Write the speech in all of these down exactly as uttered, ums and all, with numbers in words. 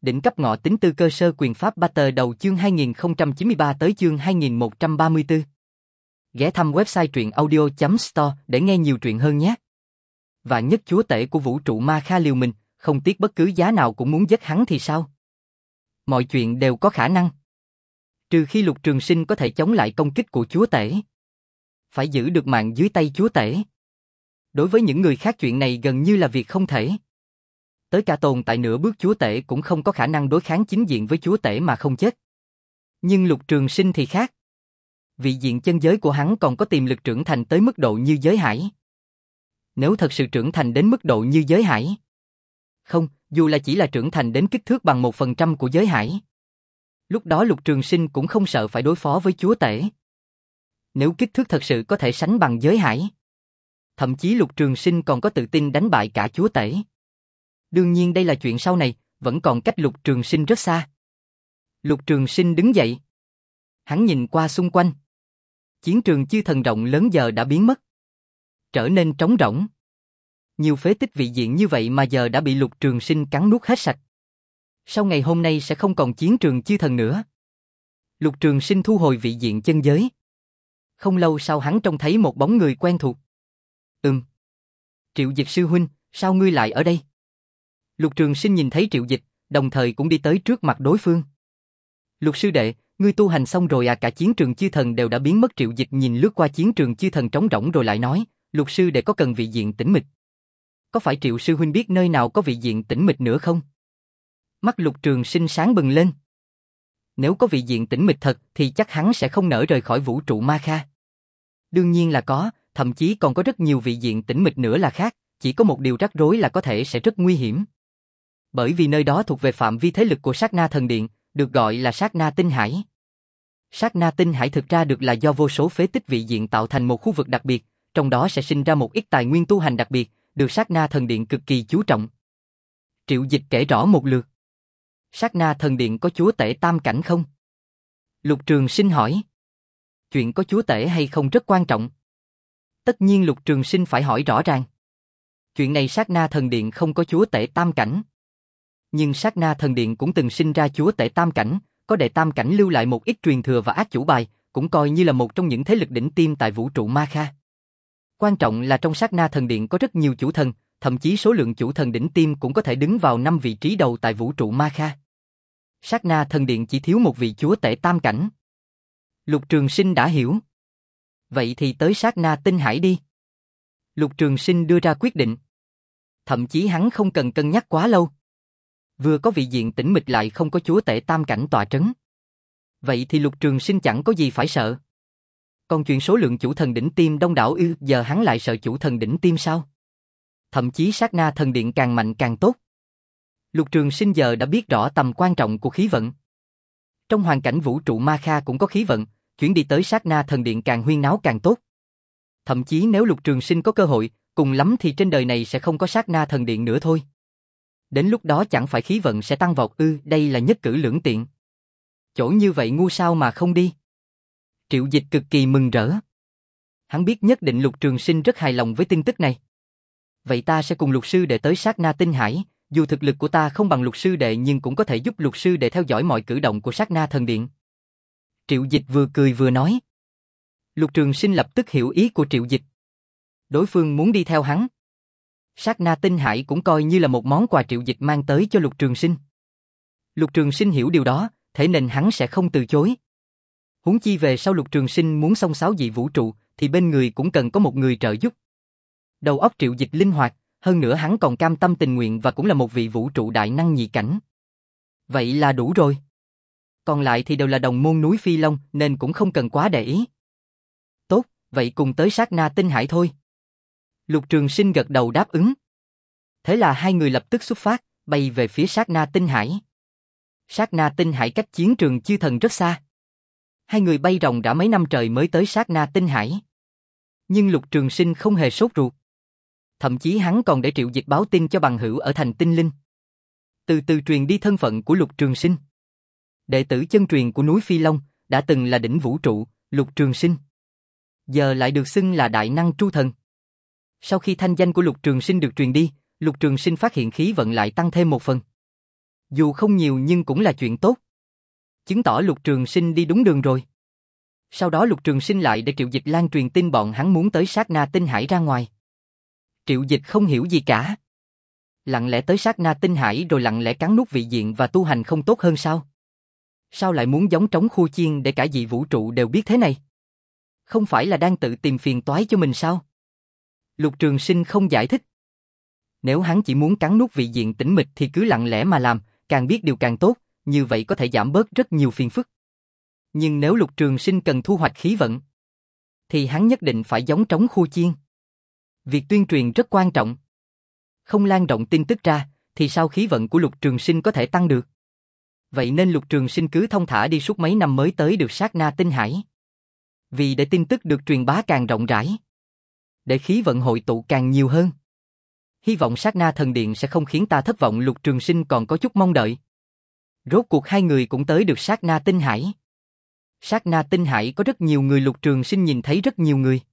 Đỉnh cấp ngọ tính tư cơ sơ quyền pháp Battle đầu chương hai nghìn không trăm chín mươi ba tới chương hai nghìn một trăm ba mươi tư. Ghé thăm website truyện audio chấm store để nghe nhiều truyện hơn nhé. Vạn nhất chúa tể của vũ trụ Ma Kha liều mình, không tiếc bất cứ giá nào cũng muốn giết hắn thì sao? Mọi chuyện đều có khả năng. Trừ khi Lục Trường Sinh có thể chống lại công kích của chúa tể. Phải giữ được mạng dưới tay chúa tể. Đối với những người khác chuyện này gần như là việc không thể. Tới cả tồn tại nửa bước chúa tể cũng không có khả năng đối kháng chính diện với chúa tể mà không chết. Nhưng Lục Trường Sinh thì khác. Vị diện chân giới của hắn còn có tiềm lực trưởng thành tới mức độ như giới hải. Nếu thật sự trưởng thành đến mức độ như giới hải. Không, dù là chỉ là trưởng thành đến kích thước bằng một phần trăm của giới hải. Lúc đó Lục Trường Sinh cũng không sợ phải đối phó với chúa tể. Nếu kích thước thật sự có thể sánh bằng giới hải. Thậm chí Lục Trường Sinh còn có tự tin đánh bại cả chúa tể. Đương nhiên đây là chuyện sau này, vẫn còn cách Lục Trường Sinh rất xa. Lục Trường Sinh đứng dậy. Hắn nhìn qua xung quanh. Chiến trường chư thần rộng lớn giờ đã biến mất. Trở nên trống rỗng. Nhiều phế tích vị diện như vậy mà giờ đã bị Lục Trường Sinh cắn nuốt hết sạch. Sau ngày hôm nay sẽ không còn chiến trường chư thần nữa. Lục Trường Sinh thu hồi vị diện chân giới. Không lâu sau hắn trông thấy một bóng người quen thuộc. Ừm. Triệu Dịch sư huynh, sao ngươi lại ở đây? Lục Trường Sinh nhìn thấy Triệu Dịch, đồng thời cũng đi tới trước mặt đối phương. Lục sư đệ, ngươi tu hành xong rồi à? Cả chiến trường chư thần đều đã biến mất. Triệu Dịch nhìn lướt qua chiến trường chư thần trống rỗng rồi lại nói, Lục sư đệ có cần vị diện tĩnh mịch? Có phải Triệu sư huynh biết nơi nào có vị diện tĩnh mịch nữa không? Mắt Lục Trường Sinh sáng bừng lên. Nếu có vị diện tĩnh mịch thật thì chắc hắn sẽ không nỡ rời khỏi vũ trụ Ma Kha. Đương nhiên là có, thậm chí còn có rất nhiều vị diện tĩnh mịch nữa là khác, chỉ có một điều rắc rối là có thể sẽ rất nguy hiểm. Bởi vì nơi đó thuộc về phạm vi thế lực của Sát Na Thần Điện, được gọi là Sát Na Tinh Hải. Sát Na Tinh Hải thực ra được là do vô số phế tích vị diện tạo thành một khu vực đặc biệt, trong đó sẽ sinh ra một ít tài nguyên tu hành đặc biệt, được Sát Na Thần Điện cực kỳ chú trọng. Triệu Dịch kể rõ một lượt. Sát Na Thần Điện có chúa tể tam cảnh không? Lục Trường Sinh hỏi. Chuyện có chúa tể hay không rất quan trọng. Tất nhiên Lục Trường Sinh phải hỏi rõ ràng. Chuyện này Sát Na Thần Điện không có chúa tể tam cảnh. Nhưng Sát Na Thần Điện cũng từng sinh ra chúa tể tam cảnh, có đệ tam cảnh lưu lại một ít truyền thừa và ác chủ bài, cũng coi như là một trong những thế lực đỉnh tiêm tại vũ trụ Ma Kha. Quan trọng là trong Sát Na Thần Điện có rất nhiều chủ thần, thậm chí số lượng chủ thần đỉnh tiêm cũng có thể đứng vào năm vị trí đầu tại vũ trụ Ma Kha. Sát Na Thần Điện chỉ thiếu một vị chúa tể tam cảnh. Lục Trường Sinh đã hiểu. Vậy thì tới Sát Na Tinh Hải đi. Lục Trường Sinh đưa ra quyết định. Thậm chí hắn không cần cân nhắc quá lâu. Vừa có vị diện tĩnh mịch lại không có chúa tể tam cảnh tọa trấn. Vậy thì Lục Trường Sinh chẳng có gì phải sợ. Còn chuyện số lượng chủ thần đỉnh tiêm đông đảo ư, giờ hắn lại sợ chủ thần đỉnh tiêm sao? Thậm chí Sát Na Thần Điện càng mạnh càng tốt. Lục Trường Sinh giờ đã biết rõ tầm quan trọng của khí vận. Trong hoàn cảnh vũ trụ Ma Kha cũng có khí vận, chuyến đi tới Sát Na Thần Điện càng huyên náo càng tốt. Thậm chí nếu Lục Trường Sinh có cơ hội, cùng lắm thì trên đời này sẽ không có Sát Na Thần Điện nữa thôi. Đến lúc đó chẳng phải khí vận sẽ tăng vọt ư, đây là nhất cử lưỡng tiện. Chỗ như vậy ngu sao mà không đi. Triệu Dịch cực kỳ mừng rỡ. Hắn biết nhất định Lục Trường Sinh rất hài lòng với tin tức này. Vậy ta sẽ cùng Lục sư đệ tới Sát Na Tinh Hải, dù thực lực của ta không bằng Lục sư đệ nhưng cũng có thể giúp Lục sư đệ theo dõi mọi cử động của Sát Na Thần Điện. Triệu Dịch vừa cười vừa nói. Lục Trường Sinh lập tức hiểu ý của Triệu Dịch. Đối phương muốn đi theo hắn. Sát Na Tinh Hải cũng coi như là một món quà Triệu Dịch mang tới cho Lục Trường Sinh. Lục Trường Sinh hiểu điều đó, thế nên hắn sẽ không từ chối. Huống chi về sau Lục Trường Sinh muốn xông xáo dị vũ trụ, thì bên người cũng cần có một người trợ giúp. Đầu óc Triệu Dịch linh hoạt, hơn nữa hắn còn cam tâm tình nguyện và cũng là một vị vũ trụ đại năng nhị cảnh. Vậy là đủ rồi. Còn lại thì đều là đồng môn núi Phi Long nên cũng không cần quá để ý. Tốt, vậy cùng tới Sát Na Tinh Hải thôi. Lục Trường Sinh gật đầu đáp ứng. Thế là hai người lập tức xuất phát, bay về phía Sát Na Tinh Hải. Sát Na Tinh Hải cách chiến trường chư thần rất xa. Hai người bay ròng rã mấy năm trời mới tới Sát Na Tinh Hải. Nhưng Lục Trường Sinh không hề sốt ruột. Thậm chí hắn còn để Triệu Dịch báo tin cho bằng hữu ở thành Tinh Linh. Từ từ truyền đi thân phận của Lục Trường Sinh. Đệ tử chân truyền của núi Phi Long, đã từng là đỉnh vũ trụ, Lục Trường Sinh. Giờ lại được xưng là đại năng tru thần. Sau khi thanh danh của Lục Trường Sinh được truyền đi, Lục Trường Sinh phát hiện khí vận lại tăng thêm một phần. Dù không nhiều nhưng cũng là chuyện tốt. Chứng tỏ Lục Trường Sinh đi đúng đường rồi. Sau đó Lục Trường Sinh lại để Triệu Dịch lan truyền tin bọn hắn muốn tới Sát Na Tinh Hải ra ngoài. Triệu Dịch không hiểu gì cả. Lặng lẽ tới Sát Na Tinh Hải rồi lặng lẽ cắn nút vị diện và tu hành không tốt hơn sao? Sao lại muốn giống trống khua chiên để cả dị vũ trụ đều biết thế này? Không phải là đang tự tìm phiền toái cho mình sao? Lục Trường Sinh không giải thích. Nếu hắn chỉ muốn cắn nút vị diện tĩnh mịch thì cứ lặng lẽ mà làm, càng biết điều càng tốt, như vậy có thể giảm bớt rất nhiều phiền phức. Nhưng nếu Lục Trường Sinh cần thu hoạch khí vận, thì hắn nhất định phải giống trống khua chiên. Việc tuyên truyền rất quan trọng. Không lan rộng tin tức ra, thì sao khí vận của Lục Trường Sinh có thể tăng được? Vậy nên Lục Trường Sinh cứ thong thả đi suốt mấy năm mới tới được Sát Na Tinh Hải. Vì để tin tức được truyền bá càng rộng rãi, để khí vận hội tụ càng nhiều hơn. Hy vọng Sát Na Thần Điện sẽ không khiến ta thất vọng. Lục Trường Sinh còn có chút mong đợi. Rốt cuộc hai người cũng tới được Sát Na Tinh Hải. Sát Na Tinh Hải có rất nhiều người. Lục Trường Sinh nhìn thấy rất nhiều người.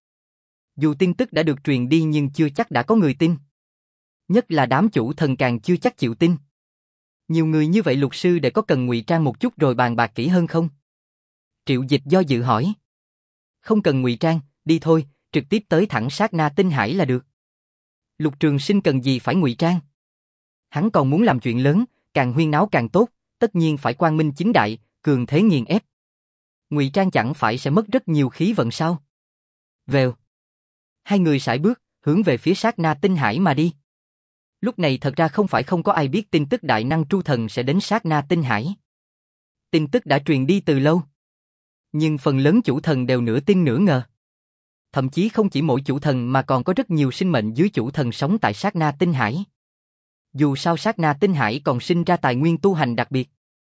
Dù tin tức đã được truyền đi nhưng chưa chắc đã có người tin. Nhất là đám chủ thần càng chưa chắc chịu tin. Nhiều người như vậy Lục sư để có cần ngụy trang một chút rồi bàn bạc kỹ hơn không? Triệu Dịch do dự hỏi. Không cần ngụy trang, đi thôi, trực tiếp tới thẳng Sát Na Tinh Hải là được. Lục Trường Sinh cần gì phải ngụy trang? Hắn còn muốn làm chuyện lớn, càng huyên náo càng tốt, tất nhiên phải quang minh chính đại, cường thế nghiền ép. Ngụy trang chẳng phải sẽ mất rất nhiều khí vận sao? Vèo. Hai người sải bước, hướng về phía Sát Na Tinh Hải mà đi. Lúc này thật ra không phải không có ai biết tin tức Đại Năng Tru Thần sẽ đến Sát Na Tinh Hải. Tin tức đã truyền đi từ lâu. Nhưng phần lớn chủ thần đều nửa tin nửa ngờ. Thậm chí không chỉ mỗi chủ thần mà còn có rất nhiều sinh mệnh dưới chủ thần sống tại Sát Na Tinh Hải. Dù sao Sát Na Tinh Hải còn sinh ra tài nguyên tu hành đặc biệt.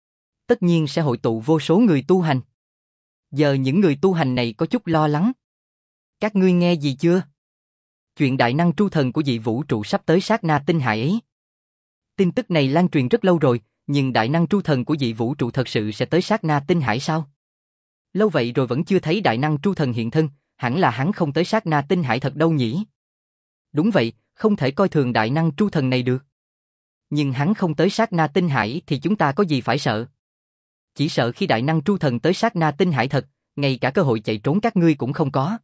Tất nhiên sẽ hội tụ vô số người tu hành. Giờ những người tu hành này có chút lo lắng. Các ngươi nghe gì chưa? Chuyện Đại Năng Tru Thần của dị vũ trụ sắp tới Sát Na Tinh Hải ấy. Tin tức này lan truyền rất lâu rồi, nhưng Đại Năng Tru Thần của dị vũ trụ thật sự sẽ tới Sát Na Tinh Hải sao? Lâu vậy rồi vẫn chưa thấy Đại Năng Tru Thần hiện thân, hẳn là hắn không tới Sát Na Tinh Hải thật đâu nhỉ? Đúng vậy, không thể coi thường Đại Năng Tru Thần này được. Nhưng hắn không tới Sát Na Tinh Hải thì chúng ta có gì phải sợ? Chỉ sợ khi Đại Năng Tru Thần tới Sát Na Tinh Hải thật, ngay cả cơ hội chạy trốn các ngươi cũng không có.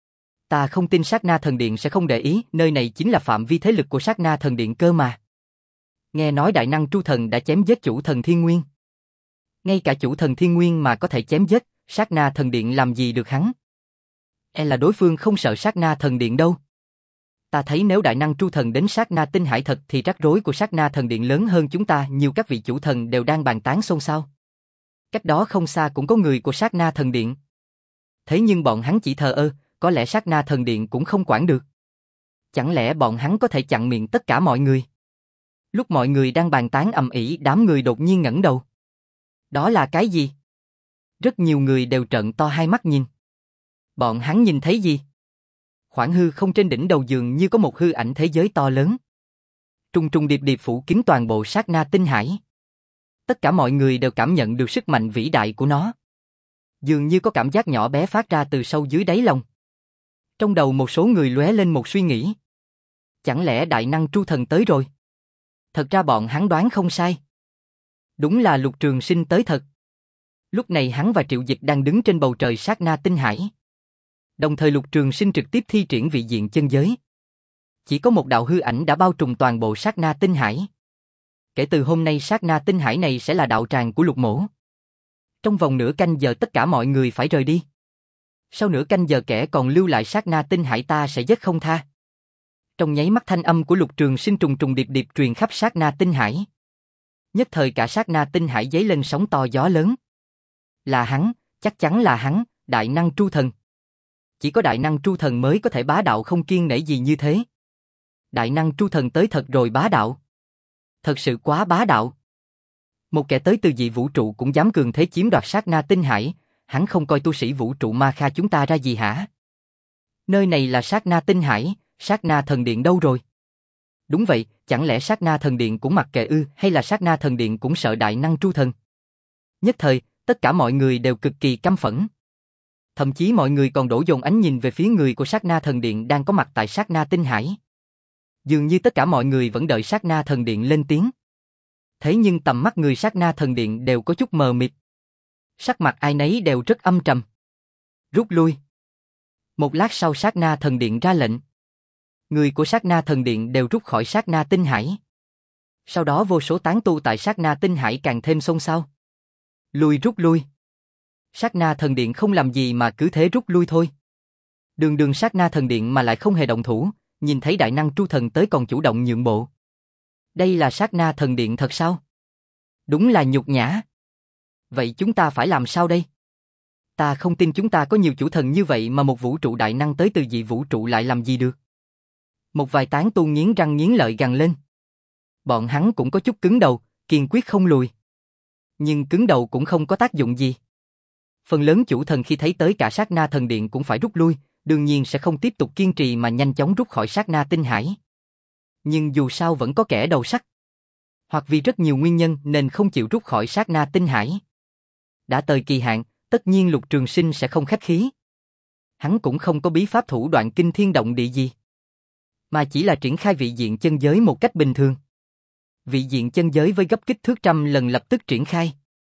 Ta không tin Sát Na Thần Điện sẽ không để ý, nơi này chính là phạm vi thế lực của Sát Na Thần Điện cơ mà. Nghe nói Đại Năng Tru Thần đã chém giết chủ thần Thiên Nguyên. Ngay cả chủ thần Thiên Nguyên mà có thể chém giết, Sát Na Thần Điện làm gì được hắn? E là đối phương không sợ Sát Na Thần Điện đâu. Ta thấy nếu Đại Năng Tru Thần đến Sát Na Tinh Hải thật thì rắc rối của Sát Na Thần Điện lớn hơn chúng ta, nhiều các vị chủ thần đều đang bàn tán xôn xao. Cách đó không xa cũng có người của Sát Na Thần Điện. Thế nhưng bọn hắn chỉ thờ ơ, có lẽ Sát Na Thần Điện cũng không quản được. Chẳng lẽ bọn hắn có thể chặn miệng tất cả mọi người? Lúc mọi người đang bàn tán ầm ĩ, đám người đột nhiên ngẩng đầu. Đó là cái gì? Rất nhiều người đều trợn to hai mắt nhìn. Bọn hắn nhìn thấy gì? Khoảng hư không trên đỉnh đầu dường như có một hư ảnh thế giới to lớn. Trùng trùng điệp điệp phủ kín toàn bộ Sát Na Tinh Hải. Tất cả mọi người đều cảm nhận được sức mạnh vĩ đại của nó. Dường như có cảm giác nhỏ bé phát ra từ sâu dưới đáy lòng. Trong đầu một số người lóe lên một suy nghĩ. Chẳng lẽ Đại Năng Tru Thần tới rồi? Thật ra bọn hắn đoán không sai. Đúng là Lục Trường Sinh tới thật. Lúc này hắn và Triệu Dịch đang đứng trên bầu trời Sát Na Tinh Hải. Đồng thời Lục Trường Sinh trực tiếp thi triển vị diện chân giới. Chỉ có một đạo hư ảnh đã bao trùm toàn bộ Sát Na Tinh Hải. Kể từ hôm nay Sát Na Tinh Hải này sẽ là đạo tràng của Lục Mỗ. Trong vòng nửa canh giờ tất cả mọi người phải rời đi. Sau nửa canh giờ kẻ còn lưu lại Sát Na Tinh Hải ta sẽ giết không tha. Trong nháy mắt thanh âm của Lục Trường Sinh trùng trùng điệp điệp truyền khắp Sát Na Tinh Hải. Nhất thời cả Sát Na Tinh Hải dấy lên sóng to gió lớn. Là hắn, chắc chắn là hắn, Đại Năng Tru Thần. Chỉ có Đại Năng Tru Thần mới có thể bá đạo không kiêng nể gì như thế. Đại Năng Tru Thần tới thật rồi bá đạo. Thật sự quá bá đạo. Một kẻ tới từ dị vũ trụ cũng dám cường thế chiếm đoạt Sát Na Tinh Hải, hắn không coi tu sĩ vũ trụ Ma Kha chúng ta ra gì hả? Nơi này là Sát Na Tinh Hải, Sát Na Thần Điện đâu rồi? Đúng vậy, chẳng lẽ Sát Na Thần Điện cũng mặc kệ ư, hay là Sát Na Thần Điện cũng sợ Đại Năng Tru Thần? Nhất thời, tất cả mọi người đều cực kỳ căm phẫn. Thậm chí mọi người còn đổ dồn ánh nhìn về phía người của Sát Na Thần Điện đang có mặt tại Sát Na Tinh Hải. Dường như tất cả mọi người vẫn đợi Sát Na Thần Điện lên tiếng. Thế nhưng tầm mắt người sát na thần điện đều có chút mờ mịt. Sắc mặt ai nấy đều rất âm trầm. Rút lui. Một lát sau sát na thần điện ra lệnh. Người của sát na thần điện đều rút khỏi sát na tinh hải. Sau đó vô số tán tu tại sát na tinh hải càng thêm xôn xao. Lui rút lui. Sát na thần điện không làm gì mà cứ thế rút lui thôi. Đường đường sát na thần điện mà lại không hề động thủ, nhìn thấy đại năng tru thần tới còn chủ động nhượng bộ. Đây là sát na thần điện thật sao? Đúng là nhục nhã. Vậy chúng ta phải làm sao đây? Ta không tin chúng ta có nhiều chủ thần như vậy mà một vũ trụ đại năng tới từ dị vũ trụ lại làm gì được. Một vài tán tu nghiến răng nghiến lợi gằn lên. Bọn hắn cũng có chút cứng đầu, kiên quyết không lùi. Nhưng cứng đầu cũng không có tác dụng gì. Phần lớn chủ thần khi thấy tới cả sát na thần điện cũng phải rút lui, đương nhiên sẽ không tiếp tục kiên trì mà nhanh chóng rút khỏi sát na tinh hải. Nhưng dù sao vẫn có kẻ đầu sắt. Hoặc vì rất nhiều nguyên nhân nên không chịu rút khỏi sát na tinh hải. Đã tới kỳ hạn, tất nhiên Lục Trường Sinh sẽ không khách khí. Hắn cũng không có bí pháp thủ đoạn kinh thiên động địa gì. Mà chỉ là triển khai vị diện chân giới một cách bình thường. Vị diện chân giới với gấp kích thước trăm lần lập tức triển khai.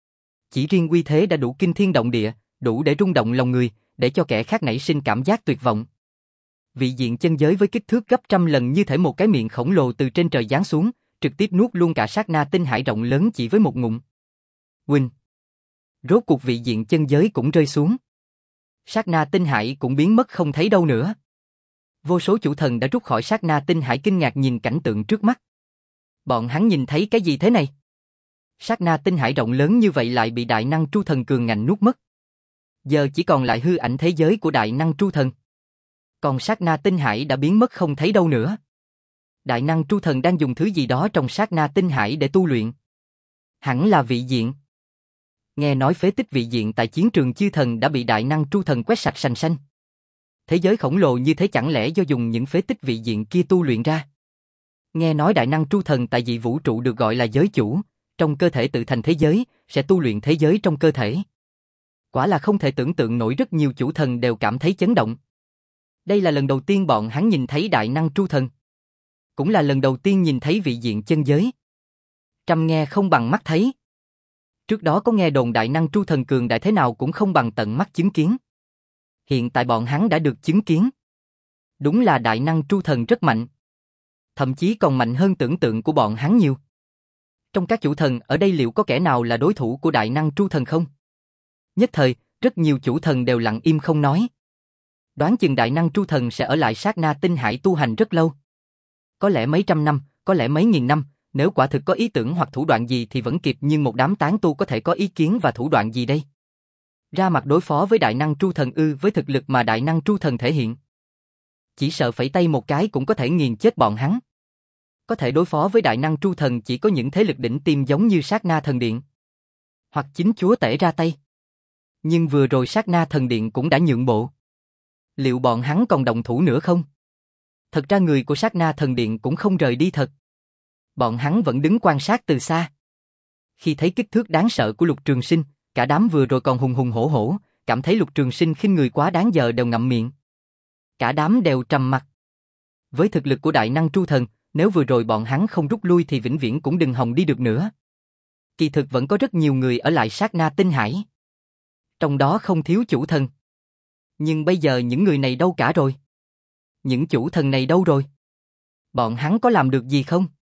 Chỉ riêng uy thế đã đủ kinh thiên động địa, đủ để rung động lòng người, để cho kẻ khác nảy sinh cảm giác tuyệt vọng. Vị diện chân giới với kích thước gấp trăm lần như thể một cái miệng khổng lồ từ trên trời giáng xuống, trực tiếp nuốt luôn cả sát na tinh hải rộng lớn chỉ với một ngụm. Huynh. Rốt cuộc vị diện chân giới cũng rơi xuống. Sát na tinh hải cũng biến mất không thấy đâu nữa. Vô số chủ thần đã rút khỏi sát na tinh hải kinh ngạc nhìn cảnh tượng trước mắt. Bọn hắn nhìn thấy cái gì thế này? Sát na tinh hải rộng lớn như vậy lại bị đại năng tru thần cường ngạnh nuốt mất. Giờ chỉ còn lại hư ảnh thế giới của đại năng tru thần. Còn sát na tinh hải đã biến mất không thấy đâu nữa. Đại năng tru thần đang dùng thứ gì đó trong sát na tinh hải để tu luyện. Hẳn là vị diện. Nghe nói phế tích vị diện tại chiến trường chư thần đã bị đại năng tru thần quét sạch sành xanh. Thế giới khổng lồ như thế chẳng lẽ do dùng những phế tích vị diện kia tu luyện ra? Nghe nói đại năng tru thần tại dị vũ trụ được gọi là giới chủ, trong cơ thể tự thành thế giới, sẽ tu luyện thế giới trong cơ thể. Quả là không thể tưởng tượng nổi, rất nhiều chủ thần đều cảm thấy chấn động. Đây là lần đầu tiên bọn hắn nhìn thấy đại năng tru thần. Cũng là lần đầu tiên nhìn thấy vị diện chân giới. Trăm nghe không bằng mắt thấy. Trước đó có nghe đồn đại năng tru thần cường đại thế nào cũng không bằng tận mắt chứng kiến. Hiện tại bọn hắn đã được chứng kiến. Đúng là đại năng tru thần rất mạnh. Thậm chí còn mạnh hơn tưởng tượng của bọn hắn nhiều. Trong các chủ thần ở đây liệu có kẻ nào là đối thủ của đại năng tru thần không? Nhất thời, rất nhiều chủ thần đều lặng im không nói. Đoán chừng đại năng tru thần sẽ ở lại sát na tinh hải tu hành rất lâu. Có lẽ mấy trăm năm, có lẽ mấy nghìn năm, nếu quả thực có ý tưởng hoặc thủ đoạn gì thì vẫn kịp, nhưng một đám tán tu có thể có ý kiến và thủ đoạn gì đây? Ra mặt đối phó với đại năng tru thần ư? Với thực lực mà đại năng tru thần thể hiện, chỉ sợ phẩy tay một cái cũng có thể nghiền chết bọn hắn. Có thể đối phó với đại năng tru thần chỉ có những thế lực đỉnh tiêm giống như sát na thần điện. Hoặc chính chúa tể ra tay. Nhưng vừa rồi sát na thần điện cũng đã nhượng bộ. Liệu bọn hắn còn động thủ nữa không? Thật ra người của sát na thần điện cũng không rời đi thật. Bọn hắn vẫn đứng quan sát từ xa. Khi thấy kích thước đáng sợ của Lục Trường Sinh, cả đám vừa rồi còn hùng hùng hổ hổ, cảm thấy Lục Trường Sinh khinh người quá đáng, giờ đều ngậm miệng. Cả đám đều trầm mặc. Với thực lực của đại năng tru thần, nếu vừa rồi bọn hắn không rút lui thì vĩnh viễn cũng đừng hòng đi được nữa. Kỳ thực vẫn có rất nhiều người ở lại sát na tinh hải. Trong đó không thiếu chủ thần. Nhưng bây giờ những người này đâu cả rồi? Những chủ thần này đâu rồi? Bọn hắn có làm được gì không?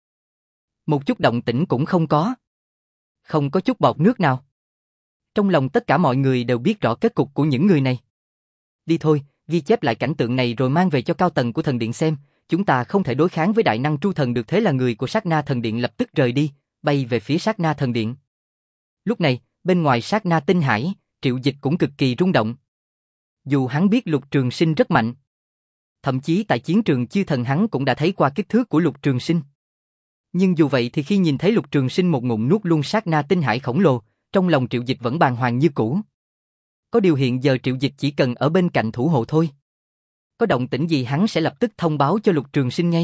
Một chút động tĩnh cũng không có. Không có chút bọt nước nào. Trong lòng tất cả mọi người đều biết rõ kết cục của những người này. Đi thôi, ghi chép lại cảnh tượng này rồi mang về cho cao tầng của thần điện xem. Chúng ta không thể đối kháng với đại năng tru thần được. Thế là người của sát na thần điện lập tức rời đi, bay về phía sát na thần điện. Lúc này, bên ngoài sát na tinh hải, Triệu Dịch cũng cực kỳ rung động. Dù hắn biết Lục Trường Sinh rất mạnh. Thậm chí tại chiến trường chư thần hắn cũng đã thấy qua kích thước của Lục Trường Sinh. Nhưng dù vậy thì khi nhìn thấy Lục Trường Sinh một ngụm nuốt luôn sát na tinh hải khổng lồ, trong lòng Triệu Dịch vẫn bàng hoàng như cũ. Có điều hiện giờ Triệu Dịch chỉ cần ở bên cạnh thủ hộ thôi. Có động tĩnh gì hắn sẽ lập tức thông báo cho Lục Trường Sinh ngay.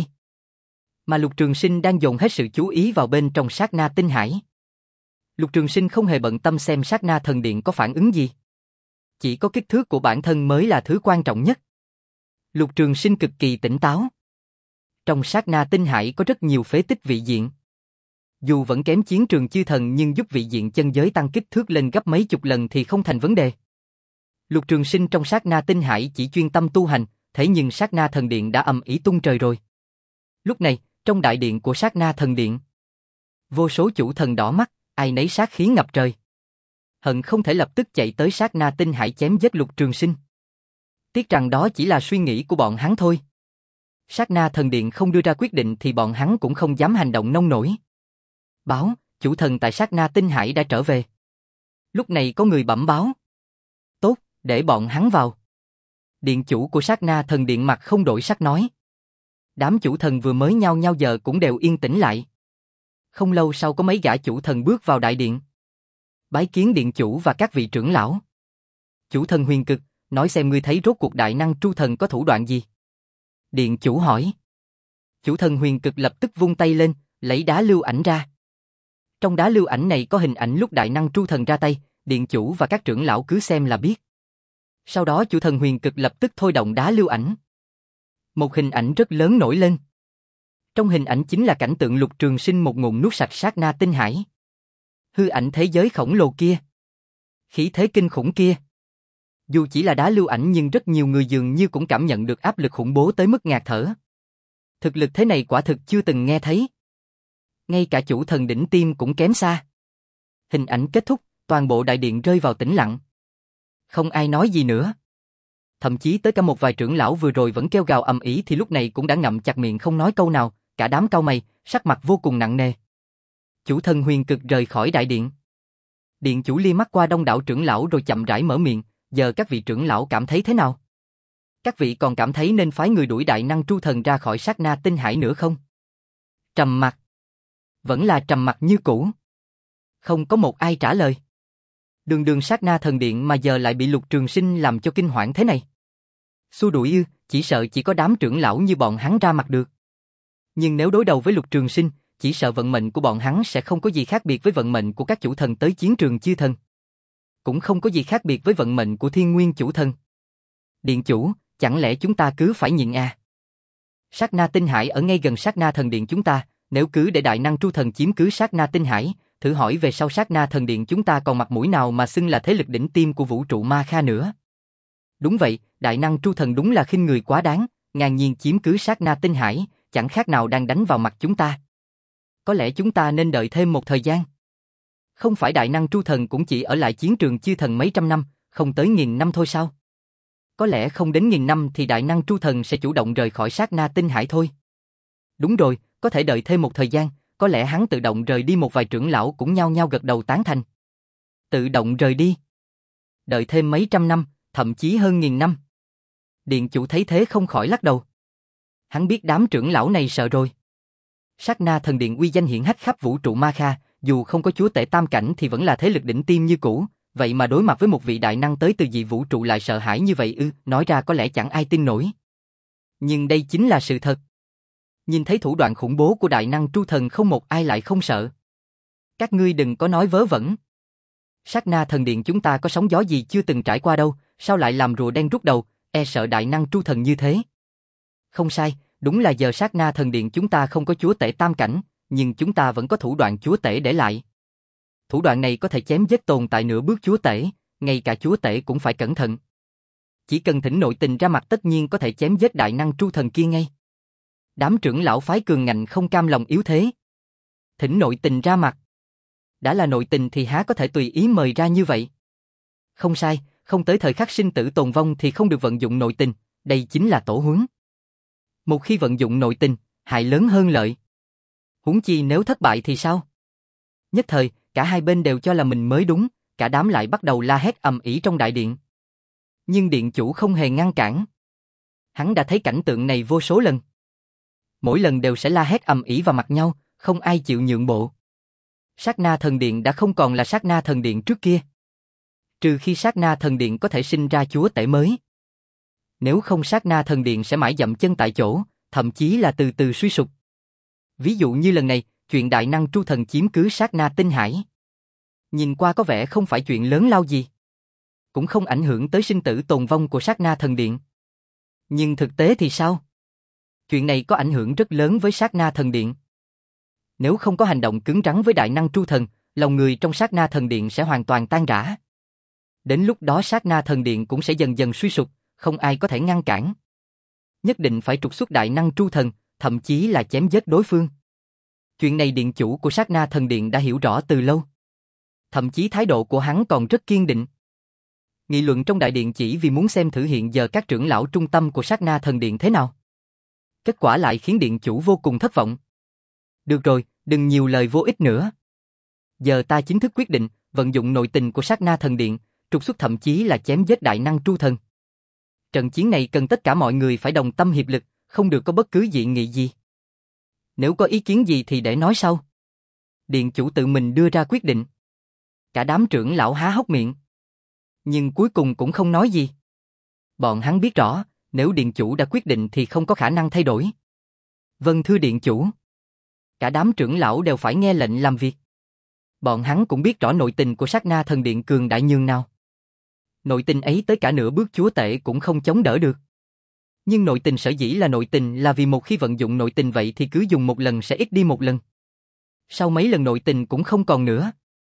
Mà Lục Trường Sinh đang dồn hết sự chú ý vào bên trong sát na tinh hải. Lục Trường Sinh không hề bận tâm xem sát na thần điện có phản ứng gì. Chỉ có kích thước của bản thân mới là thứ quan trọng nhất. Lục Trường Sinh cực kỳ tỉnh táo. Trong sát na tinh hải có rất nhiều phế tích vị diện. Dù vẫn kém chiến trường chư thần nhưng giúp vị diện chân giới tăng kích thước lên gấp mấy chục lần thì không thành vấn đề. Lục Trường Sinh trong sát na tinh hải chỉ chuyên tâm tu hành, thế nhưng sát na thần điện đã ầm ĩ tung trời rồi. Lúc này, trong đại điện của sát na thần điện, vô số chủ thần đỏ mắt, ai nấy sát khí ngập trời. Hận không thể lập tức chạy tới sát na tinh hải chém giết Lục Trường Sinh. Tiếc rằng đó chỉ là suy nghĩ của bọn hắn thôi. Sát na thần điện không đưa ra quyết định thì bọn hắn cũng không dám hành động nông nổi. Báo, chủ thần tại sát na tinh hải đã trở về. Lúc này có người bẩm báo. Tốt, để bọn hắn vào. Điện chủ của sát na thần điện mặt không đổi sắc nói. Đám chủ thần vừa mới nhao nhao giờ cũng đều yên tĩnh lại. Không lâu sau có mấy gã chủ thần bước vào đại điện. Bái kiến điện chủ và các vị trưởng lão. Chủ thần Huyền Cực, nói xem ngươi thấy rốt cuộc đại năng tru thần có thủ đoạn gì? Điện chủ hỏi. Chủ thần Huyền Cực lập tức vung tay lên, lấy đá lưu ảnh ra. Trong đá lưu ảnh này có hình ảnh lúc đại năng tru thần ra tay, điện chủ và các trưởng lão cứ xem là biết. Sau đó chủ thần Huyền Cực lập tức thôi động đá lưu ảnh. Một hình ảnh rất lớn nổi lên. Trong hình ảnh chính là cảnh tượng Lục Trường Sinh một ngụm nuốt sạch sát na tinh hải. Hư ảnh thế giới khổng lồ kia. Khí thế kinh khủng kia. Dù chỉ là đá lưu ảnh nhưng rất nhiều người dường như cũng cảm nhận được áp lực khủng bố tới mức ngạt thở. Thực lực thế này quả thực chưa từng nghe thấy. Ngay cả chủ thần đỉnh tiêm cũng kém xa. Hình ảnh kết thúc, toàn bộ đại điện rơi vào tĩnh lặng. Không ai nói gì nữa. Thậm chí tới cả một vài trưởng lão vừa rồi vẫn kêu gào ầm ĩ thì lúc này cũng đã ngậm chặt miệng không nói câu nào, cả đám cau mày, sắc mặt vô cùng nặng nề. Chủ thần Huyền Cực rời khỏi đại điện. Điện chủ lia mắt qua đông đảo trưởng lão rồi chậm rãi mở miệng, giờ các vị trưởng lão cảm thấy thế nào? Các vị còn cảm thấy nên phái người đuổi đại năng tru thần ra khỏi sát na tinh hải nữa không? Trầm mặc. Vẫn là trầm mặc như cũ. Không có một ai trả lời. Đường đường sát na thần điện mà giờ lại bị Lục Trường Sinh làm cho kinh hoảng thế này. Xua đuổi ư, chỉ sợ chỉ có đám trưởng lão như bọn hắn ra mặt được. Nhưng nếu đối đầu với Lục Trường Sinh, chỉ sợ vận mệnh của bọn hắn sẽ không có gì khác biệt với vận mệnh của các chủ thần tới chiến trường chư thần. Cũng không có gì khác biệt với vận mệnh của Thiên Nguyên chủ thần. Điện chủ, chẳng lẽ chúng ta cứ phải nhịn à? Sát na tinh hải ở ngay gần sát na thần điện chúng ta, nếu cứ để đại năng tru thần chiếm cứ sát na tinh hải, thử hỏi về sau sát na thần điện chúng ta còn mặt mũi nào mà xưng là thế lực đỉnh tiêm của vũ trụ Ma Kha nữa. Đúng vậy, đại năng tru thần đúng là khinh người quá đáng, ngang nhiên chiếm cứ sát na tinh hải, chẳng khác nào đang đánh vào mặt chúng ta. Có lẽ chúng ta nên đợi thêm một thời gian. Không phải đại năng tru thần cũng chỉ ở lại chiến trường chư thần mấy trăm năm, không tới nghìn năm thôi sao? Có lẽ không đến nghìn năm thì đại năng tru thần sẽ chủ động rời khỏi sát na tinh hải thôi. Đúng rồi, có thể đợi thêm một thời gian, có lẽ hắn tự động rời đi. Một vài trưởng lão cũng nhao nhao gật đầu tán thành. Tự động rời đi. Đợi thêm mấy trăm năm, thậm chí hơn nghìn năm. Điện chủ thấy thế không khỏi lắc đầu. Hắn biết đám trưởng lão này sợ rồi. Sát na thần điện uy danh hiển hách khắp vũ trụ Ma Kha, dù không có chúa tể tam cảnh thì vẫn là thế lực đỉnh tiêm như cũ, vậy mà đối mặt với một vị đại năng tới từ dị vũ trụ lại sợ hãi như vậy ư? Nói ra có lẽ chẳng ai tin nổi. Nhưng đây chính là sự thật. Nhìn thấy thủ đoạn khủng bố của đại năng tru thần không một ai lại không sợ. Các ngươi đừng có nói vớ vẩn. Sát na thần điện chúng ta có sóng gió gì chưa từng trải qua đâu, sao lại làm rùa đen rút đầu, e sợ đại năng tru thần như thế. Không sai, đúng là giờ sát na thần điện chúng ta không có chúa tể tam cảnh, nhưng chúng ta vẫn có thủ đoạn chúa tể để lại. Thủ đoạn này có thể chém giết tồn tại nửa bước chúa tể, ngay cả chúa tể cũng phải cẩn thận. Chỉ cần thỉnh nội tình ra mặt tất nhiên có thể chém giết đại năng tru thần kia ngay. Đám trưởng lão phái cường ngạnh không cam lòng yếu thế. Thỉnh nội tình ra mặt. Đã là nội tình thì há có thể tùy ý mời ra như vậy. Không sai, không tới thời khắc sinh tử tồn vong thì không được vận dụng nội tình, đây chính là tổ huấn. Một khi vận dụng nội tình, hại lớn hơn lợi. Huống chi nếu thất bại thì sao? Nhất thời, cả hai bên đều cho là mình mới đúng, cả đám lại bắt đầu la hét ầm ĩ trong đại điện. Nhưng điện chủ không hề ngăn cản. Hắn đã thấy cảnh tượng này vô số lần. Mỗi lần đều sẽ la hét ầm ĩ vào mặt nhau, không ai chịu nhượng bộ. Sát na thần điện đã không còn là sát na thần điện trước kia. Trừ khi sát na thần điện có thể sinh ra chúa tể mới. Nếu không sát na thần điện sẽ mãi dậm chân tại chỗ, thậm chí là từ từ suy sụp. Ví dụ như lần này, chuyện đại năng tru thần chiếm cứ sát na tinh hải. Nhìn qua có vẻ không phải chuyện lớn lao gì. Cũng không ảnh hưởng tới sinh tử tồn vong của sát na thần điện. Nhưng thực tế thì sao? Chuyện này có ảnh hưởng rất lớn với sát na thần điện. Nếu không có hành động cứng rắn với đại năng tru thần, lòng người trong sát na thần điện sẽ hoàn toàn tan rã. Đến lúc đó sát na thần điện cũng sẽ dần dần suy sụp, không ai có thể ngăn cản. Nhất định phải trục xuất đại năng tru thần, thậm chí là chém giết đối phương. Chuyện này điện chủ của sát na thần điện đã hiểu rõ từ lâu. Thậm chí thái độ của hắn còn rất kiên định. Nghị luận trong đại điện chỉ vì muốn xem thử hiện giờ các trưởng lão trung tâm của sát na thần điện thế nào. Kết quả lại khiến điện chủ vô cùng thất vọng. Được rồi, đừng nhiều lời vô ích nữa. Giờ ta chính thức quyết định, vận dụng nội tình của sát na thần điện, trục xuất thậm chí là chém giết đại năng tru thần. Trận chiến này cần tất cả mọi người phải đồng tâm hiệp lực, không được có bất cứ dị nghị gì. Nếu có ý kiến gì thì để nói sau. Điện chủ tự mình đưa ra quyết định. Cả đám trưởng lão há hốc miệng. Nhưng cuối cùng cũng không nói gì. Bọn hắn biết rõ, nếu điện chủ đã quyết định thì không có khả năng thay đổi. Vâng thưa điện chủ. Cả đám trưởng lão đều phải nghe lệnh làm việc. Bọn hắn cũng biết rõ nội tình của sát na thần điện cường đại nhường nào. Nội tình ấy tới cả nửa bước chúa tể cũng không chống đỡ được. Nhưng nội tình sở dĩ là nội tình là vì một khi vận dụng nội tình vậy thì cứ dùng một lần sẽ ít đi một lần. Sau mấy lần nội tình cũng không còn nữa.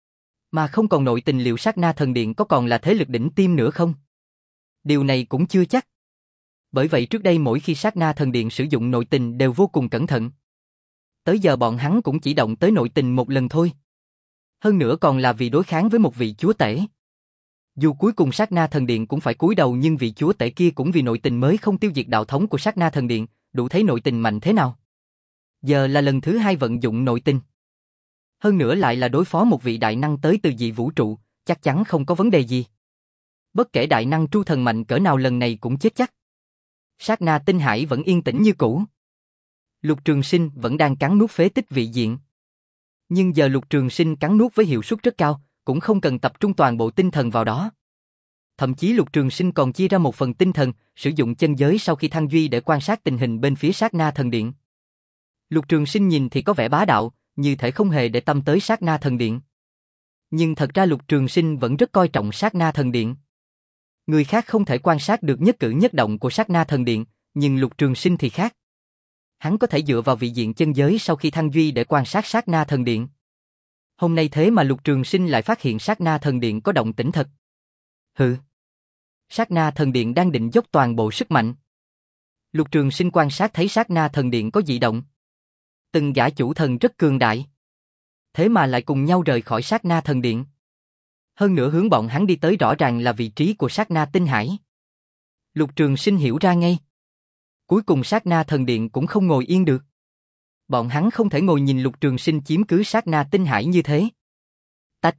Mà không còn nội tình liệu sát na thần điện có còn là thế lực đỉnh tiêm nữa không? Điều này cũng chưa chắc. Bởi vậy trước đây mỗi khi sát na thần điện sử dụng nội tình đều vô cùng cẩn thận. Tới giờ bọn hắn cũng chỉ động tới nội tình một lần thôi. Hơn nữa còn là vì đối kháng với một vị chúa tể. Dù cuối cùng sát na thần điện cũng phải cúi đầu nhưng vị chúa tể kia cũng vì nội tình mới không tiêu diệt đạo thống của sát na thần điện, đủ thấy nội tình mạnh thế nào. Giờ là lần thứ hai vận dụng nội tình. Hơn nữa lại là đối phó một vị đại năng tới từ dị vũ trụ, chắc chắn không có vấn đề gì. Bất kể đại năng tru thần mạnh cỡ nào lần này cũng chết chắc. Sát na tinh hải vẫn yên tĩnh như cũ. Lục Trường Sinh vẫn đang cắn nuốt phế tích vị diện. Nhưng giờ Lục Trường Sinh cắn nuốt với hiệu suất rất cao, cũng không cần tập trung toàn bộ tinh thần vào đó. Thậm chí Lục Trường Sinh còn chia ra một phần tinh thần, sử dụng chân giới sau khi thăng duy để quan sát tình hình bên phía sát na thần điện. Lục Trường Sinh nhìn thì có vẻ bá đạo, như thể không hề để tâm tới sát na thần điện. Nhưng thật ra Lục Trường Sinh vẫn rất coi trọng sát na thần điện. Người khác không thể quan sát được nhất cử nhất động của sát na thần điện, nhưng Lục Trường Sinh thì khác. Hắn có thể dựa vào vị diện chân giới sau khi thăng duy để quan sát sát na thần điện. Hôm nay thế mà Lục Trường Sinh lại phát hiện sát na thần điện có động tĩnh thật. Hừ. Sát na thần điện đang định dốc toàn bộ sức mạnh. Lục Trường Sinh quan sát thấy sát na thần điện có dị động. Từng gã chủ thần rất cường đại. Thế mà lại cùng nhau rời khỏi sát na thần điện. Hơn nữa hướng bọn hắn đi tới rõ ràng là vị trí của sát na tinh hải. Lục Trường Sinh hiểu ra ngay. Cuối cùng sát na thần điện cũng không ngồi yên được. Bọn hắn không thể ngồi nhìn Lục Trường Sinh chiếm cứ sát na tinh hải như thế. Tách.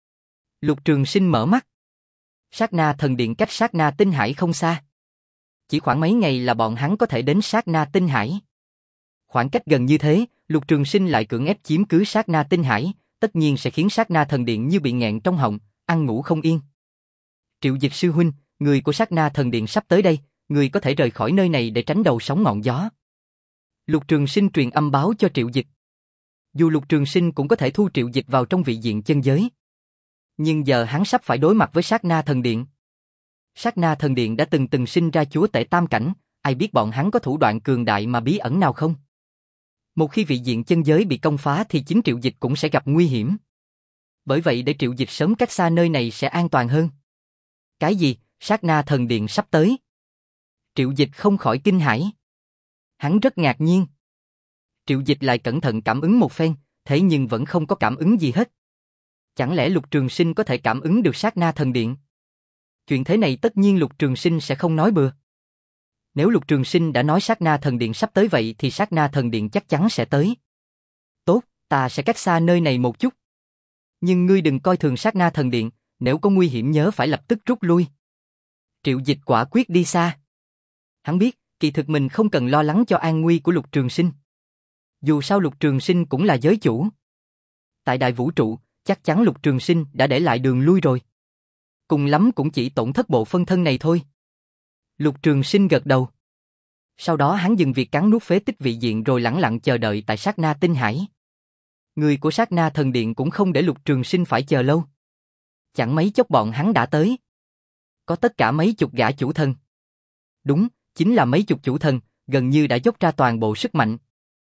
Lục Trường Sinh mở mắt. Sát na thần điện cách sát na tinh hải không xa. Chỉ khoảng mấy ngày là bọn hắn có thể đến sát na tinh hải. Khoảng cách gần như thế, Lục Trường Sinh lại cưỡng ép chiếm cứ sát na tinh hải, tất nhiên sẽ khiến sát na thần điện như bị nghẹn trong họng, ăn ngủ không yên. Triệu Dịch sư huynh, người của sát na thần điện sắp tới đây, người có thể rời khỏi nơi này để tránh đầu sóng ngọn gió. Lục Trường Sinh truyền âm báo cho Triệu Dịch. Dù Lục Trường Sinh cũng có thể thu Triệu Dịch vào trong vị diện chân giới. Nhưng giờ hắn sắp phải đối mặt với sát na thần điện. Sát na thần điện đã từng từng sinh ra chúa tể tam cảnh, ai biết bọn hắn có thủ đoạn cường đại mà bí ẩn nào không? Một khi vị diện chân giới bị công phá thì chính Triệu Dịch cũng sẽ gặp nguy hiểm. Bởi vậy để Triệu Dịch sớm cách xa nơi này sẽ an toàn hơn. Cái gì? Sát na thần điện sắp tới. Triệu Dịch không khỏi kinh hãi. Hắn rất ngạc nhiên. Triệu Dịch lại cẩn thận cảm ứng một phen, thế nhưng vẫn không có cảm ứng gì hết. Chẳng lẽ Lục Trường Sinh có thể cảm ứng được sát na thần điện? Chuyện thế này tất nhiên Lục Trường Sinh sẽ không nói bừa. Nếu Lục Trường Sinh đã nói sát na thần điện sắp tới vậy thì sát na thần điện chắc chắn sẽ tới. Tốt, ta sẽ cách xa nơi này một chút. Nhưng ngươi đừng coi thường sát na thần điện, nếu có nguy hiểm nhớ phải lập tức rút lui. Triệu Dịch quả quyết đi xa. Hắn biết, kỳ thực mình không cần lo lắng cho an nguy của Lục Trường Sinh. Dù sao Lục Trường Sinh cũng là giới chủ. Tại đại vũ trụ, chắc chắn Lục Trường Sinh đã để lại đường lui rồi. Cùng lắm cũng chỉ tổn thất bộ phân thân này thôi. Lục Trường Sinh gật đầu. Sau đó hắn dừng việc cắn nuốt phế tích vị diện rồi lẳng lặng chờ đợi tại sát na tinh hải. Người của sát na thần điện cũng không để Lục Trường Sinh phải chờ lâu. Chẳng mấy chốc bọn hắn đã tới. Có tất cả mấy chục gã chủ thần. Đúng, chính là mấy chục chủ thần, gần như đã dốc ra toàn bộ sức mạnh.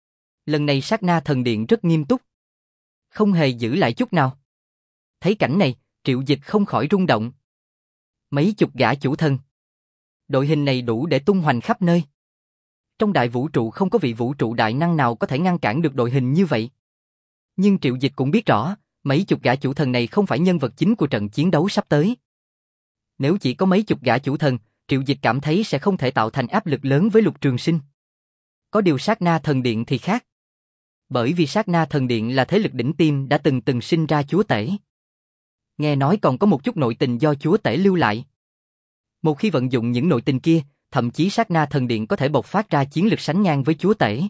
Lần này sát na thần điện rất nghiêm túc. Không hề giữ lại chút nào. Thấy cảnh này, Triệu Dịch không khỏi rung động. Mấy chục gã chủ thần. Đội hình này đủ để tung hoành khắp nơi. Trong đại vũ trụ không có vị vũ trụ đại năng nào có thể ngăn cản được đội hình như vậy. Nhưng Triệu Dịch cũng biết rõ, mấy chục gã chủ thần này không phải nhân vật chính của trận chiến đấu sắp tới. Nếu chỉ có mấy chục gã chủ thần, Triệu Dịch cảm thấy sẽ không thể tạo thành áp lực lớn với Lục Trường Sinh. Có điều sát na thần điện thì khác. Bởi vì sát na thần điện là thế lực đỉnh tiêm đã từng từng sinh ra chúa tể. Nghe nói còn có một chút nội tình do chúa tể lưu lại. Một khi vận dụng những nội tình kia, thậm chí sát na thần điện có thể bộc phát ra chiến lực sánh ngang với chúa tể.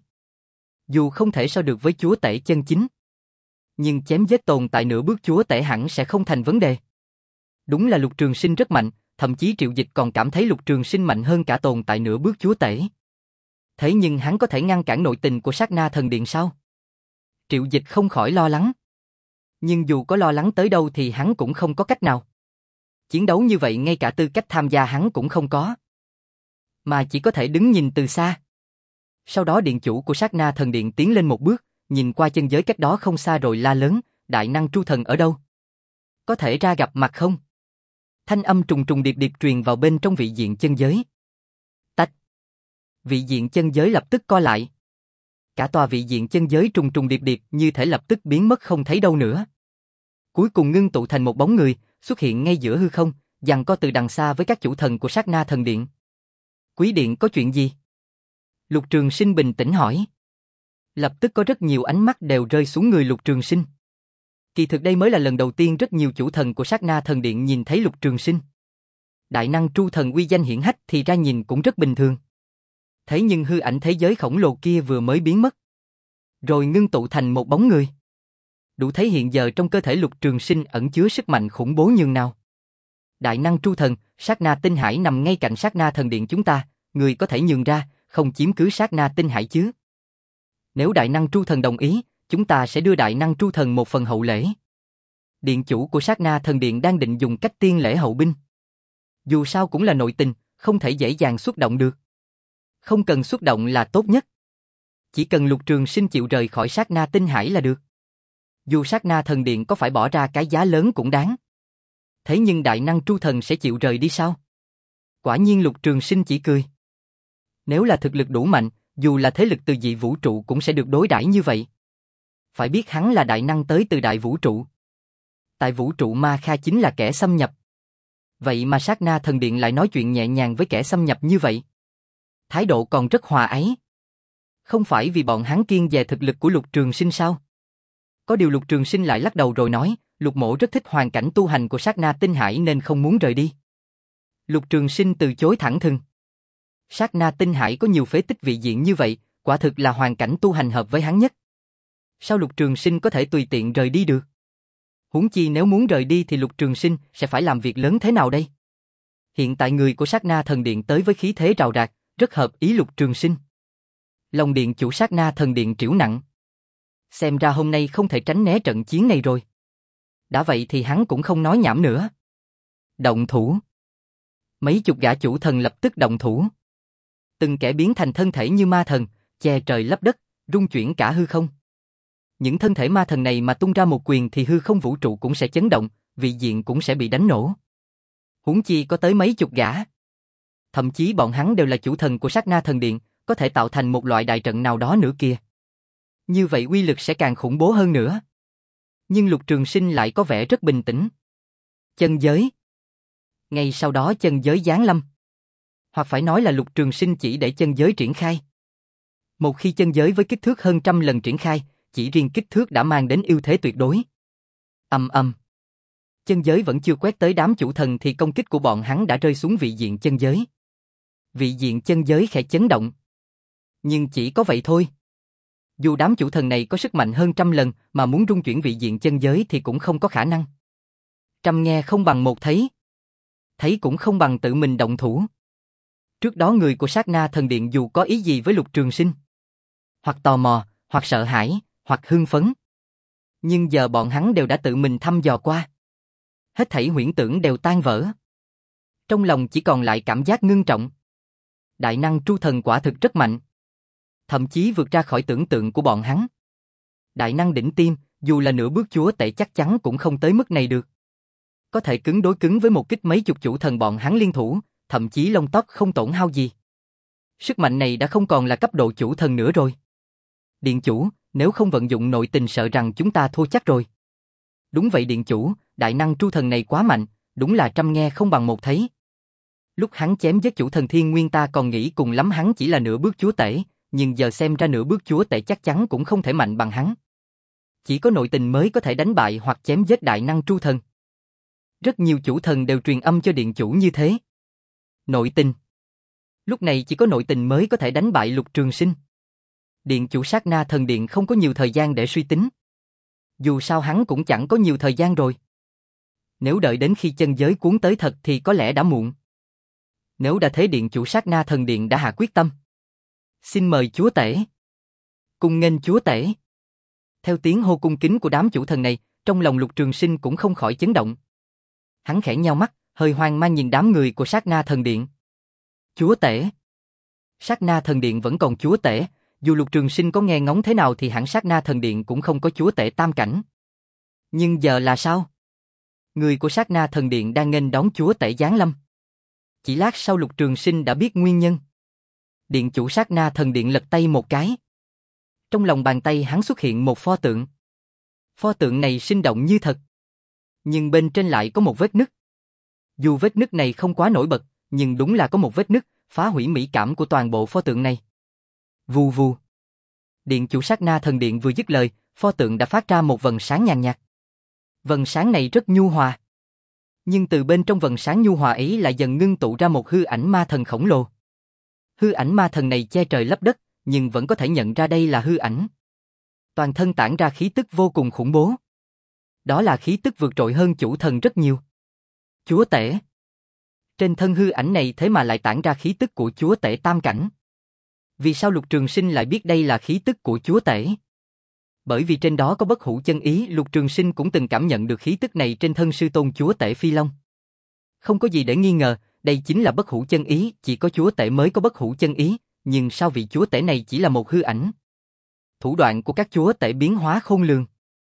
Dù không thể so được với chúa tể chân chính, nhưng chém giết tồn tại nửa bước chúa tể hẳn sẽ không thành vấn đề. Đúng là Lục Trường Sinh rất mạnh, thậm chí Triệu Dịch còn cảm thấy Lục Trường Sinh mạnh hơn cả tồn tại nửa bước chúa tể. Thế nhưng hắn có thể ngăn cản nội tình của sát na thần điện sao? Triệu Dịch không khỏi lo lắng. Nhưng dù có lo lắng tới đâu thì hắn cũng không có cách nào. Chiến đấu như vậy ngay cả tư cách tham gia hắn cũng không có. Mà chỉ có thể đứng nhìn từ xa. Sau đó điện chủ của sát na thần điện tiến lên một bước, nhìn qua chân giới cách đó không xa rồi la lớn, đại năng Tru Thần ở đâu? Có thể ra gặp mặt không? Thanh âm trùng trùng điệp điệp truyền vào bên trong vị diện chân giới. Tách. Vị diện chân giới lập tức co lại. Cả tòa vị diện chân giới trùng trùng điệp điệp như thể lập tức biến mất không thấy đâu nữa. Cuối cùng ngưng tụ thành một bóng người, xuất hiện ngay giữa hư không, giằng co từ đằng xa với các chủ thần của sát na thần điện. Quý điện có chuyện gì? Lục Trường Sinh bình tĩnh hỏi. Lập tức có rất nhiều ánh mắt đều rơi xuống người Lục Trường Sinh. Kỳ thực đây mới là lần đầu tiên rất nhiều chủ thần của sát na thần điện nhìn thấy Lục Trường Sinh. Đại năng Tru Thần uy danh hiển hách thì ra nhìn cũng rất bình thường. Thế nhưng hư ảnh thế giới khổng lồ kia vừa mới biến mất, rồi ngưng tụ thành một bóng người. Đủ thấy hiện giờ trong cơ thể Lục Trường Sinh ẩn chứa sức mạnh khủng bố nhường nào. Đại năng Tru Thần, sát na tinh hải nằm ngay cạnh sát na thần điện chúng ta, người có thể nhường ra, không chiếm cứ sát na tinh hải chứ? Nếu đại năng Tru Thần đồng ý, chúng ta sẽ đưa đại năng Tru Thần một phần hậu lễ. Điện chủ của sát na thần điện đang định dùng cách tiên lễ hậu binh. Dù sao cũng là nội tình, không thể dễ dàng xuất động được. Không cần xuất động là tốt nhất. Chỉ cần Lục Trường Sinh chịu rời khỏi sát na tinh hải là được. Dù sát na thần điện có phải bỏ ra cái giá lớn cũng đáng. Thế nhưng đại năng Tru Thần sẽ chịu rời đi sao? Quả nhiên Lục Trường Sinh chỉ cười. Nếu là thực lực đủ mạnh, dù là thế lực từ dị vũ trụ cũng sẽ được đối đãi như vậy. Phải biết hắn là đại năng tới từ đại vũ trụ. Tại vũ trụ Ma Kha chính là kẻ xâm nhập. Vậy mà sát na thần điện lại nói chuyện nhẹ nhàng với kẻ xâm nhập như vậy. Thái độ còn rất hòa ái. Không phải vì bọn hắn kiêng dè thực lực của Lục Trường Sinh sao? Có điều Lục Trường Sinh lại lắc đầu rồi nói, Lục Mỗ rất thích hoàn cảnh tu hành của sát na tinh hải nên không muốn rời đi. Lục Trường Sinh từ chối thẳng thừng. Sát na tinh hải có nhiều phế tích vị diện như vậy, quả thực là hoàn cảnh tu hành hợp với hắn nhất. Sao Lục Trường Sinh có thể tùy tiện rời đi được? Huống chi nếu muốn rời đi thì Lục Trường Sinh sẽ phải làm việc lớn thế nào đây? Hiện tại người của sát na thần điện tới với khí thế rào rạt, rất hợp ý Lục Trường Sinh. Lòng điện chủ sát na thần điện triểu nặng. Xem ra hôm nay không thể tránh né trận chiến này rồi. Đã vậy thì hắn cũng không nói nhảm nữa. Động thủ. Mấy chục gã chủ thần lập tức động thủ. Từng kẻ biến thành thân thể như ma thần, che trời lấp đất, rung chuyển cả hư không. Những thân thể ma thần này mà tung ra một quyền thì hư không vũ trụ cũng sẽ chấn động, vị diện cũng sẽ bị đánh nổ. Huống chi có tới mấy chục gã. Thậm chí bọn hắn đều là chủ thần của sát na thần điện, có thể tạo thành một loại đại trận nào đó nữa kìa. Như vậy uy lực sẽ càng khủng bố hơn nữa. Nhưng Lục Trường Sinh lại có vẻ rất bình tĩnh. Chân giới. Ngay sau đó chân giới giáng lâm. Hoặc phải nói là Lục Trường Sinh chỉ để chân giới triển khai. Một khi chân giới với kích thước hơn trăm lần triển khai, chỉ riêng kích thước đã mang đến ưu thế tuyệt đối. Ầm ầm. Chân giới vẫn chưa quét tới đám chủ thần thì công kích của bọn hắn đã rơi xuống vị diện chân giới. Vị diện chân giới khẽ chấn động. Nhưng chỉ có vậy thôi. Dù đám chủ thần này có sức mạnh hơn trăm lần mà muốn rung chuyển vị diện chân giới thì cũng không có khả năng. Trăm nghe không bằng một thấy. Thấy cũng không bằng tự mình động thủ. Trước đó người của sát na thần điện dù có ý gì với Lục Trường Sinh, hoặc tò mò, hoặc sợ hãi, hoặc hưng phấn. Nhưng giờ bọn hắn đều đã tự mình thăm dò qua. Hết thảy huyễn tưởng đều tan vỡ. Trong lòng chỉ còn lại cảm giác ngưng trọng. Đại năng Tru Thần quả thực rất mạnh. thậm chí vượt ra khỏi tưởng tượng của bọn hắn. Đại năng đỉnh tiêm, dù là nửa bước chúa tể chắc chắn cũng không tới mức này được. Có thể cứng đối cứng với một kích mấy chục chủ thần bọn hắn liên thủ, thậm chí lông tóc không tổn hao gì. Sức mạnh này đã không còn là cấp độ chủ thần nữa rồi. Điện chủ, nếu không vận dụng nội tình sợ rằng chúng ta thua chắc rồi. Đúng vậy điện chủ, đại năng tru thần này quá mạnh, đúng là trăm nghe không bằng một thấy. Lúc hắn chém giết chủ thần thiên nguyên ta còn nghĩ cùng lắm hắn chỉ là nửa bước chúa tể, nhưng giờ xem ra nửa bước chúa tể chắc chắn cũng không thể mạnh bằng hắn. Chỉ có nội tình mới có thể đánh bại hoặc chém giết đại năng tru thần. Rất nhiều chủ thần đều truyền âm cho điện chủ như thế. Nội tình. Lúc này chỉ có nội tình mới có thể đánh bại Lục Trường Sinh. Điện chủ Sát Na Thần Điện không có nhiều thời gian để suy tính. Dù sao hắn cũng chẳng có nhiều thời gian rồi. Nếu đợi đến khi chân giới cuốn tới thật thì có lẽ đã muộn. Nếu đã thế điện chủ Sát Na Thần Điện đã hạ quyết tâm. Xin mời chúa tể. Cung nghênh chúa tể. Theo tiếng hô cung kính của đám chủ thần này, trong lòng Lục Trường Sinh cũng không khỏi chấn động. Hắn khẽ nheo mắt, hơi hoang mang nhìn đám người của Sát Na Thần Điện. Chúa tể. Sát Na Thần Điện vẫn còn chúa tể, dù Lục Trường Sinh có nghe ngóng thế nào thì hẳn Sát Na Thần Điện cũng không có chúa tể tam cảnh. Nhưng giờ là sao? Người của Sát Na Thần Điện đang nghênh đón chúa tể giáng lâm. Chỉ lát sau Lục Trường Sinh đã biết nguyên nhân. Điện chủ Sát Na Thần Điện lật tay một cái. Trong lòng bàn tay hắn xuất hiện một pho tượng. Pho tượng này sinh động như thật. Nhưng bên trên lại có một vết nứt. Dù vết nứt này không quá nổi bật, nhưng đúng là có một vết nứt, phá hủy mỹ cảm của toàn bộ pho tượng này. Vù vù. Điện chủ Sát Na Thần Điện vừa dứt lời, pho tượng đã phát ra một vầng sáng nhàn nhạt. Vầng sáng này rất nhu hòa. Nhưng từ bên trong vầng sáng nhu hòa ấy lại dần ngưng tụ ra một hư ảnh ma thần khổng lồ. Hư ảnh ma thần này che trời lấp đất, nhưng vẫn có thể nhận ra đây là hư ảnh. Toàn thân tản ra khí tức vô cùng khủng bố. Đó là khí tức vượt trội hơn chủ thần rất nhiều. Chúa tể. Trên thân hư ảnh này thế mà lại tản ra khí tức của chúa tể tam cảnh. Vì sao Lục Trường Sinh lại biết đây là khí tức của chúa tể? Bởi vì trên đó có bất hủ chân ý, Lục Trường Sinh cũng từng cảm nhận được khí tức này trên thân sư tôn chúa tể Phi Long. Không có gì để nghi ngờ, đây chính là bất hủ chân ý, chỉ có chúa tể mới có bất hủ chân ý, nhưng sao vị chúa tể này chỉ là một hư ảnh? Thủ đoạn của các chúa tể biến hóa khôn lường.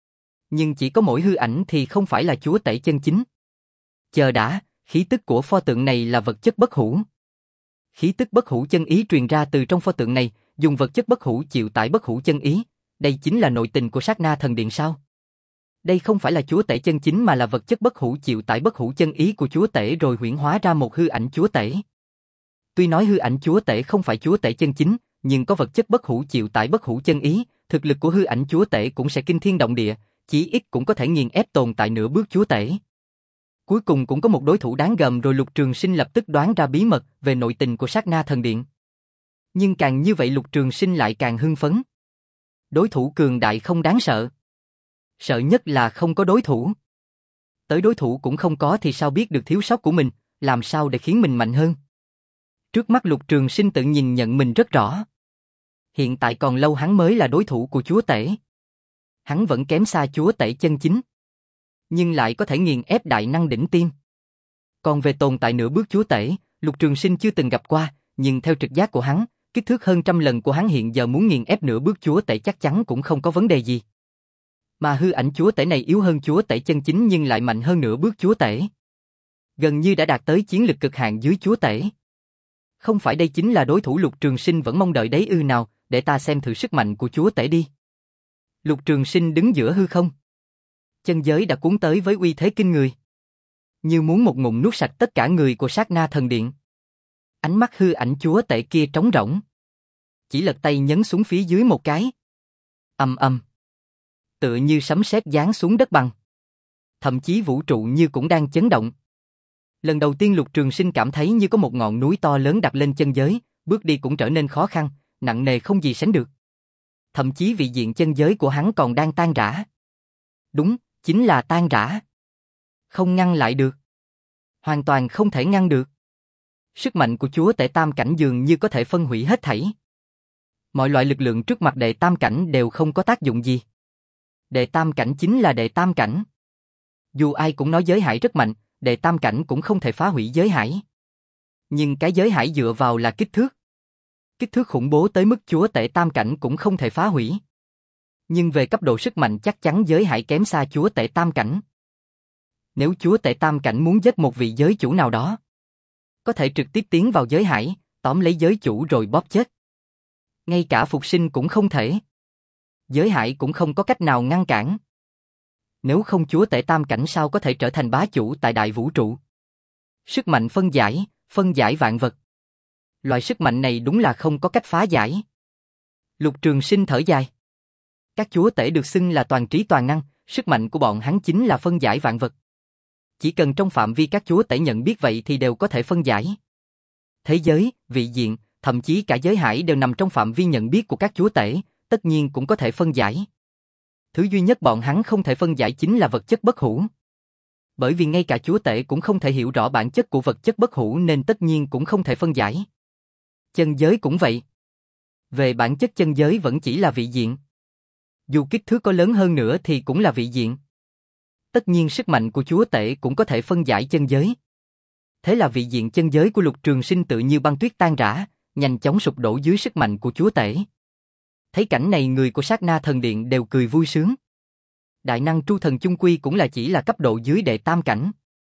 Nhưng chỉ có mỗi hư ảnh thì không phải là chúa tể chân chính. Chờ đã, khí tức của pho tượng này là vật chất bất hủ. Khí tức bất hủ chân ý truyền ra từ trong pho tượng này, dùng vật chất bất hủ chịu tải bất hủ chân ý. Đây chính là nội tình của Sát Na Thần Điện sao? Đây không phải là chúa tể chân chính mà là vật chất bất hủ chịu tải bất hủ chân ý của chúa tể rồi huyễn hóa ra một hư ảnh chúa tể. Tuy nói hư ảnh chúa tể không phải chúa tể chân chính, nhưng có vật chất bất hủ chịu tải bất hủ chân ý, thực lực của hư ảnh chúa tể cũng sẽ kinh thiên động địa, chí ít cũng có thể nghiền ép tồn tại nửa bước chúa tể. Cuối cùng cũng có một đối thủ đáng gờm rồi Lục Trường Sinh lập tức đoán ra bí mật về nội tình của Sát Na Thần Điện. Nhưng càng như vậy Lục Trường Sinh lại càng hưng phấn. Đối thủ cường đại không đáng sợ. Sợ nhất là không có đối thủ. Tới đối thủ cũng không có thì sao biết được thiếu sót của mình, làm sao để khiến mình mạnh hơn. Trước mắt Lục Trường Sinh tự nhìn nhận mình rất rõ. Hiện tại còn lâu hắn mới là đối thủ của chúa tể. Hắn vẫn kém xa chúa tể chân chính. Nhưng lại có thể nghiền ép đại năng đỉnh tiêm. Còn về tồn tại nửa bước chúa tể, Lục Trường Sinh chưa từng gặp qua, nhưng theo trực giác của hắn, kích thước hơn trăm lần của hắn hiện giờ muốn nghiền ép nửa bước chúa tể chắc chắn cũng không có vấn đề gì. Mà hư ảnh chúa tể này yếu hơn chúa tể chân chính nhưng lại mạnh hơn nửa bước chúa tể. Gần như đã đạt tới chiến lực cực hạn dưới chúa tể. Không phải đây chính là đối thủ Lục Trường Sinh vẫn mong đợi đấy ư? Nào, để ta xem thử sức mạnh của chúa tể đi. Lục Trường Sinh đứng giữa hư không. Chân giới đã cuốn tới với uy thế kinh người. Như muốn một ngụm nuốt sạch tất cả người của Sát Na Thần Điện. Ánh mắt hư ảnh chúa tể kia trống rỗng. Chỉ lật tay nhấn xuống phía dưới một cái. Ầm ầm. Tựa như sấm sét giáng xuống đất bằng. Thậm chí vũ trụ như cũng đang chấn động. Lần đầu tiên Lục Trường Sinh cảm thấy như có một ngọn núi to lớn đặt lên chân giới, bước đi cũng trở nên khó khăn, nặng nề không gì sánh được. Thậm chí vị diện chân giới của hắn còn đang tan rã. Đúng, chính là tan rã. Không ngăn lại được. Hoàn toàn không thể ngăn được. Sức mạnh của chúa tể tam cảnh dường như có thể phân hủy hết thảy. Mọi loại lực lượng trước mặt đệ tam cảnh đều không có tác dụng gì. Đệ tam cảnh chính là đệ tam cảnh. Dù ai cũng nói giới hải rất mạnh, đệ tam cảnh cũng không thể phá hủy giới hải. Nhưng cái giới hải dựa vào là kích thước. Kích thước khủng bố tới mức chúa tể tam cảnh cũng không thể phá hủy. Nhưng về cấp độ sức mạnh chắc chắn giới hải kém xa chúa tể tam cảnh. Nếu chúa tể tam cảnh muốn giết một vị giới chủ nào đó, có thể trực tiếp tiến vào giới hải, tóm lấy giới chủ rồi bóp chết. Ngay cả phục sinh cũng không thể. Giới hải cũng không có cách nào ngăn cản. Nếu không chúa tể tam cảnh sao có thể trở thành bá chủ tại đại vũ trụ? Sức mạnh phân giải, phân giải vạn vật. Loại sức mạnh này đúng là không có cách phá giải. Lục Trường Sinh thở dài. Các chúa tể được xưng là toàn trí toàn năng, sức mạnh của bọn hắn chính là phân giải vạn vật. Chỉ cần trong phạm vi các chúa tể nhận biết vậy thì đều có thể phân giải. Thế giới, vị diện, thậm chí cả giới hải đều nằm trong phạm vi nhận biết của các chúa tể, tất nhiên cũng có thể phân giải. Thứ duy nhất bọn hắn không thể phân giải chính là vật chất bất hủ. Bởi vì ngay cả chúa tể cũng không thể hiểu rõ bản chất của vật chất bất hủ nên tất nhiên cũng không thể phân giải. Chân giới cũng vậy. Về bản chất chân giới vẫn chỉ là vị diện. Dù kích thước có lớn hơn nữa thì cũng là vị diện. Tất nhiên sức mạnh của chúa tể cũng có thể phân giải chân giới. Thế là vị diện chân giới của Lục Trường Sinh tự như băng tuyết tan rã, nhanh chóng sụp đổ dưới sức mạnh của chúa tể. Thấy cảnh này người của Sát Na Thần Điện đều cười vui sướng. Đại năng Tru Thần chung quy cũng là chỉ là cấp độ dưới đệ tam cảnh.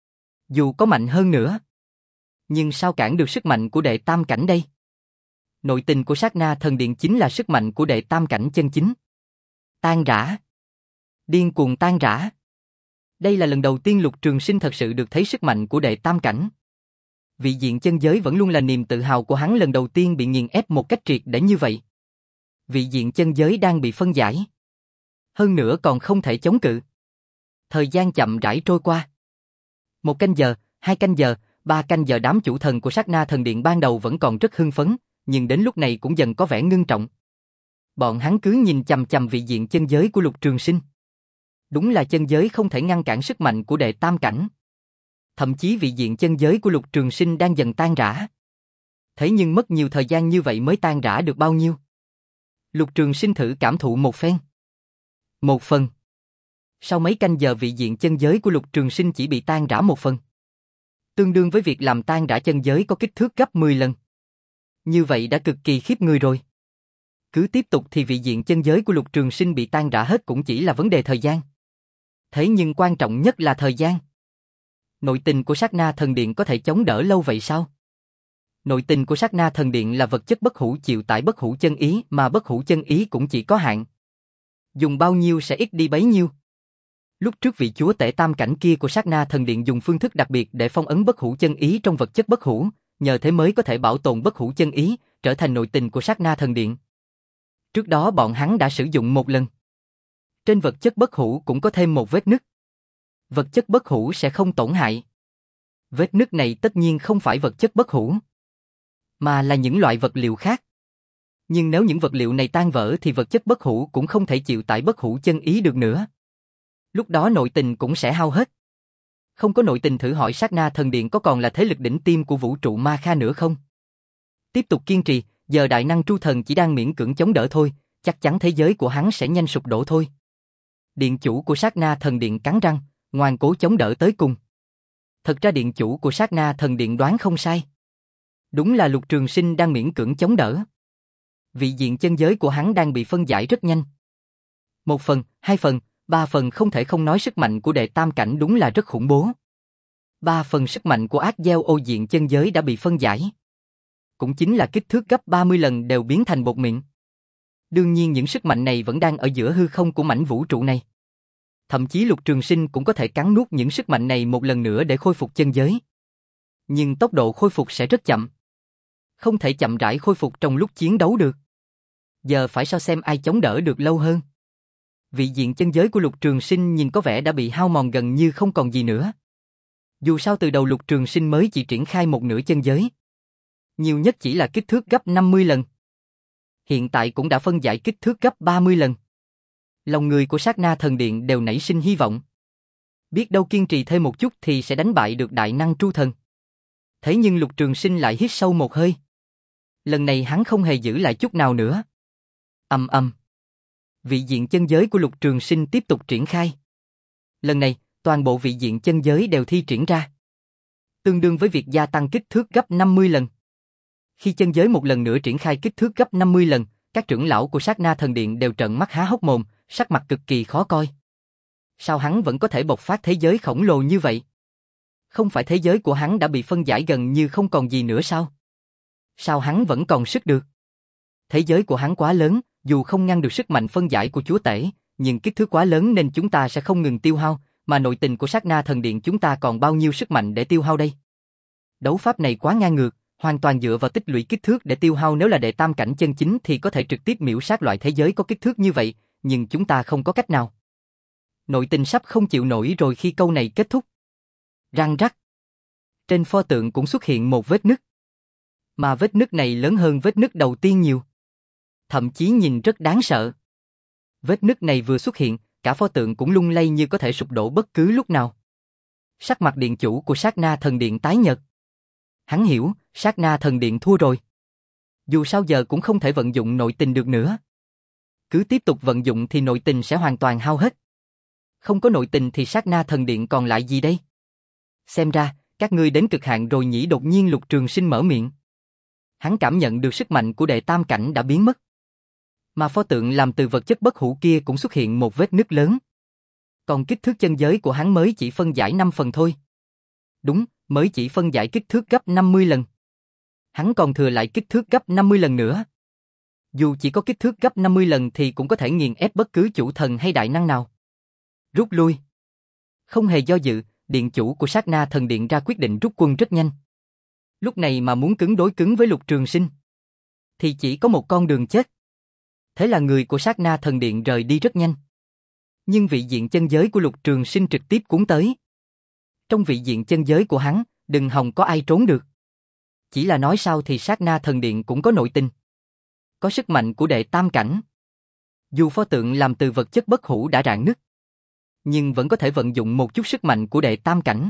Dù có mạnh hơn nữa, nhưng sao cản được sức mạnh của đệ tam cảnh đây? Nội tình của Sát Na Thần Điện chính là sức mạnh của đệ tam cảnh chân chính. Tan rã. Điên cuồng tan rã. Đây là lần đầu tiên Lục Trường Sinh thật sự được thấy sức mạnh của đệ tam cảnh. Vị diện chân giới vẫn luôn là niềm tự hào của hắn, lần đầu tiên bị nghiền ép một cách triệt để như vậy. Vị diện chân giới đang bị phân giải. Hơn nữa còn không thể chống cự. Thời gian chậm rãi trôi qua. Một canh giờ, hai canh giờ, ba canh giờ đám chủ thần của Sát Na Thần Điện ban đầu vẫn còn rất hưng phấn, nhưng đến lúc này cũng dần có vẻ ngưng trọng. Bọn hắn cứ nhìn chằm chằm vị diện chân giới của Lục Trường Sinh. Đúng là chân giới không thể ngăn cản sức mạnh của đệ tam cảnh. Thậm chí vị diện chân giới của Lục Trường Sinh đang dần tan rã. Thế nhưng mất nhiều thời gian như vậy mới tan rã được bao nhiêu? Lục Trường Sinh thử cảm thụ một phen. Một phần. Sau mấy canh giờ vị diện chân giới của Lục Trường Sinh chỉ bị tan rã một phần. Tương đương với việc làm tan rã chân giới có kích thước gấp mười lần. Như vậy đã cực kỳ khiếp người rồi. Cứ tiếp tục thì vị diện chân giới của Lục Trường Sinh bị tan rã hết cũng chỉ là vấn đề thời gian. Thế nhưng quan trọng nhất là thời gian. Nội tình của Sát Na Thần Điện có thể chống đỡ lâu vậy sao? Nội tình của Sát Na Thần Điện là vật chất bất hủ chịu tải bất hủ chân ý, mà bất hủ chân ý cũng chỉ có hạn. Dùng bao nhiêu sẽ ít đi bấy nhiêu. Lúc trước vị chúa tể tam cảnh kia của Sát Na Thần Điện dùng phương thức đặc biệt để phong ấn bất hủ chân ý trong vật chất bất hủ, nhờ thế mới có thể bảo tồn bất hủ chân ý, trở thành nội tình của Sát Na Thần Điện. Trước đó bọn hắn đã sử dụng một lần. Trên vật chất bất hủ cũng có thêm một vết nứt. Vật chất bất hủ sẽ không tổn hại. Vết nứt này tất nhiên không phải vật chất bất hủ, mà là những loại vật liệu khác. Nhưng nếu những vật liệu này tan vỡ thì vật chất bất hủ cũng không thể chịu tải bất hủ chân ý được nữa. Lúc đó nội tình cũng sẽ hao hết. Không có nội tình thử hỏi Sát Na Thần Điện có còn là thế lực đỉnh tiêm của vũ trụ Ma Kha nữa không? Tiếp tục kiên trì, giờ đại năng Tru Thần chỉ đang miễn cưỡng chống đỡ thôi, chắc chắn thế giới của hắn sẽ nhanh sụp đổ thôi. Điện chủ của Sát Na Thần Điện cắn răng, ngoan cố chống đỡ tới cùng. Thật ra điện chủ của Sát Na Thần Điện đoán không sai. Đúng là Lục Trường Sinh đang miễn cưỡng chống đỡ. Vị diện chân giới của hắn đang bị phân giải rất nhanh. Một phần, hai phần, ba phần không thể không nói sức mạnh của đệ tam cảnh đúng là rất khủng bố. Ba phần sức mạnh của ác gieo ô diện chân giới đã bị phân giải. Cũng chính là kích thước gấp ba mươi lần đều biến thành bột mịn. Đương nhiên những sức mạnh này vẫn đang ở giữa hư không của mảnh vũ trụ này. Thậm chí Lục Trường Sinh cũng có thể cắn nuốt những sức mạnh này một lần nữa để khôi phục chân giới. Nhưng tốc độ khôi phục sẽ rất chậm. Không thể chậm rãi khôi phục trong lúc chiến đấu được. Giờ phải so xem ai chống đỡ được lâu hơn. Vị diện chân giới của Lục Trường Sinh nhìn có vẻ đã bị hao mòn gần như không còn gì nữa. Dù sao từ đầu Lục Trường Sinh mới chỉ triển khai một nửa chân giới. Nhiều nhất chỉ là kích thước gấp năm mươi lần. Hiện tại cũng đã phân giải kích thước gấp ba mươi lần. Lòng người của Sát Na Thần Điện đều nảy sinh hy vọng. Biết đâu kiên trì thêm một chút thì sẽ đánh bại được đại năng Tru Thần. Thế nhưng Lục Trường Sinh lại hít sâu một hơi. Lần này hắn không hề giữ lại chút nào nữa. Ầm ầm. Vị diện chân giới của Lục Trường Sinh tiếp tục triển khai. Lần này, toàn bộ vị diện chân giới đều thi triển ra. Tương đương với việc gia tăng kích thước gấp năm mươi lần. Khi chân giới một lần nữa triển khai kích thước gấp năm mươi lần, các trưởng lão của Sát Na Thần Điện đều trợn mắt há hốc mồm, sắc mặt cực kỳ khó coi. Sao hắn vẫn có thể bộc phát thế giới khổng lồ như vậy? Không phải thế giới của hắn đã bị phân giải gần như không còn gì nữa sao? Sao hắn vẫn còn sức được? Thế giới của hắn quá lớn, dù không ngăn được sức mạnh phân giải của chúa tể, nhưng kích thước quá lớn nên chúng ta sẽ không ngừng tiêu hao, mà nội tình của Sát Na Thần Điện chúng ta còn bao nhiêu sức mạnh để tiêu hao đây? Đấu pháp này quá ngang ngược, hoàn toàn dựa vào tích lũy kích thước để tiêu hao, nếu là đệ tam cảnh chân chính thì có thể trực tiếp miểu sát loại thế giới có kích thước như vậy, nhưng chúng ta không có cách nào. Nội tình sắp không chịu nổi rồi khi câu này kết thúc. Răng rắc. Trên pho tượng cũng xuất hiện một vết nứt. Mà vết nứt này lớn hơn vết nứt đầu tiên nhiều. Thậm chí nhìn rất đáng sợ. Vết nứt này vừa xuất hiện, cả pho tượng cũng lung lay như có thể sụp đổ bất cứ lúc nào. Sắc mặt điện chủ của Sát Na Thần Điện tái nhợt. Hắn hiểu, Sát Na Thần Điện thua rồi. Dù sao giờ cũng không thể vận dụng nội tình được nữa. Cứ tiếp tục vận dụng thì nội tình sẽ hoàn toàn hao hết. Không có nội tình thì Sát Na Thần Điện còn lại gì đây? Xem ra, các ngươi đến cực hạn rồi nhỉ. Đột nhiên Lục Trường Sinh mở miệng. Hắn cảm nhận được sức mạnh của đệ tam cảnh đã biến mất. Mà pho tượng làm từ vật chất bất hủ kia cũng xuất hiện một vết nứt lớn. Còn kích thước chân giới của hắn mới chỉ phân giải năm phần thôi. Đúng, mới chỉ phân giải kích thước gấp năm mươi lần. Hắn còn thừa lại kích thước gấp năm mươi lần nữa. Dù chỉ có kích thước gấp năm mươi lần thì cũng có thể nghiền ép bất cứ chủ thần hay đại năng nào. Rút lui. Không hề do dự, điện chủ của Sát Na Thần Điện ra quyết định rút quân rất nhanh. Lúc này mà muốn cứng đối cứng với Lục Trường Sinh thì chỉ có một con đường chết. Thế là người của Sát Na Thần Điện rời đi rất nhanh. Nhưng vị diện chân giới của Lục Trường Sinh trực tiếp cuốn tới. Trong vị diện chân giới của hắn, đừng hòng có ai trốn được. Chỉ là nói sao thì Sát Na Thần Điện cũng có nội tình. Có sức mạnh của đệ tam cảnh. Dù pho tượng làm từ vật chất bất hủ đã rạn nứt, nhưng vẫn có thể vận dụng một chút sức mạnh của đệ tam cảnh.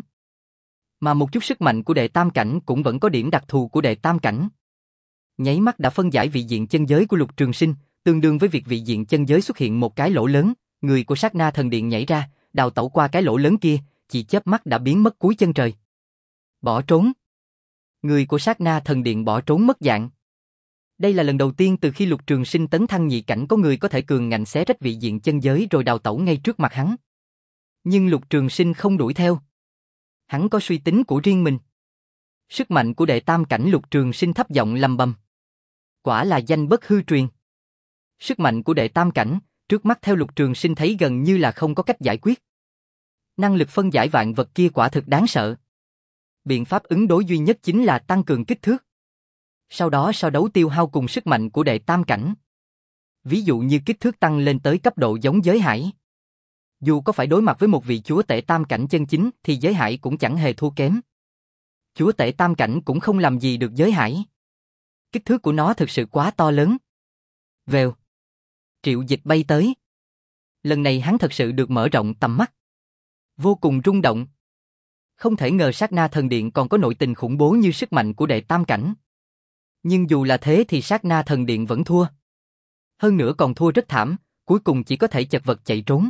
Mà một chút sức mạnh của đệ tam cảnh cũng vẫn có điểm đặc thù của đệ tam cảnh. Nháy mắt đã phân giải vị diện chân giới của Lục Trường Sinh, tương đương với việc vị diện chân giới xuất hiện một cái lỗ lớn, người của Sát Na Thần Điện nhảy ra, đào tẩu qua cái lỗ lớn kia, chỉ chớp mắt đã biến mất cuối chân trời. Bỏ trốn. Người của Sát Na Thần Điện bỏ trốn mất dạng. Đây là lần đầu tiên từ khi Lục Trường Sinh tấn thăng nhị cảnh có người có thể cường ngạnh xé rách vị diện chân giới rồi đào tẩu ngay trước mặt hắn. Nhưng Lục Trường Sinh không đuổi theo. Hắn có suy tính của riêng mình. Sức mạnh của đệ tam cảnh Lục Trường Sinh thấp giọng lầm bầm. Quả là danh bất hư truyền. Sức mạnh của đệ tam cảnh, trước mắt theo Lục Trường Sinh thấy gần như là không có cách giải quyết. Năng lực phân giải vạn vật kia quả thực đáng sợ. Biện pháp ứng đối duy nhất chính là tăng cường kích thước. Sau đó so đấu tiêu hao cùng sức mạnh của đệ tam cảnh. Ví dụ như kích thước tăng lên tới cấp độ giống giới hải. Dù có phải đối mặt với một vị chúa tể tam cảnh chân chính thì giới hải cũng chẳng hề thua kém. Chúa tể tam cảnh cũng không làm gì được giới hải. Kích thước của nó thực sự quá to lớn. Vèo. Triệu Dịch bay tới. Lần này hắn thật sự được mở rộng tầm mắt. Vô cùng rung động. Không thể ngờ Sát Na Thần Điện còn có nội tình khủng bố như sức mạnh của đệ tam cảnh. Nhưng dù là thế thì Sát Na Thần Điện vẫn thua. Hơn nữa còn thua rất thảm, cuối cùng chỉ có thể chật vật chạy trốn.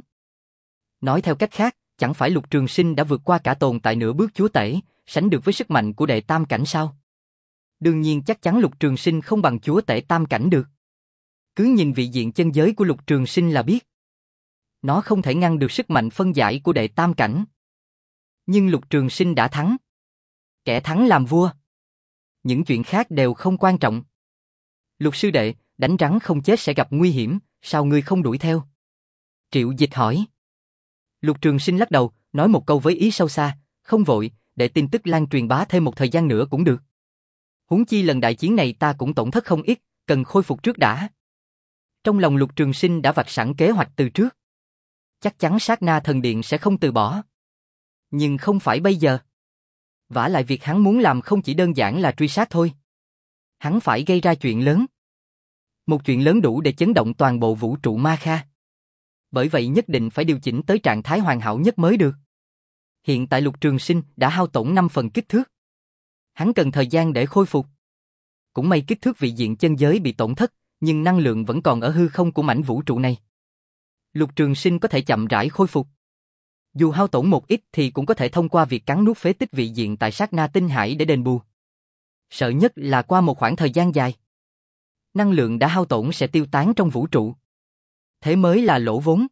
Nói theo cách khác, chẳng phải Lục Trường Sinh đã vượt qua cả tồn tại nửa bước chúa tể, sánh được với sức mạnh của đệ tam cảnh sao? Đương nhiên chắc chắn Lục Trường Sinh không bằng chúa tể tam cảnh được. Cứ nhìn vị diện chân giới của Lục Trường Sinh là biết. Nó không thể ngăn được sức mạnh phân giải của đệ tam cảnh. Nhưng Lục Trường Sinh đã thắng. Kẻ thắng làm vua. Những chuyện khác đều không quan trọng. Lục sư đệ, đánh rắn không chết sẽ gặp nguy hiểm, sao ngươi không đuổi theo? Triệu Dịch hỏi. Lục Trường Sinh lắc đầu, nói một câu với ý sâu xa, không vội, để tin tức lan truyền bá thêm một thời gian nữa cũng được. Huống chi lần đại chiến này ta cũng tổn thất không ít, cần khôi phục trước đã. Trong lòng Lục Trường Sinh đã vạch sẵn kế hoạch từ trước. Chắc chắn Sát Na Thần Điện sẽ không từ bỏ. Nhưng không phải bây giờ. Vả lại việc hắn muốn làm không chỉ đơn giản là truy sát thôi. Hắn phải gây ra chuyện lớn. Một chuyện lớn đủ để chấn động toàn bộ vũ trụ Ma Kha. Bởi vậy nhất định phải điều chỉnh tới trạng thái hoàn hảo nhất mới được. Hiện tại Lục Trường Sinh đã hao tổn năm phần kích thước. Hắn cần thời gian để khôi phục. Cũng may kích thước vị diện chân giới bị tổn thất, nhưng năng lượng vẫn còn ở hư không của mảnh vũ trụ này. Lục Trường Sinh có thể chậm rãi khôi phục. Dù hao tổn một ít thì cũng có thể thông qua việc cắn nuốt phế tích vị diện tại Sát Na Tinh Hải để đền bù. Sợ nhất là qua một khoảng thời gian dài, năng lượng đã hao tổn sẽ tiêu tán trong vũ trụ. Thế mới là lỗ vốn.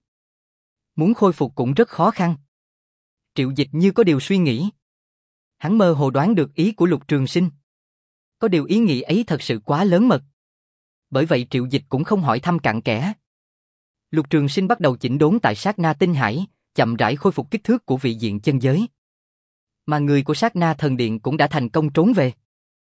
Muốn khôi phục cũng rất khó khăn. Triệu Dịch như có điều suy nghĩ. Hắn mơ hồ đoán được ý của Lục Trường Sinh. Có điều ý nghĩ ấy thật sự quá lớn mật. Bởi vậy Triệu Dịch cũng không hỏi thăm cặn kẽ. Lục Trường Sinh bắt đầu chỉnh đốn tại Sát Na Tinh Hải, chậm rãi khôi phục kích thước của vị diện chân giới. Mà người của Sát Na Thần Điện cũng đã thành công trốn về.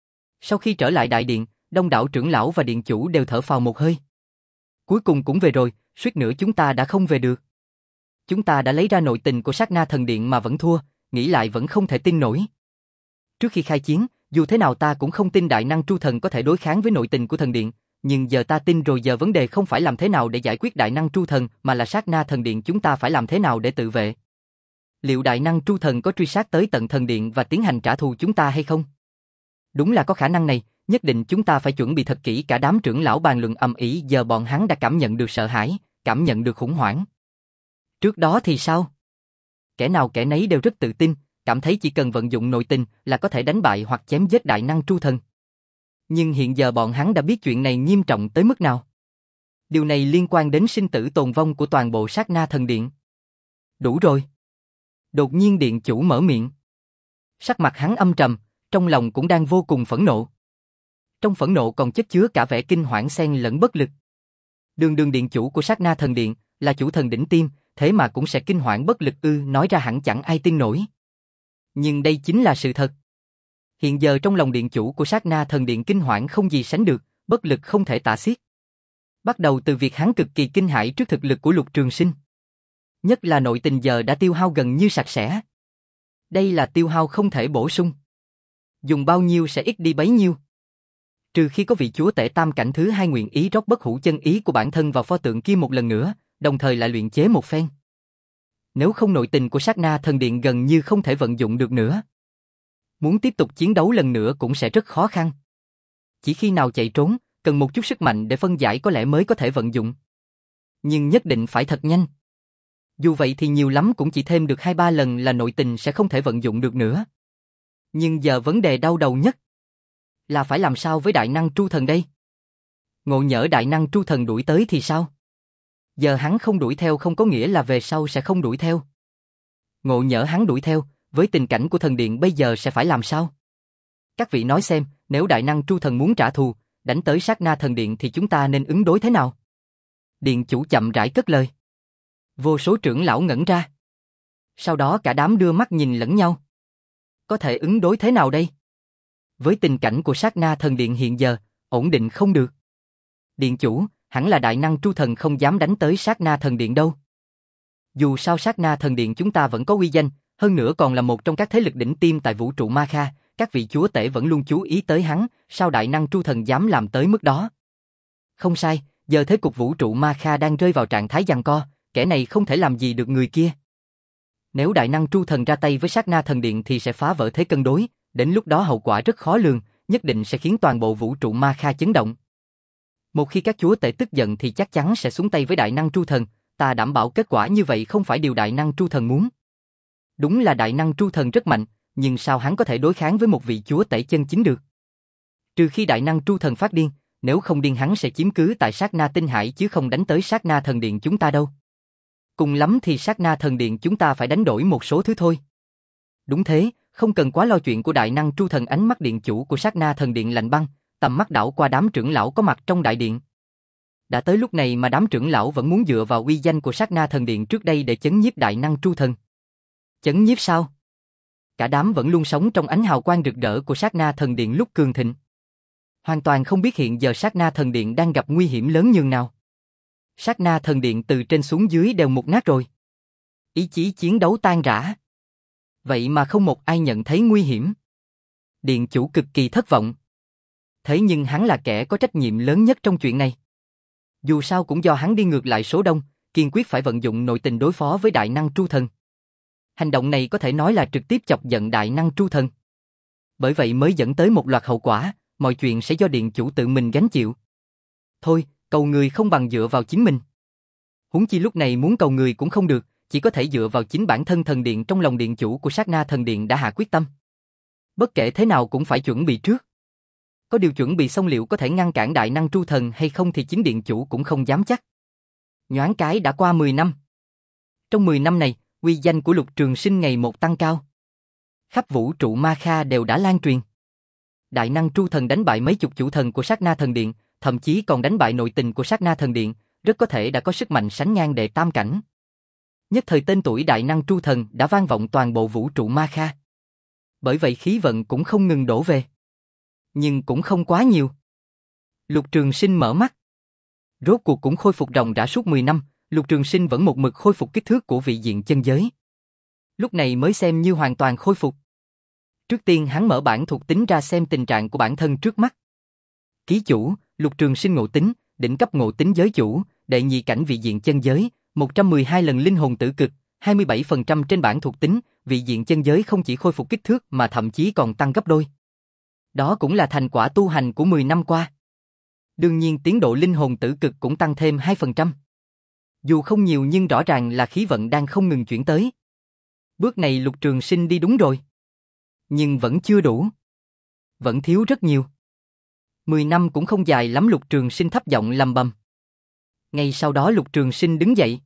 Sau khi trở lại đại điện, đông đảo trưởng lão và điện chủ đều thở phào một hơi. Cuối cùng cũng về rồi, suýt nữa chúng ta đã không về được. Chúng ta đã lấy ra nội tình của Sát Na Thần Điện mà vẫn thua, nghĩ lại vẫn không thể tin nổi. Trước khi khai chiến, dù thế nào ta cũng không tin đại năng Tru Thần có thể đối kháng với nội tình của thần điện, nhưng giờ ta tin rồi. Giờ vấn đề không phải làm thế nào để giải quyết đại năng Tru Thần, mà là Sát Na Thần Điện chúng ta phải làm thế nào để tự vệ. Liệu đại năng Tru Thần có truy sát tới tận thần điện và tiến hành trả thù chúng ta hay không? Đúng là có khả năng này, nhất định chúng ta phải chuẩn bị thật kỹ. Cả đám trưởng lão bàn luận ầm ĩ, giờ bọn hắn đã cảm nhận được sợ hãi, cảm nhận được khủng hoảng. Trước đó thì sao? Kẻ nào kẻ nấy đều rất tự tin, cảm thấy chỉ cần vận dụng nội tình là có thể đánh bại hoặc chém giết đại năng Tru Thần. Nhưng hiện giờ bọn hắn đã biết chuyện này nghiêm trọng tới mức nào. Điều này liên quan đến sinh tử tồn vong của toàn bộ Sát Na Thần Điện. Đủ rồi. Đột nhiên điện chủ mở miệng. Sắc mặt hắn âm trầm, trong lòng cũng đang vô cùng phẫn nộ. Trong phẫn nộ còn chất chứa cả vẻ kinh hoảng xen lẫn bất lực. Đường đường điện chủ của Sát Na Thần Điện, là chủ thần đỉnh tiêm, thế mà cũng sẽ kinh hoảng bất lực ư? Nói ra hẳn chẳng ai tin nổi. Nhưng đây chính là sự thật. Hiện giờ trong lòng điện chủ của Sát Na Thần Điện kinh hoảng không gì sánh được, bất lực không thể tả xiết. Bắt đầu từ việc hắn cực kỳ kinh hãi trước thực lực của Lục Trường Sinh. Nhất là nội tình giờ đã tiêu hao gần như sạch sẽ. Đây là tiêu hao không thể bổ sung. Dùng bao nhiêu sẽ ít đi bấy nhiêu. Trừ khi có vị chúa tể tam cảnh thứ hai nguyện ý rót bất hủ chân ý của bản thân vào pho tượng kia một lần nữa, đồng thời lại luyện chế một phen. Nếu không nội tình của Sát Na Thần Điện gần như không thể vận dụng được nữa. Muốn tiếp tục chiến đấu lần nữa cũng sẽ rất khó khăn. Chỉ khi nào chạy trốn, cần một chút sức mạnh để phân giải có lẽ mới có thể vận dụng. Nhưng nhất định phải thật nhanh. Dù vậy thì nhiều lắm cũng chỉ thêm được hai ba lần là nội tình sẽ không thể vận dụng được nữa. Nhưng giờ vấn đề đau đầu nhất là phải làm sao với đại năng Tru Thần đây? Ngộ nhỡ đại năng Tru Thần đuổi tới thì sao? Giờ hắn không đuổi theo không có nghĩa là về sau sẽ không đuổi theo. Ngộ nhỡ hắn đuổi theo, với tình cảnh của thần điện bây giờ sẽ phải làm sao? Các vị nói xem, nếu đại năng Tru Thần muốn trả thù, đánh tới Sát Na Thần Điện thì chúng ta nên ứng đối thế nào? Điện chủ chậm rãi cất lời. Vô số trưởng lão ngẩn ra. Sau đó cả đám đưa mắt nhìn lẫn nhau. Có thể ứng đối thế nào đây? Với tình cảnh của Sát Na Thần Điện hiện giờ, ổn định không được. Điện chủ, hẳn là đại năng Tru Thần không dám đánh tới Sát Na Thần Điện đâu. Dù sao Sát Na Thần Điện chúng ta vẫn có uy danh, hơn nữa còn là một trong các thế lực đỉnh tiêm tại vũ trụ Ma Kha, các vị chúa tể vẫn luôn chú ý tới hắn, sao đại năng Tru Thần dám làm tới mức đó? Không sai, giờ thế cục vũ trụ Ma Kha đang rơi vào trạng thái giằng co, kẻ này không thể làm gì được người kia. Nếu đại năng Tru Thần ra tay với Sát Na Thần Điện thì sẽ phá vỡ thế cân đối, đến lúc đó hậu quả rất khó lường, nhất định sẽ khiến toàn bộ vũ trụ Ma Kha chấn động. Một khi các chúa tể tức giận thì chắc chắn sẽ xuống tay với đại năng Tru Thần, ta đảm bảo kết quả như vậy không phải điều đại năng Tru Thần muốn. Đúng là đại năng Tru Thần rất mạnh, nhưng sao hắn có thể đối kháng với một vị chúa tể chân chính được? Trừ khi đại năng Tru Thần phát điên, nếu không điên hắn sẽ chiếm cứ tại Sát Na Tinh Hải chứ không đánh tới Sát Na Thần Điện chúng ta đâu. Cùng lắm thì Sát Na Thần Điện chúng ta phải đánh đổi một số thứ thôi. Đúng thế, không cần quá lo chuyện của đại năng Tru Thần. Ánh mắt điện chủ của Sát Na Thần Điện lạnh băng, tầm mắt đảo qua đám trưởng lão có mặt trong đại điện. Đã tới lúc này mà đám trưởng lão vẫn muốn dựa vào uy danh của Sát Na Thần Điện trước đây để chấn nhiếp đại năng Tru Thần. Chấn nhiếp sao? Cả đám vẫn luôn sống trong ánh hào quang rực rỡ của Sát Na Thần Điện lúc cường thịnh. Hoàn toàn không biết hiện giờ Sát Na Thần Điện đang gặp nguy hiểm lớn nhường nào. Sát Na Thần Điện từ trên xuống dưới đều mục nát rồi. Ý chí chiến đấu tan rã. Vậy mà không một ai nhận thấy nguy hiểm. Điện chủ cực kỳ thất vọng. Thế nhưng hắn là kẻ có trách nhiệm lớn nhất trong chuyện này. Dù sao cũng do hắn đi ngược lại số đông, kiên quyết phải vận dụng nội tình đối phó với đại năng Tru Thần. Hành động này có thể nói là trực tiếp chọc giận đại năng Tru Thần. Bởi vậy mới dẫn tới một loạt hậu quả, mọi chuyện sẽ do điện chủ tự mình gánh chịu. Thôi, cầu người không bằng dựa vào chính mình. Huống chi lúc này muốn cầu người cũng không được, chỉ có thể dựa vào chính bản thân thần điện. Trong lòng điện chủ của Sát Na Thần Điện đã hạ quyết tâm. Bất kể thế nào cũng phải chuẩn bị trước. Có điều chuẩn bị xong liệu có thể ngăn cản đại năng tru thần hay không thì chính điện chủ cũng không dám chắc. Nhoáng cái đã qua mười năm. Trong mười năm này, uy danh của Lục Trường Sinh ngày một tăng cao. Khắp vũ trụ Ma Kha đều đã lan truyền. Đại năng tru thần đánh bại mấy chục chủ thần của Sát Na Thần Điện, thậm chí còn đánh bại nội tình của Sát Na Thần Điện, rất có thể đã có sức mạnh sánh ngang đệ tam cảnh. Nhất thời tên tuổi đại năng tru thần đã vang vọng toàn bộ vũ trụ Ma Kha. Bởi vậy khí vận cũng không ngừng đổ về. Nhưng cũng không quá nhiều. Lục Trường Sinh mở mắt. Rốt cuộc cũng khôi phục ròng rã suốt mười năm, Lục Trường Sinh vẫn một mực khôi phục kích thước của vị diện chân giới. Lúc này mới xem như hoàn toàn khôi phục. Trước tiên hắn mở bản thuộc tính ra xem tình trạng của bản thân trước mắt. Ký chủ, Lục Trường Sinh ngộ tính, đỉnh cấp ngộ tính giới chủ, đệ nhị cảnh vị diện chân giới, một trăm mười hai lần linh hồn tử cực, hai mươi bảy phần trăm trên bản thuộc tính, vị diện chân giới không chỉ khôi phục kích thước mà thậm chí còn tăng gấp đôi. Đó cũng là thành quả tu hành của mười năm qua. Đương nhiên tiến độ linh hồn tử cực cũng tăng thêm hai phần trăm. Dù không nhiều nhưng rõ ràng là khí vận đang không ngừng chuyển tới. Bước này Lục Trường Sinh đi đúng rồi. Nhưng vẫn chưa đủ. Vẫn thiếu rất nhiều. Mười năm cũng không dài lắm. Lục Trường Sinh thấp giọng lầm bầm. Ngay sau đó Lục Trường Sinh đứng dậy.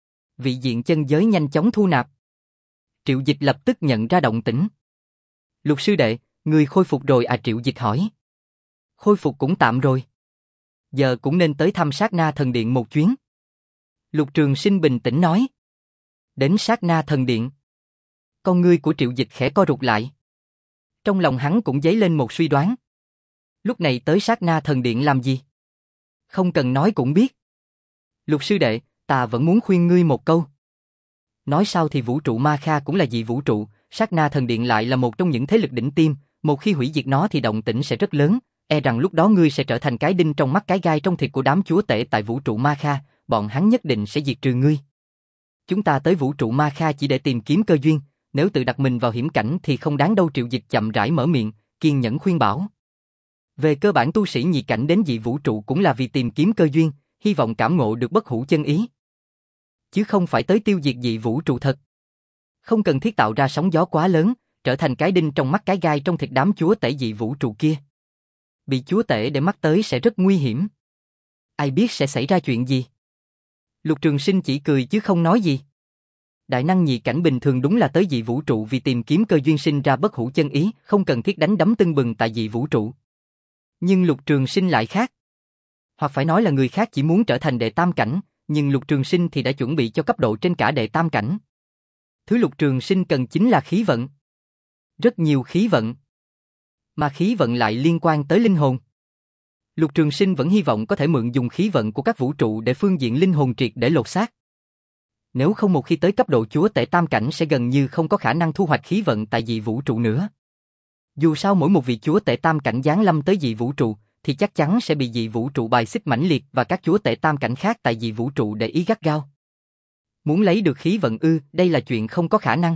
Vị diện chân giới nhanh chóng thu nạp. Triệu Dịch lập tức nhận ra động tĩnh. Lục sư đệ, người khôi phục rồi à? Triệu Dịch hỏi. Khôi phục cũng tạm rồi. Giờ cũng nên tới thăm Sát Na Thần Điện một chuyến. Lục Trường Sinh bình tĩnh nói. Đến Sát Na Thần Điện. Con ngươi của Triệu Dịch khẽ co rụt lại. Trong lòng hắn cũng dấy lên một suy đoán. Lúc này tới Sát Na Thần Điện làm gì? Không cần nói cũng biết. Lục sư đệ, ta vẫn muốn khuyên ngươi một câu. Nói sao thì vũ trụ Ma Kha cũng là dị vũ trụ, Sát Na Thần Điện lại là một trong những thế lực đỉnh tiêm, một khi hủy diệt nó thì động tĩnh sẽ rất lớn, e rằng lúc đó ngươi sẽ trở thành cái đinh trong mắt cái gai trong thịt của đám chúa tể tại vũ trụ Ma Kha, bọn hắn nhất định sẽ diệt trừ ngươi. Chúng ta tới vũ trụ Ma Kha chỉ để tìm kiếm cơ duyên, nếu tự đặt mình vào hiểm cảnh thì không đáng đâu. Triệu Dịch chậm rãi mở miệng, kiên nhẫn khuyên bảo. Về cơ bản tu sĩ nhị cảnh đến dị vũ trụ cũng là vì tìm kiếm cơ duyên, hy vọng cảm ngộ được bất hủ chân ý. Chứ không phải tới tiêu diệt dị vũ trụ thật. Không cần thiết tạo ra sóng gió quá lớn, trở thành cái đinh trong mắt cái gai trong thịt đám chúa tể dị vũ trụ kia. Bị chúa tể để mắt tới sẽ rất nguy hiểm. Ai biết sẽ xảy ra chuyện gì? Lục Trường Sinh chỉ cười chứ không nói gì. Đại năng nhị cảnh bình thường đúng là tới dị vũ trụ vì tìm kiếm cơ duyên sinh ra bất hủ chân ý, không cần thiết đánh đấm tưng bừng tại dị vũ trụ. Nhưng Lục Trường Sinh lại khác. Hoặc phải nói là người khác chỉ muốn trở thành đệ tam cảnh, nhưng Lục Trường Sinh thì đã chuẩn bị cho cấp độ trên cả đệ tam cảnh. Thứ Lục Trường Sinh cần chính là khí vận. Rất nhiều khí vận. Mà khí vận lại liên quan tới linh hồn. Lục Trường Sinh vẫn hy vọng có thể mượn dùng khí vận của các vũ trụ để phương diện linh hồn triệt để lột xác. Nếu không một khi tới cấp độ chúa tể tam cảnh sẽ gần như không có khả năng thu hoạch khí vận tại dị vũ trụ nữa. Dù sao mỗi một vị chúa tể tam cảnh giáng lâm tới dị vũ trụ thì chắc chắn sẽ bị dị vũ trụ bài xích mãnh liệt và các chúa tể tam cảnh khác tại dị vũ trụ để ý gắt gao. Muốn lấy được khí vận ư, đây là chuyện không có khả năng.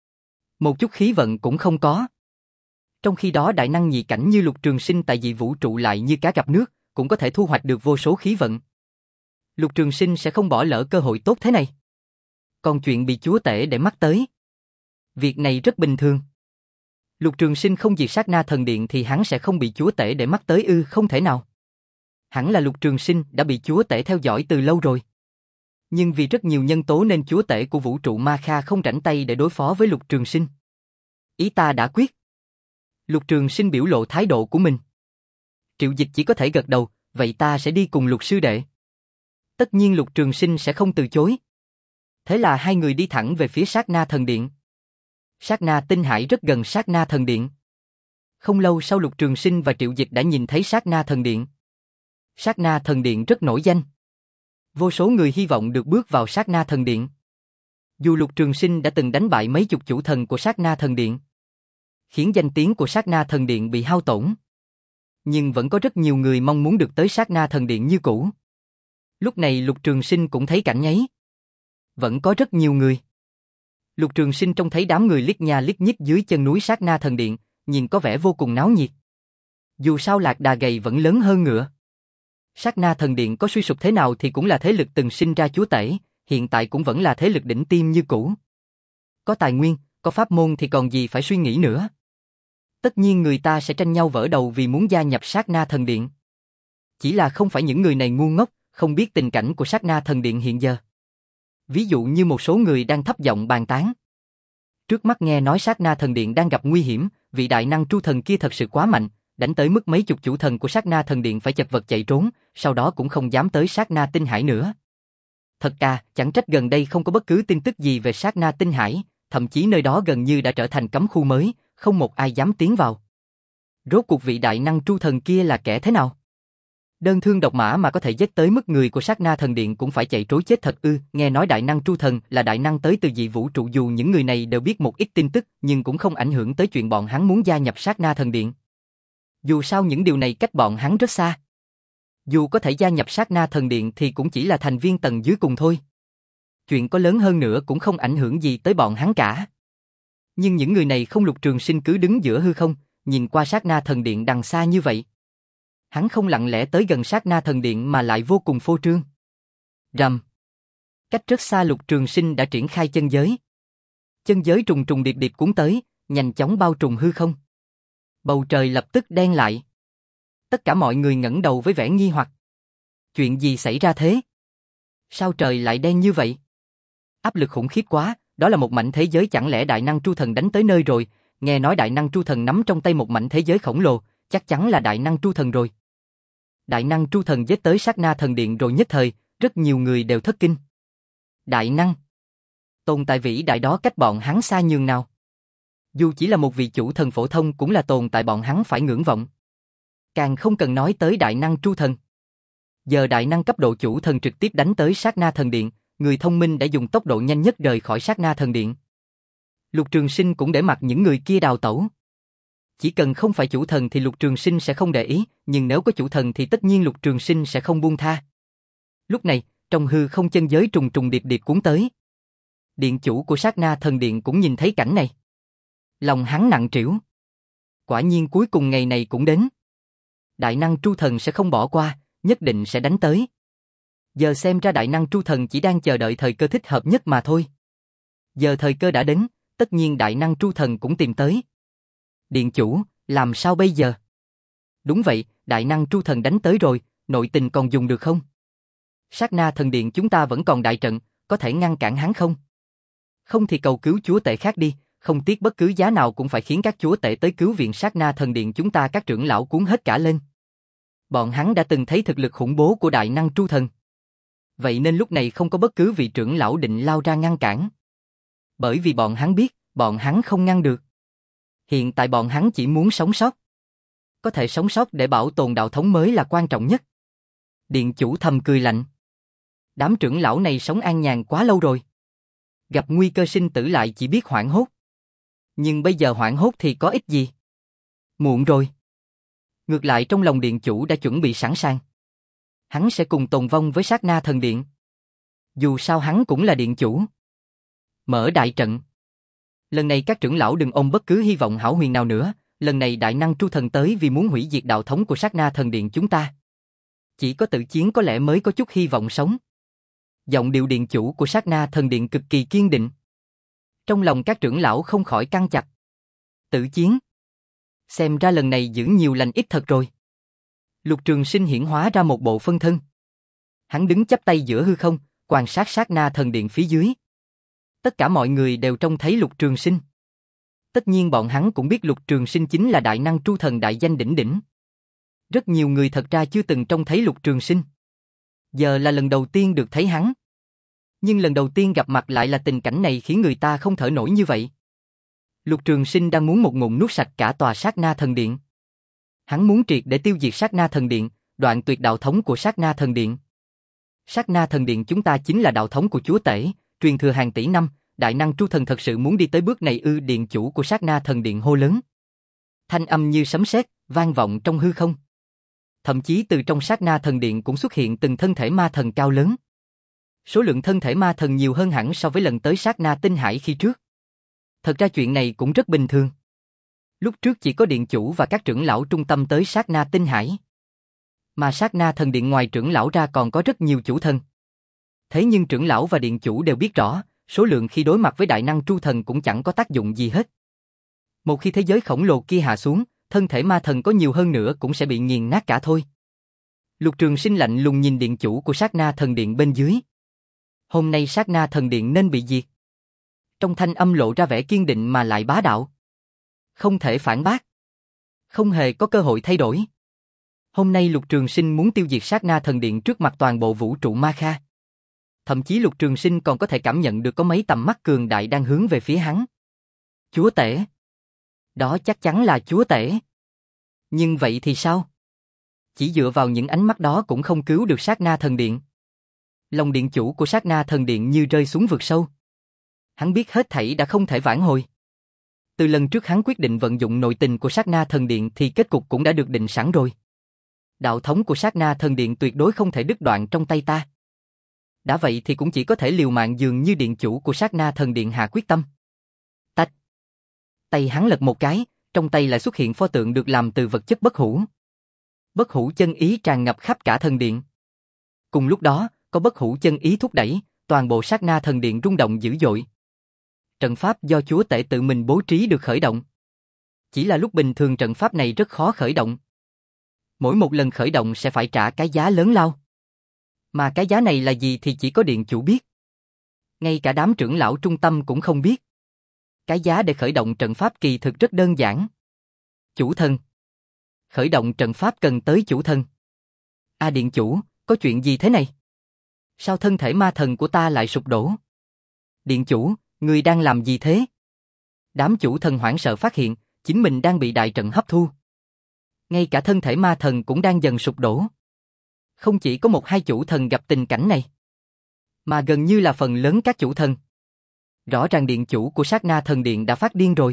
Một chút khí vận cũng không có. Trong khi đó đại năng nhị cảnh như Lục Trường Sinh tại dị vũ trụ lại như cá gặp nước, cũng có thể thu hoạch được vô số khí vận. Lục Trường Sinh sẽ không bỏ lỡ cơ hội tốt thế này. Còn chuyện bị chúa tể để mắt tới, việc này rất bình thường. Lục Trường Sinh không diệt Sát Na Thần Điện thì hắn sẽ không bị chúa tể để mắt tới ư? Không thể nào. Hẳn là Lục Trường Sinh đã bị chúa tể theo dõi từ lâu rồi. Nhưng vì rất nhiều nhân tố nên chúa tể của vũ trụ Ma Kha không rảnh tay để đối phó với Lục Trường Sinh. Ý ta đã quyết. Lục Trường Sinh biểu lộ thái độ của mình. Triệu Dịch chỉ có thể gật đầu, vậy ta sẽ đi cùng Lục sư đệ. Tất nhiên Lục Trường Sinh sẽ không từ chối. Thế là hai người đi thẳng về phía Sát Na Thần Điện. Sát Na Tinh Hải rất gần Sát Na Thần Điện. Không lâu sau Lục Trường Sinh và Triệu Dịch đã nhìn thấy Sát Na Thần Điện. Sát Na Thần Điện rất nổi danh. Vô số người hy vọng được bước vào Sát Na Thần Điện. Dù Lục Trường Sinh đã từng đánh bại mấy chục chủ thần của Sát Na Thần Điện, khiến danh tiếng của Sát Na Thần Điện bị hao tổn, nhưng vẫn có rất nhiều người mong muốn được tới Sát Na Thần Điện như cũ. Lúc này Lục Trường Sinh cũng thấy cảnh nhấy. Vẫn có rất nhiều người. Lục Trường Sinh trông thấy đám người liếc nha liếc nhích dưới chân núi Sát Na Thần Điện, nhìn có vẻ vô cùng náo nhiệt. Dù sao lạc đà gầy vẫn lớn hơn ngựa. Sát Na Thần Điện có suy sụp thế nào thì cũng là thế lực từng sinh ra chúa tể, hiện tại cũng vẫn là thế lực đỉnh tiêm như cũ. Có tài nguyên, có pháp môn thì còn gì phải suy nghĩ nữa. Tất nhiên người ta sẽ tranh nhau vỡ đầu vì muốn gia nhập Sát Na Thần Điện. Chỉ là không phải những người này ngu ngốc, không biết tình cảnh của Sát Na Thần Điện hiện giờ. Ví dụ như một số người đang thấp giọng bàn tán. Trước mắt nghe nói Sát Na Thần Điện đang gặp nguy hiểm, vị đại năng tru thần kia thật sự quá mạnh, đánh tới mức mấy chục chủ thần của Sát Na Thần Điện phải chật vật chạy trốn, sau đó cũng không dám tới Sát Na Tinh Hải nữa. Thật à, chẳng trách gần đây không có bất cứ tin tức gì về Sát Na Tinh Hải, thậm chí nơi đó gần như đã trở thành cấm khu mới, không một ai dám tiến vào. Rốt cuộc vị đại năng tru thần kia là kẻ thế nào? Đơn thương độc mã mà có thể giết tới mức người của Sát Na Thần Điện cũng phải chạy trối chết thật ư? Nghe nói đại năng tru thần là đại năng tới từ dị vũ trụ, dù những người này đều biết một ít tin tức, nhưng cũng không ảnh hưởng tới chuyện bọn hắn muốn gia nhập Sát Na Thần Điện. Dù sao những điều này cách bọn hắn rất xa. Dù có thể gia nhập Sát Na Thần Điện thì cũng chỉ là thành viên tầng dưới cùng thôi. Chuyện có lớn hơn nữa cũng không ảnh hưởng gì tới bọn hắn cả. Nhưng những người này không, Lục Trường Sinh cứ đứng giữa hư không, nhìn qua Sát Na Thần Điện đằng xa như vậy. Hắn không lặng lẽ tới gần Sát Na Thần Điện mà lại vô cùng phô trương. Rầm. Cách rất xa Lục Trường Sinh đã triển khai chân giới. Chân giới trùng trùng điệp điệp cuốn tới, nhanh chóng bao trùm hư không. Bầu trời lập tức đen lại. Tất cả mọi người ngẩng đầu với vẻ nghi hoặc. Chuyện gì xảy ra thế? Sao trời lại đen như vậy? Áp lực khủng khiếp quá, đó là một mảnh thế giới, chẳng lẽ đại năng tru thần đánh tới nơi rồi? Nghe nói đại năng tru thần nắm trong tay một mảnh thế giới khổng lồ, chắc chắn là đại năng tru thần rồi. Đại năng tru thần giết tới Sát Na Thần Điện rồi nhất thời, rất nhiều người đều thất kinh. Đại năng? Tồn tại vĩ đại đó cách bọn hắn xa nhường nào? Dù chỉ là một vị chủ thần phổ thông cũng là tồn tại bọn hắn phải ngưỡng vọng. Càng không cần nói tới đại năng tru thần. Giờ đại năng cấp độ chủ thần trực tiếp đánh tới Sát Na Thần Điện, người thông minh đã dùng tốc độ nhanh nhất rời khỏi Sát Na Thần Điện. Lục Trường Sinh cũng để mặc những người kia đào tẩu. Chỉ cần không phải chủ thần thì Lục Trường Sinh sẽ không để ý, nhưng nếu có chủ thần thì tất nhiên Lục Trường Sinh sẽ không buông tha. Lúc này, trong hư không chân giới trùng trùng điệp điệp cuốn tới. Điện chủ của Sát Na Thần Điện cũng nhìn thấy cảnh này. Lòng hắn nặng trĩu. Quả nhiên cuối cùng ngày này cũng đến. Đại năng tru thần sẽ không bỏ qua, nhất định sẽ đánh tới. Giờ xem ra đại năng tru thần chỉ đang chờ đợi thời cơ thích hợp nhất mà thôi. Giờ thời cơ đã đến, tất nhiên đại năng tru thần cũng tìm tới. Điện chủ, làm sao bây giờ? Đúng vậy, đại năng tru thần đánh tới rồi, nội tình còn dùng được không? Sát Na Thần Điện chúng ta vẫn còn đại trận, có thể ngăn cản hắn không? Không thì cầu cứu chúa tể khác đi, không tiếc bất cứ giá nào cũng phải khiến các chúa tể tới cứu viện Sát Na Thần Điện chúng ta. Các trưởng lão cuốn hết cả lên. Bọn hắn đã từng thấy thực lực khủng bố của đại năng tru thần. Vậy nên lúc này không có bất cứ vị trưởng lão định lao ra ngăn cản. Bởi vì bọn hắn biết, bọn hắn không ngăn được. Hiện tại bọn hắn chỉ muốn sống sót. Có thể sống sót để bảo tồn đạo thống mới là quan trọng nhất. Điện chủ thầm cười lạnh. Đám trưởng lão này sống an nhàn quá lâu rồi. Gặp nguy cơ sinh tử lại chỉ biết hoảng hốt. Nhưng bây giờ hoảng hốt thì có ích gì? Muộn rồi. Ngược lại trong lòng điện chủ đã chuẩn bị sẵn sàng. Hắn sẽ cùng tồn vong với Sát Na Thần Điện. Dù sao hắn cũng là điện chủ. Mở đại trận. Lần này các trưởng lão đừng ôm bất cứ hy vọng hão huyền nào nữa, lần này đại năng tru thần tới vì muốn hủy diệt đạo thống của Sát Na Thần Điện chúng ta. Chỉ có tự chiến có lẽ mới có chút hy vọng sống. Giọng điệu điện chủ của Sát Na Thần Điện cực kỳ kiên định. Trong lòng các trưởng lão không khỏi căng chặt. Tự chiến. Xem ra lần này giữ nhiều lành ít thật rồi. Lục Trường Sinh hiển hóa ra một bộ phân thân. Hắn đứng chắp tay giữa hư không, quan sát Sát Na Thần Điện phía dưới. Tất cả mọi người đều trông thấy Lục Trường Sinh. Tất nhiên bọn hắn cũng biết Lục Trường Sinh chính là đại năng tru thần đại danh đỉnh đỉnh. Rất nhiều người thật ra chưa từng trông thấy Lục Trường Sinh. Giờ là lần đầu tiên được thấy hắn. Nhưng lần đầu tiên gặp mặt lại là tình cảnh này khiến người ta không thở nổi như vậy. Lục Trường Sinh đang muốn một ngụm nuốt sạch cả tòa Sát Na Thần Điện. Hắn muốn triệt để tiêu diệt Sát Na Thần Điện, đoạn tuyệt đạo thống của Sát Na Thần Điện. Sát Na Thần Điện chúng ta chính là đạo thống của chúa tể, truyền thừa hàng tỷ năm, đại năng tru thần thật sự muốn đi tới bước này ư? Điện chủ của Sát Na Thần Điện hô lớn. Thanh âm như sấm sét, vang vọng trong hư không. Thậm chí từ trong Sát Na Thần Điện cũng xuất hiện từng thân thể ma thần cao lớn. Số lượng thân thể ma thần nhiều hơn hẳn so với lần tới Sát Na Tinh Hải khi trước. Thật ra chuyện này cũng rất bình thường. Lúc trước chỉ có điện chủ và các trưởng lão trung tâm tới Sát Na Tinh Hải. Mà Sát Na Thần Điện ngoài trưởng lão ra còn có rất nhiều chủ thần. Thế nhưng trưởng lão và điện chủ đều biết rõ, số lượng khi đối mặt với đại năng tru thần cũng chẳng có tác dụng gì hết. Một khi thế giới khổng lồ kia hạ xuống, thân thể ma thần có nhiều hơn nữa cũng sẽ bị nghiền nát cả thôi. Lục Trường Sinh lạnh lùng nhìn điện chủ của Sát Na Thần Điện bên dưới. Hôm nay Sát Na Thần Điện nên bị diệt. Trong thanh âm lộ ra vẻ kiên định mà lại bá đạo. Không thể phản bác. Không hề có cơ hội thay đổi. Hôm nay Lục Trường Sinh muốn tiêu diệt Sát Na Thần Điện trước mặt toàn bộ vũ trụ Ma Kha. Thậm chí Lục Trường Sinh còn có thể cảm nhận được có mấy tầm mắt cường đại đang hướng về phía hắn. Chúa tể. Đó chắc chắn là chúa tể. Nhưng vậy thì sao? Chỉ dựa vào những ánh mắt đó cũng không cứu được Sát Na Thần Điện. Lòng điện chủ của Sát Na Thần Điện như rơi xuống vực sâu. Hắn biết hết thảy đã không thể vãn hồi. Từ lần trước hắn quyết định vận dụng nội tình của Sát Na Thần Điện thì kết cục cũng đã được định sẵn rồi. Đạo thống của Sát Na Thần Điện tuyệt đối không thể đứt đoạn trong tay ta. Đã vậy thì cũng chỉ có thể liều mạng dường như điện chủ của Sát Na Thần Điện hạ quyết tâm. Tách. Tay hắn lật một cái, trong tay lại xuất hiện pho tượng được làm từ vật chất bất hủ. Bất hủ chân ý tràn ngập khắp cả thần điện. Cùng lúc đó, có bất hủ chân ý thúc đẩy, toàn bộ Sát Na Thần Điện rung động dữ dội. Trận pháp do chúa tể tự mình bố trí được khởi động. Chỉ là lúc bình thường trận pháp này rất khó khởi động. Mỗi một lần khởi động sẽ phải trả cái giá lớn lao. Mà cái giá này là gì thì chỉ có điện chủ biết. Ngay cả đám trưởng lão trung tâm cũng không biết. Cái giá để khởi động trận pháp kỳ thực rất đơn giản. Chủ thần. Khởi động trận pháp cần tới chủ thần. A à, điện chủ, có chuyện gì thế này? Sao thân thể ma thần của ta lại sụp đổ? Điện chủ, người đang làm gì thế? Đám chủ thần hoảng sợ phát hiện, chính mình đang bị đại trận hấp thu. Ngay cả thân thể ma thần cũng đang dần sụp đổ. Không chỉ có một hai chủ thần gặp tình cảnh này, mà gần như là phần lớn các chủ thần. Rõ ràng điện chủ của Sát Na Thần Điện đã phát điên rồi.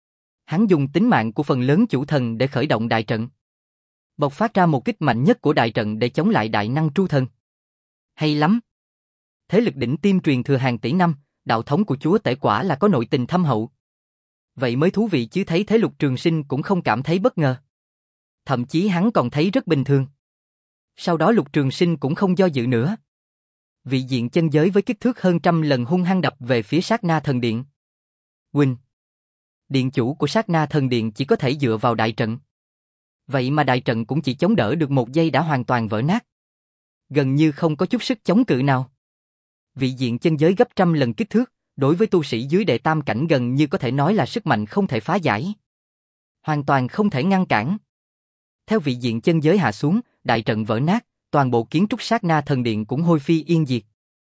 Hắn dùng tính mạng của phần lớn chủ thần để khởi động đại trận. Bộc phát ra một kích mạnh nhất của đại trận để chống lại đại năng tru thần. Hay lắm. Thế lực đỉnh tiêm truyền thừa hàng tỷ năm, đạo thống của chúa tể quả là có nội tình thâm hậu. Vậy mới thú vị chứ, thấy thế Lục Trường Sinh cũng không cảm thấy bất ngờ. Thậm chí hắn còn thấy rất bình thường. Sau đó Lục Trường Sinh cũng không do dự nữa. Vị diện chân giới với kích thước hơn trăm lần hung hăng đập về phía Sát Na Thần Điện. Huynh. Điện chủ của Sát Na Thần Điện chỉ có thể dựa vào đại trận. Vậy mà đại trận cũng chỉ chống đỡ được một giây đã hoàn toàn vỡ nát. Gần như không có chút sức chống cự nào. Vị diện chân giới gấp trăm lần kích thước, đối với tu sĩ dưới đệ tam cảnh gần như có thể nói là sức mạnh không thể phá giải. Hoàn toàn không thể ngăn cản. Theo vị diện chân giới hạ xuống, đại trận vỡ nát, toàn bộ kiến trúc Sát Na Thần Điện cũng hôi phi yên diệt.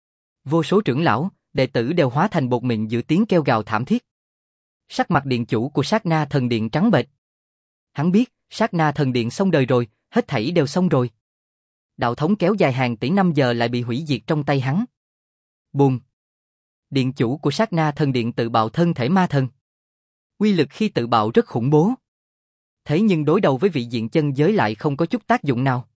Vô số trưởng lão, đệ tử đều hóa thành bột mịn giữa tiếng kêu gào thảm thiết. Sắc mặt điện chủ của Sát Na Thần Điện trắng bệch. Hắn biết, Sát Na Thần Điện xong đời rồi, hết thảy đều xong rồi. Đạo thống kéo dài hàng tỷ năm giờ lại bị hủy diệt trong tay hắn. Bùm. Điện chủ của Sát Na Thần Điện tự bạo thân thể ma thần. Uy lực khi tự bạo rất khủng bố. Thế nhưng đối đầu với vị diện chân giới lại không có chút tác dụng nào.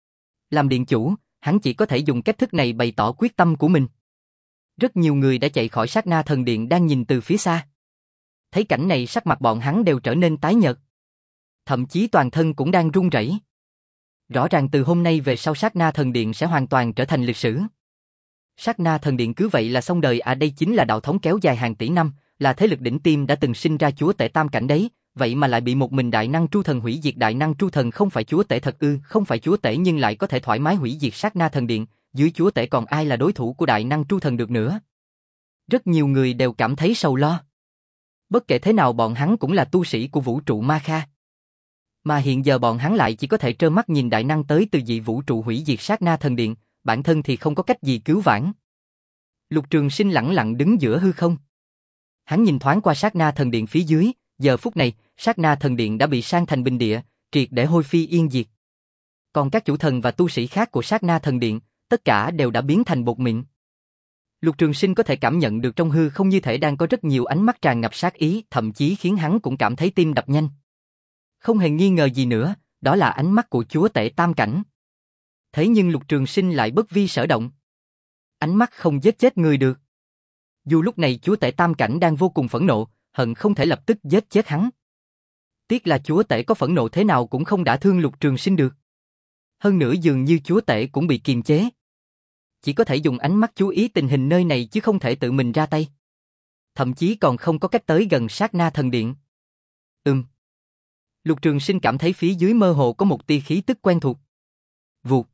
Làm điện chủ, hắn chỉ có thể dùng cách thức này bày tỏ quyết tâm của mình. Rất nhiều người đã chạy khỏi Sát Na Thần Điện đang nhìn từ phía xa. Thấy cảnh này sắc mặt bọn hắn đều trở nên tái nhợt. Thậm chí toàn thân cũng đang run rẩy. Rõ ràng từ hôm nay về sau Sát Na Thần Điện sẽ hoàn toàn trở thành lịch sử. Sát Na Thần Điện cứ vậy là xong đời à, đây chính là đạo thống kéo dài hàng tỷ năm, là thế lực đỉnh tiêm đã từng sinh ra chúa tể tam cảnh đấy, vậy mà lại bị một mình đại năng tru thần hủy diệt. Đại năng tru thần không phải chúa tể thật ư? Không phải chúa tể nhưng lại có thể thoải mái hủy diệt Sát Na Thần Điện, dưới chúa tể còn ai là đối thủ của đại năng tru thần được nữa? Rất nhiều người đều cảm thấy sầu lo. Bất kể thế nào bọn hắn cũng là tu sĩ của vũ trụ Ma Kha. Mà hiện giờ bọn hắn lại chỉ có thể trơ mắt nhìn đại năng tới từ dị vũ trụ hủy diệt Sát Na Thần Điện, bản thân thì không có cách gì cứu vãn. Lục Trường Sinh lẳng lặng đứng giữa hư không. Hắn nhìn thoáng qua Sát Na Thần Điện phía dưới, giờ phút này, Sát Na Thần Điện đã bị san thành bình địa, triệt để hôi phi yên diệt. Còn các chủ thần và tu sĩ khác của Sát Na Thần Điện, tất cả đều đã biến thành bột mịn. Lục Trường Sinh có thể cảm nhận được trong hư không như thể đang có rất nhiều ánh mắt tràn ngập sát ý, thậm chí khiến hắn cũng cảm thấy tim đập nhanh. Không hề nghi ngờ gì nữa, đó là ánh mắt của chúa tể tam cảnh. Thế nhưng Lục Trường Sinh lại bất vi sở động. Ánh mắt không giết chết người được. Dù lúc này chúa tể tam cảnh đang vô cùng phẫn nộ, hận không thể lập tức giết chết hắn. Tiếc là chúa tể có phẫn nộ thế nào cũng không đả thương Lục Trường Sinh được. Hơn nữa dường như chúa tể cũng bị kiềm chế. Chỉ có thể dùng ánh mắt chú ý tình hình nơi này chứ không thể tự mình ra tay. Thậm chí còn không có cách tới gần Sát Na Thần Điện. Ừm. Lục Trường Sinh cảm thấy phía dưới mơ hồ có một tia khí tức quen thuộc. Vụt.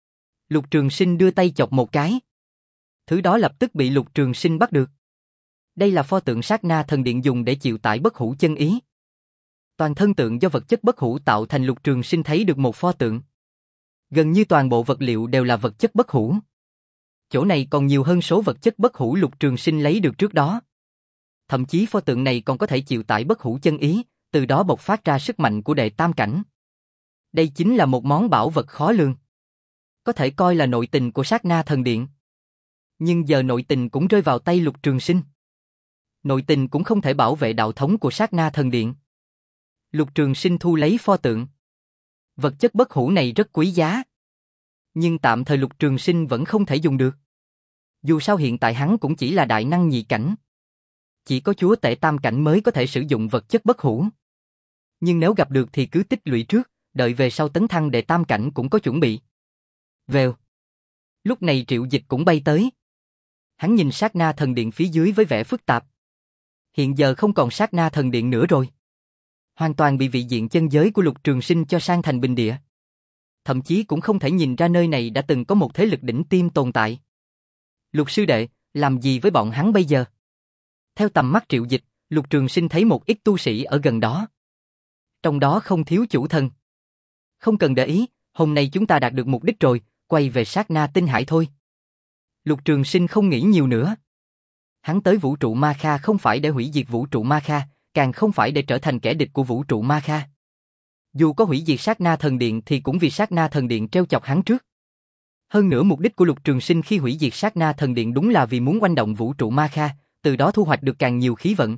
Lục Trường Sinh đưa tay chọc một cái. Thứ đó lập tức bị Lục Trường Sinh bắt được. Đây là pho tượng sát na thần điện dùng để chịu tải bất hủ chân ý. Toàn thân tượng do vật chất bất hủ tạo thành. Lục Trường Sinh thấy được một pho tượng. Gần như toàn bộ vật liệu đều là vật chất bất hủ. Chỗ này còn nhiều hơn số vật chất bất hủ Lục Trường Sinh lấy được trước đó. Thậm chí pho tượng này còn có thể chịu tải bất hủ chân ý, từ đó bộc phát ra sức mạnh của đệ tam cảnh. Đây chính là một món bảo vật khó lường. Có thể coi là nội tình của sát na thần điện. Nhưng giờ nội tình cũng rơi vào tay Lục Trường Sinh. Nội tình cũng không thể bảo vệ đạo thống của sát na thần điện. Lục Trường Sinh thu lấy pho tượng. Vật chất bất hủ này rất quý giá. Nhưng tạm thời Lục Trường Sinh vẫn không thể dùng được. Dù sao hiện tại hắn cũng chỉ là đại năng nhị cảnh. Chỉ có chúa tể tam cảnh mới có thể sử dụng vật chất bất hủ. Nhưng nếu gặp được thì cứ tích lũy trước, đợi về sau tấn thăng đệ tam cảnh cũng có chuẩn bị. Vèo. Lúc này Triệu Dịch cũng bay tới. Hắn nhìn sát na thần điện phía dưới với vẻ phức tạp. Hiện giờ không còn sát na thần điện nữa rồi. Hoàn toàn bị vị diện chân giới của Lục Trường Sinh cho sang thành bình địa. Thậm chí cũng không thể nhìn ra nơi này đã từng có một thế lực đỉnh tiêm tồn tại. Lục sư đệ, làm gì với bọn hắn bây giờ? Theo tầm mắt Triệu Dịch, Lục Trường Sinh thấy một ít tu sĩ ở gần đó. Trong đó không thiếu chủ thần. Không cần để ý, hôm nay chúng ta đạt được mục đích rồi, quay về sát na tinh hải thôi. Lục Trường Sinh không nghĩ nhiều nữa. Hắn tới vũ trụ Ma Kha không phải để hủy diệt vũ trụ Ma Kha, càng không phải để trở thành kẻ địch của vũ trụ Ma Kha. Dù có hủy diệt sát na thần điện thì cũng vì sát na thần điện treo chọc hắn trước. Hơn nữa mục đích của Lục Trường Sinh khi hủy diệt sát na thần điện đúng là vì muốn oanh động vũ trụ Ma Kha, từ đó thu hoạch được càng nhiều khí vận.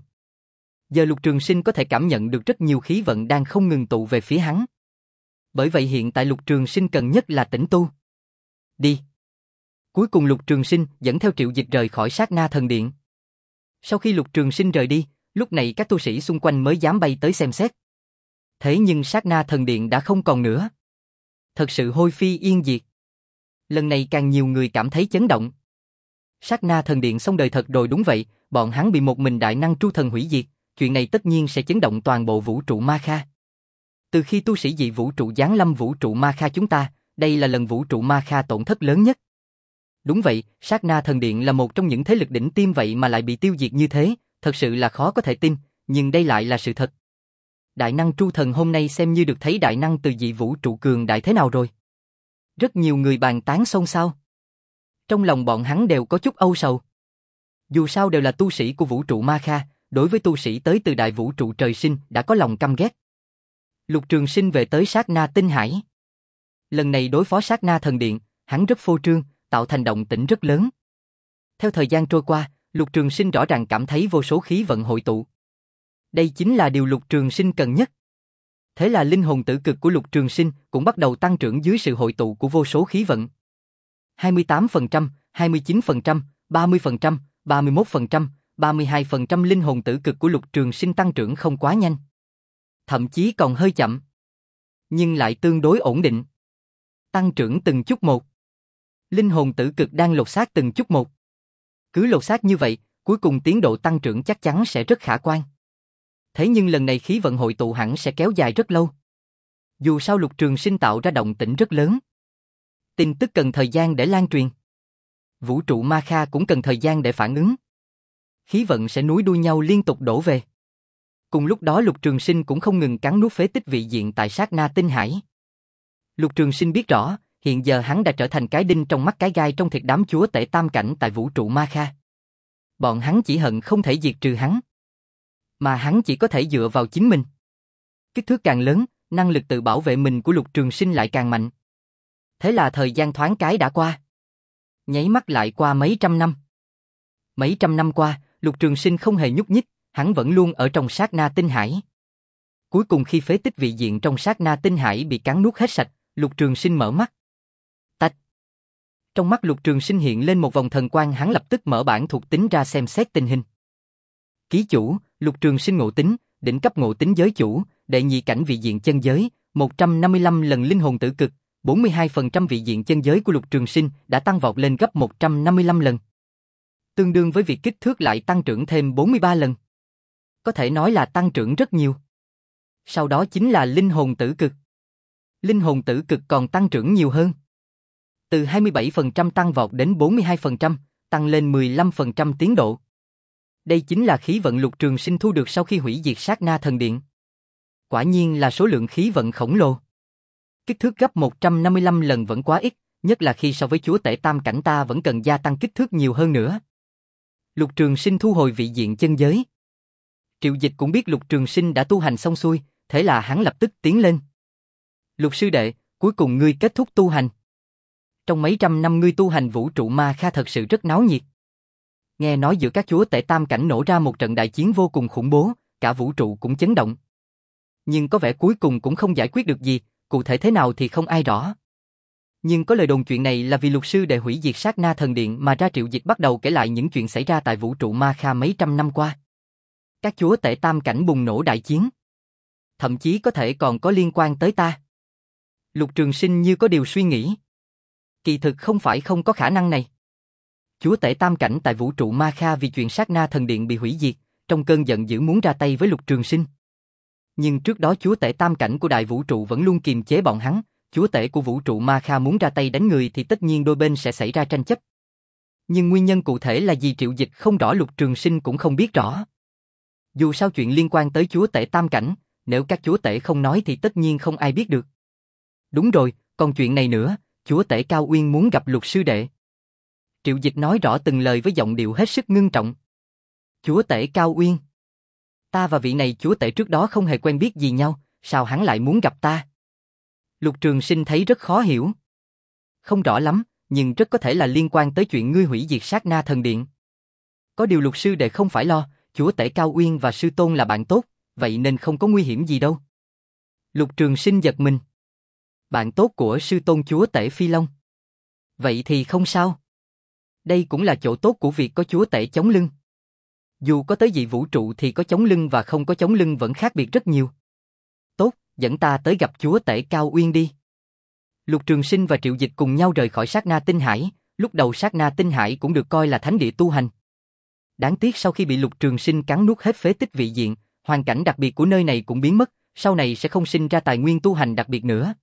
Giờ Lục Trường Sinh có thể cảm nhận được rất nhiều khí vận đang không ngừng tụ về phía hắn. Bởi vậy hiện tại Lục Trường Sinh cần nhất là tĩnh tu. Đi. Cuối cùng Lục Trường Sinh dẫn theo Triệu Dịch rời khỏi sát na thần điện. Sau khi Lục Trường Sinh rời đi, lúc này các tu sĩ xung quanh mới dám bay tới xem xét. Thế nhưng sát na thần điện đã không còn nữa. Thật sự hôi phi yên diệt. Lần này càng nhiều người cảm thấy chấn động. Sát na thần điện xong đời thật rồi. Đúng vậy, bọn hắn bị một mình đại năng tru thần hủy diệt, chuyện này tất nhiên sẽ chấn động toàn bộ vũ trụ Ma Kha. Từ khi tu sĩ dị vũ trụ giáng lâm vũ trụ Ma Kha chúng ta, đây là lần vũ trụ Ma Kha tổn thất lớn nhất. Đúng vậy, sát na thần điện là một trong những thế lực đỉnh tiêm vậy mà lại bị tiêu diệt như thế, thật sự là khó có thể tin, nhưng đây lại là sự thật. Đại năng tru thần hôm nay xem như được thấy đại năng từ dị vũ trụ cường đại thế nào rồi. Rất nhiều người bàn tán xôn xao. Trong lòng bọn hắn đều có chút âu sầu. Dù sao đều là tu sĩ của vũ trụ Ma Kha, đối với tu sĩ tới từ đại vũ trụ trời sinh đã có lòng căm ghét. Lục Trường Sinh về tới sát na tinh hải. Lần này đối phó sát na thần điện, hắn rất phô trương, tạo thành động tĩnh rất lớn. Theo thời gian trôi qua, Lục Trường Sinh rõ ràng cảm thấy vô số khí vận hội tụ. Đây chính là điều Lục Trường Sinh cần nhất. Thế là linh hồn tử cực của Lục Trường Sinh cũng bắt đầu tăng trưởng dưới sự hội tụ của vô số khí vận. hai mươi tám phần trăm, hai mươi chín phần trăm, ba mươi phần trăm, ba mươi mốt phần trăm, ba mươi hai phần trăm linh hồn tử cực của Lục Trường Sinh tăng trưởng không quá nhanh. Thậm chí còn hơi chậm. Nhưng lại tương đối ổn định. Tăng trưởng từng chút một. Linh hồn tử cực đang lột xác từng chút một. Cứ lột xác như vậy, cuối cùng tiến độ tăng trưởng chắc chắn sẽ rất khả quan. Thế nhưng lần này khí vận hội tụ hẳn sẽ kéo dài rất lâu. Dù sao Lục Trường Sinh tạo ra động tĩnh rất lớn. Tin tức cần thời gian để lan truyền. Vũ trụ Ma Kha cũng cần thời gian để phản ứng. Khí vận sẽ nối đuôi nhau liên tục đổ về. Cùng lúc đó Lục Trường Sinh cũng không ngừng cắn nuốt phế tích vị diện tại sát na tinh hải. Lục Trường Sinh biết rõ, hiện giờ hắn đã trở thành cái đinh trong mắt cái gai trong thiệt đám chúa tể tam cảnh tại vũ trụ Ma Kha. Bọn hắn chỉ hận không thể diệt trừ hắn. Mà hắn chỉ có thể dựa vào chính mình. Kích thước càng lớn, năng lực tự bảo vệ mình của Lục Trường Sinh lại càng mạnh. Thế là thời gian thoáng cái đã qua. Nháy mắt lại qua mấy trăm năm. Mấy trăm năm qua, Lục Trường Sinh không hề nhúc nhích, hắn vẫn luôn ở trong sát na tinh hải. Cuối cùng khi phế tích vị diện trong sát na tinh hải bị cắn nuốt hết sạch, Lục Trường Sinh mở mắt. Tạch. Trong mắt Lục Trường Sinh hiện lên một vòng thần quang, hắn lập tức mở bản thuộc tính ra xem xét tình hình. Ký chủ, Lục Trường Sinh ngộ tính, đỉnh cấp ngộ tính giới chủ, đệ nhị cảnh vị diện chân giới, một trăm năm mươi lăm lần linh hồn tử cực, bốn mươi hai phần trăm vị diện chân giới của Lục Trường Sinh đã tăng vọt lên gấp một trăm năm mươi lăm lần. Tương đương với việc kích thước lại tăng trưởng thêm bốn mươi ba lần. Có thể nói là tăng trưởng rất nhiều. Sau đó chính là linh hồn tử cực. Linh hồn tử cực còn tăng trưởng nhiều hơn. Từ hai mươi bảy phần trăm tăng vọt đến bốn mươi hai phần trăm, tăng lên mười lăm phần trăm tiến độ. Đây chính là khí vận Lục Trường Sinh thu được sau khi hủy diệt Sát Na Thần Điện. Quả nhiên là số lượng khí vận khổng lồ. Kích thước gấp một trăm năm mươi lăm lần vẫn quá ít, nhất là khi so với chúa tể tam cảnh ta vẫn cần gia tăng kích thước nhiều hơn nữa. Lục Trường Sinh thu hồi vị diện chân giới. Triệu Dịch cũng biết Lục Trường Sinh đã tu hành xong xuôi, thế là hắn lập tức tiến lên. Lục sư đệ, cuối cùng ngươi kết thúc tu hành. Trong mấy trăm năm ngươi tu hành vũ trụ ma kha thật sự rất náo nhiệt. Nghe nói giữa các chúa tể tam cảnh nổ ra một trận đại chiến vô cùng khủng bố, cả vũ trụ cũng chấn động. Nhưng có vẻ cuối cùng cũng không giải quyết được gì, cụ thể thế nào thì không ai rõ. Nhưng có lời đồn chuyện này là vì lục sư đệ hủy diệt Sát Na Thần Điện mà ra. Triệu Dịch bắt đầu kể lại những chuyện xảy ra tại vũ trụ ma kha mấy trăm năm qua. Các chúa tể tam cảnh bùng nổ đại chiến. Thậm chí có thể còn có liên quan tới ta. Lục Trường Sinh như có điều suy nghĩ. Kỳ thực không phải không có khả năng này. Chúa tể tam cảnh tại vũ trụ ma kha vì chuyện Sát Na Thần Điện bị hủy diệt, trong cơn giận dữ muốn ra tay với Lục Trường Sinh. Nhưng trước đó chúa tể tam cảnh của đại vũ trụ vẫn luôn kiềm chế bọn hắn, chúa tể của vũ trụ ma kha muốn ra tay đánh người thì tất nhiên đôi bên sẽ xảy ra tranh chấp. Nhưng nguyên nhân cụ thể là gì Triệu Dịch không rõ, Lục Trường Sinh cũng không biết rõ. Dù sao chuyện liên quan tới chúa tể tam cảnh, nếu các chúa tể không nói thì tất nhiên không ai biết được. Đúng rồi, còn chuyện này nữa, chúa tể Cao Uyên muốn gặp Lục sư đệ. Triệu Dịch nói rõ từng lời với giọng điệu hết sức ngưng trọng. Chúa tể Cao Uyên? Ta và vị này chúa tể trước đó không hề quen biết gì nhau, sao hắn lại muốn gặp ta? Lục Trường Sinh thấy rất khó hiểu. Không rõ lắm, nhưng rất có thể là liên quan tới chuyện ngươi hủy diệt Sát Na Thần Điện. Có điều Lục sư đệ không phải lo, chúa tể Cao Uyên và sư tôn là bạn tốt, vậy nên không có nguy hiểm gì đâu. Lục Trường Sinh giật mình. Bạn tốt của sư tôn chúa tể Phi Long. Vậy thì không sao. Đây cũng là chỗ tốt của việc có chúa tể chống lưng. Dù có tới dị vũ trụ thì có chống lưng và không có chống lưng vẫn khác biệt rất nhiều. Tốt, dẫn ta tới gặp chúa tể Cao Uyên đi. Lục Trường Sinh và Triệu Dịch cùng nhau rời khỏi Sát Na Tinh Hải, lúc đầu Sát Na Tinh Hải cũng được coi là thánh địa tu hành. Đáng tiếc sau khi bị Lục Trường Sinh cắn nuốt hết phế tích vị diện, hoàn cảnh đặc biệt của nơi này cũng biến mất, sau này sẽ không sinh ra tài nguyên tu hành đặc biệt nữa.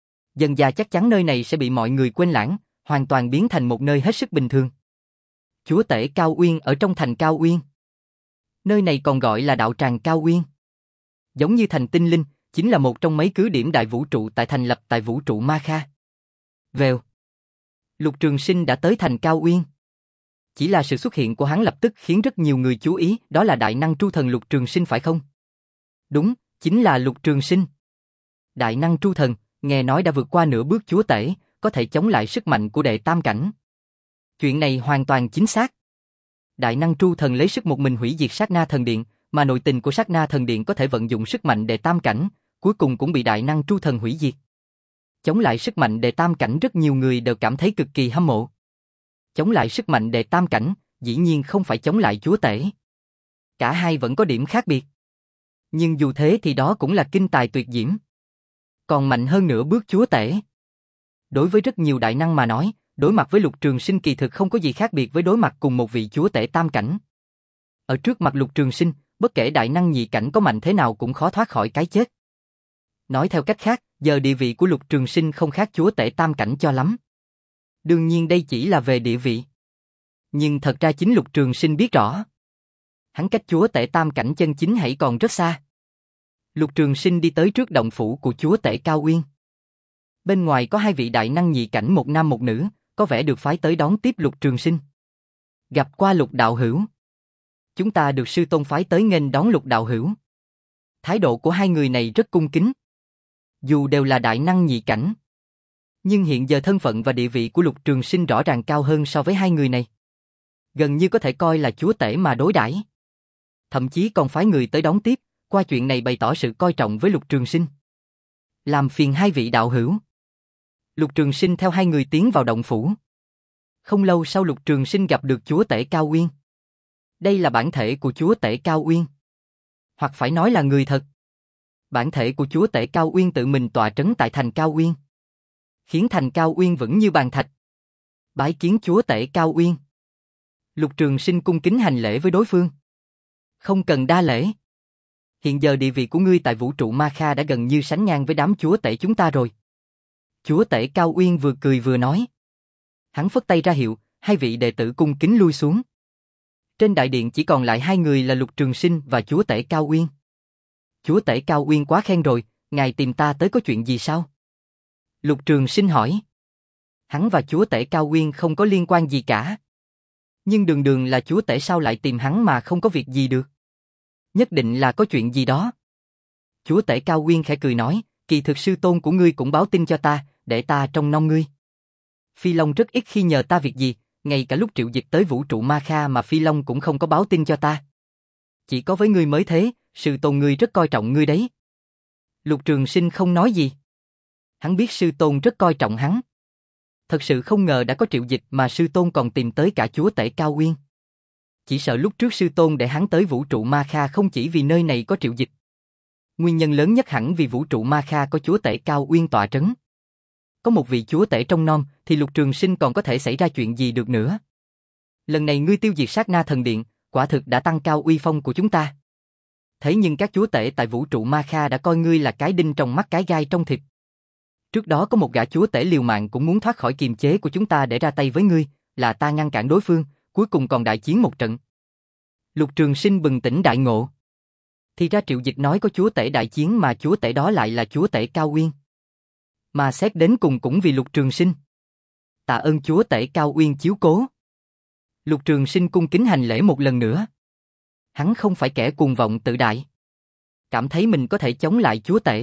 Dần dà chắc chắn nơi này sẽ bị mọi người quên lãng, hoàn toàn biến thành một nơi hết sức bình thường. Chúa tể Cao Uyên ở trong thành Cao Uyên. Nơi này còn gọi là đạo tràng Cao Uyên. Giống như thành Tinh Linh, chính là một trong mấy cứ điểm đại vũ trụ tại thành lập tại vũ trụ Ma Kha. Vèo. Lục Trường Sinh đã tới thành Cao Uyên. Chỉ là sự xuất hiện của hắn lập tức khiến rất nhiều người chú ý, đó là đại năng tru thần Lục Trường Sinh phải không? Đúng, chính là Lục Trường Sinh. Đại năng tru thần, nghe nói đã vượt qua nửa bước chúa tể, có thể chống lại sức mạnh của đệ tam cảnh. Chuyện này hoàn toàn chính xác. Đại năng tru thần lấy sức một mình hủy diệt Sát Na Thần Điện, mà nội tình của Sát Na Thần Điện có thể vận dụng sức mạnh đệ tam cảnh, cuối cùng cũng bị đại năng tru thần hủy diệt. Chống lại sức mạnh đệ tam cảnh rất nhiều người đều cảm thấy cực kỳ hâm mộ. Chống lại sức mạnh đệ tam cảnh, dĩ nhiên không phải chống lại chúa tể. Cả hai vẫn có điểm khác biệt. Nhưng dù thế thì đó cũng là kinh tài tuyệt diễm. Còn mạnh hơn nữa bước chúa tể. Đối với rất nhiều đại năng mà nói, đối mặt với Lục Trường Sinh kỳ thực không có gì khác biệt với đối mặt cùng một vị chúa tể tam cảnh. Ở trước mặt Lục Trường Sinh, bất kể đại năng nhị cảnh có mạnh thế nào cũng khó thoát khỏi cái chết. Nói theo cách khác, giờ địa vị của Lục Trường Sinh không khác chúa tể tam cảnh cho lắm. Đương nhiên đây chỉ là về địa vị. Nhưng thật ra chính Lục Trường Sinh biết rõ. Hắn cách chúa tể tam cảnh chân chính hãy còn rất xa. Lục Trường Sinh đi tới trước động phủ của chúa tể Cao Uyên. Bên ngoài có hai vị đại năng nhị cảnh một nam một nữ, có vẻ được phái tới đón tiếp Lục Trường Sinh. Gặp qua Lục đạo hữu. Chúng ta được sư tôn phái tới nghênh đón Lục đạo hữu. Thái độ của hai người này rất cung kính. Dù đều là đại năng nhị cảnh, nhưng hiện giờ thân phận và địa vị của Lục Trường Sinh rõ ràng cao hơn so với hai người này. Gần như có thể coi là chúa tể mà đối đãi. Thậm chí còn phái người tới đón tiếp, qua chuyện này bày tỏ sự coi trọng với Lục Trường Sinh. Làm phiền hai vị đạo hữu. Lục Trường Sinh theo hai người tiến vào động phủ. Không lâu sau Lục Trường Sinh gặp được chúa tể Cao Uyên. Đây là bản thể của chúa tể Cao Uyên. Hoặc phải nói là người thật. Bản thể của chúa tể Cao Uyên tự mình tọa trấn tại thành Cao Uyên, khiến thành Cao Uyên vững như bàn thạch. Bái kiến chúa tể Cao Uyên. Lục Trường Sinh cung kính hành lễ với đối phương. Không cần đa lễ. Hiện giờ địa vị của ngươi tại vũ trụ Ma Kha đã gần như sánh ngang với đám chúa tể chúng ta rồi. Chúa tể Cao Uyên vừa cười vừa nói. Hắn phất tay ra hiệu, hai vị đệ tử cung kính lui xuống. Trên đại điện chỉ còn lại hai người là Lục Trường Sinh và chúa tể Cao Uyên. Chúa tể Cao Uyên quá khen rồi, ngài tìm ta tới có chuyện gì sao? Lục Trường Sinh hỏi. Hắn và chúa tể Cao Uyên không có liên quan gì cả. Nhưng đường đường là chúa tể sao lại tìm hắn mà không có việc gì được? Nhất định là có chuyện gì đó. Chúa tể Cao Uyên khẽ cười nói, kỳ thực sư tôn của ngươi cũng báo tin cho ta, để ta trông nom ngươi. Phi Long rất ít khi nhờ ta việc gì, ngay cả lúc Triệu Dịch tới vũ trụ Ma Kha mà Phi Long cũng không có báo tin cho ta. Chỉ có với ngươi mới thế, sư tôn ngươi rất coi trọng ngươi đấy. Lục Trường Sinh không nói gì. Hắn biết sư tôn rất coi trọng hắn. Thật sự không ngờ đã có Triệu Dịch mà sư tôn còn tìm tới cả chúa tể Cao Uyên. Chỉ sợ lúc trước sư tôn để hắn tới vũ trụ Ma Kha không chỉ vì nơi này có Triệu Dịch. Nguyên nhân lớn nhất hẳn vì vũ trụ Ma Kha có chúa tể Cao Uyên tọa trấn. Có một vị chúa tể trong nom thì Lục Trường Sinh còn có thể xảy ra chuyện gì được nữa. Lần này ngươi tiêu diệt Sát Na Thần Điện, quả thực đã tăng cao uy phong của chúng ta. Thế nhưng các chúa tể tại vũ trụ Ma Kha đã coi ngươi là cái đinh trong mắt cái gai trong thịt. Trước đó có một gã chúa tể liều mạng cũng muốn thoát khỏi kiềm chế của chúng ta để ra tay với ngươi, là ta ngăn cản đối phương, cuối cùng còn đại chiến một trận. Lục Trường Sinh bừng tỉnh đại ngộ. Thì ra Triệu Dịch nói có chúa tể đại chiến mà chúa tể đó lại là chúa tể Cao Uyên. Mà xét đến cùng cũng vì Lục Trường Sinh. Tạ ơn chúa tể Cao Uyên chiếu cố. Lục Trường Sinh cung kính hành lễ một lần nữa. Hắn không phải kẻ cuồng vọng tự đại. Cảm thấy mình có thể chống lại chúa tể.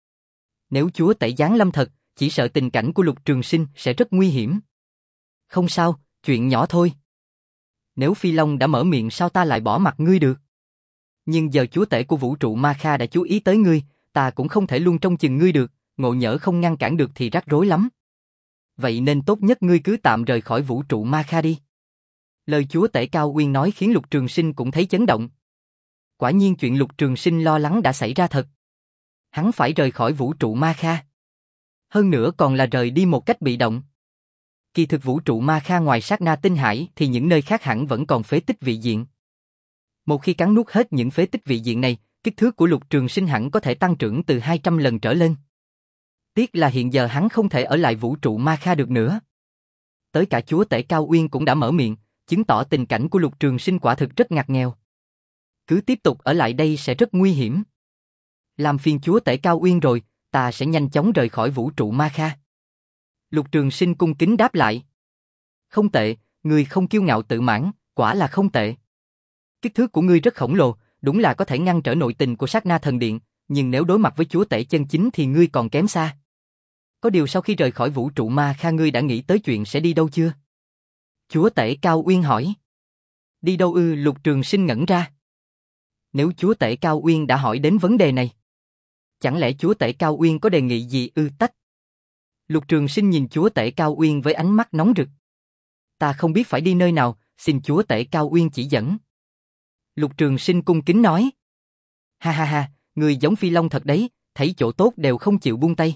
Nếu chúa tể giáng lâm thật, chỉ sợ tình cảnh của Lục Trường Sinh sẽ rất nguy hiểm. Không sao, chuyện nhỏ thôi. Nếu Phi Long đã mở miệng sao ta lại bỏ mặt ngươi được? Nhưng giờ chúa tể của vũ trụ Ma Kha đã chú ý tới ngươi, ta cũng không thể luôn trông chừng ngươi được, ngộ nhỡ không ngăn cản được thì rắc rối lắm. Vậy nên tốt nhất ngươi cứ tạm rời khỏi vũ trụ Ma Kha đi. Lời chúa tể Cao Uyên nói khiến Lục Trường Sinh cũng thấy chấn động. Quả nhiên chuyện Lục Trường Sinh lo lắng đã xảy ra thật. Hắn phải rời khỏi vũ trụ Ma Kha. Hơn nữa còn là rời đi một cách bị động. Kỳ thực vũ trụ Ma Kha ngoài Sát Na Tinh Hải thì những nơi khác hẳn vẫn còn phế tích vị diện. Một khi cắn nuốt hết những phế tích vị diện này, kích thước của Lục Trường Sinh hẳn có thể tăng trưởng từ hai trăm lần trở lên. Tiếc là hiện giờ hắn không thể ở lại vũ trụ Ma Kha được nữa. Tới cả chúa tể Cao Uyên cũng đã mở miệng, chứng tỏ tình cảnh của Lục Trường Sinh quả thực rất ngặt nghèo. Cứ tiếp tục ở lại đây sẽ rất nguy hiểm. Làm phiền chúa tể Cao Uyên rồi, ta sẽ nhanh chóng rời khỏi vũ trụ Ma Kha. Lục Trường Sinh cung kính đáp lại. Không tệ, ngươi không kiêu ngạo tự mãn, quả là không tệ. Kích thước của ngươi rất khổng lồ, đúng là có thể ngăn trở nội tình của Sát Na Thần Điện, nhưng nếu đối mặt với chúa tể chân chính thì ngươi còn kém xa. Có điều sau khi rời khỏi vũ trụ Ma Kha ngươi đã nghĩ tới chuyện sẽ đi đâu chưa? Chúa tể Cao Uyên hỏi. Đi đâu ư? Lục Trường Sinh ngẩn ra. Nếu chúa tể Cao Uyên đã hỏi đến vấn đề này, chẳng lẽ chúa tể Cao Uyên có đề nghị gì ư? Tách. Lục Trường Sinh nhìn chúa tể Cao Uyên với ánh mắt nóng rực. Ta không biết phải đi nơi nào, xin chúa tể Cao Uyên chỉ dẫn. Lục Trường Sinh cung kính nói. Ha ha ha, ngươi giống Phi Long thật đấy, thấy chỗ tốt đều không chịu buông tay.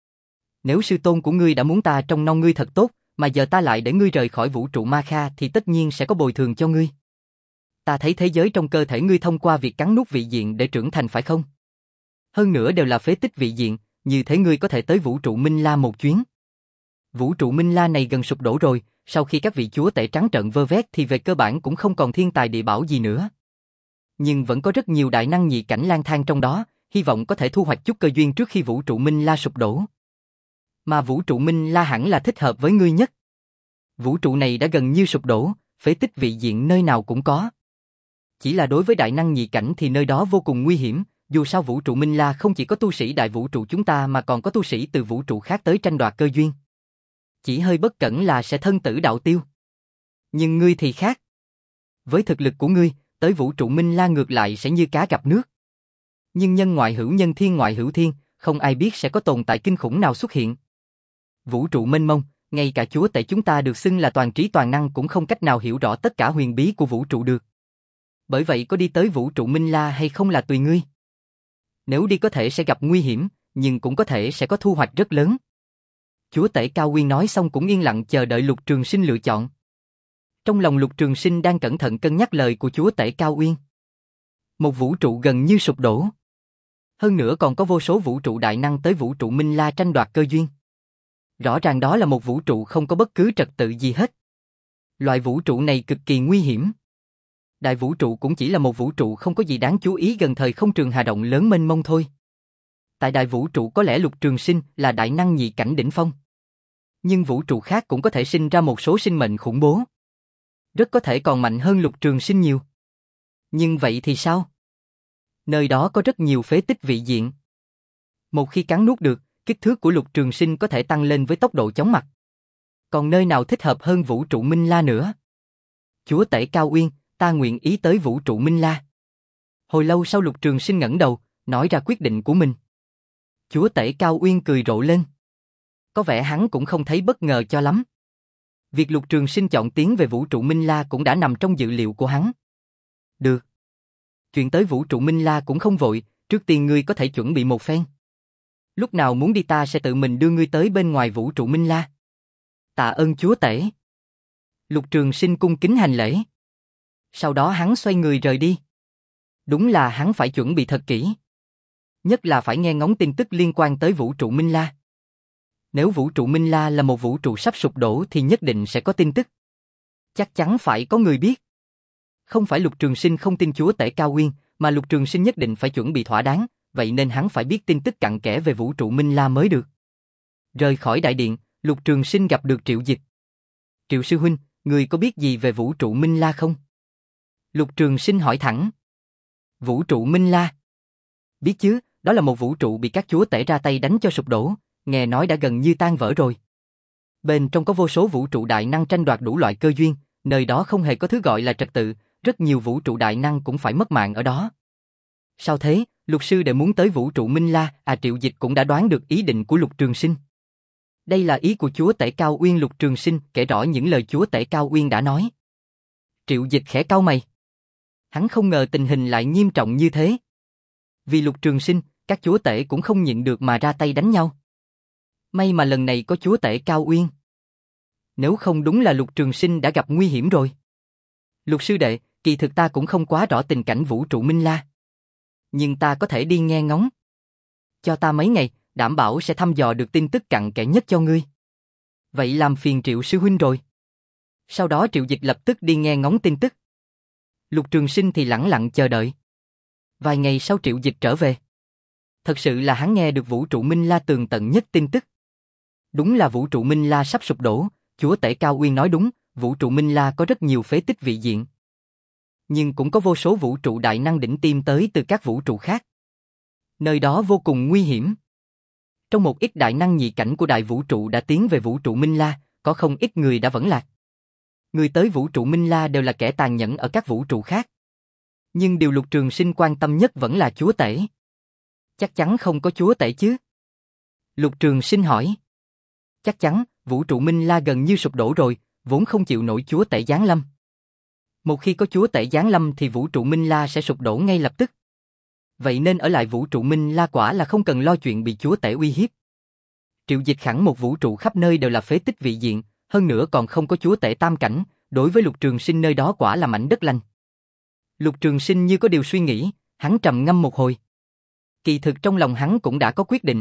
Nếu sư tôn của ngươi đã muốn ta trông nom ngươi thật tốt, mà giờ ta lại để ngươi rời khỏi vũ trụ Ma Kha thì tất nhiên sẽ có bồi thường cho ngươi. Ta thấy thế giới trong cơ thể ngươi thông qua việc cắn nuốt vị diện để trưởng thành phải không? Hơn nữa đều là phế tích vị diện, như thế ngươi có thể tới vũ trụ Minh La một chuyến. Vũ trụ Minh La này gần sụp đổ rồi, sau khi các vị chúa tể trắng trợn vơ vét thì về cơ bản cũng không còn thiên tài địa bảo gì nữa. Nhưng vẫn có rất nhiều đại năng nhị cảnh lang thang trong đó, hy vọng có thể thu hoạch chút cơ duyên trước khi vũ trụ Minh La sụp đổ. Mà vũ trụ Minh La hẳn là thích hợp với ngươi nhất. Vũ trụ này đã gần như sụp đổ, phế tích vị diện nơi nào cũng có. Chỉ là đối với đại năng nhị cảnh thì nơi đó vô cùng nguy hiểm, dù sao vũ trụ Minh La không chỉ có tu sĩ đại vũ trụ chúng ta mà còn có tu sĩ từ vũ trụ khác tới tranh đoạt cơ duyên. Chỉ hơi bất cẩn là sẽ thân tử đạo tiêu. Nhưng ngươi thì khác. Với thực lực của ngươi, tới vũ trụ Minh La ngược lại sẽ như cá gặp nước. Nhưng nhân ngoại hữu nhân thiên ngoại hữu thiên, không ai biết sẽ có tồn tại kinh khủng nào xuất hiện. Vũ trụ mênh mông, ngay cả chúa tể chúng ta được xưng là toàn trí toàn năng cũng không cách nào hiểu rõ tất cả huyền bí của vũ trụ được. Bởi vậy có đi tới vũ trụ Minh La hay không là tùy ngươi. Nếu đi có thể sẽ gặp nguy hiểm, nhưng cũng có thể sẽ có thu hoạch rất lớn. Chúa tể Cao Uyên nói xong cũng yên lặng chờ đợi Lục Trường Sinh lựa chọn. Trong lòng Lục Trường Sinh đang cẩn thận cân nhắc lời của chúa tể Cao Uyên. Một vũ trụ gần như sụp đổ. Hơn nữa còn có vô số vũ trụ đại năng tới vũ trụ Minh La tranh đoạt cơ duyên. Rõ ràng đó là một vũ trụ không có bất cứ trật tự gì hết. Loại vũ trụ này cực kỳ nguy hiểm. Đại vũ trụ cũng chỉ là một vũ trụ không có gì đáng chú ý gần thời không trường hà động lớn mênh mông thôi. Tại đại vũ trụ có lẽ Lục Trường Sinh là đại năng nhị cảnh đỉnh phong. Nhưng vũ trụ khác cũng có thể sinh ra một số sinh mệnh khủng bố. Rất có thể còn mạnh hơn Lục Trường Sinh nhiều. Nhưng vậy thì sao? Nơi đó có rất nhiều phế tích vị diện. Một khi cắn nuốt được, kích thước của Lục Trường Sinh có thể tăng lên với tốc độ chóng mặt. Còn nơi nào thích hợp hơn vũ trụ Minh La nữa? Chúa tể Cao Uyên, ta nguyện ý tới vũ trụ Minh La. Hồi lâu sau Lục Trường Sinh ngẩng đầu, nói ra quyết định của mình. Chúa tể Cao Uyên cười rộ lên. Có vẻ hắn cũng không thấy bất ngờ cho lắm. Việc Lục Trường Sinh chọn tiến về vũ trụ Minh La cũng đã nằm trong dự liệu của hắn. Được. Chuyện tới vũ trụ Minh La cũng không vội, trước tiên ngươi có thể chuẩn bị một phen. Lúc nào muốn đi ta sẽ tự mình đưa ngươi tới bên ngoài vũ trụ Minh La. Tạ ơn chúa tể. Lục Trường Sinh cung kính hành lễ. Sau đó hắn xoay người rời đi. Đúng là hắn phải chuẩn bị thật kỹ. Nhất là phải nghe ngóng tin tức liên quan tới vũ trụ Minh La. Nếu vũ trụ Minh La là một vũ trụ sắp sụp đổ thì nhất định sẽ có tin tức. Chắc chắn phải có người biết. Không phải Lục Trường Sinh không tin chúa tể Cao Uyên, mà Lục Trường Sinh nhất định phải chuẩn bị thỏa đáng, vậy nên hắn phải biết tin tức cặn kẽ về vũ trụ Minh La mới được. Rời khỏi đại điện, Lục Trường Sinh gặp được Triệu Dịch. Triệu sư huynh, người có biết gì về vũ trụ Minh La không? Lục Trường Sinh hỏi thẳng. Vũ trụ Minh La? Biết chứ, đó là một vũ trụ bị các chúa tể ra tay đánh cho sụp đổ, nghe nói đã gần như tan vỡ rồi. Bên trong có vô số vũ trụ đại năng tranh đoạt đủ loại cơ duyên, nơi đó không hề có thứ gọi là trật tự, rất nhiều vũ trụ đại năng cũng phải mất mạng ở đó. Sao thế, Lục sư đệ muốn tới vũ trụ Minh La, à Triệu Dịch cũng đã đoán được ý định của Lục Trường Sinh. Đây là ý của chúa tể Cao Uyên. Lục Trường Sinh kể rõ những lời chúa tể Cao Uyên đã nói. Triệu Dịch khẽ cau mày. Hắn không ngờ tình hình lại nghiêm trọng như thế. Vì Lục Trường Sinh, các chúa tể cũng không nhịn được mà ra tay đánh nhau. May mà lần này có chúa tể Cao Uyên. Nếu không đúng là Lục Trường Sinh đã gặp nguy hiểm rồi. Lục sư đệ, kỳ thực ta cũng không quá rõ tình cảnh vũ trụ Minh La. Nhưng ta có thể đi nghe ngóng. Cho ta mấy ngày, đảm bảo sẽ thăm dò được tin tức cặn kẽ nhất cho ngươi. Vậy làm phiền Triệu sư huynh rồi. Sau đó Triệu Dịch lập tức đi nghe ngóng tin tức. Lục Trường Sinh thì lẳng lặng chờ đợi. Vài ngày sau Triệu Dịch trở về. Thật sự là hắn nghe được vũ trụ Minh La tường tận nhất tin tức. Đúng là vũ trụ Minh La sắp sụp đổ, chúa tể Cao Uyên nói đúng, vũ trụ Minh La có rất nhiều phế tích vị diện. Nhưng cũng có vô số vũ trụ đại năng đỉnh tiêm tới từ các vũ trụ khác. Nơi đó vô cùng nguy hiểm. Trong một ít đại năng nhị cảnh của đại vũ trụ đã tiến về vũ trụ Minh La, có không ít người đã vẫn lạc. Người tới vũ trụ Minh La đều là kẻ tàn nhẫn ở các vũ trụ khác. Nhưng điều Lục Trường Sinh quan tâm nhất vẫn là chúa tể. Chắc chắn không có chúa tể chứ? Lục Trường Sinh hỏi. Chắc chắn, vũ trụ Minh La gần như sụp đổ rồi, vốn không chịu nổi chúa tể giáng lâm. Một khi có chúa tể giáng lâm thì vũ trụ Minh La sẽ sụp đổ ngay lập tức. Vậy nên ở lại vũ trụ Minh La quả là không cần lo chuyện bị chúa tể uy hiếp. Triệu Dịch khẳng một vũ trụ khắp nơi đều là phế tích vị diện, hơn nữa còn không có chúa tể tam cảnh, đối với Lục Trường Sinh nơi đó quả là mảnh đất lành. Lục Trường Sinh như có điều suy nghĩ, hắn trầm ngâm một hồi. Kỳ thực trong lòng hắn cũng đã có quyết định.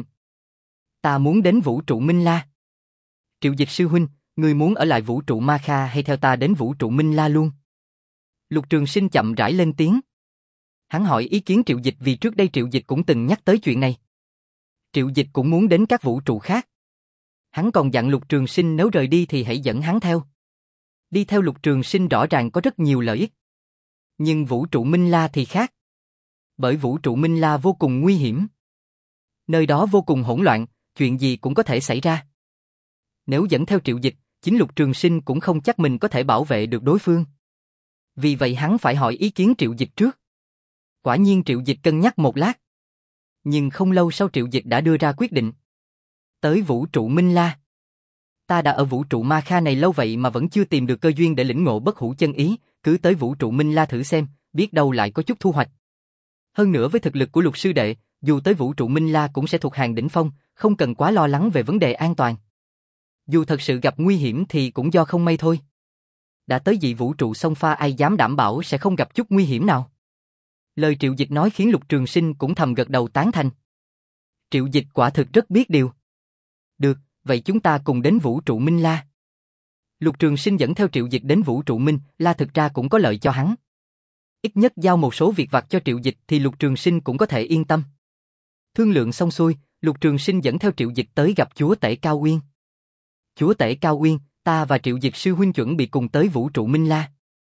Ta muốn đến vũ trụ Minh La. Triệu Dịch sư huynh, người muốn ở lại vũ trụ Ma Kha hay theo ta đến vũ trụ Minh La luôn? Lục Trường Sinh chậm rãi lên tiếng. Hắn hỏi ý kiến Triệu Dịch vì trước đây Triệu Dịch cũng từng nhắc tới chuyện này. Triệu Dịch cũng muốn đến các vũ trụ khác. Hắn còn dặn Lục Trường Sinh nếu rời đi thì hãy dẫn hắn theo. Đi theo Lục Trường Sinh rõ ràng có rất nhiều lợi ích. Nhưng vũ trụ Minh La thì khác. Bởi vũ trụ Minh La vô cùng nguy hiểm. Nơi đó vô cùng hỗn loạn, chuyện gì cũng có thể xảy ra. Nếu dẫn theo Triệu Dịch, chính Lục Trường Sinh cũng không chắc mình có thể bảo vệ được đối phương. Vì vậy hắn phải hỏi ý kiến Triệu Dịch trước. Quả nhiên Triệu Dịch cân nhắc một lát. Nhưng không lâu sau Triệu Dịch đã đưa ra quyết định. Tới vũ trụ Minh La. Ta đã ở vũ trụ Ma Kha này lâu vậy mà vẫn chưa tìm được cơ duyên để lĩnh ngộ bất hủ chân ý, cứ tới vũ trụ Minh La thử xem, biết đâu lại có chút thu hoạch. Hơn nữa với thực lực của Lục sư đệ, dù tới vũ trụ Minh La cũng sẽ thuộc hàng đỉnh phong, không cần quá lo lắng về vấn đề an toàn. Dù thật sự gặp nguy hiểm thì cũng do không may thôi. Đã tới dị vũ trụ sông pha ai dám đảm bảo sẽ không gặp chút nguy hiểm nào. Lời Triệu Dịch nói khiến Lục Trường Sinh cũng thầm gật đầu tán thành. Triệu Dịch quả thực rất biết điều. Được, vậy chúng ta cùng đến vũ trụ Minh La. Lục Trường Sinh dẫn theo Triệu Dịch đến vũ trụ Minh La thực ra cũng có lợi cho hắn. Ít nhất giao một số việc vặt cho Triệu Dịch thì Lục Trường Sinh cũng có thể yên tâm. Thương lượng xong xuôi, Lục Trường Sinh dẫn theo Triệu Dịch tới gặp chúa tể Cao Uyên. Chúa tể Cao Uyên, ta và Triệu Dịch sư huynh chuẩn bị cùng tới vũ trụ Minh La.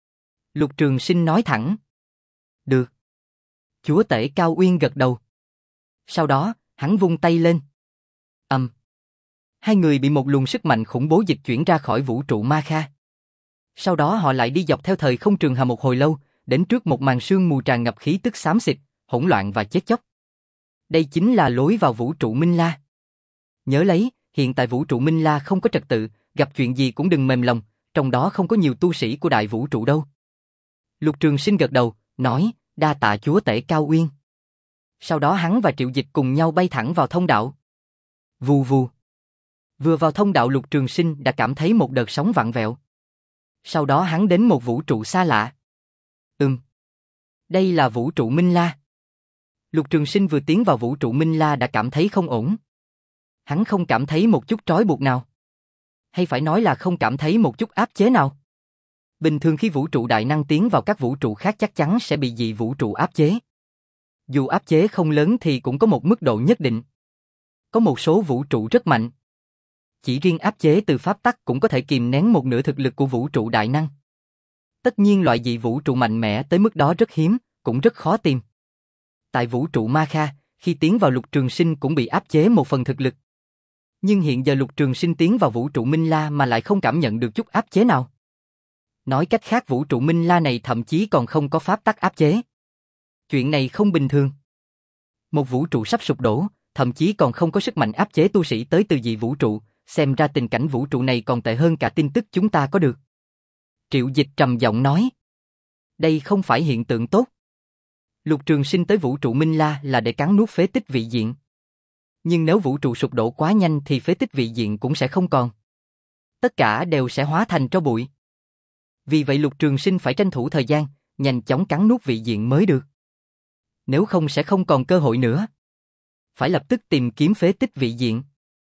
Lục Trường Sinh nói thẳng. Được. Chúa tể Cao Uyên gật đầu. Sau đó, hắn vung tay lên. Ầm. Um. Hai người bị một luồng sức mạnh khủng bố dịch chuyển ra khỏi vũ trụ Ma Kha. Sau đó họ lại đi dọc theo thời không trường hà một hồi lâu, đến trước một màn sương mù tràn ngập khí tức xám xịt, hỗn loạn và chết chóc. Đây chính là lối vào vũ trụ Minh La. Nhớ lấy, hiện tại vũ trụ Minh La không có trật tự, gặp chuyện gì cũng đừng mềm lòng, trong đó không có nhiều tu sĩ của đại vũ trụ đâu. Lục Trường Sinh gật đầu, nói, đa tạ chúa tể Cao Uyên. Sau đó hắn và Triệu Dịch cùng nhau bay thẳng vào thông đạo. Vù vù. Vừa vào thông đạo Lục Trường Sinh đã cảm thấy một đợt sóng vặn vẹo. Sau đó hắn đến một vũ trụ xa lạ. Ừm. Đây là vũ trụ Minh La. Lục Trường Sinh vừa tiến vào vũ trụ Minh La đã cảm thấy không ổn. Hắn không cảm thấy một chút trói buộc nào. Hay phải nói là không cảm thấy một chút áp chế nào. Bình thường khi vũ trụ đại năng tiến vào các vũ trụ khác chắc chắn sẽ bị dị vũ trụ áp chế. Dù áp chế không lớn thì cũng có một mức độ nhất định. Có một số vũ trụ rất mạnh. Chỉ riêng áp chế từ pháp tắc cũng có thể kìm nén một nửa thực lực của vũ trụ đại năng. Tất nhiên loại dị vũ trụ mạnh mẽ tới mức đó rất hiếm, cũng rất khó tìm. Tại vũ trụ Ma Kha, khi tiến vào Lục Trường Sinh cũng bị áp chế một phần thực lực. Nhưng hiện giờ Lục Trường Sinh tiến vào vũ trụ Minh La mà lại không cảm nhận được chút áp chế nào. Nói cách khác vũ trụ Minh La này thậm chí còn không có pháp tắc áp chế. Chuyện này không bình thường. Một vũ trụ sắp sụp đổ, thậm chí còn không có sức mạnh áp chế tu sĩ tới từ dị vũ trụ, xem ra tình cảnh vũ trụ này còn tệ hơn cả tin tức chúng ta có được. Triệu Dịch trầm giọng nói. Đây không phải hiện tượng tốt. Lục Trường Sinh tới vũ trụ Minh La là để cắn nuốt phế tích vị diện. Nhưng nếu vũ trụ sụp đổ quá nhanh thì phế tích vị diện cũng sẽ không còn. Tất cả đều sẽ hóa thành tro bụi. Vì vậy Lục Trường Sinh phải tranh thủ thời gian, nhanh chóng cắn nuốt vị diện mới được. Nếu không sẽ không còn cơ hội nữa. Phải lập tức tìm kiếm phế tích vị diện.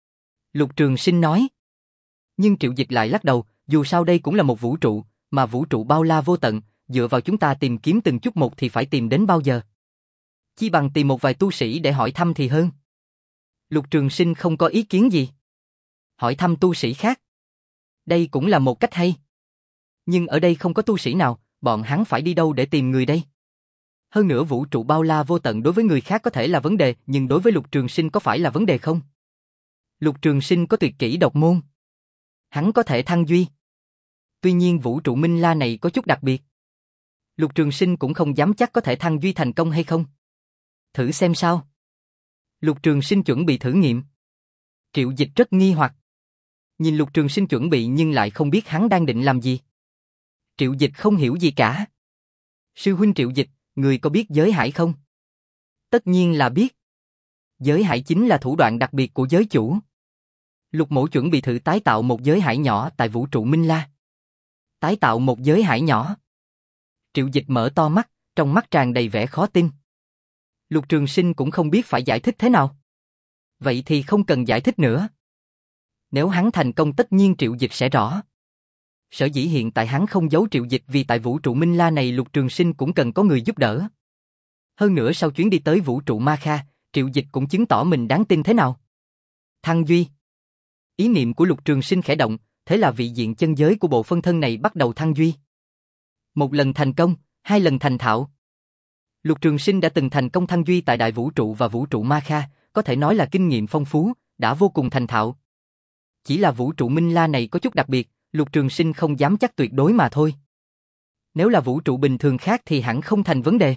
Lục Trường Sinh nói. Nhưng Triệu Dịch lại lắc đầu, dù sao đây cũng là một vũ trụ, mà vũ trụ bao la vô tận, dựa vào chúng ta tìm kiếm từng chút một thì phải tìm đến bao giờ. Chi bằng tìm một vài tu sĩ để hỏi thăm thì hơn. Lục Trường Sinh không có ý kiến gì. Hỏi thăm tu sĩ khác. Đây cũng là một cách hay. Nhưng ở đây không có tu sĩ nào, bọn hắn phải đi đâu để tìm người đây? Hơn nữa vũ trụ bao la vô tận đối với người khác có thể là vấn đề, nhưng đối với Lục Trường Sinh có phải là vấn đề không? Lục Trường Sinh có tuyệt kỹ độc môn. Hắn có thể thăng duy. Tuy nhiên vũ trụ Minh La này có chút đặc biệt. Lục Trường Sinh cũng không dám chắc có thể thăng duy thành công hay không. Thử xem sao. Lục Trường Sinh chuẩn bị thử nghiệm. Triệu Dịch rất nghi hoặc. Nhìn Lục Trường Sinh chuẩn bị nhưng lại không biết hắn đang định làm gì. Triệu Dịch không hiểu gì cả. Sư huynh Triệu Dịch, người có biết giới hải không? Tất nhiên là biết. Giới hải chính là thủ đoạn đặc biệt của giới chủ. Lục Mỗ chuẩn bị thử tái tạo một giới hải nhỏ tại vũ trụ Minh La. Tái tạo một giới hải nhỏ. Triệu Dịch mở to mắt, trong mắt tràn đầy vẻ khó tin. Lục Trường Sinh cũng không biết phải giải thích thế nào. Vậy thì không cần giải thích nữa. Nếu hắn thành công tất nhiên Triệu Dịch sẽ rõ. Sở dĩ hiện tại hắn không giấu Triệu Dịch vì tại vũ trụ Minh La này Lục Trường Sinh cũng cần có người giúp đỡ. Hơn nữa sau chuyến đi tới vũ trụ Ma Kha, Triệu Dịch cũng chứng tỏ mình đáng tin thế nào. Thăng duy. Ý niệm của Lục Trường Sinh khẽ động, thế là vị diện chân giới của bộ phân thân này bắt đầu thăng duy. Một lần thành công, hai lần thành thạo. Lục Trường Sinh đã từng thành công thăng duy tại đại vũ trụ và vũ trụ Ma Kha, có thể nói là kinh nghiệm phong phú, đã vô cùng thành thạo. Chỉ là vũ trụ Minh La này có chút đặc biệt, Lục Trường Sinh không dám chắc tuyệt đối mà thôi. Nếu là vũ trụ bình thường khác thì hẳn không thành vấn đề.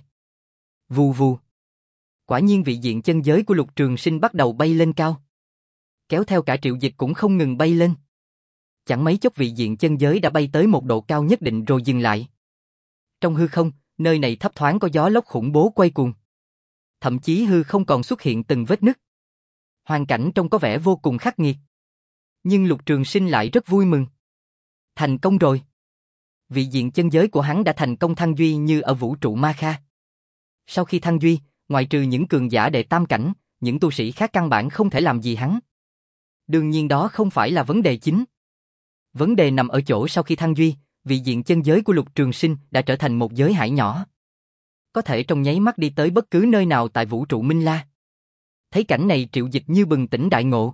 Vù vù. Quả nhiên vị diện chân giới của Lục Trường Sinh bắt đầu bay lên cao. Kéo theo cả Triệu Dịch cũng không ngừng bay lên. Chẳng mấy chốc vị diện chân giới đã bay tới một độ cao nhất định rồi dừng lại. Trong hư không, nơi này thấp thoáng có gió lốc khủng bố quay cuồng. Thậm chí hư không còn xuất hiện từng vết nứt. Hoàn cảnh trông có vẻ vô cùng khắc nghiệt. Nhưng Lục Trường Sinh lại rất vui mừng. Thành công rồi. Vị diện chân giới của hắn đã thành công thăng duy như ở vũ trụ Ma Kha. Sau khi thăng duy, ngoại trừ những cường giả đệ tam cảnh, những tu sĩ khác căn bản không thể làm gì hắn. Đương nhiên đó không phải là vấn đề chính. Vấn đề nằm ở chỗ sau khi thăng duy, vị diện chân giới của Lục Trường Sinh đã trở thành một giới hải nhỏ. Có thể trong nháy mắt đi tới bất cứ nơi nào tại vũ trụ Minh La. Thấy cảnh này Triệu Dịch như bừng tỉnh đại ngộ.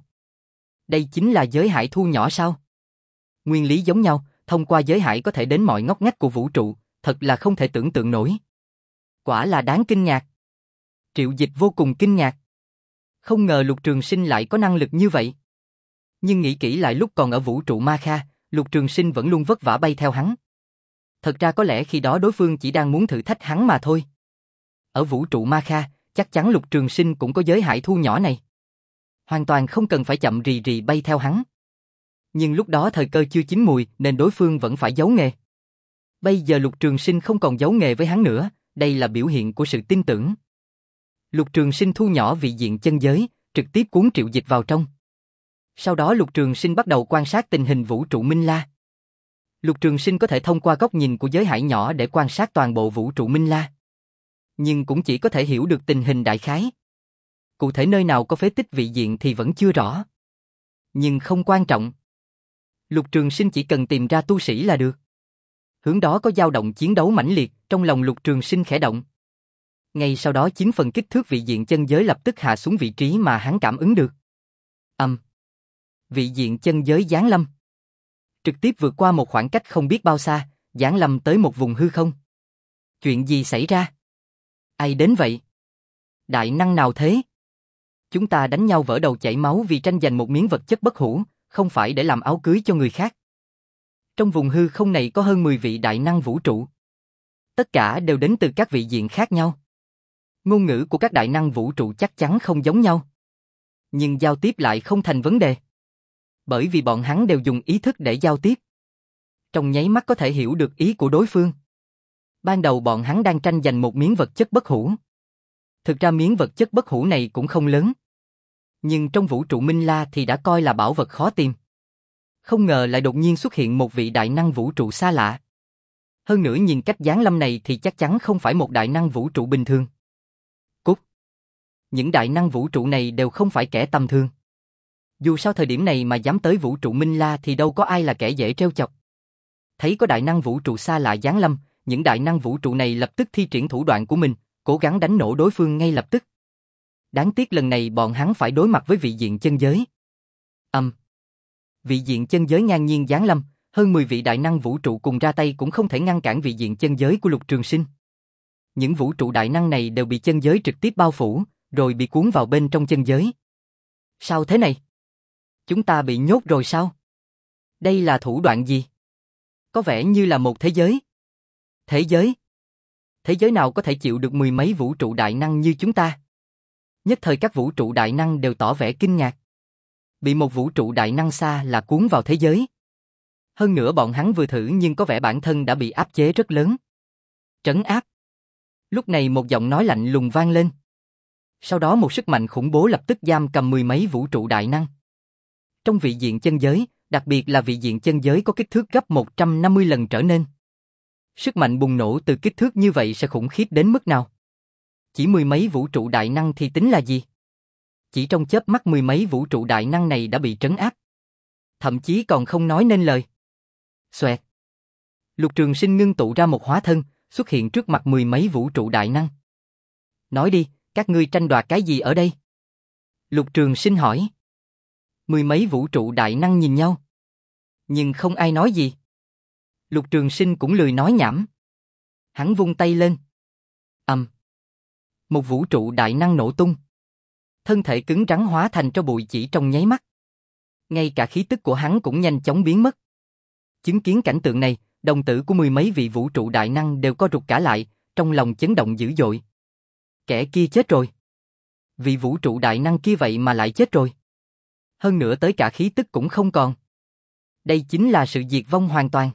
Đây chính là giới hải thu nhỏ sao? Nguyên lý giống nhau, thông qua giới hải có thể đến mọi ngóc ngách của vũ trụ, thật là không thể tưởng tượng nổi. Quả là đáng kinh ngạc. Triệu Dịch vô cùng kinh ngạc. Không ngờ Lục Trường Sinh lại có năng lực như vậy. Nhưng nghĩ kỹ lại lúc còn ở vũ trụ Ma Kha, Lục Trường Sinh vẫn luôn vất vả bay theo hắn. Thật ra có lẽ khi đó đối phương chỉ đang muốn thử thách hắn mà thôi. Ở vũ trụ Ma Kha, chắc chắn Lục Trường Sinh cũng có giới hải thu nhỏ này. Hoàn toàn không cần phải chậm rì rì bay theo hắn. Nhưng lúc đó thời cơ chưa chín mùi nên đối phương vẫn phải giấu nghề. Bây giờ Lục Trường Sinh không còn giấu nghề với hắn nữa, đây là biểu hiện của sự tin tưởng. Lục Trường Sinh thu nhỏ vị diện chân giới, trực tiếp cuốn Triệu Dịch vào trong. Sau đó Lục Trường Sinh bắt đầu quan sát tình hình vũ trụ Minh La. Lục Trường Sinh có thể thông qua góc nhìn của giới hải nhỏ để quan sát toàn bộ vũ trụ Minh La. Nhưng cũng chỉ có thể hiểu được tình hình đại khái. Cụ thể nơi nào có phế tích vị diện thì vẫn chưa rõ. Nhưng không quan trọng. Lục Trường Sinh chỉ cần tìm ra tu sĩ là được. Hướng đó có dao động chiến đấu mãnh liệt, trong lòng Lục Trường Sinh khẽ động. Ngay sau đó chín phần kích thước vị diện chân giới lập tức hạ xuống vị trí mà hắn cảm ứng được. Âm. Um. Vị diện chân giới giáng lâm. Trực tiếp vượt qua một khoảng cách không biết bao xa, giáng lâm tới một vùng hư không. Chuyện gì xảy ra? Ai đến vậy? Đại năng nào thế? Chúng ta đánh nhau vỡ đầu chảy máu vì tranh giành một miếng vật chất bất hủ, không phải để làm áo cưới cho người khác. Trong vùng hư không này có hơn mười vị đại năng vũ trụ. Tất cả đều đến từ các vị diện khác nhau. Ngôn ngữ của các đại năng vũ trụ chắc chắn không giống nhau. Nhưng giao tiếp lại không thành vấn đề. Bởi vì bọn hắn đều dùng ý thức để giao tiếp. Trong nháy mắt có thể hiểu được ý của đối phương. Ban đầu bọn hắn đang tranh giành một miếng vật chất bất hủ. Thực ra miếng vật chất bất hủ này cũng không lớn. Nhưng trong vũ trụ Minh La thì đã coi là bảo vật khó tìm. Không ngờ lại đột nhiên xuất hiện một vị đại năng vũ trụ xa lạ. Hơn nữa nhìn cách giáng lâm này thì chắc chắn không phải một đại năng vũ trụ bình thường. Cút! Những đại năng vũ trụ này đều không phải kẻ tầm thường. Dù sao thời điểm này mà dám tới vũ trụ Minh La thì đâu có ai là kẻ dễ trêu chọc. Thấy có đại năng vũ trụ xa lạ giáng lâm, những đại năng vũ trụ này lập tức thi triển thủ đoạn của mình, cố gắng đánh nổ đối phương ngay lập tức. Đáng tiếc lần này bọn hắn phải đối mặt với vị diện chân giới. Âm. Um. Vị diện chân giới ngang nhiên giáng lâm, hơn mười vị đại năng vũ trụ cùng ra tay cũng không thể ngăn cản vị diện chân giới của Lục Trường Sinh. Những vũ trụ đại năng này đều bị chân giới trực tiếp bao phủ, rồi bị cuốn vào bên trong chân giới. Sao thế này? Chúng ta bị nhốt rồi sao? Đây là thủ đoạn gì? Có vẻ như là một thế giới. Thế giới? Thế giới nào có thể chịu được mười mấy vũ trụ đại năng như chúng ta? Nhất thời các vũ trụ đại năng đều tỏ vẻ kinh ngạc. Bị một vũ trụ đại năng xa là cuốn vào thế giới. Hơn nữa bọn hắn vừa thử nhưng có vẻ bản thân đã bị áp chế rất lớn. Trấn áp. Lúc này một giọng nói lạnh lùng vang lên. Sau đó một sức mạnh khủng bố lập tức giam cầm mười mấy vũ trụ đại năng. Trong vị diện chân giới, đặc biệt là vị diện chân giới có kích thước gấp một trăm năm mươi lần trở nên. Sức mạnh bùng nổ từ kích thước như vậy sẽ khủng khiếp đến mức nào? Chỉ mười mấy vũ trụ đại năng thì tính là gì? Chỉ trong chớp mắt mười mấy vũ trụ đại năng này đã bị trấn áp. Thậm chí còn không nói nên lời. Xoẹt. Lục Trường Sinh ngưng tụ ra một hóa thân, xuất hiện trước mặt mười mấy vũ trụ đại năng. Nói đi, các ngươi tranh đoạt cái gì ở đây? Lục Trường Sinh hỏi. Mười mấy vũ trụ đại năng nhìn nhau. Nhưng không ai nói gì. Lục Trường Sinh cũng lười nói nhảm. Hắn vung tay lên. Ầm. Um. Một vũ trụ đại năng nổ tung. Thân thể cứng rắn hóa thành tro bụi chỉ trong nháy mắt. Ngay cả khí tức của hắn cũng nhanh chóng biến mất. Chứng kiến cảnh tượng này, đồng tử của mười mấy vị vũ trụ đại năng đều co rụt cả lại, trong lòng chấn động dữ dội. Kẻ kia chết rồi. Vị vũ trụ đại năng kia vậy mà lại chết rồi. Hơn nữa tới cả khí tức cũng không còn. Đây chính là sự diệt vong hoàn toàn.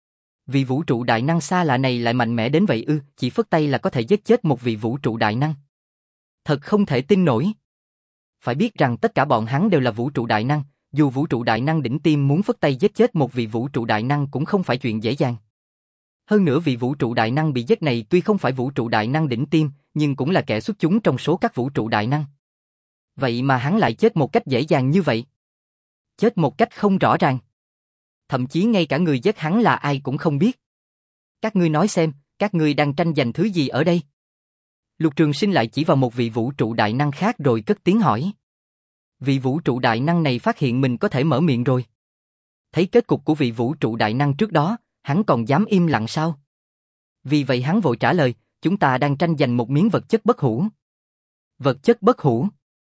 Vị vũ trụ đại năng xa lạ này lại mạnh mẽ đến vậy ư, chỉ phất tay là có thể giết chết một vị vũ trụ đại năng. Thật không thể tin nổi. Phải biết rằng tất cả bọn hắn đều là vũ trụ đại năng, dù vũ trụ đại năng đỉnh tiêm muốn phất tay giết chết một vị vũ trụ đại năng cũng không phải chuyện dễ dàng. Hơn nữa vị vũ trụ đại năng bị giết này tuy không phải vũ trụ đại năng đỉnh tiêm, nhưng cũng là kẻ xuất chúng trong số các vũ trụ đại năng. Vậy mà hắn lại chết một cách dễ dàng như vậy. Chết một cách không rõ ràng. Thậm chí ngay cả người giết hắn là ai cũng không biết. Các ngươi nói xem, các ngươi đang tranh giành thứ gì ở đây? Lục Trường Sinh lại chỉ vào một vị vũ trụ đại năng khác rồi cất tiếng hỏi. Vị vũ trụ đại năng này phát hiện mình có thể mở miệng rồi. Thấy kết cục của vị vũ trụ đại năng trước đó, hắn còn dám im lặng sao? Vì vậy hắn vội trả lời, chúng ta đang tranh giành một miếng vật chất bất hủ. Vật chất bất hủ.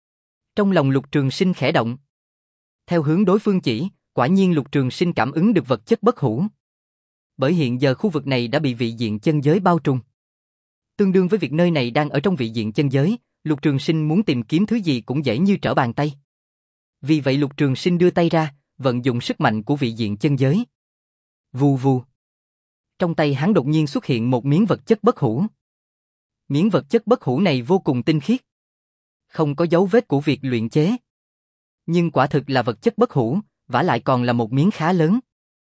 Trong lòng Lục Trường Sinh khẽ động. Theo hướng đối phương chỉ, quả nhiên Lục Trường Sinh cảm ứng được vật chất bất hủ. Bởi hiện giờ khu vực này đã bị vị diện chân giới bao trùm. Tương đương với việc nơi này đang ở trong vị diện chân giới, Lục Trường Sinh muốn tìm kiếm thứ gì cũng dễ như trở bàn tay. Vì vậy Lục Trường Sinh đưa tay ra, vận dụng sức mạnh của vị diện chân giới. Vù vù. Trong tay hắn đột nhiên xuất hiện một miếng vật chất bất hủ. Miếng vật chất bất hủ này vô cùng tinh khiết. Không có dấu vết của việc luyện chế. Nhưng quả thực là vật chất bất hủ, vả lại còn là một miếng khá lớn.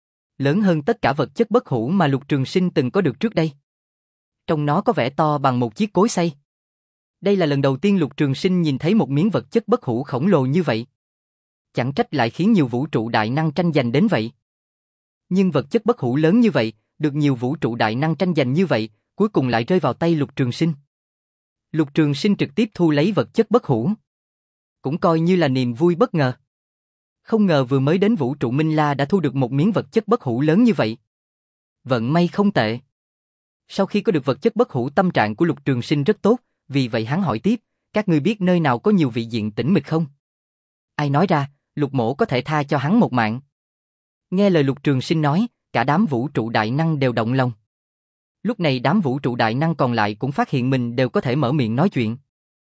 Lớn hơn tất cả vật chất bất hủ mà Lục Trường Sinh từng có được trước đây. Trong nó có vẻ to bằng một chiếc cối xay. Đây là lần đầu tiên Lục Trường Sinh nhìn thấy một miếng vật chất bất hủ khổng lồ như vậy. Chẳng trách lại khiến nhiều vũ trụ đại năng tranh giành đến vậy. Nhưng vật chất bất hủ lớn như vậy, được nhiều vũ trụ đại năng tranh giành như vậy, cuối cùng lại rơi vào tay Lục Trường Sinh. Lục Trường Sinh trực tiếp thu lấy vật chất bất hủ. Cũng coi như là niềm vui bất ngờ. Không ngờ vừa mới đến vũ trụ Minh La đã thu được một miếng vật chất bất hủ lớn như vậy. Vận may không tệ. Sau khi có được vật chất bất hủ, tâm trạng của Lục Trường Sinh rất tốt, vì vậy hắn hỏi tiếp, các ngươi biết nơi nào có nhiều vị diện tĩnh mịch không? Ai nói ra, Lục Mỗ có thể tha cho hắn một mạng. Nghe lời Lục Trường Sinh nói, cả đám vũ trụ đại năng đều động lòng. Lúc này đám vũ trụ đại năng còn lại cũng phát hiện mình đều có thể mở miệng nói chuyện.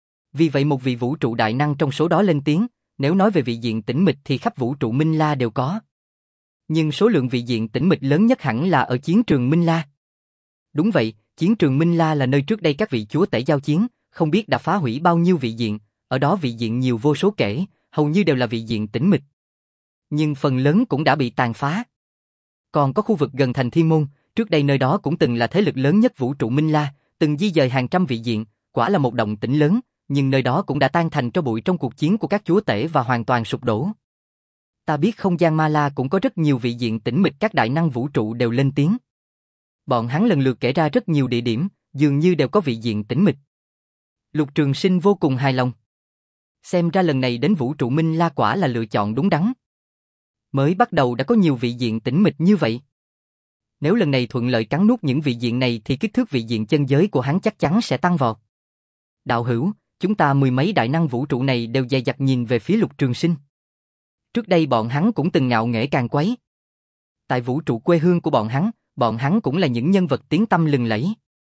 Vì vậy một vị vũ trụ đại năng trong số đó lên tiếng, nếu nói về vị diện tĩnh mịch thì khắp vũ trụ Minh La đều có. Nhưng số lượng vị diện tĩnh mịch lớn nhất hẳn là ở chiến trường Minh La. Đúng vậy, chiến trường Minh La là nơi trước đây các vị chúa tể giao chiến, không biết đã phá hủy bao nhiêu vị diện, ở đó vị diện nhiều vô số kể, hầu như đều là vị diện tĩnh mịch. Nhưng phần lớn cũng đã bị tàn phá. Còn có khu vực gần thành Thiên Môn, trước đây nơi đó cũng từng là thế lực lớn nhất vũ trụ Minh La, từng di dời hàng trăm vị diện, quả là một động tĩnh lớn, nhưng nơi đó cũng đã tan thành tro bụi trong cuộc chiến của các chúa tể và hoàn toàn sụp đổ. Ta biết không gian Ma La cũng có rất nhiều vị diện tĩnh mịch, các đại năng vũ trụ đều lên tiếng. Bọn hắn lần lượt kể ra rất nhiều địa điểm, dường như đều có vị diện tĩnh mịch. Lục Trường Sinh vô cùng hài lòng. Xem ra lần này đến vũ trụ Minh La quả là lựa chọn đúng đắn. Mới bắt đầu đã có nhiều vị diện tĩnh mịch như vậy. Nếu lần này thuận lợi cắn nuốt những vị diện này thì kích thước vị diện chân giới của hắn chắc chắn sẽ tăng vọt. Đạo hữu, chúng ta mười mấy đại năng vũ trụ này đều dè dặt nhìn về phía Lục Trường Sinh. Trước đây bọn hắn cũng từng ngạo nghễ càng quấy. Tại vũ trụ quê hương của bọn hắn, bọn hắn cũng là những nhân vật tiếng tăm lừng lẫy.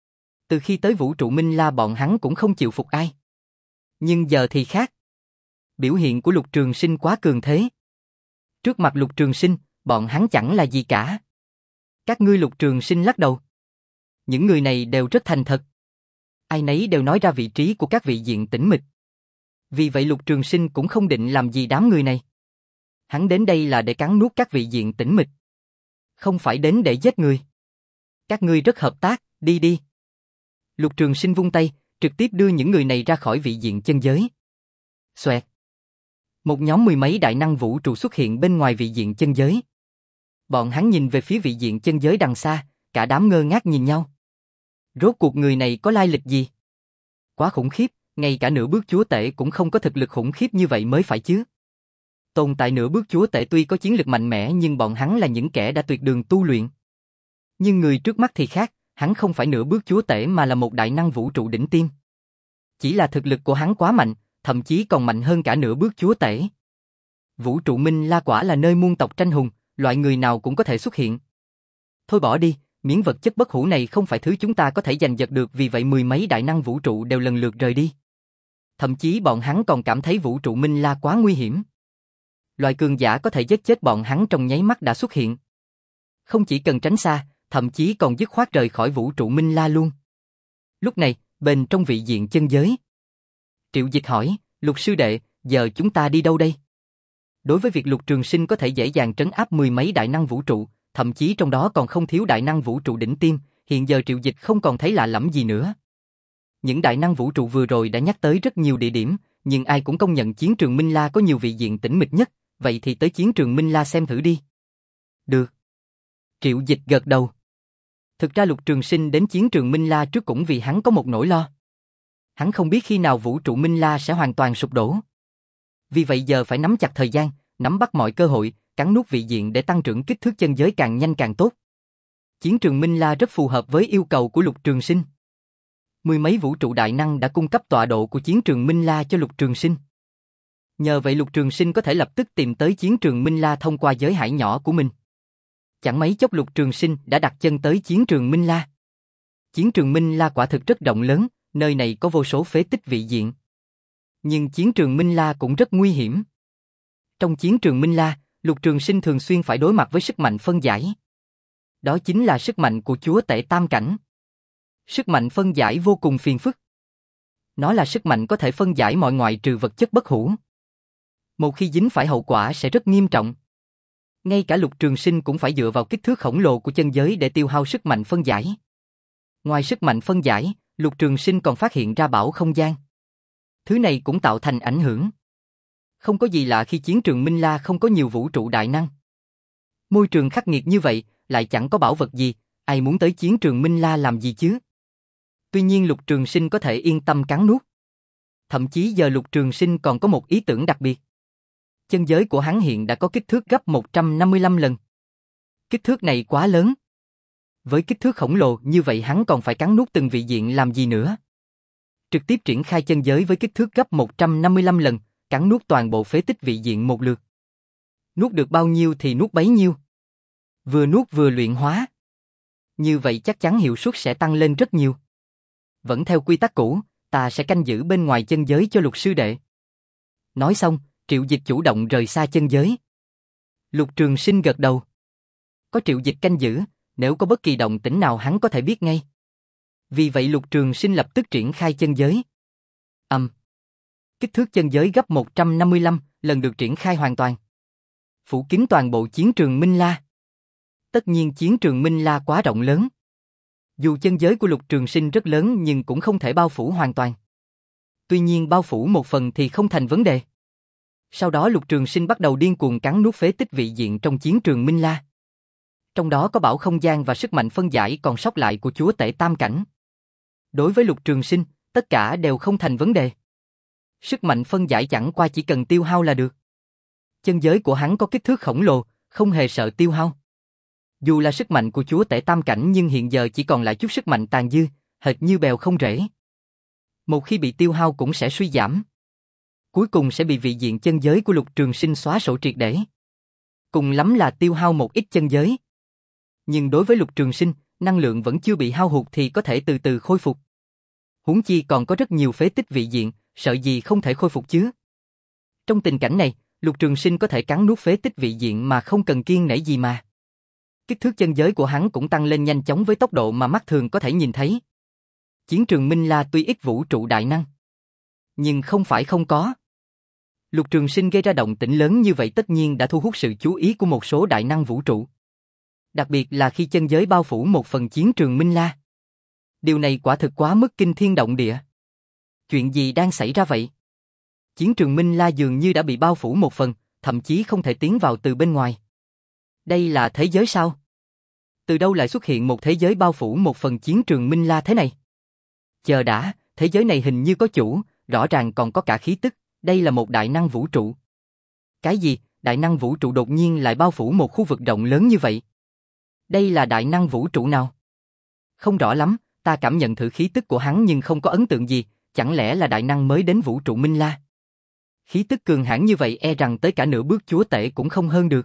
Từ khi tới vũ trụ Minh La bọn hắn cũng không chịu phục ai. Nhưng giờ thì khác. Biểu hiện của Lục Trường Sinh quá cường thế. Trước mặt Lục Trường Sinh, bọn hắn chẳng là gì cả. Các ngươi Lục Trường Sinh lắc đầu. Những người này đều rất thành thật. Ai nấy đều nói ra vị trí của các vị diện tĩnh mịch. Vì vậy Lục Trường Sinh cũng không định làm gì đám người này. Hắn đến đây là để cắn nuốt các vị diện tĩnh mịch. Không phải đến để giết người. Các ngươi rất hợp tác, đi đi. Lục Trường Sinh vung tay, trực tiếp đưa những người này ra khỏi vị diện chân giới. Xoẹt. Một nhóm mười mấy đại năng vũ trụ xuất hiện bên ngoài vị diện chân giới. Bọn hắn nhìn về phía vị diện chân giới đằng xa, cả đám ngơ ngác nhìn nhau. Rốt cuộc người này có lai lịch gì? Quá khủng khiếp, ngay cả nửa bước chúa tể cũng không có thực lực khủng khiếp như vậy mới phải chứ. Tồn tại nửa bước chúa tể tuy có chiến lực mạnh mẽ nhưng bọn hắn là những kẻ đã tuyệt đường tu luyện. Nhưng người trước mắt thì khác, hắn không phải nửa bước chúa tể mà là một đại năng vũ trụ đỉnh tiêm. Chỉ là thực lực của hắn quá mạnh, thậm chí còn mạnh hơn cả nửa bước chúa tể. Vũ trụ Minh La quả là nơi muôn tộc tranh hùng, loại người nào cũng có thể xuất hiện. Thôi bỏ đi, miếng vật chất bất hủ này không phải thứ chúng ta có thể giành giật được, vì vậy mười mấy đại năng vũ trụ đều lần lượt rời đi. Thậm chí bọn hắn còn cảm thấy vũ trụ Minh La quá nguy hiểm. Loại cường giả có thể giết chết bọn hắn trong nháy mắt đã xuất hiện. Không chỉ cần tránh xa, thậm chí còn dứt khoát rời khỏi vũ trụ Minh La luôn. Lúc này, bên trong vị diện chân giới, Triệu Dịch hỏi, Lục sư đệ, giờ chúng ta đi đâu đây? Đối với việc Lục Trường Sinh có thể dễ dàng trấn áp mười mấy đại năng vũ trụ, thậm chí trong đó còn không thiếu đại năng vũ trụ đỉnh tiêm, hiện giờ Triệu Dịch không còn thấy lạ lẫm gì nữa. Những đại năng vũ trụ vừa rồi đã nhắc tới rất nhiều địa điểm, nhưng ai cũng công nhận chiến trường Minh La có nhiều vị diện tĩnh mịch nhất, vậy thì tới chiến trường Minh La xem thử đi. Được. Triệu Dịch gật đầu. Thực ra Lục Trường Sinh đến chiến trường Minh La trước cũng vì hắn có một nỗi lo. Hắn không biết khi nào vũ trụ Minh La sẽ hoàn toàn sụp đổ. Vì vậy giờ phải nắm chặt thời gian, nắm bắt mọi cơ hội, cắn nuốt vị diện để tăng trưởng kích thước chân giới càng nhanh càng tốt. Chiến trường Minh La rất phù hợp với yêu cầu của Lục Trường Sinh. Mười mấy vũ trụ đại năng đã cung cấp tọa độ của chiến trường Minh La cho Lục Trường Sinh. Nhờ vậy Lục Trường Sinh có thể lập tức tìm tới chiến trường Minh La thông qua giới hải nhỏ của mình. Chẳng mấy chốc Lục Trường Sinh đã đặt chân tới chiến trường Minh La. Chiến trường Minh La quả thực rất rộng lớn, nơi này có vô số phế tích vị diện. Nhưng chiến trường Minh La cũng rất nguy hiểm. Trong chiến trường Minh La, Lục Trường Sinh thường xuyên phải đối mặt với sức mạnh phân giải. Đó chính là sức mạnh của chúa tể tam cảnh. Sức mạnh phân giải vô cùng phiền phức. Nó là sức mạnh có thể phân giải mọi ngoại trừ vật chất bất hủ. Một khi dính phải hậu quả sẽ rất nghiêm trọng. Ngay cả Lục Trường Sinh cũng phải dựa vào kích thước khổng lồ của chân giới để tiêu hao sức mạnh phân giải. Ngoài sức mạnh phân giải, Lục Trường Sinh còn phát hiện ra bảo không gian. Thứ này cũng tạo thành ảnh hưởng. Không có gì lạ khi chiến trường Minh La không có nhiều vũ trụ đại năng. Môi trường khắc nghiệt như vậy, lại chẳng có bảo vật gì, ai muốn tới chiến trường Minh La làm gì chứ? Tuy nhiên Lục Trường Sinh có thể yên tâm cắn nuốt. Thậm chí giờ Lục Trường Sinh còn có một ý tưởng đặc biệt. Chân giới của hắn hiện đã có kích thước gấp một trăm năm mươi lăm lần. Kích thước này quá lớn. Với kích thước khổng lồ như vậy hắn còn phải cắn nuốt từng vị diện làm gì nữa? Trực tiếp triển khai chân giới với kích thước gấp một trăm năm mươi lăm lần, cắn nuốt toàn bộ phế tích vị diện một lượt. Nuốt được bao nhiêu thì nuốt bấy nhiêu. Vừa nuốt vừa luyện hóa. Như vậy chắc chắn hiệu suất sẽ tăng lên rất nhiều. Vẫn theo quy tắc cũ, ta sẽ canh giữ bên ngoài chân giới cho Lục sư đệ. Nói xong, Triệu Dịch chủ động rời xa chân giới. Lục Trường Sinh gật đầu. Có Triệu Dịch canh giữ, nếu có bất kỳ động tĩnh nào hắn có thể biết ngay. Vì vậy Lục Trường Sinh lập tức triển khai chân giới. Ầm. Um. Kích thước chân giới gấp một trăm năm mươi lăm lần được triển khai hoàn toàn. Phủ kín toàn bộ chiến trường Minh La. Tất nhiên chiến trường Minh La quá rộng lớn. Dù chân giới của Lục Trường Sinh rất lớn nhưng cũng không thể bao phủ hoàn toàn. Tuy nhiên bao phủ một phần thì không thành vấn đề. Sau đó Lục Trường Sinh bắt đầu điên cuồng cắn nuốt phế tích vị diện trong chiến trường Minh La. Trong đó có bảo không gian và sức mạnh phân giải còn sót lại của chúa tể tam cảnh. Đối với Lục Trường Sinh, tất cả đều không thành vấn đề. Sức mạnh phân giải chẳng qua chỉ cần tiêu hao là được. Chân giới của hắn có kích thước khổng lồ, không hề sợ tiêu hao. Dù là sức mạnh của chúa tể tam cảnh nhưng hiện giờ chỉ còn lại chút sức mạnh tàn dư, hệt như bèo không rễ. Một khi bị tiêu hao cũng sẽ suy giảm. Cuối cùng sẽ bị vị diện chân giới của Lục Trường Sinh xóa sổ triệt để. Cùng lắm là tiêu hao một ít chân giới. Nhưng đối với Lục Trường Sinh, năng lượng vẫn chưa bị hao hụt thì có thể từ từ khôi phục. Huống chi còn có rất nhiều phế tích vị diện, sợ gì không thể khôi phục chứ. Trong tình cảnh này, Lục Trường Sinh có thể cắn nuốt phế tích vị diện mà không cần kiêng nể gì mà. Kích thước chân giới của hắn cũng tăng lên nhanh chóng với tốc độ mà mắt thường có thể nhìn thấy. Chiến trường Minh La tuy ít vũ trụ đại năng, nhưng không phải không có. Lục Trường Sinh gây ra động tĩnh lớn như vậy tất nhiên đã thu hút sự chú ý của một số đại năng vũ trụ. Đặc biệt là khi chân giới bao phủ một phần chiến trường Minh La. Điều này quả thực quá mức kinh thiên động địa. Chuyện gì đang xảy ra vậy? Chiến trường Minh La dường như đã bị bao phủ một phần, thậm chí không thể tiến vào từ bên ngoài. Đây là thế giới sao? Từ đâu lại xuất hiện một thế giới bao phủ một phần chiến trường Minh La thế này? Chờ đã, thế giới này hình như có chủ, rõ ràng còn có cả khí tức, đây là một đại năng vũ trụ. Cái gì, đại năng vũ trụ đột nhiên lại bao phủ một khu vực rộng lớn như vậy? Đây là đại năng vũ trụ nào? Không rõ lắm, ta cảm nhận thử khí tức của hắn nhưng không có ấn tượng gì, chẳng lẽ là đại năng mới đến vũ trụ Minh La? Khí tức cường hãn như vậy e rằng tới cả nửa bước chúa tể cũng không hơn được.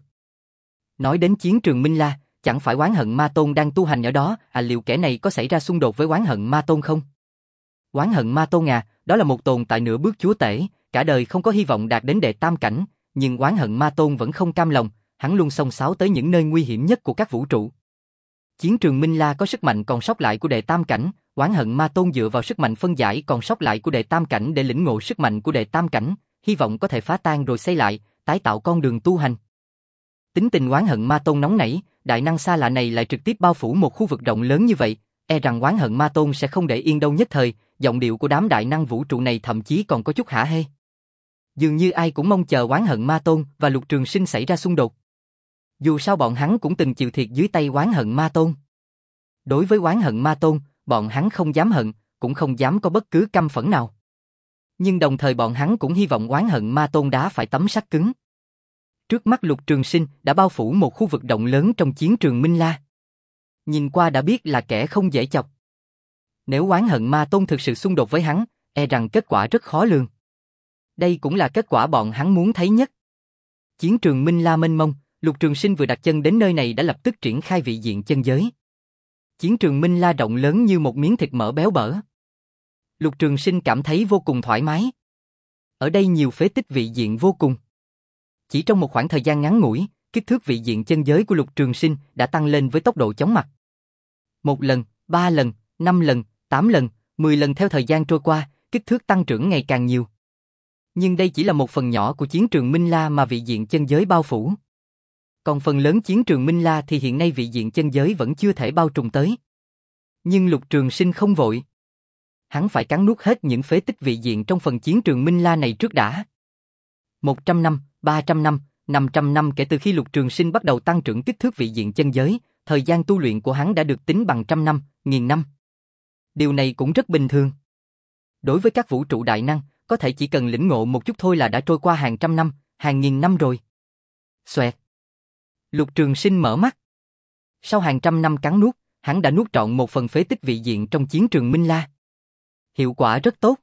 Nói đến chiến trường Minh La, chẳng phải Oán Hận Ma Tôn đang tu hành ở đó, à liệu kẻ này có xảy ra xung đột với Oán Hận Ma Tôn không? Oán Hận Ma Tôn à, đó là một tồn tại nửa bước chúa tể, cả đời không có hy vọng đạt đến đệ tam cảnh, nhưng Oán Hận Ma Tôn vẫn không cam lòng, hắn luôn xông xáo tới những nơi nguy hiểm nhất của các vũ trụ. Chiến trường Minh La có sức mạnh còn sót lại của đệ tam cảnh, Oán Hận Ma Tôn dựa vào sức mạnh phân giải còn sót lại của đệ tam cảnh để lĩnh ngộ sức mạnh của đệ tam cảnh, hy vọng có thể phá tan rồi xây lại, tái tạo con đường tu hành. Tính tình oán hận ma tôn nóng nảy, đại năng xa lạ này lại trực tiếp bao phủ một khu vực rộng lớn như vậy, e rằng oán hận ma tôn sẽ không để yên đâu nhất thời, giọng điệu của đám đại năng vũ trụ này thậm chí còn có chút hả hê. Dường như ai cũng mong chờ oán hận ma tôn và Lục Trường Sinh xảy ra xung đột. Dù sao bọn hắn cũng từng chịu thiệt dưới tay oán hận ma tôn. Đối với oán hận ma tôn, bọn hắn không dám hận, cũng không dám có bất cứ căm phẫn nào. Nhưng đồng thời bọn hắn cũng hy vọng oán hận ma tôn đá phải tấm sắt cứng. Trước mắt Lục Trường Sinh đã bao phủ một khu vực rộng lớn trong chiến trường Minh La. Nhìn qua đã biết là kẻ không dễ chọc. Nếu oán hận ma tôn thực sự xung đột với hắn, e rằng kết quả rất khó lường. Đây cũng là kết quả bọn hắn muốn thấy nhất. Chiến trường Minh La mênh mông, Lục Trường Sinh vừa đặt chân đến nơi này đã lập tức triển khai vị diện chân giới. Chiến trường Minh La rộng lớn như một miếng thịt mỡ béo bở. Lục Trường Sinh cảm thấy vô cùng thoải mái. Ở đây nhiều phế tích vị diện vô cùng. Chỉ trong một khoảng thời gian ngắn ngủi, kích thước vị diện chân giới của Lục Trường Sinh đã tăng lên với tốc độ chóng mặt. Một lần, ba lần, năm lần, tám lần, mười lần theo thời gian trôi qua, kích thước tăng trưởng ngày càng nhiều. Nhưng đây chỉ là một phần nhỏ của chiến trường Minh La mà vị diện chân giới bao phủ. Còn phần lớn chiến trường Minh La thì hiện nay vị diện chân giới vẫn chưa thể bao trùm tới. Nhưng Lục Trường Sinh không vội. Hắn phải cắn nuốt hết những phế tích vị diện trong phần chiến trường Minh La này trước đã. một trăm năm, ba trăm năm, năm trăm năm kể từ khi Lục Trường Sinh bắt đầu tăng trưởng kích thước vị diện chân giới, thời gian tu luyện của hắn đã được tính bằng trăm năm, nghìn năm. Điều này cũng rất bình thường. Đối với các vũ trụ đại năng, có thể chỉ cần lĩnh ngộ một chút thôi là đã trôi qua hàng trăm năm, hàng nghìn năm rồi. Xoẹt. Lục Trường Sinh mở mắt. Sau hàng trăm năm cắn nuốt, hắn đã nuốt trọn một phần phế tích vị diện trong chiến trường Minh La. Hiệu quả rất tốt.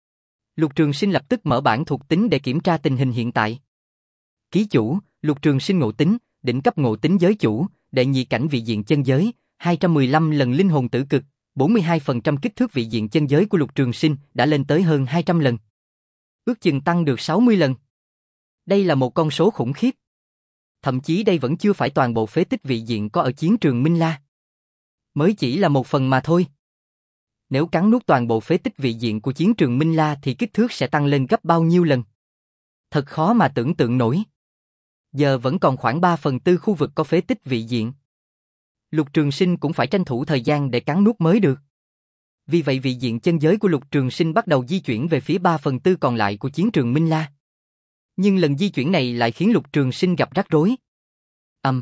Lục Trường Sinh lập tức mở bảng thuộc tính để kiểm tra tình hình hiện tại. Ký chủ, Lục Trường Sinh ngộ tính, đỉnh cấp ngộ tính giới chủ, đệ nhị cảnh vị diện chân giới, hai trăm mười lăm lần linh hồn tử cực, bốn mươi hai phần trăm kích thước vị diện chân giới của Lục Trường Sinh đã lên tới hơn hai trăm lần. Ước chừng tăng được sáu mươi lần. Đây là một con số khủng khiếp. Thậm chí đây vẫn chưa phải toàn bộ phế tích vị diện có ở chiến trường Minh La. Mới chỉ là một phần mà thôi. Nếu cắn nuốt toàn bộ phế tích vị diện của chiến trường Minh La thì kích thước sẽ tăng lên gấp bao nhiêu lần? Thật khó mà tưởng tượng nổi. Giờ vẫn còn khoảng ba phần tư khu vực có phế tích vị diện. Lục Trường Sinh cũng phải tranh thủ thời gian để cắn nuốt mới được. Vì vậy vị diện chân giới của Lục Trường Sinh bắt đầu di chuyển về phía ba phần tư còn lại của chiến trường Minh La. Nhưng lần di chuyển này lại khiến Lục Trường Sinh gặp rắc rối. Ầm. Um.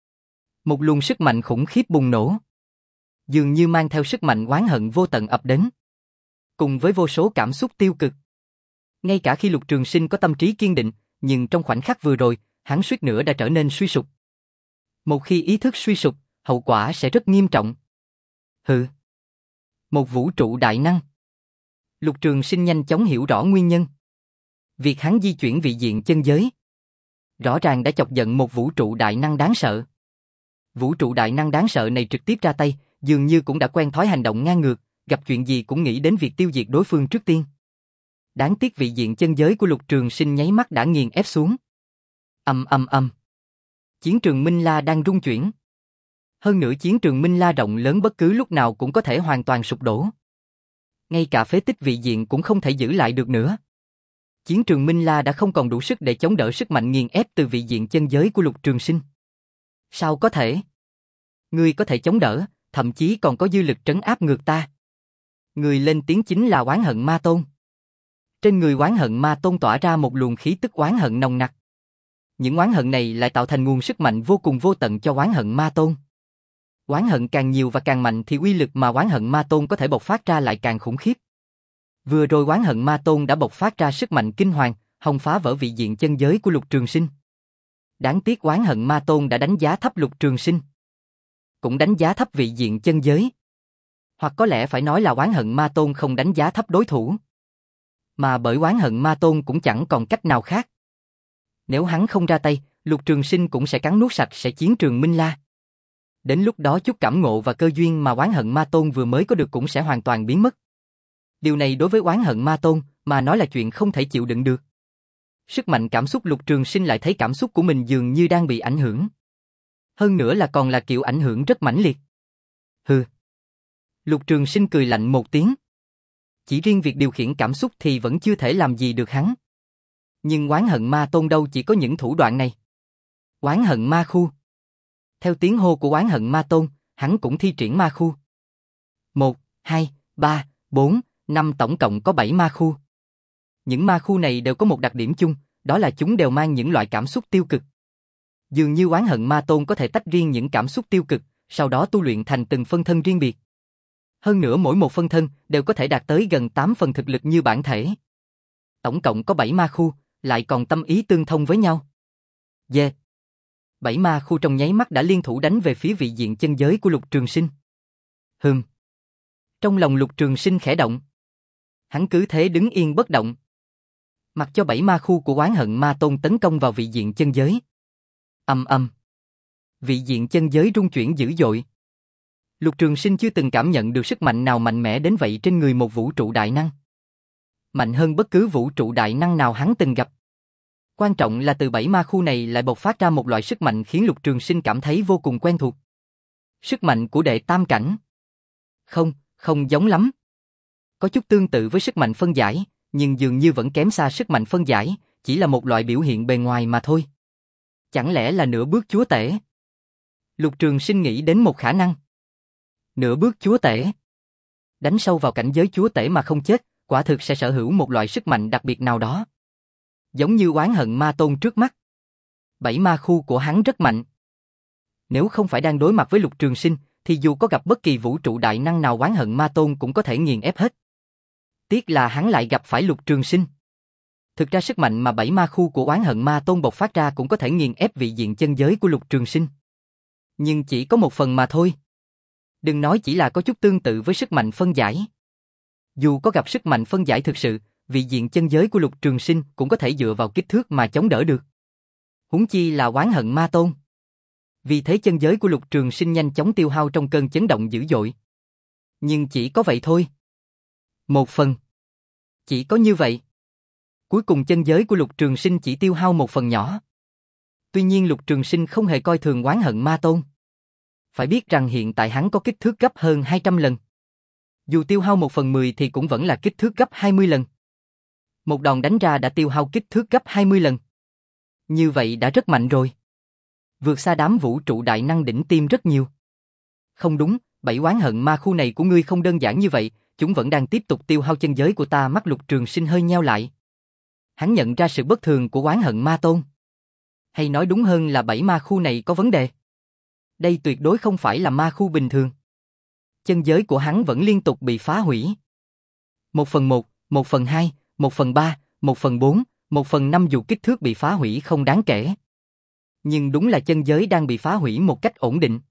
Một luồng sức mạnh khủng khiếp bùng nổ. Dường như mang theo sức mạnh oán hận vô tận ập đến. Cùng với vô số cảm xúc tiêu cực. Ngay cả khi Lục Trường Sinh có tâm trí kiên định, nhưng trong khoảnh khắc vừa rồi, hắn suýt nữa đã trở nên suy sụp. Một khi ý thức suy sụp, hậu quả sẽ rất nghiêm trọng. Hừ. Một vũ trụ đại năng. Lục Trường Sinh nhanh chóng hiểu rõ nguyên nhân. Việc hắn di chuyển vị diện chân giới rõ ràng đã chọc giận một vũ trụ đại năng đáng sợ. Vũ trụ đại năng đáng sợ này trực tiếp ra tay, dường như cũng đã quen thói hành động ngang ngược, gặp chuyện gì cũng nghĩ đến việc tiêu diệt đối phương trước tiên. Đáng tiếc vị diện chân giới của Lục Trường Sinh nháy mắt đã nghiền ép xuống. Ầm ầm ầm. Chiến trường Minh La đang rung chuyển. Hơn nữa chiến trường Minh La rộng lớn bất cứ lúc nào cũng có thể hoàn toàn sụp đổ. Ngay cả phế tích vị diện cũng không thể giữ lại được nữa. Chiến trường Minh La đã không còn đủ sức để chống đỡ sức mạnh nghiền ép từ vị diện chân giới của Lục Trường Sinh. Sao có thể? Ngươi có thể chống đỡ, thậm chí còn có dư lực trấn áp ngược ta. Người lên tiếng chính là Oán Hận Ma Tôn. Trên người Oán Hận Ma Tôn tỏa ra một luồng khí tức oán hận nồng nặc. Những oán hận này lại tạo thành nguồn sức mạnh vô cùng vô tận cho Oán Hận Ma Tôn. Oán hận càng nhiều và càng mạnh thì uy lực mà Oán Hận Ma Tôn có thể bộc phát ra lại càng khủng khiếp. Vừa rồi Oán Hận Ma Tôn đã bộc phát ra sức mạnh kinh hoàng, hòng phá vỡ vị diện chân giới của Lục Trường Sinh. Đáng tiếc Oán Hận Ma Tôn đã đánh giá thấp Lục Trường Sinh. Cũng đánh giá thấp vị diện chân giới. Hoặc có lẽ phải nói là Oán Hận Ma Tôn không đánh giá thấp đối thủ. Mà bởi Oán Hận Ma Tôn cũng chẳng còn cách nào khác. Nếu hắn không ra tay, Lục Trường Sinh cũng sẽ cắn nuốt sạch sẽ chiến trường Minh La. Đến lúc đó chút cảm ngộ và cơ duyên mà Oán Hận Ma Tôn vừa mới có được cũng sẽ hoàn toàn biến mất. Điều này đối với Oán Hận Ma Tôn mà nói là chuyện không thể chịu đựng được. Sức mạnh cảm xúc Lục Trường Sinh lại thấy cảm xúc của mình dường như đang bị ảnh hưởng. Hơn nữa là còn là kiểu ảnh hưởng rất mãnh liệt. Hừ. Lục Trường Sinh cười lạnh một tiếng. Chỉ riêng việc điều khiển cảm xúc thì vẫn chưa thể làm gì được hắn. Nhưng Oán Hận Ma Tôn đâu chỉ có những thủ đoạn này. Oán hận ma khu. Theo tiếng hô của oán hận ma tôn, hắn cũng thi triển ma khu. Một, hai, ba, bốn, năm tổng cộng có bảy ma khu. Những ma khu này đều có một đặc điểm chung, đó là chúng đều mang những loại cảm xúc tiêu cực. Dường như oán hận ma tôn có thể tách riêng những cảm xúc tiêu cực, sau đó tu luyện thành từng phân thân riêng biệt. Hơn nữa mỗi một phân thân đều có thể đạt tới gần tám phần thực lực như bản thể. Tổng cộng có bảy ma khu, lại còn tâm ý tương thông với nhau. Yeah. Bảy ma khu trong nháy mắt đã liên thủ đánh về phía vị diện chân giới của Lục Trường Sinh. Hừm. Trong lòng Lục Trường Sinh khẽ động. Hắn cứ thế đứng yên bất động. Mặc cho bảy ma khu của oán hận ma tôn tấn công vào vị diện chân giới. Ầm ầm. Vị diện chân giới rung chuyển dữ dội. Lục Trường Sinh chưa từng cảm nhận được sức mạnh nào mạnh mẽ đến vậy trên người một vũ trụ đại năng. Mạnh hơn bất cứ vũ trụ đại năng nào hắn từng gặp. Quan trọng là từ bảy ma khu này lại bộc phát ra một loại sức mạnh khiến Lục Trường Sinh cảm thấy vô cùng quen thuộc. Sức mạnh của đệ tam cảnh. Không, không giống lắm. Có chút tương tự với sức mạnh phân giải, nhưng dường như vẫn kém xa sức mạnh phân giải, chỉ là một loại biểu hiện bề ngoài mà thôi. Chẳng lẽ là nửa bước chúa tể? Lục Trường Sinh nghĩ đến một khả năng. Nửa bước chúa tể. Đánh sâu vào cảnh giới chúa tể mà không chết, quả thực sẽ sở hữu một loại sức mạnh đặc biệt nào đó. Giống như oán hận ma tôn trước mắt. Bảy ma khu của hắn rất mạnh. Nếu không phải đang đối mặt với Lục Trường Sinh, thì dù có gặp bất kỳ vũ trụ đại năng nào oán hận ma tôn cũng có thể nghiền ép hết. Tiếc là hắn lại gặp phải Lục Trường Sinh. Thực ra sức mạnh mà bảy ma khu của oán hận ma tôn bộc phát ra cũng có thể nghiền ép vị diện chân giới của Lục Trường Sinh. Nhưng chỉ có một phần mà thôi. Đừng nói chỉ là có chút tương tự với sức mạnh phân giải. Dù có gặp sức mạnh phân giải thực sự, vị diện chân giới của Lục Trường Sinh cũng có thể dựa vào kích thước mà chống đỡ được. Huống chi là oán hận ma tôn. Vì thế chân giới của Lục Trường Sinh nhanh chóng tiêu hao trong cơn chấn động dữ dội. Nhưng chỉ có vậy thôi. Một phần. Chỉ có như vậy. Cuối cùng chân giới của Lục Trường Sinh chỉ tiêu hao một phần nhỏ. Tuy nhiên Lục Trường Sinh không hề coi thường oán hận ma tôn. Phải biết rằng hiện tại hắn có kích thước gấp hơn hai trăm lần. Dù tiêu hao một phần mười thì cũng vẫn là kích thước gấp hai mươi lần. Một đòn đánh ra đã tiêu hao kích thước gấp hai mươi lần. Như vậy đã rất mạnh rồi. Vượt xa đám vũ trụ đại năng đỉnh tiêm rất nhiều. Không đúng, bảy oán hận ma khu này của ngươi không đơn giản như vậy, chúng vẫn đang tiếp tục tiêu hao chân giới của ta. Mắt Lục Trường Sinh hơi nheo lại. Hắn nhận ra sự bất thường của oán hận ma tôn. Hay nói đúng hơn là bảy ma khu này có vấn đề. Đây tuyệt đối không phải là ma khu bình thường. Chân giới của hắn vẫn liên tục bị phá hủy. Một phần một, một phần hai, một phần ba, một phần bốn, một phần năm dù kích thước bị phá hủy không đáng kể. Nhưng đúng là chân giới đang bị phá hủy một cách ổn định.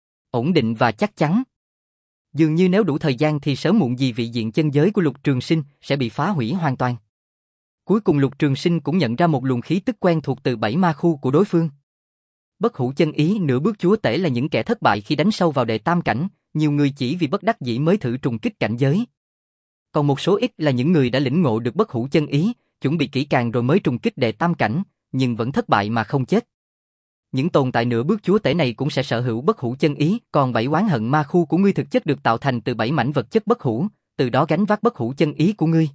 Ổn định và chắc chắn. Dường như nếu đủ thời gian thì sớm muộn gì vị diện chân giới của Lục Trường Sinh sẽ bị phá hủy hoàn toàn. Cuối cùng Lục Trường Sinh cũng nhận ra một luồng khí tức quen thuộc từ bảy ma khu của đối phương. Bất hủ chân ý nửa bước chúa tể là những kẻ thất bại khi đánh sâu vào đệ tam cảnh, nhiều người chỉ vì bất đắc dĩ mới thử trùng kích cảnh giới. Còn một số ít là những người đã lĩnh ngộ được bất hủ chân ý, chuẩn bị kỹ càng rồi mới trùng kích đệ tam cảnh, nhưng vẫn thất bại mà không chết. Những tồn tại nửa bước chúa tể này cũng sẽ sở hữu bất hủ chân ý, còn bảy oán hận ma khu của ngươi thực chất được tạo thành từ bảy mảnh vật chất bất hủ, từ đó gánh vác bất hủ chân ý của ngươi.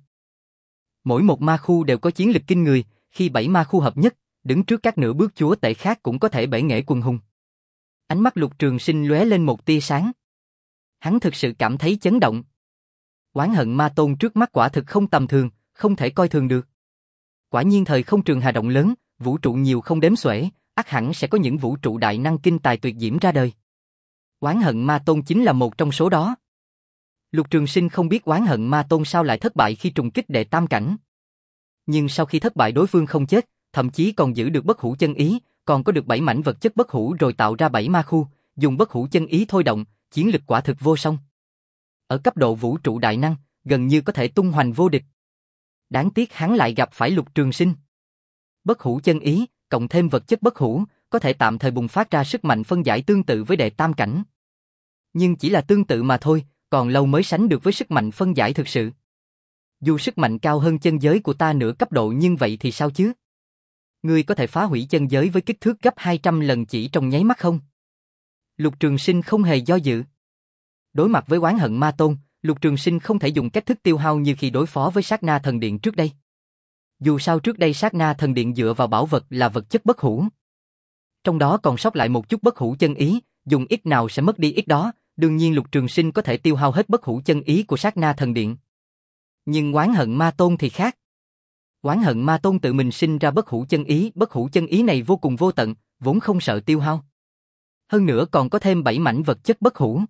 Mỗi một ma khu đều có chiến lực kinh người, khi bảy ma khu hợp nhất, đứng trước các nửa bước chúa tể khác cũng có thể bể nghệ quần hùng. Ánh mắt Lục Trường Sinh lóe lên một tia sáng. Hắn thực sự cảm thấy chấn động. Oán hận ma tôn trước mắt quả thực không tầm thường, không thể coi thường được. Quả nhiên thời không trường hà động lớn, vũ trụ nhiều không đếm xuể, ắt hẳn sẽ có những vũ trụ đại năng kinh tài tuyệt diễm ra đời. Oán hận ma tôn chính là một trong số đó. Lục Trường Sinh không biết oán hận ma tôn sao lại thất bại khi trùng kích đệ tam cảnh. Nhưng sau khi thất bại đối phương không chết, thậm chí còn giữ được bất hủ chân ý, còn có được bảy mảnh vật chất bất hủ rồi tạo ra bảy ma khu, dùng bất hủ chân ý thôi động, chiến lực quả thực vô song. Ở cấp độ vũ trụ đại năng, gần như có thể tung hoành vô địch. Đáng tiếc hắn lại gặp phải Lục Trường Sinh. Bất hủ chân ý, cộng thêm vật chất bất hủ, có thể tạm thời bùng phát ra sức mạnh phân giải tương tự với đệ tam cảnh. Nhưng chỉ là tương tự mà thôi, còn lâu mới sánh được với sức mạnh phân giải thực sự. Dù sức mạnh cao hơn chân giới của ta nửa cấp độ nhưng vậy thì sao chứ? Ngươi có thể phá hủy chân giới với kích thước gấp hai trăm lần chỉ trong nháy mắt không? Lục Trường Sinh không hề do dự. Đối mặt với oán hận ma tôn, Lục Trường Sinh không thể dùng cách thức tiêu hao như khi đối phó với Sát Na Thần Điện trước đây. Dù sao trước đây Sát Na Thần Điện dựa vào bảo vật là vật chất bất hủ. trong đó còn sót lại một chút bất hủ chân ý, dùng ít nào sẽ mất đi ít đó, đương nhiên Lục Trường Sinh có thể tiêu hao hết bất hủ chân ý của Sát Na Thần Điện. Nhưng Oán Hận Ma Tôn thì khác. Oán Hận Ma Tôn tự mình sinh ra bất hủ chân ý, bất hủ chân ý này vô cùng vô tận, vốn không sợ tiêu hao. Hơn nữa còn có thêm bảy mảnh vật chất bất hủ.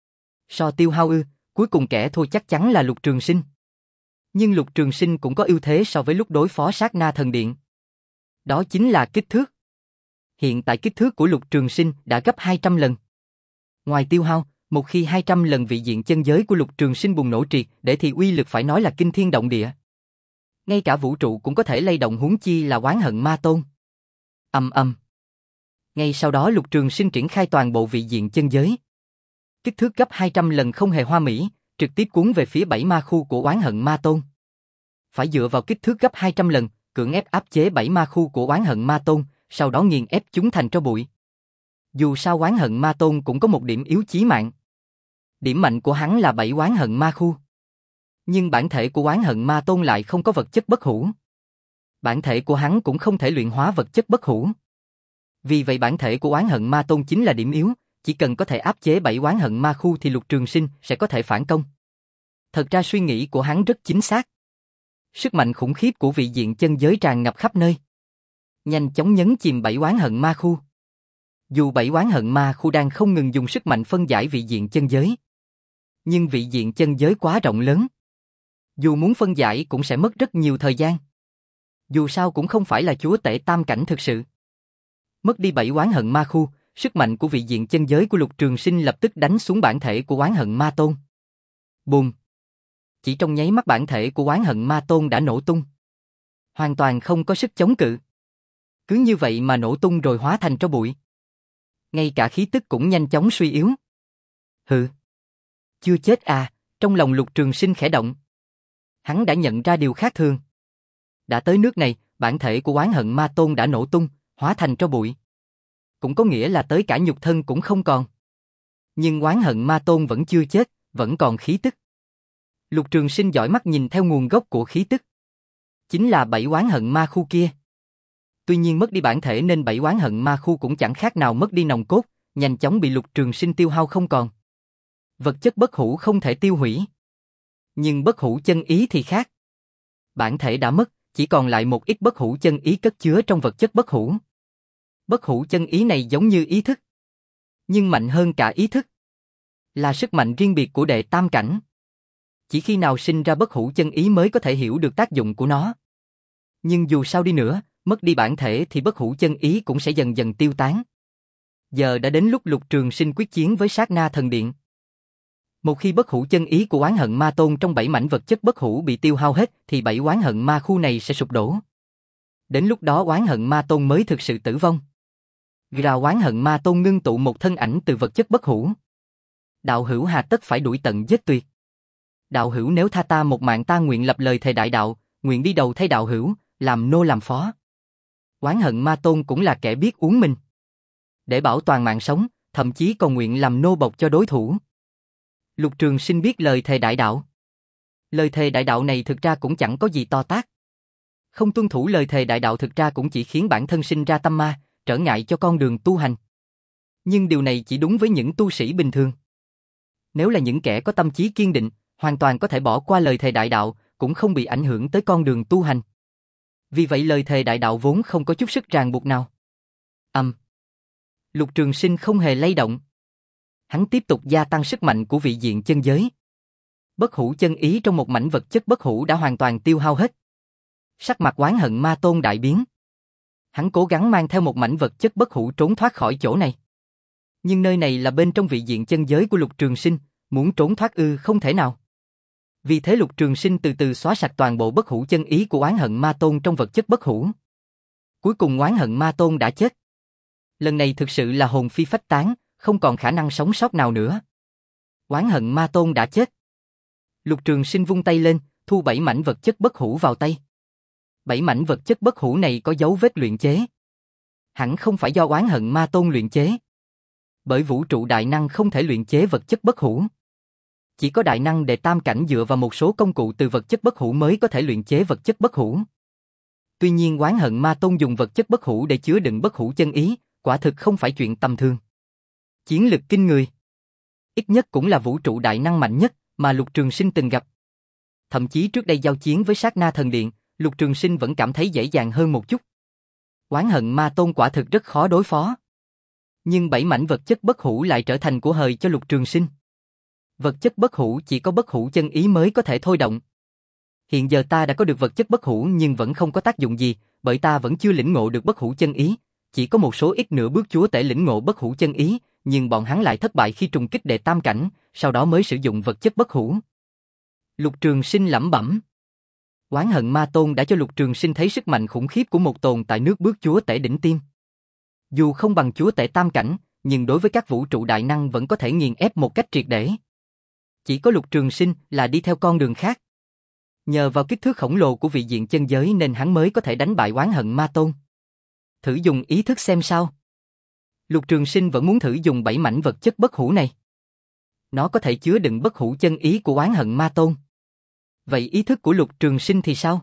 So tiêu hao ư, cuối cùng kẻ thua chắc chắn là Lục Trường Sinh. Nhưng Lục Trường Sinh cũng có ưu thế so với lúc đối phó Sát Na Thần Điện. Đó chính là kích thước. Hiện tại kích thước của Lục Trường Sinh đã gấp hai trăm lần. Ngoài tiêu hao, một khi hai trăm lần vị diện chân giới của Lục Trường Sinh bùng nổ triệt để thì uy lực phải nói là kinh thiên động địa. Ngay cả vũ trụ cũng có thể lay động, huống chi là Oán Hận Ma Tôn. Ầm ầm. Ngay sau đó Lục Trường Sinh triển khai toàn bộ vị diện chân giới. Kích thước gấp hai trăm lần không hề hoa mỹ, trực tiếp cuốn về phía bảy ma khu của Oán Hận Ma Tôn. Phải dựa vào kích thước gấp hai trăm lần, cưỡng ép áp chế bảy ma khu của Oán Hận Ma Tôn, sau đó nghiền ép chúng thành tro bụi. Dù sao Oán Hận Ma Tôn cũng có một điểm yếu chí mạng. Điểm mạnh của hắn là bảy Oán Hận Ma khu. Nhưng bản thể của Oán Hận Ma Tôn lại không có vật chất bất hủ. Bản thể của hắn cũng không thể luyện hóa vật chất bất hủ. Vì vậy bản thể của Oán Hận Ma Tôn chính là điểm yếu, chỉ cần có thể áp chế bảy Oán Hận Ma khu thì Lục Trường Sinh sẽ có thể phản công. Thật ra suy nghĩ của hắn rất chính xác. Sức mạnh khủng khiếp của vị diện chân giới tràn ngập khắp nơi. Nhanh chóng nhấn chìm bảy Oán Hận Ma khu. Dù bảy Oán Hận Ma khu đang không ngừng dùng sức mạnh phân giải vị diện chân giới, nhưng vị diện chân giới quá rộng lớn. Dù muốn phân giải cũng sẽ mất rất nhiều thời gian. Dù sao cũng không phải là chúa tể tam cảnh thực sự. Mất đi bảy Oán Hận Ma khu, sức mạnh của vị diện chân giới của Lục Trường Sinh lập tức đánh xuống bản thể của Oán Hận Ma Tôn. Bùm! Chỉ trong nháy mắt bản thể của Oán Hận Ma Tôn đã nổ tung. Hoàn toàn không có sức chống cự. Cứ như vậy mà nổ tung rồi hóa thành tro bụi. Ngay cả khí tức cũng nhanh chóng suy yếu. Hừ! Chưa chết à, trong lòng Lục Trường Sinh khẽ động. Hắn đã nhận ra điều khác thường. Đã tới nước này, bản thể của Oán Hận Ma Tôn đã nổ tung, hóa thành tro bụi. Cũng có nghĩa là tới cả nhục thân cũng không còn. Nhưng Oán Hận Ma Tôn vẫn chưa chết, vẫn còn khí tức. Lục Trường Sinh dõi mắt nhìn theo nguồn gốc của khí tức. Chính là bảy Oán Hận Ma khu kia. Tuy nhiên mất đi bản thể nên bảy Oán Hận Ma khu cũng chẳng khác nào mất đi nòng cốt, nhanh chóng bị Lục Trường Sinh tiêu hao không còn. Vật chất bất hủ không thể tiêu hủy. Nhưng bất hủ chân ý thì khác. Bản thể đã mất, chỉ còn lại một ít bất hủ chân ý cất chứa trong vật chất bất hủ. Bất hủ chân ý này giống như ý thức, nhưng mạnh hơn cả ý thức. Là sức mạnh riêng biệt của đệ tam cảnh. Chỉ khi nào sinh ra bất hủ chân ý mới có thể hiểu được tác dụng của nó. Nhưng dù sao đi nữa, mất đi bản thể thì bất hủ chân ý cũng sẽ dần dần tiêu tán. Giờ đã đến lúc Lục Trường Sinh quyết chiến với Sát Na Thần Điện. Một khi bất hủ chân ý của Oán Hận Ma Tôn trong bảy mảnh vật chất bất hủ bị tiêu hao hết thì bảy Oán Hận Ma khu này sẽ sụp đổ. Đến lúc đó Oán Hận Ma Tôn mới thực sự tử vong. Ra Oán Hận Ma Tôn ngưng tụ một thân ảnh từ vật chất bất hủ. Đạo hữu hà tất phải đuổi tận giết tuyệt. Đạo hữu nếu tha ta một mạng ta nguyện lập lời thề đại đạo, nguyện đi đầu thay đạo hữu, làm nô làm phó. Oán Hận Ma Tôn cũng là kẻ biết uống mình. Để bảo toàn mạng sống, thậm chí còn nguyện làm nô bộc cho đối thủ. Lục Trường Sinh biết lời thề đại đạo. Lời thề đại đạo này thực ra cũng chẳng có gì to tát. Không tuân thủ lời thề đại đạo thực ra cũng chỉ khiến bản thân sinh ra tâm ma, trở ngại cho con đường tu hành. Nhưng điều này chỉ đúng với những tu sĩ bình thường. Nếu là những kẻ có tâm trí kiên định, hoàn toàn có thể bỏ qua lời thề đại đạo, cũng không bị ảnh hưởng tới con đường tu hành. Vì vậy lời thề đại đạo vốn không có chút sức ràng buộc nào. Âm. Um. Lục Trường Sinh không hề lay động. Hắn tiếp tục gia tăng sức mạnh của vị diện chân giới. Bất hủ chân ý trong một mảnh vật chất bất hủ đã hoàn toàn tiêu hao hết. Sắc mặt Oán Hận Ma Tôn đại biến. Hắn cố gắng mang theo một mảnh vật chất bất hủ trốn thoát khỏi chỗ này. Nhưng nơi này là bên trong vị diện chân giới của Lục Trường Sinh, muốn trốn thoát ư không thể nào. Vì thế Lục Trường Sinh từ từ xóa sạch toàn bộ bất hủ chân ý của Oán Hận Ma Tôn trong vật chất bất hủ. Cuối cùng Oán Hận Ma Tôn đã chết. Lần này thực sự là hồn phi phách tán, không còn khả năng sống sót nào nữa. Oán Hận Ma Tôn đã chết. Lục Trường Sinh vung tay lên, thu bảy mảnh vật chất bất hủ vào tay. Bảy mảnh vật chất bất hủ này có dấu vết luyện chế. Hẳn không phải do Oán Hận Ma Tôn luyện chế. Bởi vũ trụ đại năng không thể luyện chế vật chất bất hủ. Chỉ có đại năng đệ tam cảnh dựa vào một số công cụ từ vật chất bất hủ mới có thể luyện chế vật chất bất hủ. Tuy nhiên Oán Hận Ma Tôn dùng vật chất bất hủ để chứa đựng bất hủ chân ý, quả thực không phải chuyện tầm thường. Chiến lực kinh người. Ít nhất cũng là vũ trụ đại năng mạnh nhất mà Lục Trường Sinh từng gặp. Thậm chí trước đây giao chiến với Sát Na Thần Điện, Lục Trường Sinh vẫn cảm thấy dễ dàng hơn một chút. Oán hận ma tôn quả thực rất khó đối phó. Nhưng bảy mảnh vật chất bất hủ lại trở thành của hời cho Lục Trường Sinh. Vật chất bất hủ chỉ có bất hủ chân ý mới có thể thôi động. Hiện giờ ta đã có được vật chất bất hủ nhưng vẫn không có tác dụng gì, bởi ta vẫn chưa lĩnh ngộ được bất hủ chân ý. Chỉ có một số ít nửa bước chúa tể lĩnh ngộ bất hủ chân ý, nhưng bọn hắn lại thất bại khi trùng kích đệ tam cảnh, sau đó mới sử dụng vật chất bất hủ. Lục Trường Sinh lẩm bẩm. Oán hận ma tôn đã cho Lục Trường Sinh thấy sức mạnh khủng khiếp của một tồn tại nước bước chúa tể đỉnh tiêm. Dù không bằng chúa tể tam cảnh, nhưng đối với các vũ trụ đại năng vẫn có thể nghiền ép một cách triệt để. Chỉ có Lục Trường Sinh là đi theo con đường khác. Nhờ vào kích thước khổng lồ của vị diện chân giới nên hắn mới có thể đánh bại oán hận ma tôn. Thử dùng ý thức xem sao. Lục Trường Sinh vẫn muốn thử dùng bảy mảnh vật chất bất hủ này. Nó có thể chứa đựng bất hủ chân ý của oán hận ma tôn. Vậy ý thức của Lục Trường Sinh thì sao?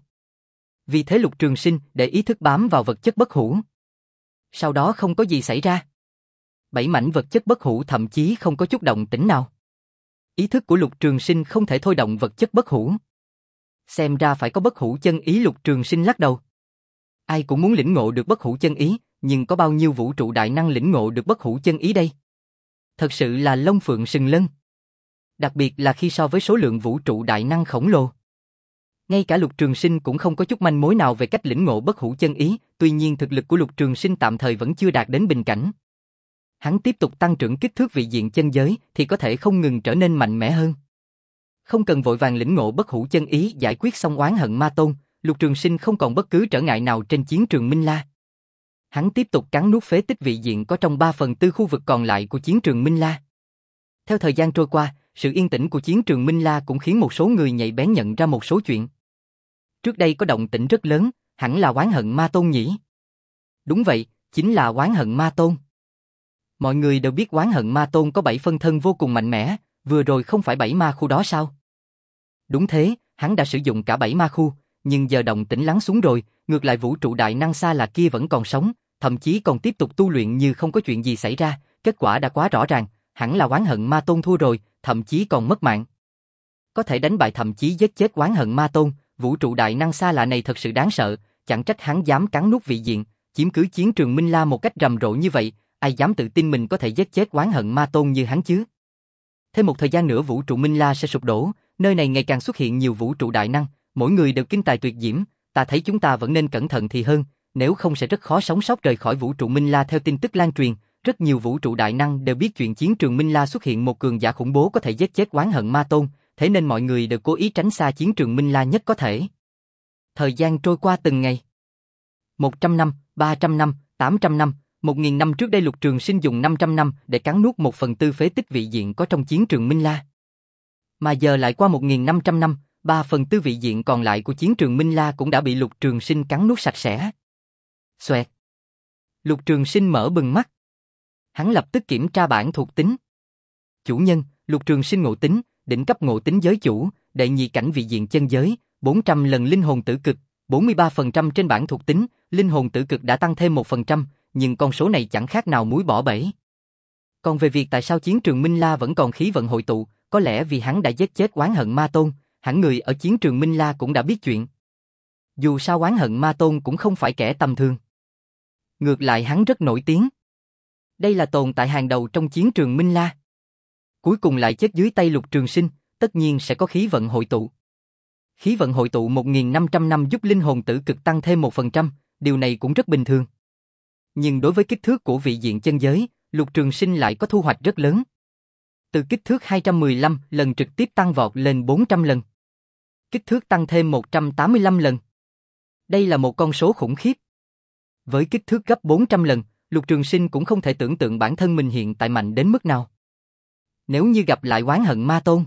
Vì thế Lục Trường Sinh để ý thức bám vào vật chất bất hủ. Sau đó không có gì xảy ra. Bảy mảnh vật chất bất hủ thậm chí không có chút động tĩnh nào. Ý thức của Lục Trường Sinh không thể thôi động vật chất bất hủ. Xem ra phải có bất hủ chân ý. Lục Trường Sinh lắc đầu. Ai cũng muốn lĩnh ngộ được bất hủ chân ý, nhưng có bao nhiêu vũ trụ đại năng lĩnh ngộ được bất hủ chân ý đây? Thật sự là lông phượng sừng lân. Đặc biệt là khi so với số lượng vũ trụ đại năng khổng lồ. Ngay cả Lục Trường Sinh cũng không có chút manh mối nào về cách lĩnh ngộ bất hủ chân ý, tuy nhiên thực lực của Lục Trường Sinh tạm thời vẫn chưa đạt đến bình cảnh. Hắn tiếp tục tăng trưởng kích thước vị diện chân giới thì có thể không ngừng trở nên mạnh mẽ hơn. Không cần vội vàng lĩnh ngộ bất hủ chân ý giải quyết xong oán hận ma tôn, Lục Trường Sinh không còn bất cứ trở ngại nào trên chiến trường Minh La. Hắn tiếp tục cắn nuốt phế tích vị diện có trong ba phần tư khu vực còn lại của chiến trường Minh La. Theo thời gian trôi qua, sự yên tĩnh của chiến trường Minh La cũng khiến một số người nhạy bén nhận ra một số chuyện. Trước đây có động tĩnh rất lớn, hẳn là oán hận ma tôn nhỉ? Đúng vậy, chính là oán hận ma tôn. Mọi người đều biết oán hận ma tôn có bảy phân thân vô cùng mạnh mẽ, vừa rồi không phải bảy ma khu đó sao? Đúng thế, hắn đã sử dụng cả bảy ma khu, nhưng giờ động tĩnh lắng xuống rồi, ngược lại vũ trụ đại năng xa lạ kia vẫn còn sống, thậm chí còn tiếp tục tu luyện như không có chuyện gì xảy ra, kết quả đã quá rõ ràng, hẳn là oán hận ma tôn thua rồi, thậm chí còn mất mạng. Có thể đánh bại thậm chí giết chết oán hận ma tôn, vũ trụ đại năng xa lạ này thật sự đáng sợ, chẳng trách hắn dám cắn nuốt vị diện, chiếm cứ chiến trường Minh La một cách rầm rộ như vậy, ai dám tự tin mình có thể giết chết oán hận ma tôn như hắn chứ? Thêm một thời gian nữa vũ trụ Minh La sẽ sụp đổ, nơi này ngày càng xuất hiện nhiều vũ trụ đại năng, mỗi người đều kinh tài tuyệt diễm, ta thấy chúng ta vẫn nên cẩn thận thì hơn, nếu không sẽ rất khó sống sót rời khỏi vũ trụ Minh La. Theo tin tức lan truyền, rất nhiều vũ trụ đại năng đều biết chuyện chiến trường Minh La xuất hiện một cường giả khủng bố có thể giết chết oán hận ma tôn, thế nên mọi người đều cố ý tránh xa chiến trường Minh La nhất có thể. Thời gian trôi qua từng ngày. một trăm năm, ba trăm năm, tám trăm năm, một nghìn năm trước đây Lục Trường Sinh dùng năm trăm năm để cắn nuốt một phần tư phế tích vị diện có trong chiến trường Minh La. Mà giờ lại qua một nghìn năm trăm năm, ba phần tư vị diện còn lại của chiến trường Minh La cũng đã bị Lục Trường Sinh cắn nuốt sạch sẽ. Xoẹt. Lục Trường Sinh mở bừng mắt. Hắn lập tức kiểm tra bảng thuộc tính. Chủ nhân, Lục Trường Sinh ngộ tính, đỉnh cấp ngộ tính giới chủ, đệ nhị cảnh vị diện chân giới, bốn trăm lần linh hồn tử cực, bốn mươi ba phần trăm trên bảng thuộc tính, linh hồn tử cực đã tăng thêm một phần trăm, nhưng con số này chẳng khác nào muối bỏ bể. Còn về việc tại sao chiến trường Minh La vẫn còn khí vận hội tụ, có lẽ vì hắn đã giết chết oán hận ma tôn, hẳn người ở chiến trường Minh La cũng đã biết chuyện. Dù sao oán hận ma tôn cũng không phải kẻ tầm thường. Ngược lại hắn rất nổi tiếng. Đây là tồn tại hàng đầu trong chiến trường Minh La. Cuối cùng lại chết dưới tay Lục Trường Sinh, tất nhiên sẽ có khí vận hội tụ. Khí vận hội tụ một nghìn năm trăm năm giúp linh hồn tử cực tăng thêm một phần trăm, điều này cũng rất bình thường. Nhưng đối với kích thước của vị diện chân giới, Lục Trường Sinh lại có thu hoạch rất lớn. Từ kích thước hai trăm mười lăm lần trực tiếp tăng vọt lên bốn trăm lần. Kích thước tăng thêm một trăm tám mươi lăm lần. Đây là một con số khủng khiếp. Với kích thước gấp bốn trăm lần, Lục Trường Sinh cũng không thể tưởng tượng bản thân mình hiện tại mạnh đến mức nào. Nếu như gặp lại oán hận ma tôn,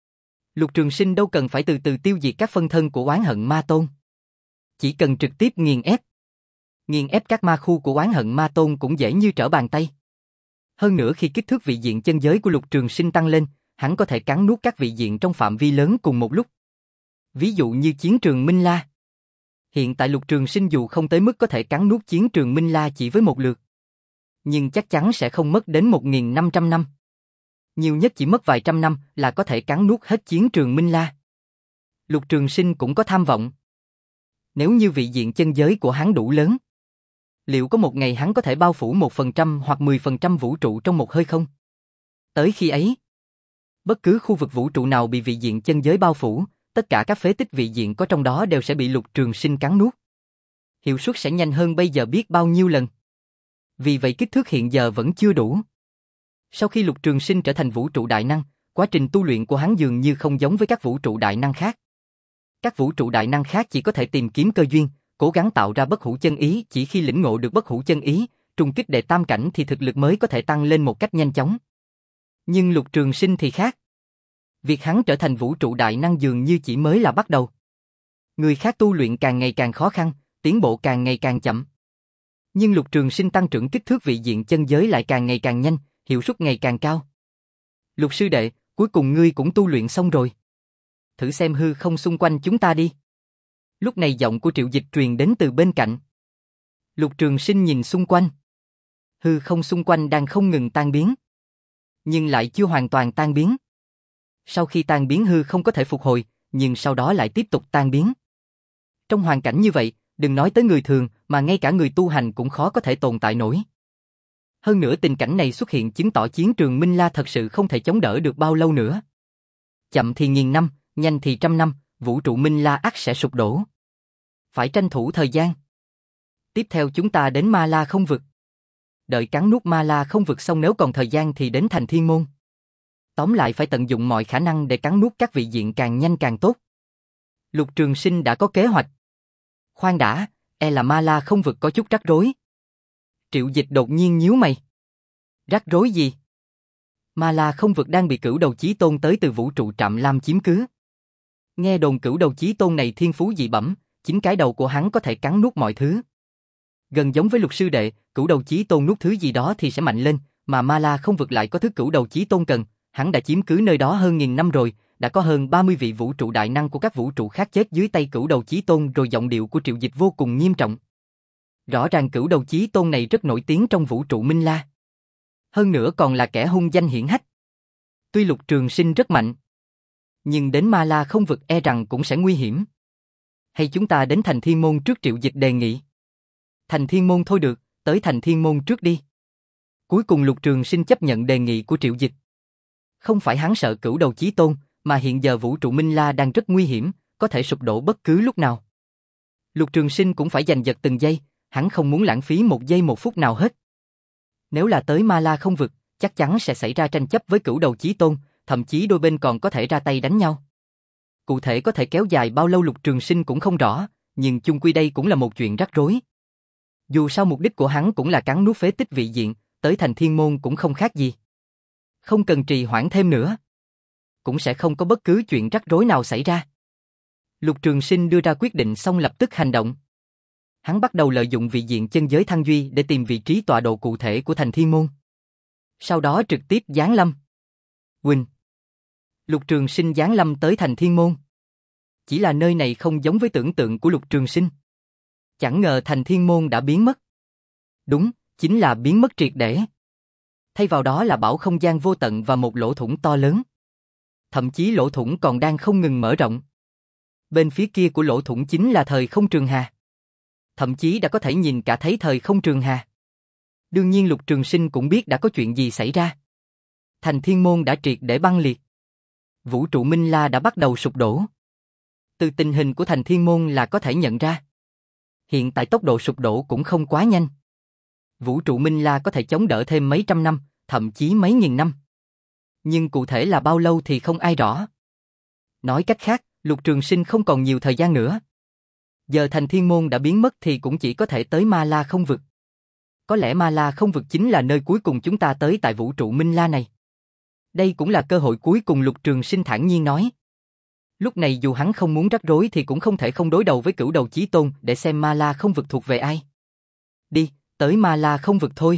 Lục Trường Sinh đâu cần phải từ từ tiêu diệt các phân thân của oán hận ma tôn. Chỉ cần trực tiếp nghiền ép. Nghiền ép các ma khu của oán hận ma tôn cũng dễ như trở bàn tay. Hơn nữa khi kích thước vị diện chân giới của Lục Trường Sinh tăng lên, hắn có thể cắn nuốt các vị diện trong phạm vi lớn cùng một lúc. Ví dụ như chiến trường Minh La. Hiện tại Lục Trường Sinh dù không tới mức có thể cắn nuốt chiến trường Minh La chỉ với một lượt. Nhưng chắc chắn sẽ không mất đến một nghìn năm trăm năm. Nhiều nhất chỉ mất vài trăm năm là có thể cắn nuốt hết chiến trường Minh La. Lục Trường Sinh cũng có tham vọng. Nếu như vị diện chân giới của hắn đủ lớn, liệu có một ngày hắn có thể bao phủ một phần trăm hoặc mười phần trăm vũ trụ trong một hơi không? Tới khi ấy, bất cứ khu vực vũ trụ nào bị vị diện chân giới bao phủ, tất cả các phế tích vị diện có trong đó đều sẽ bị Lục Trường Sinh cắn nuốt. Hiệu suất sẽ nhanh hơn bây giờ biết bao nhiêu lần. Vì vậy kích thước hiện giờ vẫn chưa đủ. Sau khi Lục Trường Sinh trở thành vũ trụ đại năng, quá trình tu luyện của hắn dường như không giống với các vũ trụ đại năng khác. Các vũ trụ đại năng khác chỉ có thể tìm kiếm cơ duyên, cố gắng tạo ra bất hủ chân ý, chỉ khi lĩnh ngộ được bất hủ chân ý, trùng kích đệ tam cảnh thì thực lực mới có thể tăng lên một cách nhanh chóng. Nhưng Lục Trường Sinh thì khác. Việc hắn trở thành vũ trụ đại năng dường như chỉ mới là bắt đầu. Người khác tu luyện càng ngày càng khó khăn, tiến bộ càng ngày càng chậm. Nhưng Lục Trường Sinh tăng trưởng kích thước vị diện chân giới lại càng ngày càng nhanh, hiệu suất ngày càng cao. Lục sư đệ, cuối cùng ngươi cũng tu luyện xong rồi. Thử xem hư không xung quanh chúng ta đi. Lúc này giọng của Triệu Dịch truyền đến từ bên cạnh. Lục Trường Sinh nhìn xung quanh. Hư không xung quanh đang không ngừng tan biến. Nhưng lại chưa hoàn toàn tan biến. Sau khi tan biến hư không có thể phục hồi, nhưng sau đó lại tiếp tục tan biến. Trong hoàn cảnh như vậy, đừng nói tới người thường, mà ngay cả người tu hành cũng khó có thể tồn tại nổi. Hơn nữa tình cảnh này xuất hiện chứng tỏ chiến trường Minh La thật sự không thể chống đỡ được bao lâu nữa. Chậm thì nghìn năm, nhanh thì trăm năm, vũ trụ Minh La ắt sẽ sụp đổ. Phải tranh thủ thời gian. Tiếp theo chúng ta đến Ma La không vực. Đợi cắn nuốt Ma La không vực xong nếu còn thời gian thì đến Thành Thiên Môn. Tóm lại phải tận dụng mọi khả năng để cắn nuốt các vị diện càng nhanh càng tốt. Lục Trường Sinh đã có kế hoạch. Khoan đã, e là Ma La không vực có chút rắc rối. Triệu Dịch đột nhiên nhíu mày. Rắc rối gì? Ma La không vực đang bị Cửu Đầu Chí Tôn tới từ vũ trụ Trạm Lam chiếm cứ. Nghe đồn Cửu Đầu Chí Tôn này thiên phú dị bẩm, chính cái đầu của hắn có thể cắn nuốt mọi thứ. Gần giống với Lục sư đệ, Cửu Đầu Chí Tôn nuốt thứ gì đó thì sẽ mạnh lên, mà Ma La không vực lại có thứ Cửu Đầu Chí Tôn cần, hắn đã chiếm cứ nơi đó hơn nghìn năm rồi, đã có hơn ba mươi vị vũ trụ đại năng của các vũ trụ khác chết dưới tay Cửu Đầu Chí Tôn rồi. Giọng điệu của Triệu Dịch vô cùng nghiêm trọng. Rõ ràng Cửu Đầu Chí Tôn này rất nổi tiếng trong vũ trụ Minh La. Hơn nữa còn là kẻ hung danh hiển hách. Tuy Lục Trường Sinh rất mạnh, nhưng đến Ma La không vực e rằng cũng sẽ nguy hiểm. Hay chúng ta đến Thành Thiên Môn trước, Triệu Dịch đề nghị. Thành Thiên Môn thôi được, tới Thành Thiên Môn trước đi. Cuối cùng Lục Trường Sinh chấp nhận đề nghị của Triệu Dịch. Không phải hắn sợ Cửu Đầu Chí Tôn, mà hiện giờ vũ trụ Minh La đang rất nguy hiểm, có thể sụp đổ bất cứ lúc nào. Lục Trường Sinh cũng phải giành giật từng giây, hắn không muốn lãng phí một giây một phút nào hết. Nếu là tới Ma La không vực, chắc chắn sẽ xảy ra tranh chấp với Cửu Đầu Chí Tôn, thậm chí đôi bên còn có thể ra tay đánh nhau. Cụ thể có thể kéo dài bao lâu Lục Trường Sinh cũng không rõ, nhưng chung quy đây cũng là một chuyện rắc rối. Dù sao mục đích của hắn cũng là cắn nuốt phế tích vị diện, tới Thành Thiên Môn cũng không khác gì. Không cần trì hoãn thêm nữa. Cũng sẽ không có bất cứ chuyện rắc rối nào xảy ra. Lục Trường Sinh đưa ra quyết định xong lập tức hành động. Hắn bắt đầu lợi dụng vị diện chân giới thăng duy để tìm vị trí tọa độ cụ thể của Thành Thiên Môn. Sau đó trực tiếp giáng lâm. Quỳnh. Lục Trường Sinh giáng lâm tới Thành Thiên Môn. Chỉ là nơi này không giống với tưởng tượng của Lục Trường Sinh. Chẳng ngờ Thành Thiên Môn đã biến mất. Đúng, chính là biến mất triệt để. Thay vào đó là bảo không gian vô tận và một lỗ thủng to lớn. Thậm chí lỗ thủng còn đang không ngừng mở rộng. Bên phía kia của lỗ thủng chính là thời không trường hà. Thậm chí đã có thể nhìn cả thấy thời không trường hà. Đương nhiên Lục Trường Sinh cũng biết đã có chuyện gì xảy ra. Thành Thiên Môn đã triệt để băng liệt. Vũ trụ Minh La đã bắt đầu sụp đổ. Từ tình hình của Thành Thiên Môn là có thể nhận ra. Hiện tại tốc độ sụp đổ cũng không quá nhanh. Vũ trụ Minh La có thể chống đỡ thêm mấy trăm năm, thậm chí mấy nghìn năm. Nhưng cụ thể là bao lâu thì không ai rõ. Nói cách khác, Lục Trường Sinh không còn nhiều thời gian nữa. Giờ Thành Thiên Môn đã biến mất thì cũng chỉ có thể tới Ma La không vực. Có lẽ Ma La không vực chính là nơi cuối cùng chúng ta tới tại vũ trụ Minh La này. Đây cũng là cơ hội cuối cùng, Lục Trường Sinh thản nhiên nói. Lúc này dù hắn không muốn rắc rối thì cũng không thể không đối đầu với Cửu Đầu Chí Tôn để xem Ma La không vực thuộc về ai. Đi, tới Ma La không vực thôi.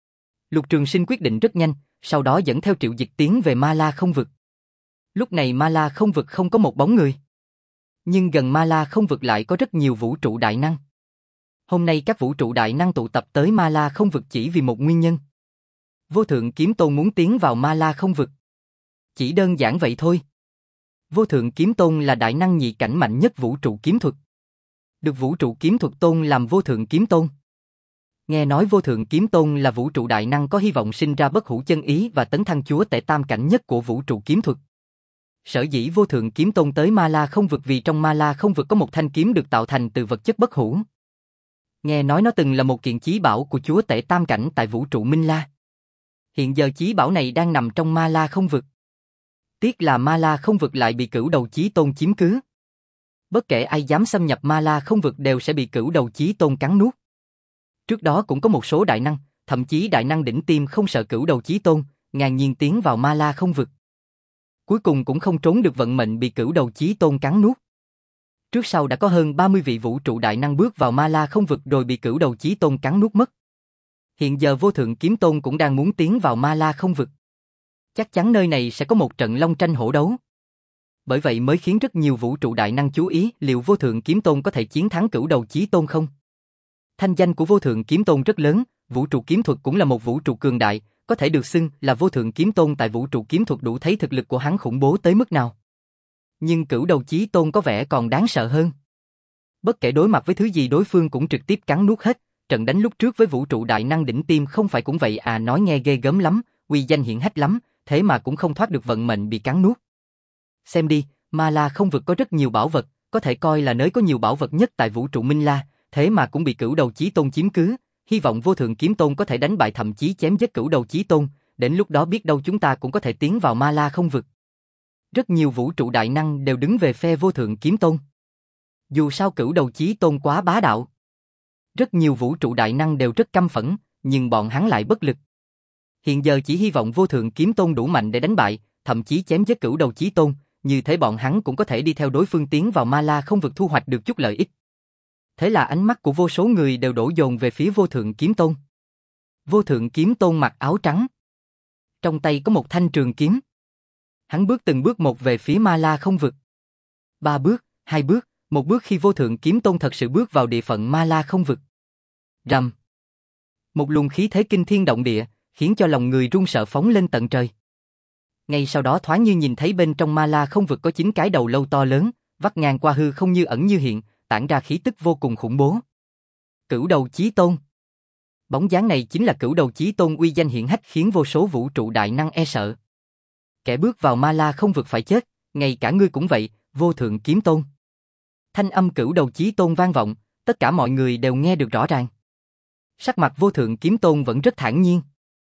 Lục Trường Sinh quyết định rất nhanh, sau đó dẫn theo Triệu Dịch tiến về Ma La không vực. Lúc này Ma La không vực không có một bóng người. Nhưng gần Ma La không vực lại có rất nhiều vũ trụ đại năng. Hôm nay các vũ trụ đại năng tụ tập tới Ma La không vực chỉ vì một nguyên nhân. Vô Thượng Kiếm Tôn muốn tiến vào Ma La không vực. Chỉ đơn giản vậy thôi. Vô Thượng Kiếm Tôn là đại năng nhị cảnh mạnh nhất vũ trụ kiếm thuật. Được vũ trụ kiếm thuật tôn làm Vô Thượng Kiếm Tôn. Nghe nói Vô Thượng Kiếm Tôn là vũ trụ đại năng có hy vọng sinh ra bất hủ chân ý và tấn thăng chúa tể tam cảnh nhất của vũ trụ kiếm thuật. Sở dĩ Vô Thượng Kiếm Tôn tới Ma La không vực vì trong Ma La không vực có một thanh kiếm được tạo thành từ vật chất bất hủ. Nghe nói nó từng là một kiện chí bảo của chúa tể tam cảnh tại vũ trụ Minh La. Hiện giờ chí bảo này đang nằm trong Ma La không vực. Tiếc là Ma La không vực lại bị Cửu Đầu Chí Tôn chiếm cứ. Bất kể ai dám xâm nhập Ma La không vực đều sẽ bị Cửu Đầu Chí Tôn cắn nuốt. Trước đó cũng có một số đại năng, thậm chí đại năng đỉnh tiêm không sợ Cửu Đầu Chí Tôn, ngang nhiên tiến vào Ma La không vực. Cuối cùng cũng không trốn được vận mệnh bị Cửu Đầu Chí Tôn cắn nuốt. Trước sau đã có hơn ba mươi vị vũ trụ đại năng bước vào Ma La không vực rồi bị Cửu Đầu Chí Tôn cắn nuốt mất. Hiện giờ Vô Thượng Kiếm Tôn cũng đang muốn tiến vào Ma La không vực. Chắc chắn nơi này sẽ có một trận long tranh hổ đấu. Bởi vậy mới khiến rất nhiều vũ trụ đại năng chú ý liệu Vô Thượng Kiếm Tôn có thể chiến thắng Cửu Đầu Chí Tôn không. Thanh danh của Vô Thượng Kiếm Tôn rất lớn, vũ trụ kiếm thuật cũng là một vũ trụ cường đại, có thể được xưng là Vô Thượng Kiếm Tôn tại vũ trụ kiếm thuật đủ thấy thực lực của hắn khủng bố tới mức nào. Nhưng Cửu Đầu Chí Tôn có vẻ còn đáng sợ hơn. Bất kể đối mặt với thứ gì đối phương cũng trực tiếp cắn nuốt hết, trận đánh lúc trước với vũ trụ đại năng đỉnh tiêm không phải cũng vậy à, nói nghe ghê gớm lắm, uy danh hiển hách lắm, thế mà cũng không thoát được vận mệnh bị cắn nuốt. Xem đi, Ma La không vực có rất nhiều bảo vật, có thể coi là nơi có nhiều bảo vật nhất tại vũ trụ Minh La, thế mà cũng bị Cửu Đầu Chí Tôn chiếm cứ, hy vọng Vô Thượng Kiếm Tôn có thể đánh bại thậm chí chém giết Cửu Đầu Chí Tôn, đến lúc đó biết đâu chúng ta cũng có thể tiến vào Ma La không vực. Rất nhiều vũ trụ đại năng đều đứng về phe Vô Thượng Kiếm Tôn. Dù sao Cửu Đầu Chí Tôn quá bá đạo. Rất nhiều vũ trụ đại năng đều rất căm phẫn, nhưng bọn hắn lại bất lực. Hiện giờ chỉ hy vọng Vô Thượng Kiếm Tôn đủ mạnh để đánh bại, thậm chí chém giết Cửu Đầu Chí Tôn, như thế bọn hắn cũng có thể đi theo đối phương tiến vào Ma La không vực thu hoạch được chút lợi ích. Thế là ánh mắt của vô số người đều đổ dồn về phía Vô Thượng Kiếm Tôn. Vô Thượng Kiếm Tôn mặc áo trắng. Trong tay có một thanh trường kiếm. Hắn bước từng bước một về phía Ma La không vực. Ba bước, hai bước, một bước khi Vô Thượng Kiếm Tôn thật sự bước vào địa phận Ma La không vực. Rầm. Một luồng khí thế kinh thiên động địa, khiến cho lòng người run sợ phóng lên tận trời. Ngay sau đó thoáng như nhìn thấy bên trong Ma La không vực có chín cái đầu lâu to lớn, vắt ngang qua hư không như ẩn như hiện, tản ra khí tức vô cùng khủng bố. Cửu Đầu Chí Tôn. Bóng dáng này chính là Cửu Đầu Chí Tôn uy danh hiển hách khiến vô số vũ trụ đại năng e sợ. Kẻ bước vào Ma La không vực phải chết, ngay cả ngươi cũng vậy, Vô Thượng Kiếm Tôn. Thanh âm Cửu Đầu Chí Tôn vang vọng, tất cả mọi người đều nghe được rõ ràng. Sắc mặt Vô Thượng Kiếm Tôn vẫn rất thản nhiên.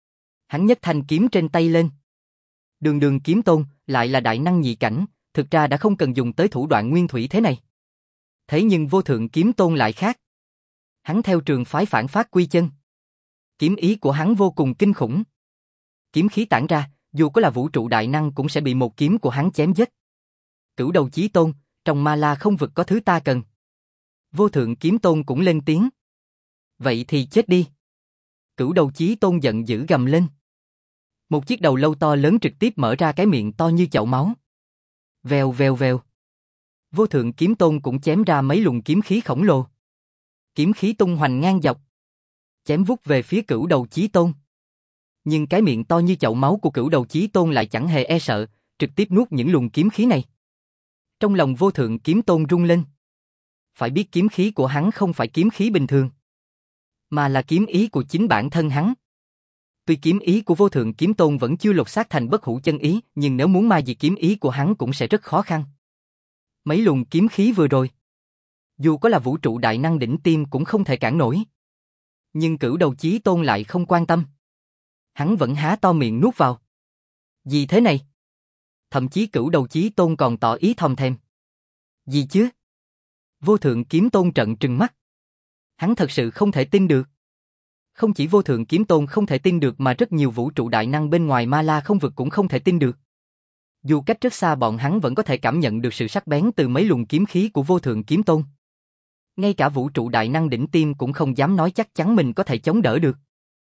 Hắn nhấc thanh kiếm trên tay lên. Đường Đường Kiếm Tôn lại là đại năng nhị cảnh, thực ra đã không cần dùng tới thủ đoạn nguyên thủy thế này. Thế nhưng Vô Thượng Kiếm Tôn lại khác. Hắn theo trường phái phản phát quy chân. Kiếm ý của hắn vô cùng kinh khủng. Kiếm khí tản ra, dù có là vũ trụ đại năng cũng sẽ bị một kiếm của hắn chém giết. Cửu Đầu Chí Tôn, trong Ma La không vực có thứ ta cần. Vô Thượng Kiếm Tôn cũng lên tiếng. Vậy thì chết đi. Cửu Đầu Chí Tôn giận dữ gầm lên. Một chiếc đầu lâu to lớn trực tiếp mở ra cái miệng to như chậu máu. Vèo vèo vèo. Vô Thượng Kiếm Tôn cũng chém ra mấy luồng kiếm khí khổng lồ. Kiếm khí tung hoành ngang dọc, chém vút về phía Cửu Đầu Chí Tôn. Nhưng cái miệng to như chậu máu của Cửu Đầu Chí Tôn lại chẳng hề e sợ, trực tiếp nuốt những luồng kiếm khí này. Trong lòng Vô Thượng Kiếm Tôn rung lên. Phải biết kiếm khí của hắn không phải kiếm khí bình thường, mà là kiếm ý của chính bản thân hắn. Tuy kiếm ý của Vô Thượng Kiếm Tôn vẫn chưa lột xác thành bất hủ chân ý, nhưng nếu muốn ma diệt kiếm ý của hắn cũng sẽ rất khó khăn. Mấy luồng kiếm khí vừa rồi, dù có là vũ trụ đại năng đỉnh tiêm cũng không thể cản nổi. Nhưng Cửu Đầu Chí Tôn lại không quan tâm. Hắn vẫn há to miệng nuốt vào. Gì thế này? Thậm chí Cửu Đầu Chí Tôn còn tỏ ý thòm thèm. Gì chứ? Vô Thượng Kiếm Tôn trợn trừng mắt. Hắn thật sự không thể tin được. Không chỉ Vô Thượng Kiếm Tôn không thể tin được mà rất nhiều vũ trụ đại năng bên ngoài Ma La không vực cũng không thể tin được. Dù cách rất xa bọn hắn vẫn có thể cảm nhận được sự sắc bén từ mấy luồng kiếm khí của Vô Thượng Kiếm Tôn. Ngay cả vũ trụ đại năng đỉnh tiêm cũng không dám nói chắc chắn mình có thể chống đỡ được.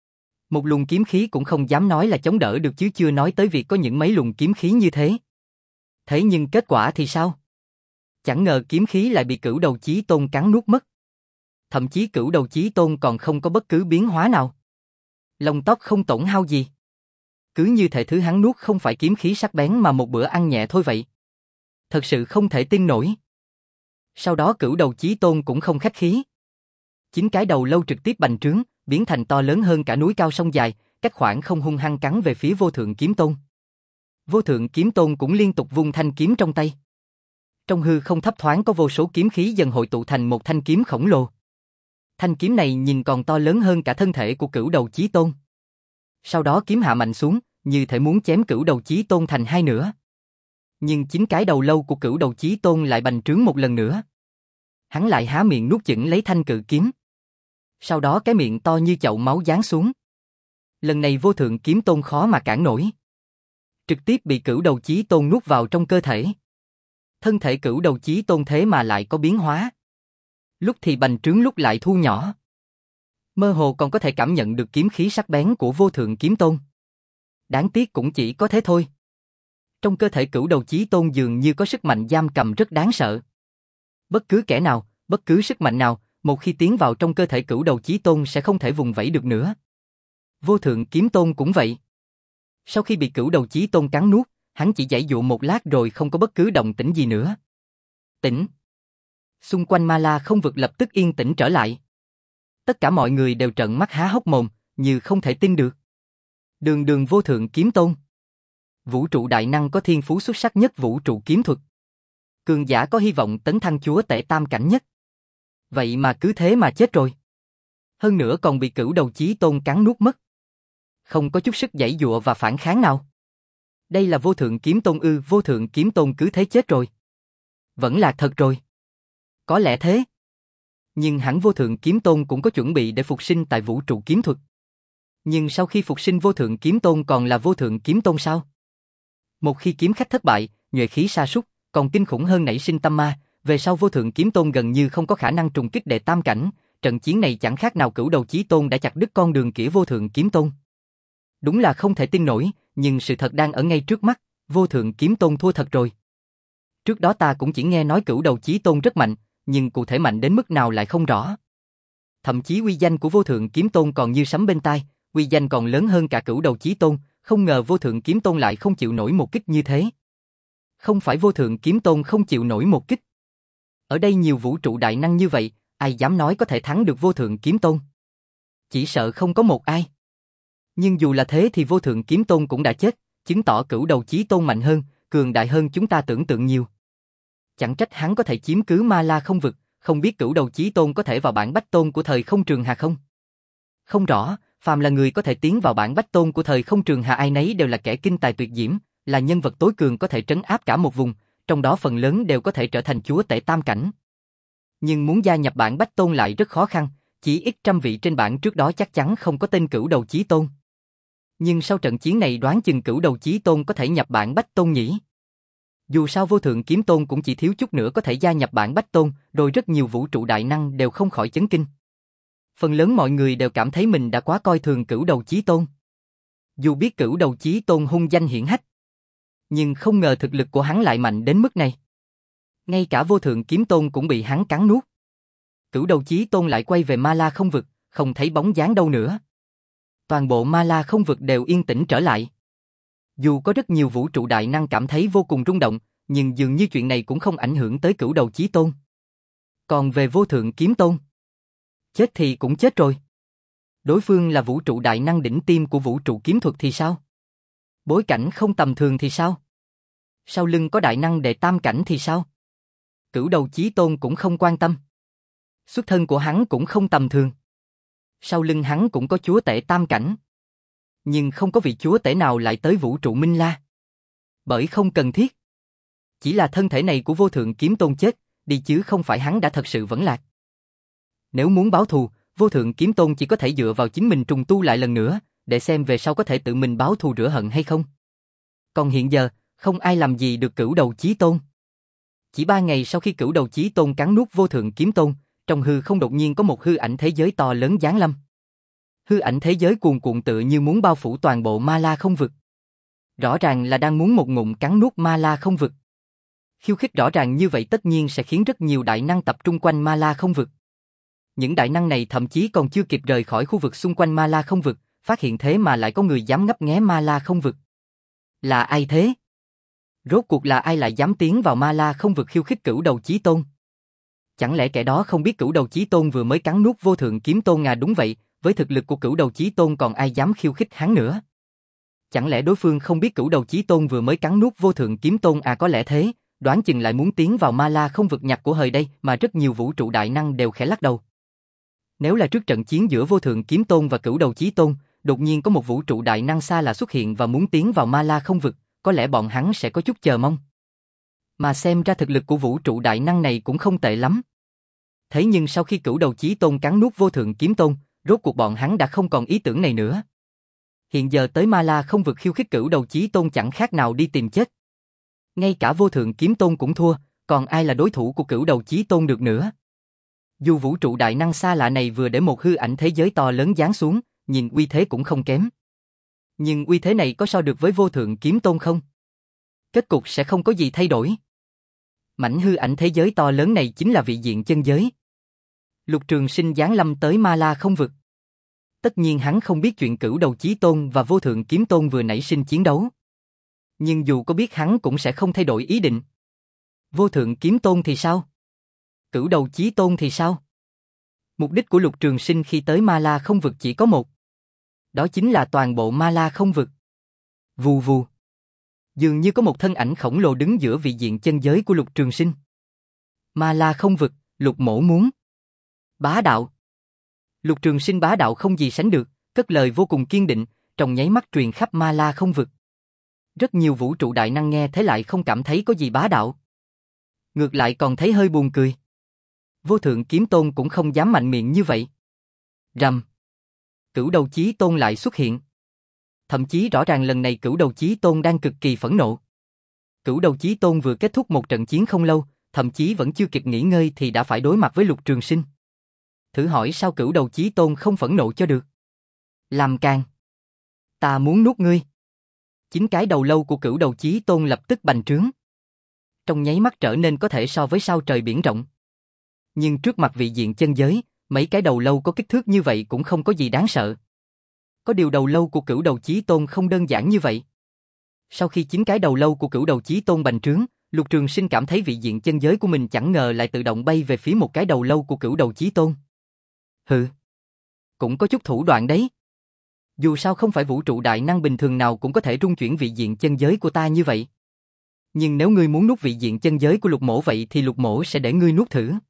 Một luồng kiếm khí cũng không dám nói là chống đỡ được chứ chưa nói tới việc có những mấy luồng kiếm khí như thế. Thế nhưng kết quả thì sao? Chẳng ngờ kiếm khí lại bị Cửu Đầu Chí Tôn cắn nuốt mất. Thậm chí cửu đầu chí tôn còn không có bất cứ biến hóa nào. Lông tóc không tổn hao gì. Cứ như thể thứ hắn nuốt không phải kiếm khí sắc bén mà một bữa ăn nhẹ thôi vậy. Thật sự không thể tin nổi. Sau đó cửu đầu chí tôn cũng không khách khí. Chín cái đầu lâu trực tiếp bành trướng, biến thành to lớn hơn cả núi cao sông dài, cách khoảng không hung hăng cắn về phía vô thượng kiếm tôn. Vô thượng kiếm tôn cũng liên tục vung thanh kiếm trong tay. Trong hư không thấp thoáng có vô số kiếm khí dần hội tụ thành một thanh kiếm khổng lồ. Thanh kiếm này nhìn còn to lớn hơn cả thân thể của cửu đầu chí tôn. Sau đó kiếm hạ mạnh xuống, như thể muốn chém cửu đầu chí tôn thành hai nửa. Nhưng chín cái đầu lâu của cửu đầu chí tôn lại bành trướng một lần nữa. Hắn lại há miệng nuốt chửng lấy thanh cự kiếm. Sau đó cái miệng to như chậu máu giáng xuống. Lần này vô thượng kiếm tôn khó mà cản nổi. Trực tiếp bị cửu đầu chí tôn nuốt vào trong cơ thể. Thân thể cửu đầu chí tôn thế mà lại có biến hóa. Lúc thì bành trướng lúc lại thu nhỏ. Mơ hồ còn có thể cảm nhận được kiếm khí sắc bén của vô thượng kiếm tôn. Đáng tiếc cũng chỉ có thế thôi. Trong cơ thể cửu đầu chí tôn dường như có sức mạnh giam cầm rất đáng sợ. Bất cứ kẻ nào, bất cứ sức mạnh nào, một khi tiến vào trong cơ thể cửu đầu chí tôn sẽ không thể vùng vẫy được nữa. Vô thượng kiếm tôn cũng vậy. Sau khi bị cửu đầu chí tôn cắn nuốt, hắn chỉ giãy dụa một lát rồi không có bất cứ động tĩnh gì nữa. Tĩnh. Xung quanh Ma La không vực lập tức yên tĩnh trở lại. Tất cả mọi người đều trợn mắt há hốc mồm, như không thể tin được. Đường đường vô thượng kiếm tôn. Vũ trụ đại năng có thiên phú xuất sắc nhất vũ trụ kiếm thuật. Cường giả có hy vọng tấn thăng chúa tể tam cảnh nhất. Vậy mà cứ thế mà chết rồi. Hơn nữa còn bị cửu đầu chí tôn cắn nuốt mất. Không có chút sức giãy dụa và phản kháng nào. Đây là vô thượng kiếm tôn ư? Vô thượng kiếm tôn cứ thế chết rồi. Vẫn là thật rồi. Có lẽ thế. Nhưng hẳn vô thượng kiếm tôn cũng có chuẩn bị để phục sinh tại vũ trụ kiếm thuật. Nhưng sau khi phục sinh vô thượng kiếm tôn còn là vô thượng kiếm tôn sao? Một khi kiếm khách thất bại, nhuệ khí sa sút, còn kinh khủng hơn nảy sinh tâm ma, về sau vô thượng kiếm tôn gần như không có khả năng trùng kích đệ tam cảnh, trận chiến này chẳng khác nào cửu đầu chí tôn đã chặt đứt con đường kia vô thượng kiếm tôn. Đúng là không thể tin nổi, nhưng sự thật đang ở ngay trước mắt, vô thượng kiếm tôn thua thật rồi. Trước đó ta cũng chỉ nghe nói cửu đầu chí tôn rất mạnh, nhưng cụ thể mạnh đến mức nào lại không rõ. Thậm chí uy danh của vô thượng kiếm tôn còn như sấm bên tai, uy danh còn lớn hơn cả cửu đầu chí tôn, không ngờ vô thượng kiếm tôn lại không chịu nổi một kích như thế. Không phải vô thượng kiếm tôn không chịu nổi một kích. Ở đây nhiều vũ trụ đại năng như vậy, ai dám nói có thể thắng được vô thượng kiếm tôn? Chỉ sợ không có một ai. Nhưng dù là thế thì vô thượng kiếm tôn cũng đã chết, chứng tỏ cửu đầu chí tôn mạnh hơn, cường đại hơn chúng ta tưởng tượng nhiều. Chẳng trách hắn có thể chiếm cứ Ma La không vực, không biết cửu đầu chí tôn có thể vào bảng bách tôn của thời không trường hà không? Không rõ, phàm là người có thể tiến vào bảng bách tôn của thời không trường hà ai nấy đều là kẻ kinh tài tuyệt diễm, là nhân vật tối cường có thể trấn áp cả một vùng, trong đó phần lớn đều có thể trở thành chúa tể tam cảnh. Nhưng muốn gia nhập bảng bách tôn lại rất khó khăn, chỉ ít trăm vị trên bảng trước đó chắc chắn không có tên cửu đầu chí tôn. Nhưng sau trận chiến này đoán chừng cửu đầu chí tôn có thể nhập bảng bách tôn nhỉ? Dù sao vô thượng kiếm tôn cũng chỉ thiếu chút nữa có thể gia nhập bảng bách tôn, rồi rất nhiều vũ trụ đại năng đều không khỏi chấn kinh. Phần lớn mọi người đều cảm thấy mình đã quá coi thường cửu đầu chí tôn. Dù biết cửu đầu chí tôn hung danh hiển hách, nhưng không ngờ thực lực của hắn lại mạnh đến mức này. Ngay cả vô thượng kiếm tôn cũng bị hắn cắn nuốt. Cửu đầu chí tôn lại quay về Ma La không vực, không thấy bóng dáng đâu nữa. Toàn bộ Ma La không vực đều yên tĩnh trở lại. Dù có rất nhiều vũ trụ đại năng cảm thấy vô cùng rung động, nhưng dường như chuyện này cũng không ảnh hưởng tới cửu đầu chí tôn. Còn về vô thượng kiếm tôn, chết thì cũng chết rồi. Đối phương là vũ trụ đại năng đỉnh tiêm của vũ trụ kiếm thuật thì sao? Bối cảnh không tầm thường thì sao? Sau lưng có đại năng đệ tam cảnh thì sao? Cửu đầu chí tôn cũng không quan tâm. Xuất thân của hắn cũng không tầm thường. Sau lưng hắn cũng có chúa tể tam cảnh. Nhưng không có vị chúa tể nào lại tới vũ trụ Minh La. Bởi không cần thiết. Chỉ là thân thể này của vô thượng kiếm tôn chết, đi chứ không phải hắn đã thật sự vẫn lạc. Nếu muốn báo thù, vô thượng kiếm tôn chỉ có thể dựa vào chính mình trùng tu lại lần nữa, để xem về sau có thể tự mình báo thù rửa hận hay không. Còn hiện giờ, không ai làm gì được cửu đầu chí tôn. Chỉ ba ngày sau khi cửu đầu chí tôn cắn nuốt vô thượng kiếm tôn, trong hư không đột nhiên có một hư ảnh thế giới to lớn giáng lâm. Hư ảnh thế giới cuồn cuộn tựa như muốn bao phủ toàn bộ Ma La không vực. Rõ ràng là đang muốn một ngụm cắn nuốt Ma La không vực. Khiêu khích rõ ràng như vậy tất nhiên sẽ khiến rất nhiều đại năng tập trung quanh Ma La không vực. Những đại năng này thậm chí còn chưa kịp rời khỏi khu vực xung quanh Ma La không vực, phát hiện thế mà lại có người dám ngấp nghé Ma La không vực. Là ai thế? Rốt cuộc là ai lại dám tiến vào Ma La không vực khiêu khích Cửu Đầu Chí Tôn? Chẳng lẽ kẻ đó không biết Cửu Đầu Chí Tôn vừa mới cắn nuốt Vô Thượng Kiếm Tôn à? Đúng vậy, với thực lực của Cửu Đầu Chí Tôn còn ai dám khiêu khích hắn nữa? Chẳng lẽ đối phương không biết Cửu Đầu Chí Tôn vừa mới cắn nuốt Vô Thượng Kiếm Tôn à? Có lẽ thế, đoán chừng lại muốn tiến vào Ma La không vực nhặt của hời đây, mà rất nhiều vũ trụ đại năng đều khẽ lắc đầu. Nếu là trước trận chiến giữa Vô Thượng Kiếm Tôn và Cửu Đầu Chí Tôn, đột nhiên có một vũ trụ đại năng xa lạ xuất hiện và muốn tiến vào Ma La không vực, có lẽ bọn hắn sẽ có chút chờ mong. Mà xem ra thực lực của vũ trụ đại năng này cũng không tệ lắm. Thế nhưng sau khi Cửu Đầu Chí Tôn cắn nuốt Vô Thượng Kiếm Tôn, rốt cuộc bọn hắn đã không còn ý tưởng này nữa. Hiện giờ tới Ma La không vực khiêu khích Cửu Đầu Chí Tôn chẳng khác nào đi tìm chết. Ngay cả Vô Thượng Kiếm Tôn cũng thua, còn ai là đối thủ của Cửu Đầu Chí Tôn được nữa? Dù vũ trụ đại năng xa lạ này vừa để một hư ảnh thế giới to lớn giáng xuống, nhìn uy thế cũng không kém. Nhưng uy thế này có so được với Vô Thượng Kiếm Tôn không? Kết cục sẽ không có gì thay đổi. Mảnh hư ảnh thế giới to lớn này chính là vị diện chân giới. Lục Trường Sinh giáng lâm tới Ma La không vực. Tất nhiên hắn không biết chuyện Cửu Đầu Chí Tôn và Vô Thượng Kiếm Tôn vừa nảy sinh chiến đấu. Nhưng dù có biết hắn cũng sẽ không thay đổi ý định. Vô Thượng Kiếm Tôn thì sao? Cửu Đầu Chí Tôn thì sao? Mục đích của Lục Trường Sinh khi tới Ma La không vực chỉ có một. Đó chính là toàn bộ Ma La không vực. Vù vù. Dường như có một thân ảnh khổng lồ đứng giữa vị diện chân giới của Lục Trường Sinh. Ma La không vực, Lục Mỗ muốn. Bá đạo. Lục Trường Sinh bá đạo không gì sánh được, cất lời vô cùng kiên định, trong nháy mắt truyền khắp Ma La không vực. Rất nhiều vũ trụ đại năng nghe thế lại không cảm thấy có gì bá đạo. Ngược lại còn thấy hơi buồn cười. Vô Thượng Kiếm Tôn cũng không dám mạnh miệng như vậy. Rầm. Cửu Đầu Chí Tôn lại xuất hiện. Thậm chí rõ ràng lần này Cửu Đầu Chí Tôn đang cực kỳ phẫn nộ. Cửu Đầu Chí Tôn vừa kết thúc một trận chiến không lâu, thậm chí vẫn chưa kịp nghỉ ngơi thì đã phải đối mặt với Lục Trường Sinh. Thử hỏi sao Cửu Đầu Chí Tôn không phẫn nộ cho được? Làm càng. Ta muốn nuốt ngươi. Chính cái đầu lâu của Cửu Đầu Chí Tôn lập tức bành trướng. Trong nháy mắt trở nên có thể so với sao trời biển rộng. Nhưng trước mặt vị diện chân giới, mấy cái đầu lâu có kích thước như vậy cũng không có gì đáng sợ. Có điều đầu lâu của Cửu Đầu Chí Tôn không đơn giản như vậy. Sau khi chính cái đầu lâu của Cửu Đầu Chí Tôn bành trướng, Lục Trường Sinh cảm thấy vị diện chân giới của mình chẳng ngờ lại tự động bay về phía một cái đầu lâu của Cửu Đầu Chí Tôn. Hừ, cũng có chút thủ đoạn đấy. Dù sao không phải vũ trụ đại năng bình thường nào cũng có thể rung chuyển vị diện chân giới của ta như vậy. Nhưng nếu ngươi muốn nuốt vị diện chân giới của Lục Mỗ vậy thì Lục Mỗ sẽ để ngươi nuốt thử.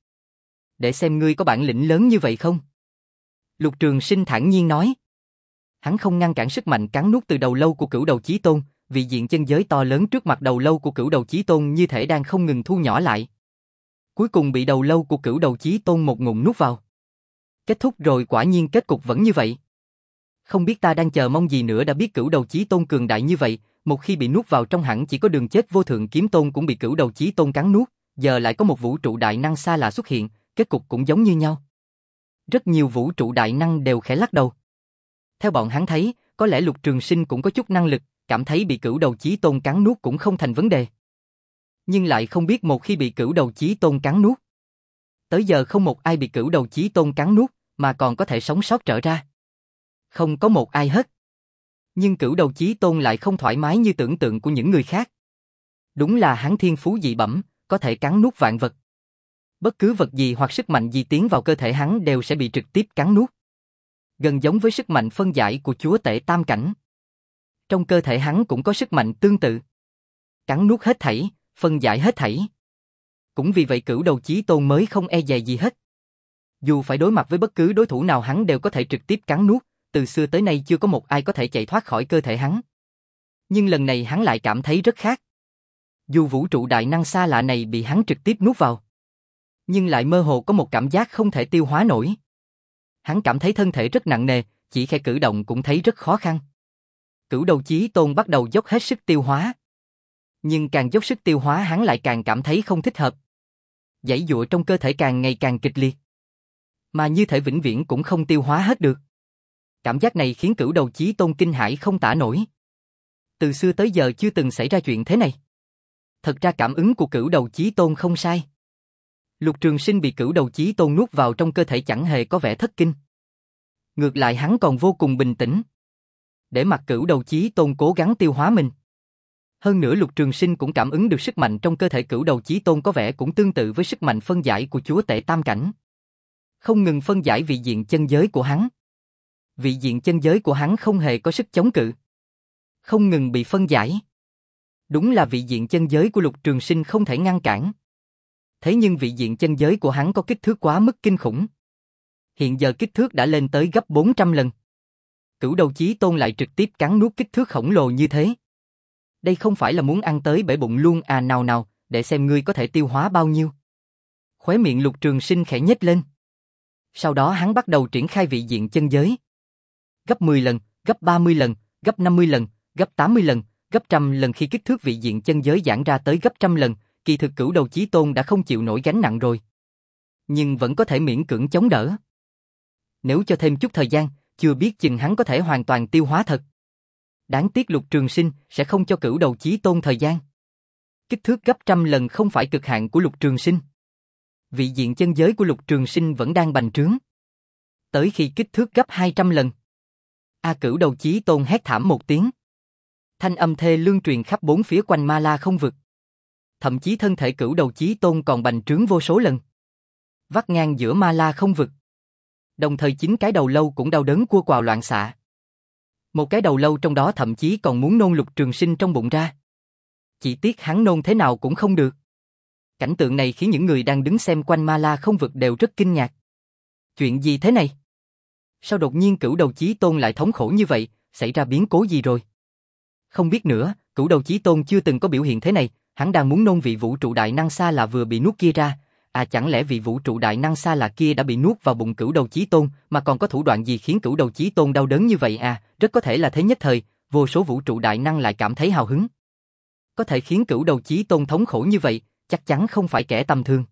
Để xem ngươi có bản lĩnh lớn như vậy không? Lục Trường Sinh thản nhiên nói. Hắn không ngăn cản sức mạnh cắn nuốt từ đầu lâu của Cửu Đầu Chí Tôn, vị diện chân giới to lớn trước mặt đầu lâu của Cửu Đầu Chí Tôn như thể đang không ngừng thu nhỏ lại. Cuối cùng bị đầu lâu của Cửu Đầu Chí Tôn một ngụm nuốt vào. Kết thúc rồi, quả nhiên kết cục vẫn như vậy. Không biết ta đang chờ mong gì nữa, đã biết Cửu Đầu Chí Tôn cường đại như vậy, một khi bị nuốt vào trong hẳn chỉ có đường chết. Vô Thượng Kiếm Tôn cũng bị Cửu Đầu Chí Tôn cắn nuốt, giờ lại có một vũ trụ đại năng xa lạ xuất hiện, kết cục cũng giống như nhau. Rất nhiều vũ trụ đại năng đều khẽ lắc đầu. Theo bọn hắn thấy, có lẽ Lục Trường Sinh cũng có chút năng lực, cảm thấy bị Cửu Đầu Chí Tôn cắn nuốt cũng không thành vấn đề. Nhưng lại không biết một khi bị Cửu Đầu Chí Tôn cắn nuốt, tới giờ không một ai bị Cửu Đầu Chí Tôn cắn nuốt mà còn có thể sống sót trở ra. Không có một ai hết. Nhưng Cửu Đầu Chí Tôn lại không thoải mái như tưởng tượng của những người khác. Đúng là hắn thiên phú dị bẩm, có thể cắn nuốt vạn vật. Bất cứ vật gì hoặc sức mạnh gì tiến vào cơ thể hắn đều sẽ bị trực tiếp cắn nuốt. Gần giống với sức mạnh phân giải của chúa tể tam cảnh. Trong cơ thể hắn cũng có sức mạnh tương tự. Cắn nuốt hết thảy, phân giải hết thảy. Cũng vì vậy Cửu Đầu Chí Tôn mới không e dè gì hết. Dù phải đối mặt với bất cứ đối thủ nào hắn đều có thể trực tiếp cắn nuốt, từ xưa tới nay chưa có một ai có thể chạy thoát khỏi cơ thể hắn. Nhưng lần này hắn lại cảm thấy rất khác. Dù vũ trụ đại năng xa lạ này bị hắn trực tiếp nuốt vào, nhưng lại mơ hồ có một cảm giác không thể tiêu hóa nổi. Hắn cảm thấy thân thể rất nặng nề, chỉ khẽ cử động cũng thấy rất khó khăn. Cửu Đầu Chí Tôn bắt đầu dốc hết sức tiêu hóa. Nhưng càng dốc sức tiêu hóa hắn lại càng cảm thấy không thích hợp. Giãy giụa trong cơ thể càng ngày càng kịch liệt. Mà như thể vĩnh viễn cũng không tiêu hóa hết được. Cảm giác này khiến Cửu Đầu Chí Tôn kinh hãi không tả nổi. Từ xưa tới giờ chưa từng xảy ra chuyện thế này. Thật ra cảm ứng của Cửu Đầu Chí Tôn không sai. Lục Trường Sinh bị Cửu Đầu Chí Tôn nuốt vào trong cơ thể chẳng hề có vẻ thất kinh. Ngược lại hắn còn vô cùng bình tĩnh. Để mặc Cửu Đầu Chí Tôn cố gắng tiêu hóa mình. Hơn nữa Lục Trường Sinh cũng cảm ứng được sức mạnh trong cơ thể Cửu Đầu Chí Tôn có vẻ cũng tương tự với sức mạnh phân giải của chúa tể tam cảnh. Không ngừng phân giải vị diện chân giới của hắn. Vị diện chân giới của hắn không hề có sức chống cự. Không ngừng bị phân giải. Đúng là vị diện chân giới của Lục Trường Sinh không thể ngăn cản. Thế nhưng vị diện chân giới của hắn có kích thước quá mức kinh khủng. Hiện giờ kích thước đã lên tới gấp bốn trăm lần. Cửu Đầu Chí Tôn lại trực tiếp cắn nuốt kích thước khổng lồ như thế. Đây không phải là muốn ăn tới bể bụng luôn à, nào nào, để xem ngươi có thể tiêu hóa bao nhiêu. Khóe miệng Lục Trường Sinh khẽ nhếch lên. Sau đó hắn bắt đầu triển khai vị diện chân giới. Gấp mười lần, gấp ba mươi lần, gấp năm mươi lần, gấp tám mươi lần, gấp trăm lần. Khi kích thước vị diện chân giới giãn ra tới gấp trăm lần, kỳ thực Cửu Đầu Chí Tôn đã không chịu nổi gánh nặng rồi. Nhưng vẫn có thể miễn cưỡng chống đỡ. Nếu cho thêm chút thời gian, chưa biết chừng hắn có thể hoàn toàn tiêu hóa thật. Đáng tiếc Lục Trường Sinh sẽ không cho Cửu Đầu Chí Tôn thời gian. Kích thước gấp trăm lần không phải cực hạn của Lục Trường Sinh. Vị diện chân giới của Lục Trường Sinh vẫn đang bành trướng. Tới khi kích thước gấp hai trăm lần. A Cửu Đầu Chí Tôn hét thảm một tiếng. Thanh âm thê lương truyền khắp bốn phía quanh Ma La không vực. Thậm chí thân thể Cửu Đầu Chí Tôn còn bành trướng vô số lần. Vắt ngang giữa Ma La không vực. Đồng thời chính cái đầu lâu cũng đau đớn cua quào loạn xạ. Một cái đầu lâu trong đó thậm chí còn muốn nôn Lục Trường Sinh trong bụng ra. Chỉ tiếc hắn nôn thế nào cũng không được. Cảnh tượng này khiến những người đang đứng xem quanh Ma La không vực đều rất kinh ngạc. Chuyện gì thế này? Sao đột nhiên Cửu Đầu Chí Tôn lại thống khổ như vậy, xảy ra biến cố gì rồi? Không biết nữa, Cửu Đầu Chí Tôn chưa từng có biểu hiện thế này, hắn đang muốn nôn vị vũ trụ đại năng xa lạ vừa bị nuốt kia ra. À chẳng lẽ vị vũ trụ đại năng xa lạ kia đã bị nuốt vào bụng Cửu Đầu Chí Tôn, mà còn có thủ đoạn gì khiến Cửu Đầu Chí Tôn đau đớn như vậy à? Rất có thể là thế nhất thời, vô số vũ trụ đại năng lại cảm thấy hào hứng. Có thể khiến Cửu Đầu Chí Tôn thống khổ như vậy, chắc chắn không phải kẻ tầm thường.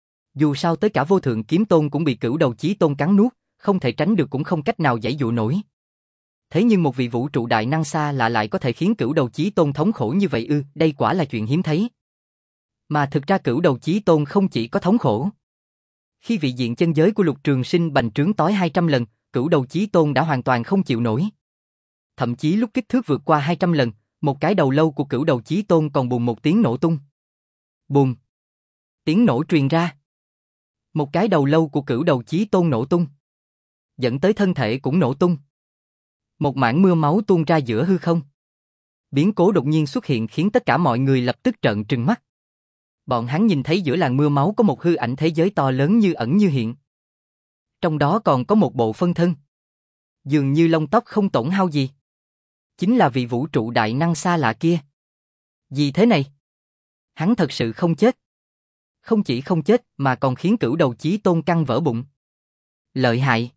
Dù sao tới cả Vô Thượng Kiếm Tôn cũng bị Cửu Đầu Chí Tôn cắn nuốt, không thể tránh được cũng không cách nào giãy dụa nổi. Thế nhưng một vị vũ trụ đại năng xa lạ lại có thể khiến Cửu Đầu Chí Tôn thống khổ như vậy ư? Đây quả là chuyện hiếm thấy. Mà thực ra Cửu Đầu Chí Tôn không chỉ có thống khổ. Khi vị diện chân giới của Lục Trường Sinh bành trướng tới hai trăm lần, Cửu Đầu Chí Tôn đã hoàn toàn không chịu nổi. Thậm chí lúc kích thước vượt qua hai trăm lần, một cái đầu lâu của Cửu Đầu Chí Tôn còn bùng một tiếng nổ tung. Bùng! Tiếng nổ truyền ra. Một cái đầu lâu của Cửu Đầu Chí Tôn nổ tung, dẫn tới thân thể cũng nổ tung. Một mảng mưa máu tuôn ra giữa hư không. Biến cố đột nhiên xuất hiện khiến tất cả mọi người lập tức trợn trừng mắt. Bọn hắn nhìn thấy giữa làn mưa máu có một hư ảnh thế giới to lớn như ẩn như hiện. Trong đó còn có một bộ phân thân. Dường như lông tóc không tổn hao gì. Chính là vị vũ trụ đại năng xa lạ kia. Gì thế này? Hắn thật sự không chết. Không chỉ không chết mà còn khiến Cửu Đầu Chí Tôn căng vỡ bụng. Lợi hại.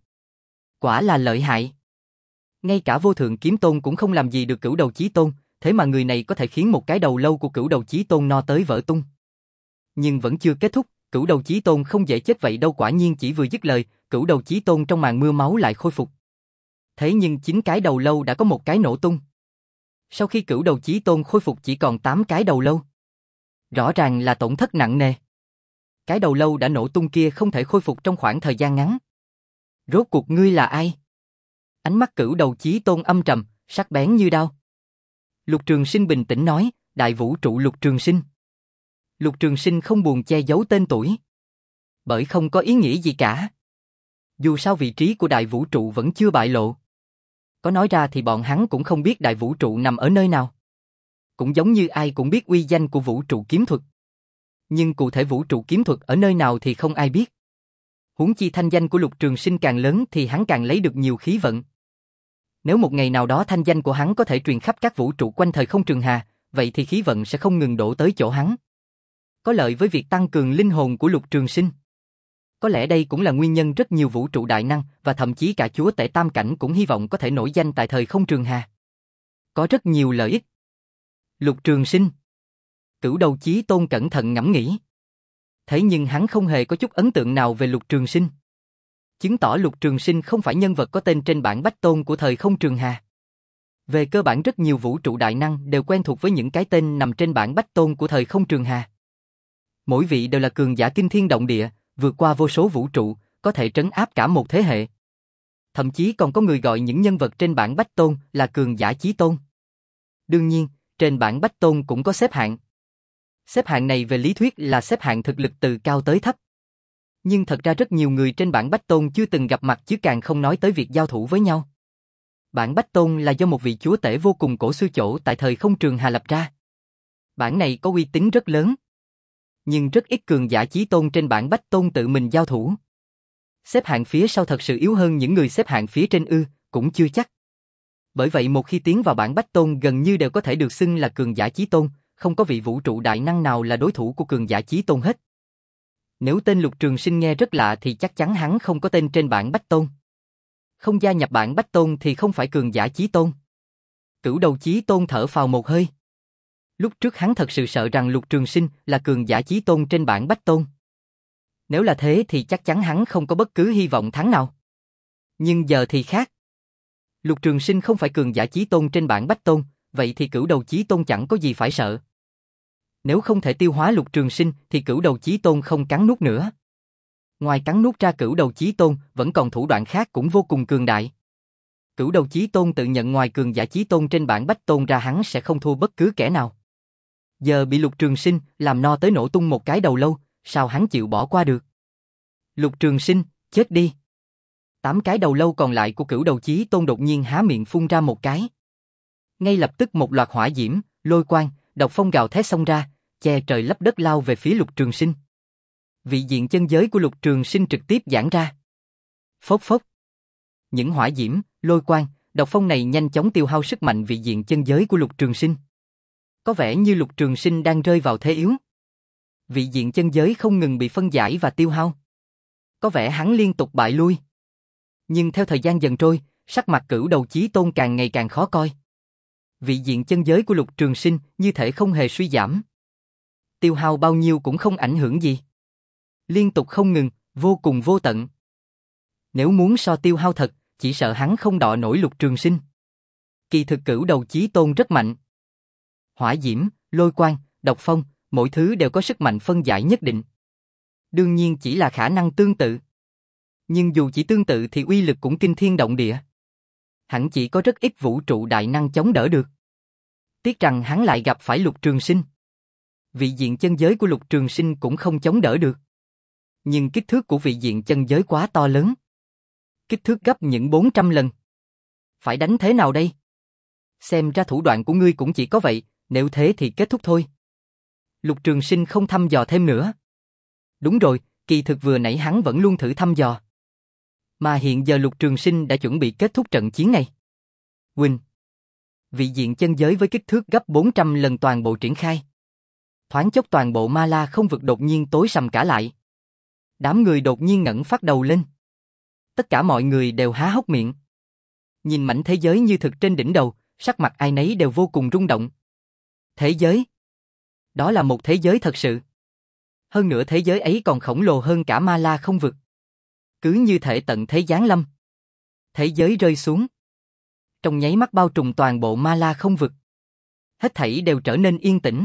Quả là lợi hại. Ngay cả Vô Thượng Kiếm Tôn cũng không làm gì được Cửu Đầu Chí Tôn, thế mà người này có thể khiến một cái đầu lâu của Cửu Đầu Chí Tôn no tới vỡ tung. Nhưng vẫn chưa kết thúc, Cửu Đầu Chí Tôn không dễ chết vậy đâu, quả nhiên chỉ vừa dứt lời, Cửu Đầu Chí Tôn trong màn mưa máu lại khôi phục. Thế nhưng chính cái đầu lâu đã có một cái nổ tung. Sau khi Cửu Đầu Chí Tôn khôi phục chỉ còn tám cái đầu lâu. Rõ ràng là tổn thất nặng nề. Cái đầu lâu đã nổ tung kia không thể khôi phục trong khoảng thời gian ngắn. Rốt cuộc ngươi là ai? Ánh mắt Cửu Đầu Chí Tôn âm trầm, sắc bén như đao. Lục Trường Sinh bình tĩnh nói, Đại Vũ Trụ Lục Trường Sinh. Lục Trường Sinh không buồn che giấu tên tuổi. Bởi không có ý nghĩa gì cả. Dù sao vị trí của Đại Vũ Trụ vẫn chưa bại lộ. Có nói ra thì bọn hắn cũng không biết Đại Vũ Trụ nằm ở nơi nào. Cũng giống như ai cũng biết uy danh của Vũ Trụ Kiếm Thuật. Nhưng cụ thể Vũ Trụ Kiếm Thuật ở nơi nào thì không ai biết. Huống chi thanh danh của Lục Trường Sinh càng lớn thì hắn càng lấy được nhiều khí vận. Nếu một ngày nào đó thanh danh của hắn có thể truyền khắp các vũ trụ quanh thời không trường hà, vậy thì khí vận sẽ không ngừng đổ tới chỗ hắn. Có lợi với việc tăng cường linh hồn của Lục Trường Sinh. Có lẽ đây cũng là nguyên nhân rất nhiều vũ trụ đại năng và thậm chí cả chúa tể tam cảnh cũng hy vọng có thể nổi danh tại thời không trường hà. Có rất nhiều lợi ích. Lục Trường Sinh. Cửu Đầu Chí Tôn cẩn thận ngẫm nghĩ. Thế nhưng hắn không hề có chút ấn tượng nào về Lục Trường Sinh. Chứng tỏ Lục Trường Sinh không phải nhân vật có tên trên bảng bách tôn của thời không trường hà. Về cơ bản rất nhiều vũ trụ đại năng đều quen thuộc với những cái tên nằm trên bảng bách tôn của thời không trường hà. Mỗi vị đều là cường giả kinh thiên động địa, vượt qua vô số vũ trụ, có thể trấn áp cả một thế hệ. Thậm chí còn có người gọi những nhân vật trên bảng Bách Tôn là cường giả chí tôn. Đương nhiên, trên bảng Bách Tôn cũng có xếp hạng. Xếp hạng này về lý thuyết là xếp hạng thực lực từ cao tới thấp. Nhưng thật ra rất nhiều người trên bảng Bách Tôn chưa từng gặp mặt chứ càng không nói tới việc giao thủ với nhau. Bảng Bách Tôn là do một vị chúa tể vô cùng cổ xưa chỗ tại thời không trường hà lập ra. Bảng này có uy tín rất lớn. Nhưng rất ít cường giả chí tôn trên bảng Bách Tôn tự mình giao thủ. Xếp hạng phía sau thật sự yếu hơn những người xếp hạng phía trên ư, cũng chưa chắc. Bởi vậy một khi tiến vào bảng Bách Tôn gần như đều có thể được xưng là cường giả chí tôn, không có vị vũ trụ đại năng nào là đối thủ của cường giả chí tôn hết. Nếu tên Lục Trường Sinh nghe rất lạ thì chắc chắn hắn không có tên trên bảng Bách Tôn. Không gia nhập bảng Bách Tôn thì không phải cường giả chí tôn. Cửu đầu chí tôn thở phào một hơi. Lúc trước hắn thật sự sợ rằng Lục Trường Sinh là cường giả chí tôn trên bảng Bách Tôn. Nếu là thế thì chắc chắn hắn không có bất cứ hy vọng thắng nào. Nhưng giờ thì khác. Lục Trường Sinh không phải cường giả chí tôn trên bảng Bách Tôn, vậy thì cửu đầu chí tôn chẳng có gì phải sợ. Nếu không thể tiêu hóa Lục Trường Sinh thì cửu đầu chí tôn không cắn nuốt nữa. Ngoài cắn nuốt ra cửu đầu chí tôn, vẫn còn thủ đoạn khác cũng vô cùng cường đại. Cửu đầu chí tôn tự nhận ngoài cường giả chí tôn trên bảng Bách Tôn ra hắn sẽ không thua bất cứ kẻ nào. Giờ bị Lục Trường Sinh làm no tới nổ tung một cái đầu lâu, sao hắn chịu bỏ qua được? Lục Trường Sinh, chết đi! Tám cái đầu lâu còn lại của cửu đầu chí tôn đột nhiên há miệng phun ra một cái. Ngay lập tức một loạt hỏa diễm, lôi quang, độc phong gào thét xông ra, che trời lấp đất lao về phía Lục Trường Sinh. Vị diện chân giới của Lục Trường Sinh trực tiếp giãn ra. Phốc phốc. Những hỏa diễm, lôi quang, độc phong này nhanh chóng tiêu hao sức mạnh vị diện chân giới của Lục Trường Sinh. Có vẻ như Lục Trường Sinh đang rơi vào thế yếu. Vị diện chân giới không ngừng bị phân giải và tiêu hao. Có vẻ hắn liên tục bại lui. Nhưng theo thời gian dần trôi, sắc mặt cửu đầu chí tôn càng ngày càng khó coi. Vị diện chân giới của Lục Trường Sinh như thể không hề suy giảm. Tiêu hao bao nhiêu cũng không ảnh hưởng gì. Liên tục không ngừng, vô cùng vô tận. Nếu muốn so tiêu hao thật, chỉ sợ hắn không đọ nổi Lục Trường Sinh. Kỳ thực cửu đầu chí tôn rất mạnh. Hỏa diễm, lôi quang, độc phong, mỗi thứ đều có sức mạnh phân giải nhất định. Đương nhiên chỉ là khả năng tương tự. Nhưng dù chỉ tương tự thì uy lực cũng kinh thiên động địa. Hẳn chỉ có rất ít vũ trụ đại năng chống đỡ được. Tiếc rằng hắn lại gặp phải Lục Trường Sinh. Vị diện chân giới của Lục Trường Sinh cũng không chống đỡ được. Nhưng kích thước của vị diện chân giới quá to lớn. Kích thước gấp những bốn trăm lần. Phải đánh thế nào đây? Xem ra thủ đoạn của ngươi cũng chỉ có vậy, nếu thế thì kết thúc thôi. Lục Trường Sinh không thăm dò thêm nữa. Đúng rồi, kỳ thực vừa nãy hắn vẫn luôn thử thăm dò. Mà hiện giờ Lục Trường Sinh đã chuẩn bị kết thúc trận chiến này. Huynh. Vị diện chân giới với kích thước gấp bốn trăm lần toàn bộ triển khai. Thoáng chốc toàn bộ Ma La không vực đột nhiên tối sầm cả lại. Đám người đột nhiên ngẩng phát đầu lên. Tất cả mọi người đều há hốc miệng. Nhìn mảnh thế giới như thực trên đỉnh đầu, sắc mặt ai nấy đều vô cùng rung động. Thế giới? Đó là một thế giới thật sự. Hơn nữa thế giới ấy còn khổng lồ hơn cả Ma La không vực. Cứ như thể tận thế giáng lâm. Thế giới rơi xuống. Trong nháy mắt bao trùm toàn bộ Ma La không vực. Hết thảy đều trở nên yên tĩnh.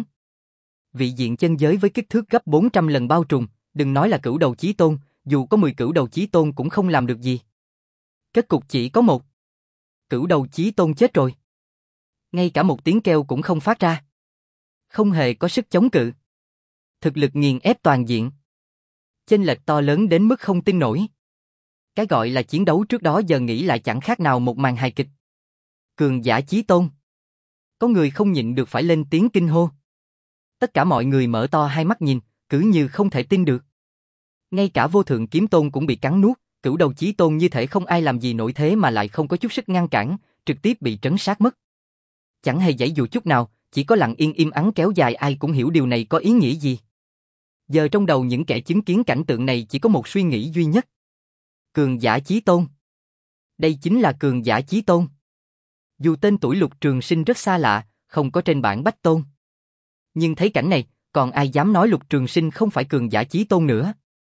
Vị diện chân giới với kích thước gấp bốn trăm lần bao trùm, đừng nói là cửu đầu chí tôn, dù có mười cửu đầu chí tôn cũng không làm được gì. Kết cục chỉ có một. Cửu đầu chí tôn chết rồi. Ngay cả một tiếng kêu cũng không phát ra. Không hề có sức chống cự. Thực lực nghiền ép toàn diện. Chênh lệch to lớn đến mức không tin nổi. Cái gọi là chiến đấu trước đó giờ nghĩ lại chẳng khác nào một màn hài kịch. Cường giả chí tôn. Có người không nhịn được phải lên tiếng kinh hô. Tất cả mọi người mở to hai mắt nhìn, cứ như không thể tin được. Ngay cả vô thượng kiếm tôn cũng bị cắn nuốt, cửu đầu chí tôn như thể không ai làm gì nổi thế mà lại không có chút sức ngăn cản, trực tiếp bị trấn sát mất. Chẳng hề giãy dụa chút nào, chỉ có lặng yên im ắng kéo dài, ai cũng hiểu điều này có ý nghĩa gì. Giờ trong đầu những kẻ chứng kiến cảnh tượng này chỉ có một suy nghĩ duy nhất. Cường giả chí tôn. Đây chính là cường giả chí tôn. Dù tên tuổi Lục Trường Sinh rất xa lạ, không có trên bảng Bách Tôn. Nhưng thấy cảnh này, còn ai dám nói Lục Trường Sinh không phải cường giả chí tôn nữa.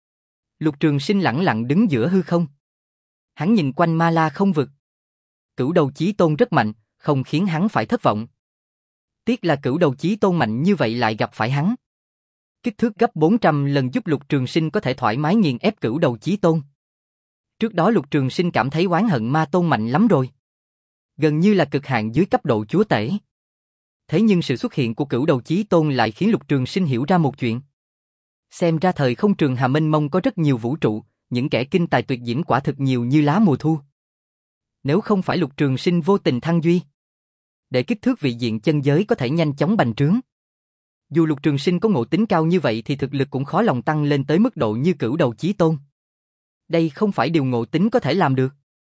Lục Trường Sinh lẳng lặng đứng giữa hư không. Hắn nhìn quanh Ma La không vực. Cửu đầu chí tôn rất mạnh, không khiến hắn phải thất vọng. Tiếc là cửu đầu chí tôn mạnh như vậy lại gặp phải hắn. Kích thước gấp bốn trăm lần giúp Lục Trường Sinh có thể thoải mái nghiền ép Cửu Đầu Chí Tôn. Trước đó Lục Trường Sinh cảm thấy oán hận ma tôn mạnh lắm rồi. Gần như là cực hạn dưới cấp độ chúa tể. Thế nhưng sự xuất hiện của Cửu Đầu Chí Tôn lại khiến Lục Trường Sinh hiểu ra một chuyện. Xem ra thời không trường hà mênh mông có rất nhiều vũ trụ, những kẻ kinh tài tuyệt diễm quả thực nhiều như lá mùa thu. Nếu không phải Lục Trường Sinh vô tình thăng duy, để kích thước vị diện chân giới có thể nhanh chóng bành trướng. Dù Lục Trường Sinh có ngộ tính cao như vậy thì thực lực cũng khó lòng tăng lên tới mức độ như Cửu Đầu Chí Tôn. Đây không phải điều ngộ tính có thể làm được,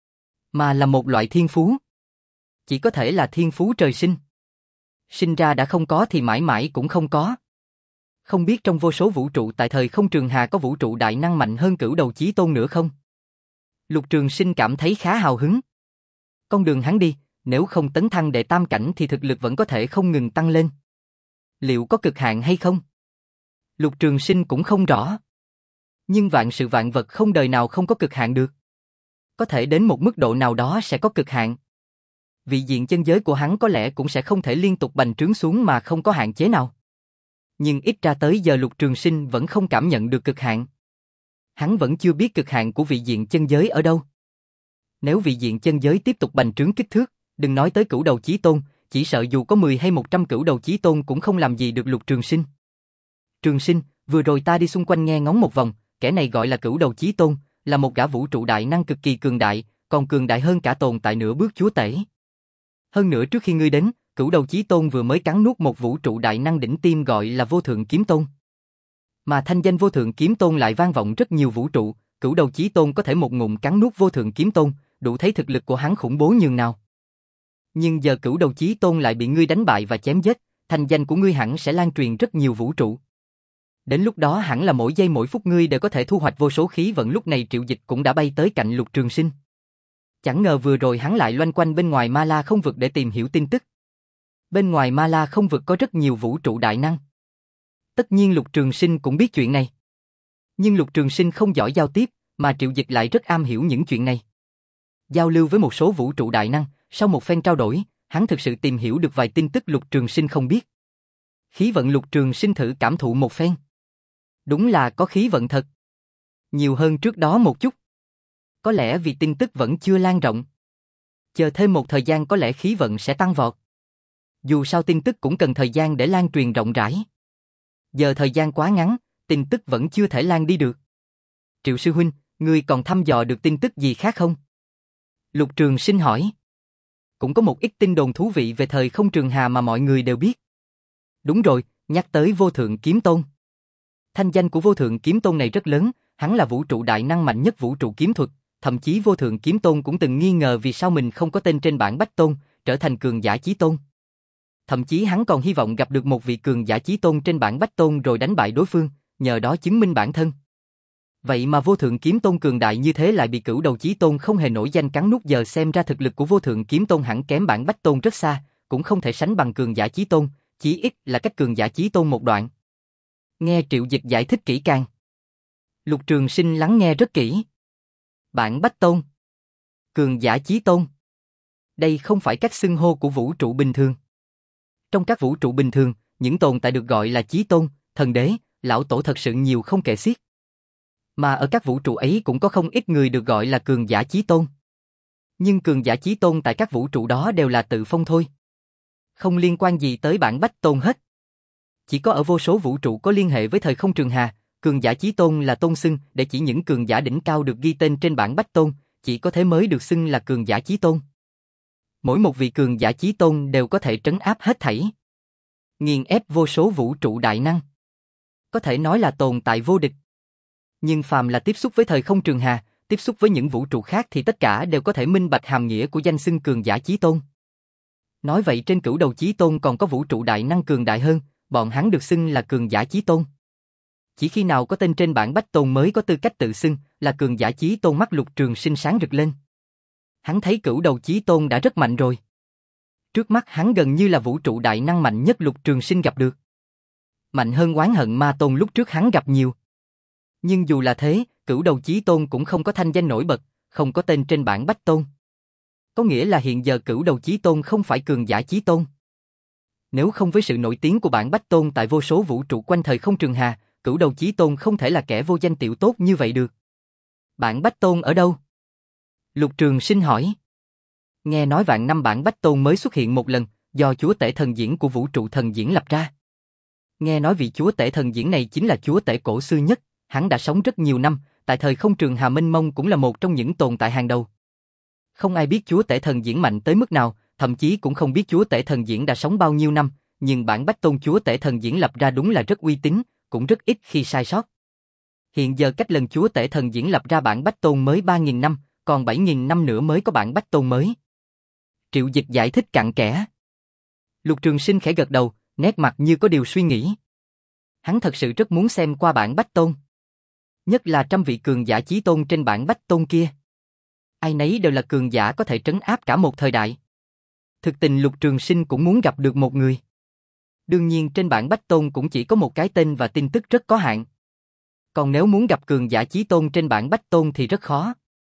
mà là một loại thiên phú. Chỉ có thể là thiên phú trời sinh. Sinh ra đã không có thì mãi mãi cũng không có. Không biết trong vô số vũ trụ tại thời không trường hà có vũ trụ đại năng mạnh hơn Cửu Đầu Chí Tôn nữa không? Lục Trường Sinh cảm thấy khá hào hứng. Con đường hắn đi, nếu không tấn thăng đệ tam cảnh thì thực lực vẫn có thể không ngừng tăng lên. Liệu có cực hạn hay không? Lục Trường Sinh cũng không rõ. Nhưng vạn sự vạn vật không đời nào không có cực hạn được. Có thể đến một mức độ nào đó sẽ có cực hạn. Vị diện chân giới của hắn có lẽ cũng sẽ không thể liên tục bành trướng xuống mà không có hạn chế nào. Nhưng ít ra tới giờ Lục Trường Sinh vẫn không cảm nhận được cực hạn. Hắn vẫn chưa biết cực hạn của vị diện chân giới ở đâu. Nếu vị diện chân giới tiếp tục bành trướng kích thước, đừng nói tới Cửu Đầu Chí Tôn, chỉ sợ dù có mười hay một trăm Cửu Đầu Chí Tôn cũng không làm gì được Lục Trường Sinh. Trường Sinh, vừa rồi ta đi xung quanh nghe ngóng một vòng, kẻ này gọi là Cửu Đầu Chí Tôn, là một gã vũ trụ đại năng cực kỳ cường đại, còn cường đại hơn cả tồn tại nửa bước chúa tể. Hơn nữa trước khi ngươi đến, Cửu Đầu Chí Tôn vừa mới cắn nuốt một vũ trụ đại năng đỉnh tiêm gọi là Vô Thượng Kiếm Tôn. Mà thanh danh Vô Thượng Kiếm Tôn lại vang vọng rất nhiều vũ trụ, Cửu Đầu Chí Tôn có thể một ngụm cắn nuốt Vô Thượng Kiếm Tôn, đủ thấy thực lực của hắn khủng bố nhường nào. Nhưng giờ Cửu Đầu Chí Tôn lại bị ngươi đánh bại và chém giết, thanh danh của ngươi hẳn sẽ lan truyền rất nhiều vũ trụ. Đến lúc đó hẳn là mỗi giây mỗi phút ngươi đều có thể thu hoạch vô số khí vận. Lúc này Triệu Dịch cũng đã bay tới cạnh Lục Trường Sinh. Chẳng ngờ vừa rồi hắn lại loanh quanh bên ngoài Ma La không vực để tìm hiểu tin tức. Bên ngoài Ma La không vực có rất nhiều vũ trụ đại năng. Tất nhiên Lục Trường Sinh cũng biết chuyện này. Nhưng Lục Trường Sinh không giỏi giao tiếp, mà Triệu Dịch lại rất am hiểu những chuyện này. Giao lưu với một số vũ trụ đại năng, sau một phen trao đổi, hắn thực sự tìm hiểu được vài tin tức Lục Trường Sinh không biết. Khí vận Lục Trường Sinh thử cảm thụ một phen. Đúng là có khí vận thật. Nhiều hơn trước đó một chút. Có lẽ vì tin tức vẫn chưa lan rộng. Chờ thêm một thời gian có lẽ khí vận sẽ tăng vọt. Dù sao tin tức cũng cần thời gian để lan truyền rộng rãi. Giờ thời gian quá ngắn, tin tức vẫn chưa thể lan đi được. Triệu sư huynh, ngươi còn thăm dò được tin tức gì khác không? Lục Trường Sinh hỏi. Cũng có một ít tin đồn thú vị về thời không trường hà mà mọi người đều biết. Đúng rồi, nhắc tới Vô Thượng Kiếm Tôn. Thanh danh của Vô Thượng Kiếm Tôn này rất lớn, hắn là vũ trụ đại năng mạnh nhất vũ trụ kiếm thuật, thậm chí Vô Thượng Kiếm Tôn cũng từng nghi ngờ vì sao mình không có tên trên bảng Bách Tôn, trở thành cường giả chí tôn. Thậm chí hắn còn hy vọng gặp được một vị cường giả chí tôn trên bảng Bách Tôn rồi đánh bại đối phương, nhờ đó chứng minh bản thân. Vậy mà Vô Thượng Kiếm Tôn cường đại như thế lại bị Cửu Đầu Chí Tôn không hề nổi danh cắn nuốt. Giờ xem ra thực lực của Vô Thượng Kiếm Tôn hẳn kém bảng Bách Tôn rất xa, cũng không thể sánh bằng cường giả chí tôn, chí ít là cách cường giả chí tôn một đoạn. Nghe Triệu Dịch giải thích kỹ càng, Lục Trường Sinh lắng nghe rất kỹ. Bảng Bách Tôn, cường giả chí tôn, đây không phải cách xưng hô của vũ trụ bình thường. Trong các vũ trụ bình thường, những tồn tại được gọi là chí tôn, thần đế, lão tổ thật sự nhiều không kể xiết. Mà ở các vũ trụ ấy cũng có không ít người được gọi là cường giả chí tôn. Nhưng cường giả chí tôn tại các vũ trụ đó đều là tự phong thôi. Không liên quan gì tới bảng Bách Tôn hết. Chỉ có ở vô số vũ trụ có liên hệ với thời không trường hà, cường giả chí tôn là tôn xưng để chỉ những cường giả đỉnh cao được ghi tên trên bảng Bách Tôn, chỉ có thế mới được xưng là cường giả chí tôn. Mỗi một vị cường giả chí tôn đều có thể trấn áp hết thảy, nghiền ép vô số vũ trụ đại năng. Có thể nói là tồn tại vô địch. Nhưng phàm là tiếp xúc với thời không trường hà, tiếp xúc với những vũ trụ khác thì tất cả đều có thể minh bạch hàm nghĩa của danh xưng cường giả chí tôn. Nói vậy trên Cửu Đầu Chí Tôn còn có vũ trụ đại năng cường đại hơn, bọn hắn được xưng là cường giả chí tôn. Chỉ khi nào có tên trên bảng Bách Tôn mới có tư cách tự xưng là cường giả chí tôn. Mắt Lục Trường Sinh sáng rực lên. Hắn thấy Cửu Đầu Chí Tôn đã rất mạnh rồi. Trước mắt hắn gần như là vũ trụ đại năng mạnh nhất Lục Trường Sinh gặp được. Mạnh hơn Oán Hận Ma Tôn lúc trước hắn gặp nhiều. Nhưng dù là thế, Cửu Đầu Chí Tôn cũng không có thanh danh nổi bật, không có tên trên bảng Bách Tôn. Có nghĩa là hiện giờ Cửu Đầu Chí Tôn không phải cường giả chí tôn. Nếu không với sự nổi tiếng của bản Bách Tôn tại vô số vũ trụ quanh thời không trường hà, Cửu Đầu Chí Tôn không thể là kẻ vô danh tiểu tốt như vậy được. Bản Bách Tôn ở đâu? Lục Trường Sinh hỏi. Nghe nói vạn năm bản Bách Tôn mới xuất hiện một lần, do chúa tể thần diễn của vũ trụ thần diễn lập ra. Nghe nói vị chúa tể thần diễn này chính là chúa tể cổ xưa nhất, hắn đã sống rất nhiều năm, tại thời không trường hà mênh mông cũng là một trong những tồn tại hàng đầu. Không ai biết chúa tể thần diễn mạnh tới mức nào, thậm chí cũng không biết chúa tể thần diễn đã sống bao nhiêu năm, nhưng bản Bách Tôn chúa tể thần diễn lập ra đúng là rất uy tín, cũng rất ít khi sai sót. Hiện giờ cách lần chúa tể thần diễn lập ra bản Bách Tôn mới ba nghìn năm, còn bảy nghìn năm nữa mới có bản Bách Tôn mới. Triệu Dịch giải thích cặn kẽ. Lục Trường Sinh khẽ gật đầu, nét mặt như có điều suy nghĩ. Hắn thật sự rất muốn xem qua bản Bách Tôn. Nhất là trăm vị cường giả chí tôn trên bản Bách Tôn kia. Ai nấy đều là cường giả có thể trấn áp cả một thời đại. Thực tình Lục Trường Sinh cũng muốn gặp được một người. Đương nhiên trên bản Bách Tôn cũng chỉ có một cái tên và tin tức rất có hạn. Còn nếu muốn gặp cường giả chí tôn trên bản Bách Tôn thì rất khó.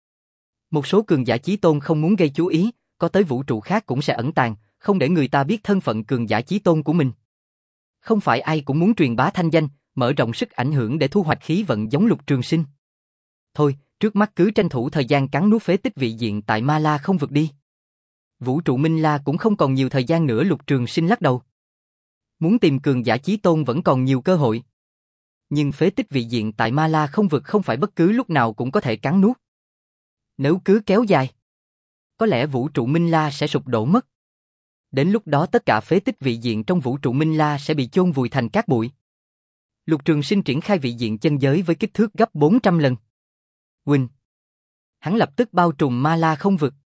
Một số cường giả chí tôn không muốn gây chú ý, có tới vũ trụ khác cũng sẽ ẩn tàng, không để người ta biết thân phận cường giả chí tôn của mình. Không phải ai cũng muốn truyền bá thanh danh, mở rộng sức ảnh hưởng để thu hoạch khí vận giống Lục Trường Sinh. Thôi, trước mắt cứ tranh thủ thời gian cắn nuốt phế tích vị diện tại Ma La không vực đi. Vũ trụ Minh La cũng không còn nhiều thời gian nữa. Lục Trường Sinh lắc đầu. Muốn tìm cường giả chí tôn vẫn còn nhiều cơ hội. Nhưng phế tích vị diện tại Ma La không vực không phải bất cứ lúc nào cũng có thể cắn nuốt. Nếu cứ kéo dài, có lẽ vũ trụ Minh La sẽ sụp đổ mất. Đến lúc đó tất cả phế tích vị diện trong vũ trụ Minh La sẽ bị chôn vùi thành cát bụi. Lục Trường Sinh triển khai vị diện chân giới với kích thước gấp bốn trăm lần. Huynh. Hắn lập tức bao trùm Ma La không vực.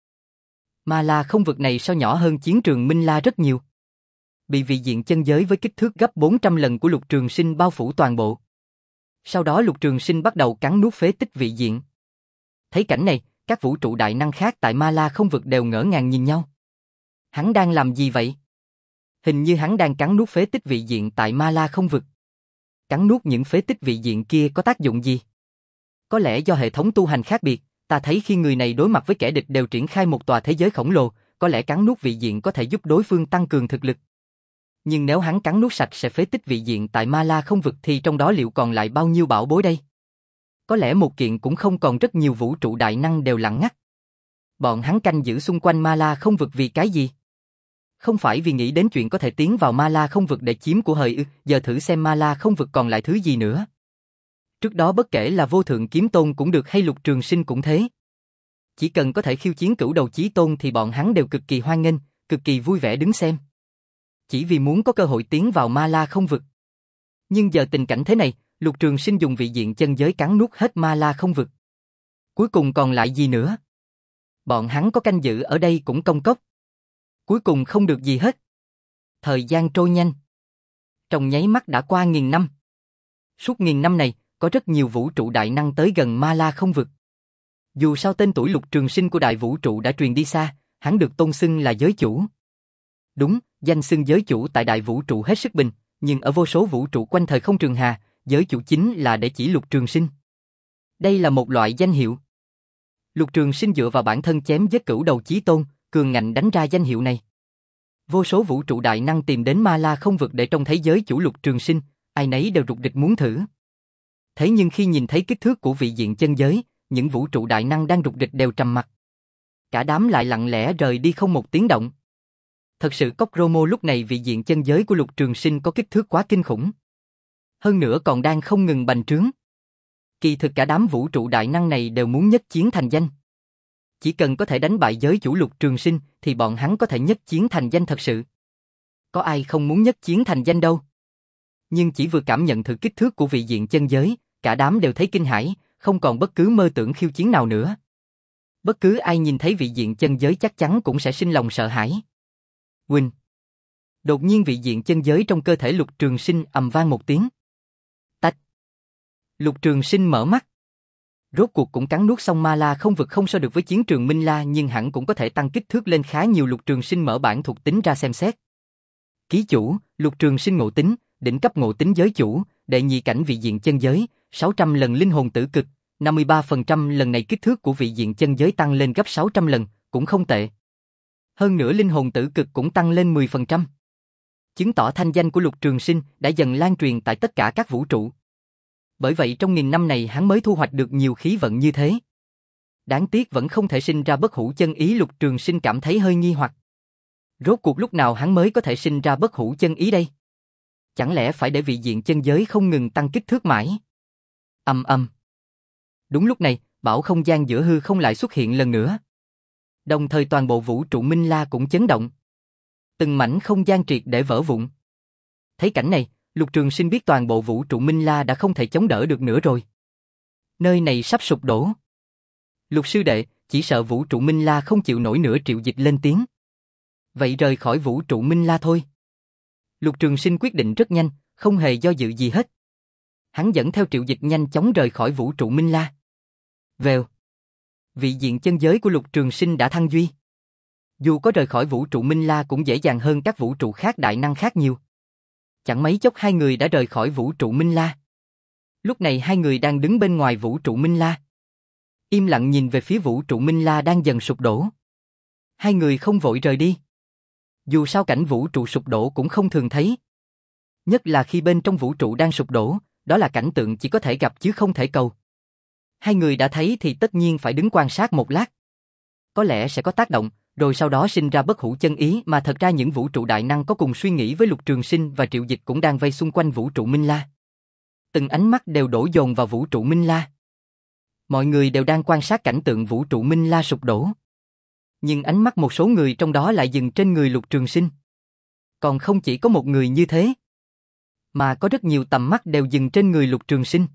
Ma La không vực này sao nhỏ hơn chiến trường Minh La rất nhiều. Bị vị diện chân giới với kích thước gấp bốn trăm lần của Lục Trường Sinh bao phủ toàn bộ. Sau đó Lục Trường Sinh bắt đầu cắn nuốt phế tích vị diện. Thấy cảnh này, các vũ trụ đại năng khác tại Ma La không vực đều ngỡ ngàng nhìn nhau. Hắn đang làm gì vậy? Hình như hắn đang cắn nuốt phế tích vị diện tại Ma La không vực. Cắn nuốt những phế tích vị diện kia có tác dụng gì? Có lẽ do hệ thống tu hành khác biệt, ta thấy khi người này đối mặt với kẻ địch đều triển khai một tòa thế giới khổng lồ, có lẽ cắn nuốt vị diện có thể giúp đối phương tăng cường thực lực. Nhưng nếu hắn cắn nuốt sạch sẽ phế tích vị diện tại Ma La không vực thì trong đó liệu còn lại bao nhiêu bảo bối đây? Có lẽ một kiện cũng không, còn rất nhiều vũ trụ đại năng đều lặng ngắt. Bọn hắn canh giữ xung quanh Ma La không vực vì cái gì? Không phải vì nghĩ đến chuyện có thể tiến vào Ma La không vực để chiếm của hời ư? Giờ thử xem Ma La không vực còn lại thứ gì nữa. Trước đó bất kể là Vô Thượng Kiếm Tôn cũng được hay Lục Trường Sinh cũng thế. Chỉ cần có thể khiêu chiến Cửu Đầu Chí Tôn thì bọn hắn đều cực kỳ hoan nghênh, cực kỳ vui vẻ đứng xem. Chỉ vì muốn có cơ hội tiến vào Ma La không vực. Nhưng giờ tình cảnh thế này, Lục Trường Sinh dùng vị diện chân giới cắn nuốt hết Ma La không vực. Cuối cùng còn lại gì nữa? Bọn hắn có canh giữ ở đây cũng công cốc. Cuối cùng không được gì hết. Thời gian trôi nhanh. Trong nháy mắt đã qua nghìn năm. Suốt nghìn năm này, có rất nhiều vũ trụ đại năng tới gần Ma La không vực. Dù sao tên tuổi Lục Trường Sinh của đại vũ trụ đã truyền đi xa, hắn được tôn xưng là giới chủ. Đúng, danh xưng giới chủ tại đại vũ trụ hết sức bình, nhưng ở vô số vũ trụ quanh thời không trường hà, giới chủ chính là để chỉ Lục Trường Sinh. Đây là một loại danh hiệu. Lục Trường Sinh dựa vào bản thân chém giết Cửu Đầu Chí Tôn, cường ngạnh đánh ra danh hiệu này. Vô số vũ trụ đại năng tìm đến Ma La không vực để trông thấy giới chủ Lục Trường Sinh, ai nấy đều rục rịch muốn thử. Thế nhưng khi nhìn thấy kích thước của vị diện chân giới, những vũ trụ đại năng đang rục rịch đều trầm mặc. Cả đám lại lặng lẽ rời đi không một tiếng động. Thật sự Cốc Romo lúc này vị diện chân giới của Lục Trường Sinh có kích thước quá kinh khủng. Hơn nữa còn đang không ngừng bành trướng. Kỳ thực cả đám vũ trụ đại năng này đều muốn nhất chiến thành danh. Chỉ cần có thể đánh bại giới chủ Lục Trường Sinh thì bọn hắn có thể nhất chiến thành danh thật sự. Có ai không muốn nhất chiến thành danh đâu. Nhưng chỉ vừa cảm nhận thử kích thước của vị diện chân giới, cả đám đều thấy kinh hãi, không còn bất cứ mơ tưởng khiêu chiến nào nữa. Bất cứ ai nhìn thấy vị diện chân giới chắc chắn cũng sẽ sinh lòng sợ hãi. Huynh. Đột nhiên vị diện chân giới trong cơ thể Lục Trường Sinh ầm vang một tiếng. Tách. Lục Trường Sinh mở mắt. Rốt cuộc cũng cắn nuốt xong Ma La không vực, không so được với chiến trường Minh La nhưng hẳn cũng có thể tăng kích thước lên khá nhiều. Lục Trường Sinh mở bản thuộc tính ra xem xét. Ký chủ, Lục Trường Sinh ngộ tính, đỉnh cấp ngộ tính giới chủ, đệ nhị cảnh vị diện chân giới, sáu trăm lần linh hồn tử cực, năm mươi ba phần trăm lần này kích thước của vị diện chân giới tăng lên gấp sáu trăm lần, cũng không tệ. Hơn nữa linh hồn tử cực cũng tăng lên mười phần trăm. chứng tỏ thanh danh của Lục Trường Sinh đã dần lan truyền tại tất cả các vũ trụ. Bởi vậy trong nghìn năm này hắn mới thu hoạch được nhiều khí vận như thế. Đáng tiếc vẫn không thể sinh ra bất hủ chân ý. Lục Trường Sinh cảm thấy hơi nghi hoặc. Rốt cuộc lúc nào hắn mới có thể sinh ra bất hủ chân ý đây? Chẳng lẽ phải để vị diện chân giới không ngừng tăng kích thước mãi? Ầm ầm. Đúng lúc này, bảo không gian giữa hư không lại xuất hiện lần nữa. Đồng thời toàn bộ vũ trụ Minh La cũng chấn động. Từng mảnh không gian triệt để vỡ vụn. Thấy cảnh này, Lục Trường Sinh biết toàn bộ vũ trụ Minh La đã không thể chống đỡ được nữa rồi. Nơi này sắp sụp đổ. Lục sư đệ, chỉ sợ vũ trụ Minh La không chịu nổi nữa. Triệu Dịch lên tiếng. Vậy rời khỏi vũ trụ Minh La thôi. Lục Trường Sinh quyết định rất nhanh, không hề do dự gì hết. Hắn dẫn theo Triệu Dịch nhanh chóng rời khỏi vũ trụ Minh La. Vèo. Vị diện chân giới của Lục Trường Sinh đã thăng duy. Dù có rời khỏi vũ trụ Minh La cũng dễ dàng hơn các vũ trụ khác đại năng khác nhiều. Chẳng mấy chốc hai người đã rời khỏi vũ trụ Minh La. Lúc này hai người đang đứng bên ngoài vũ trụ Minh La. Im lặng nhìn về phía vũ trụ Minh La đang dần sụp đổ. Hai người không vội rời đi. Dù sao cảnh vũ trụ sụp đổ cũng không thường thấy. Nhất là khi bên trong vũ trụ đang sụp đổ, đó là cảnh tượng chỉ có thể gặp chứ không thể cầu. Hai người đã thấy thì tất nhiên phải đứng quan sát một lát. Có lẽ sẽ có tác động, rồi sau đó sinh ra bất hủ chân ý. Mà thật ra những vũ trụ đại năng có cùng suy nghĩ với Lục Trường Sinh và Triệu Dịch cũng đang vây xung quanh vũ trụ Minh La. Từng ánh mắt đều đổ dồn vào vũ trụ Minh La. Mọi người đều đang quan sát cảnh tượng vũ trụ Minh La sụp đổ. Nhưng ánh mắt một số người trong đó lại dừng trên người Lục Trường Sinh. Còn không chỉ có một người như thế, mà có rất nhiều tầm mắt đều dừng trên người Lục Trường Sinh.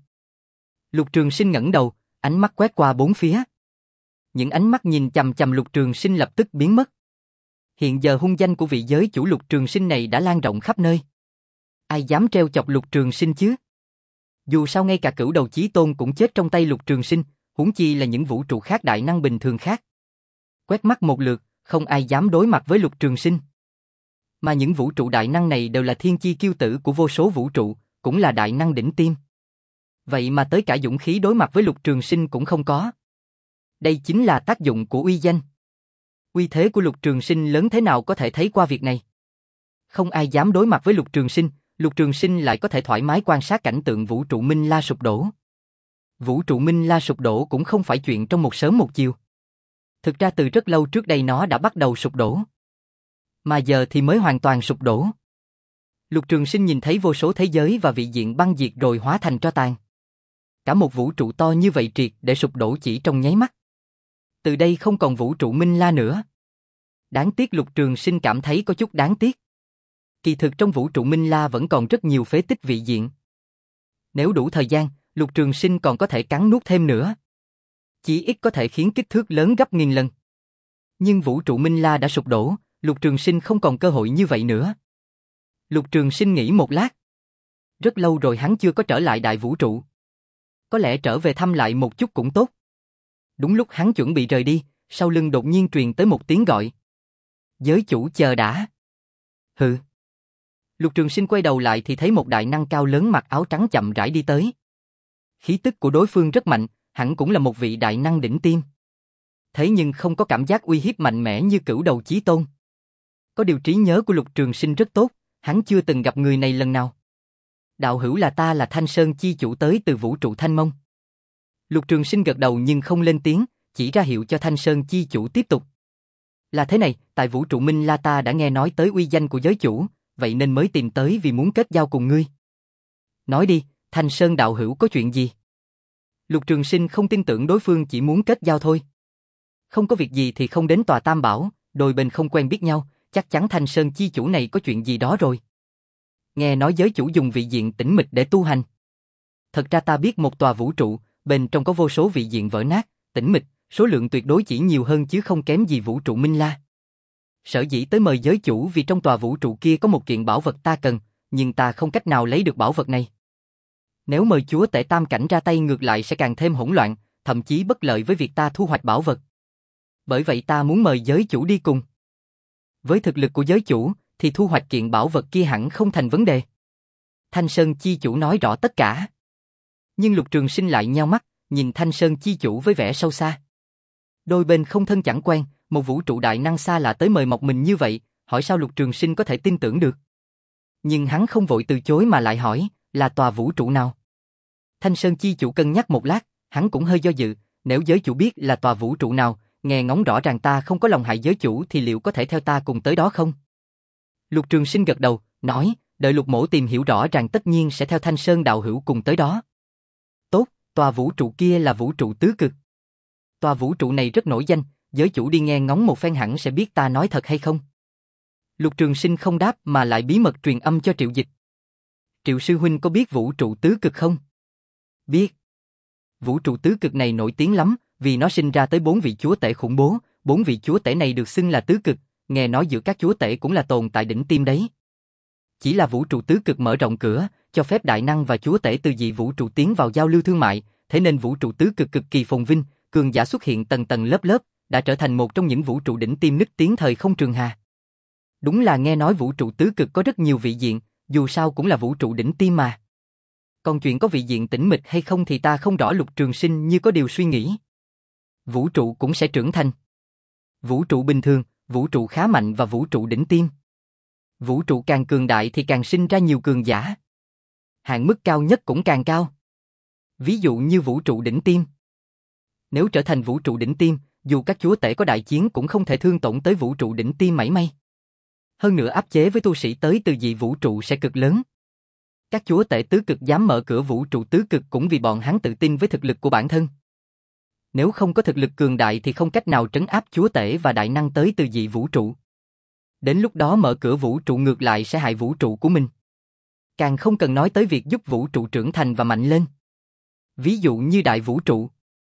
Lục Trường Sinh ngẩng đầu, ánh mắt quét qua bốn phía. Những ánh mắt nhìn chằm chằm Lục Trường Sinh lập tức biến mất. Hiện giờ hung danh của vị giới chủ Lục Trường Sinh này đã lan rộng khắp nơi. Ai dám trêu chọc Lục Trường Sinh chứ? Dù sao ngay cả Cửu Đầu Chí Tôn cũng chết trong tay Lục Trường Sinh, huống chi là những vũ trụ khác đại năng bình thường khác. Quét mắt một lượt, không ai dám đối mặt với Lục Trường Sinh. Mà những vũ trụ đại năng này đều là thiên chi kiêu tử của vô số vũ trụ, cũng là đại năng đỉnh tiêm. Vậy mà tới cả dũng khí đối mặt với Lục Trường Sinh cũng không có. Đây chính là tác dụng của uy danh. Uy thế của Lục Trường Sinh lớn thế nào có thể thấy qua việc này. Không ai dám đối mặt với Lục Trường Sinh, Lục Trường Sinh lại có thể thoải mái quan sát cảnh tượng vũ trụ Minh La sụp đổ. Vũ trụ Minh La sụp đổ cũng không phải chuyện trong một sớm một chiều. Thực ra từ rất lâu trước đây nó đã bắt đầu sụp đổ. Mà giờ thì mới hoàn toàn sụp đổ. Lục Trường Sinh nhìn thấy vô số thế giới và vị diện băng diệt rồi hóa thành tro tàn. Cả một vũ trụ to như vậy triệt để sụp đổ chỉ trong nháy mắt. Từ đây không còn vũ trụ Minh La nữa. Đáng tiếc Lục Trường Sinh cảm thấy có chút đáng tiếc. Kỳ thực trong vũ trụ Minh La vẫn còn rất nhiều phế tích vị diện. Nếu đủ thời gian, Lục Trường Sinh còn có thể cắn nuốt thêm nữa. Chỉ ít có thể khiến kích thước lớn gấp nghìn lần. Nhưng vũ trụ Minh La đã sụp đổ, Lục Trường Sinh không còn cơ hội như vậy nữa. Lục Trường Sinh nghĩ một lát. Rất lâu rồi hắn chưa có trở lại đại vũ trụ. Có lẽ trở về thăm lại một chút cũng tốt. Đúng lúc hắn chuẩn bị rời đi, sau lưng đột nhiên truyền tới một tiếng gọi. Giới chủ chờ đã. Hừ. Lục Trường Sinh quay đầu lại thì thấy một đại năng cao lớn mặc áo trắng chậm rãi đi tới. Khí tức của đối phương rất mạnh, hẳn cũng là một vị đại năng đỉnh tiêm. Thế nhưng không có cảm giác uy hiếp mạnh mẽ như Cửu Đầu Chí Tôn. Có điều trí nhớ của Lục Trường Sinh rất tốt, hắn chưa từng gặp người này lần nào. Đạo hữu là ta là Thanh Sơn chi chủ tới từ vũ trụ Thanh Mông. Lục Trường Sinh gật đầu nhưng không lên tiếng, chỉ ra hiệu cho Thanh Sơn chi chủ tiếp tục. Là thế này, tại vũ trụ Minh La ta đã nghe nói tới uy danh của giới chủ, vậy nên mới tìm tới vì muốn kết giao cùng ngươi. Nói đi, Thanh Sơn đạo hữu có chuyện gì? Lục Trường Sinh không tin tưởng đối phương chỉ muốn kết giao thôi. Không có việc gì thì không đến tòa Tam Bảo, đôi bên không quen biết nhau, chắc chắn Thanh Sơn chi chủ này có chuyện gì đó rồi. Nghe nói giới chủ dùng vị diện tĩnh mịch để tu hành. Thật ra ta biết một tòa vũ trụ, bên trong có vô số vị diện vỡ nát, tĩnh mịch, số lượng tuyệt đối chỉ nhiều hơn chứ không kém gì vũ trụ Minh La. Sở dĩ tới mời giới chủ vì trong tòa vũ trụ kia có một kiện bảo vật ta cần, nhưng ta không cách nào lấy được bảo vật này. Nếu mời chúa tể tam cảnh ra tay ngược lại sẽ càng thêm hỗn loạn, thậm chí bất lợi với việc ta thu hoạch bảo vật. Bởi vậy ta muốn mời giới chủ đi cùng. Với thực lực của giới chủ, thì thu hoạch kiện bảo vật kia hẳn không thành vấn đề. Thanh Sơn chi chủ nói rõ tất cả. Nhưng Lục Trường Sinh lại nheo mắt, nhìn Thanh Sơn chi chủ với vẻ sâu xa. Đôi bên không thân chẳng quen, một vũ trụ đại năng xa lạ tới mời mọc mình như vậy, hỏi sao Lục Trường Sinh có thể tin tưởng được. nhưng hắn không vội từ chối mà lại hỏi, là tòa vũ trụ nào? Thanh Sơn chi chủ cân nhắc một lát, hắn cũng hơi do dự, nếu giới chủ biết là tòa vũ trụ nào, nghe ngóng rõ ràng ta không có lòng hại giới chủ thì liệu có thể theo ta cùng tới đó không? Lục Trường Sinh gật đầu, nói, đợi Lục mỗ tìm hiểu rõ ràng tất nhiên sẽ theo Thanh Sơn đạo hữu cùng tới đó. Tốt, tòa vũ trụ kia là vũ trụ tứ cực. Tòa vũ trụ này rất nổi danh, giới chủ đi nghe ngóng một phen hẳn sẽ biết ta nói thật hay không. Lục Trường Sinh không đáp mà lại bí mật truyền âm cho Triệu Dịch. Triệu sư huynh có biết vũ trụ tứ cực không? Biết. Vũ trụ tứ cực này nổi tiếng lắm, vì nó sinh ra tới bốn vị chúa tể khủng bố, bốn vị chúa tể này được xưng là tứ cực, nghe nói giữa các chúa tể cũng là tồn tại đỉnh tiêm đấy. Chỉ là vũ trụ tứ cực mở rộng cửa, cho phép đại năng và chúa tể từ dị vũ trụ tiến vào giao lưu thương mại, thế nên vũ trụ tứ cực cực kỳ phồn vinh, cường giả xuất hiện tầng tầng lớp lớp, đã trở thành một trong những vũ trụ đỉnh tiêm nức tiếng thời không trường hà. Đúng là nghe nói vũ trụ tứ cực có rất nhiều vị diện, dù sao cũng là vũ trụ đỉnh tiêm mà. Còn chuyện có vị diện tĩnh mịch hay không thì ta không rõ. Lục Trường Sinh như có điều suy nghĩ. Vũ trụ cũng sẽ trưởng thành. Vũ trụ bình thường, vũ trụ khá mạnh và vũ trụ đỉnh tiêm. Vũ trụ càng cường đại thì càng sinh ra nhiều cường giả. Hạn mức cao nhất cũng càng cao. Ví dụ như vũ trụ đỉnh tiêm. Nếu trở thành vũ trụ đỉnh tiêm, dù các chúa tể có đại chiến cũng không thể thương tổn tới vũ trụ đỉnh tiêm mảy may. Hơn nữa áp chế với tu sĩ tới từ dị vũ trụ sẽ cực lớn. Các chúa tể tứ cực dám mở cửa vũ trụ tứ cực cũng vì bọn hắn tự tin với thực lực của bản thân. Nếu không có thực lực cường đại thì không cách nào trấn áp chúa tể và đại năng tới từ dị vũ trụ. Đến lúc đó mở cửa vũ trụ ngược lại sẽ hại vũ trụ của mình. Càng không cần nói tới việc giúp vũ trụ trưởng thành và mạnh lên. Ví dụ như đại vũ trụ.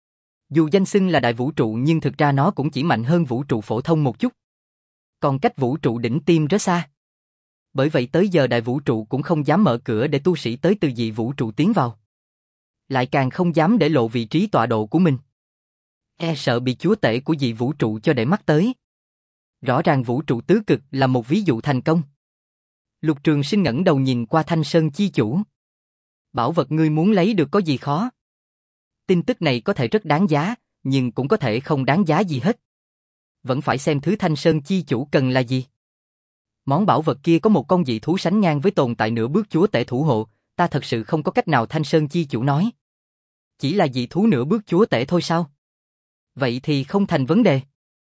Dù danh xưng là đại vũ trụ nhưng thực ra nó cũng chỉ mạnh hơn vũ trụ phổ thông một chút. Còn cách vũ trụ đỉnh tiêm rất xa. Bởi vậy tới giờ đại vũ trụ cũng không dám mở cửa để tu sĩ tới từ dị vũ trụ tiến vào. Lại càng không dám để lộ vị trí tọa độ của mình. E sợ bị chúa tể của dị vũ trụ cho để mắt tới. Rõ ràng vũ trụ tứ cực là một ví dụ thành công. Lục Trường Sinh ngẩng đầu nhìn qua Thanh Sơn chi chủ. Bảo vật ngươi muốn lấy được có gì khó? Tin tức này có thể rất đáng giá, nhưng cũng có thể không đáng giá gì hết. Vẫn phải xem thứ Thanh Sơn chi chủ cần là gì. Món bảo vật kia có một con dị thú sánh ngang với tồn tại nửa bước chúa tể thủ hộ, ta thật sự không có cách nào. Thanh Sơn chi chủ nói. Chỉ là dị thú nửa bước chúa tể thôi sao? Vậy thì không thành vấn đề.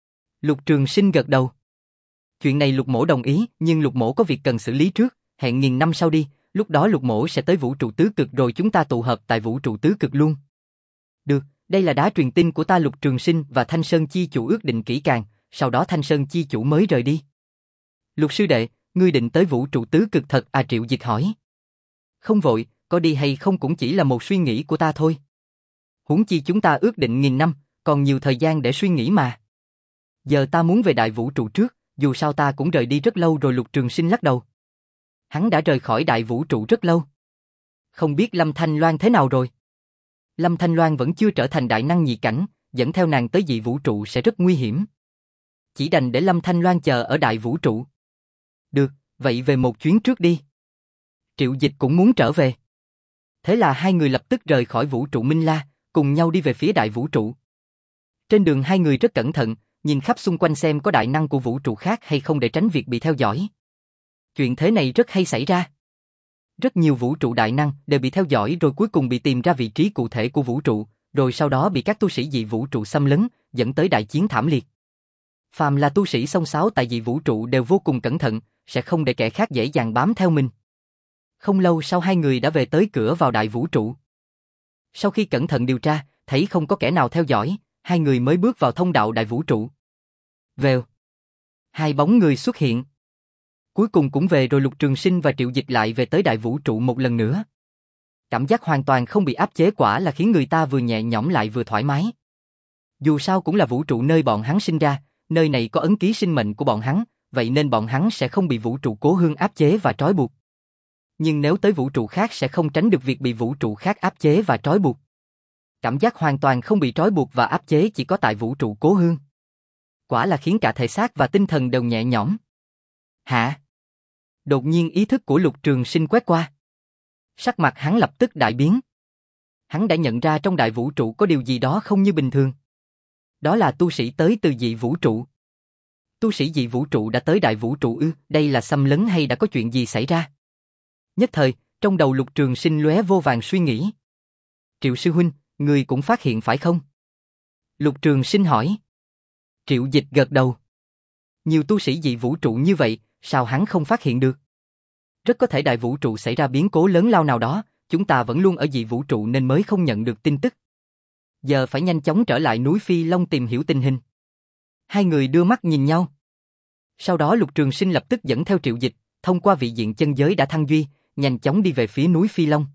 Lục Trường Sinh gật đầu. Chuyện này Lục mỗ đồng ý, nhưng Lục mỗ có việc cần xử lý trước, hẹn nghìn năm sau đi, lúc đó Lục mỗ sẽ tới vũ trụ tứ cực rồi chúng ta tụ hợp tại vũ trụ tứ cực luôn. Được, đây là đá truyền tin của ta. Lục Trường Sinh và Thanh Sơn chi chủ ước định kỹ càng, sau đó Thanh Sơn chi chủ mới rời đi. Lục sư đệ, ngươi định tới vũ trụ tứ cực thật à? Triệu Dịch hỏi. Không vội, có đi hay không cũng chỉ là một suy nghĩ của ta thôi. Huống chi chúng ta ước định nghìn năm, còn nhiều thời gian để suy nghĩ mà. Giờ ta muốn về đại vũ trụ trước, dù sao ta cũng rời đi rất lâu rồi. Lục Trường Sinh lắc đầu. Hắn đã rời khỏi đại vũ trụ rất lâu. Không biết Lâm Thanh Loan thế nào rồi? Lâm Thanh Loan vẫn chưa trở thành đại năng nhị cảnh, dẫn theo nàng tới dị vũ trụ sẽ rất nguy hiểm. Chỉ đành để Lâm Thanh Loan chờ ở đại vũ trụ. Được, vậy về một chuyến trước đi. Triệu Dịch cũng muốn trở về. Thế là hai người lập tức rời khỏi vũ trụ Minh La, cùng nhau đi về phía đại vũ trụ. Trên đường hai người rất cẩn thận, nhìn khắp xung quanh xem có đại năng của vũ trụ khác hay không để tránh việc bị theo dõi. Chuyện thế này rất hay xảy ra. Rất nhiều vũ trụ đại năng đều bị theo dõi rồi cuối cùng bị tìm ra vị trí cụ thể của vũ trụ, rồi sau đó bị các tu sĩ dị vũ trụ xâm lấn, dẫn tới đại chiến thảm liệt. Phàm là tu sĩ xông xáo tại dị vũ trụ đều vô cùng cẩn thận, sẽ không để kẻ khác dễ dàng bám theo mình. Không lâu sau hai người đã về tới cửa vào đại vũ trụ. Sau khi cẩn thận điều tra, thấy không có kẻ nào theo dõi, hai người mới bước vào thông đạo đại vũ trụ. Vèo. Hai bóng người xuất hiện. Cuối cùng cũng về rồi. Lục Trường Sinh và Triệu Dịch lại về tới đại vũ trụ một lần nữa. Cảm giác hoàn toàn không bị áp chế quả là khiến người ta vừa nhẹ nhõm lại vừa thoải mái. Dù sao cũng là vũ trụ nơi bọn hắn sinh ra, nơi này có ấn ký sinh mệnh của bọn hắn, vậy nên bọn hắn sẽ không bị vũ trụ cố hương áp chế và trói buộc. Nhưng nếu tới vũ trụ khác sẽ không tránh được việc bị vũ trụ khác áp chế và trói buộc. Cảm giác hoàn toàn không bị trói buộc và áp chế chỉ có tại vũ trụ cố hương. Quả là khiến cả thể xác và tinh thần đều nhẹ nhõm. Hả? Đột nhiên ý thức của Lục Trường Sinh quét qua. Sắc mặt hắn lập tức đại biến. Hắn đã nhận ra trong đại vũ trụ có điều gì đó không như bình thường. Đó là tu sĩ tới từ dị vũ trụ. Tu sĩ dị vũ trụ đã tới đại vũ trụ ư? Đây là xâm lấn hay đã có chuyện gì xảy ra? Nhất thời, trong đầu Lục Trường Sinh lóe vô vàn suy nghĩ. Triệu sư huynh, người cũng phát hiện phải không? Lục Trường Sinh hỏi. Triệu Dịch gật đầu. Nhiều tu sĩ dị vũ trụ như vậy, sao hắn không phát hiện được? Rất có thể đại vũ trụ xảy ra biến cố lớn lao nào đó, chúng ta vẫn luôn ở dị vũ trụ nên mới không nhận được tin tức. Giờ phải nhanh chóng trở lại núi Phi Long tìm hiểu tình hình. Hai người đưa mắt nhìn nhau. Sau đó Lục Trường Sinh lập tức dẫn theo Triệu Dịch, thông qua vị diện chân giới đã thăng duy, nhanh chóng đi về phía núi Phi Long.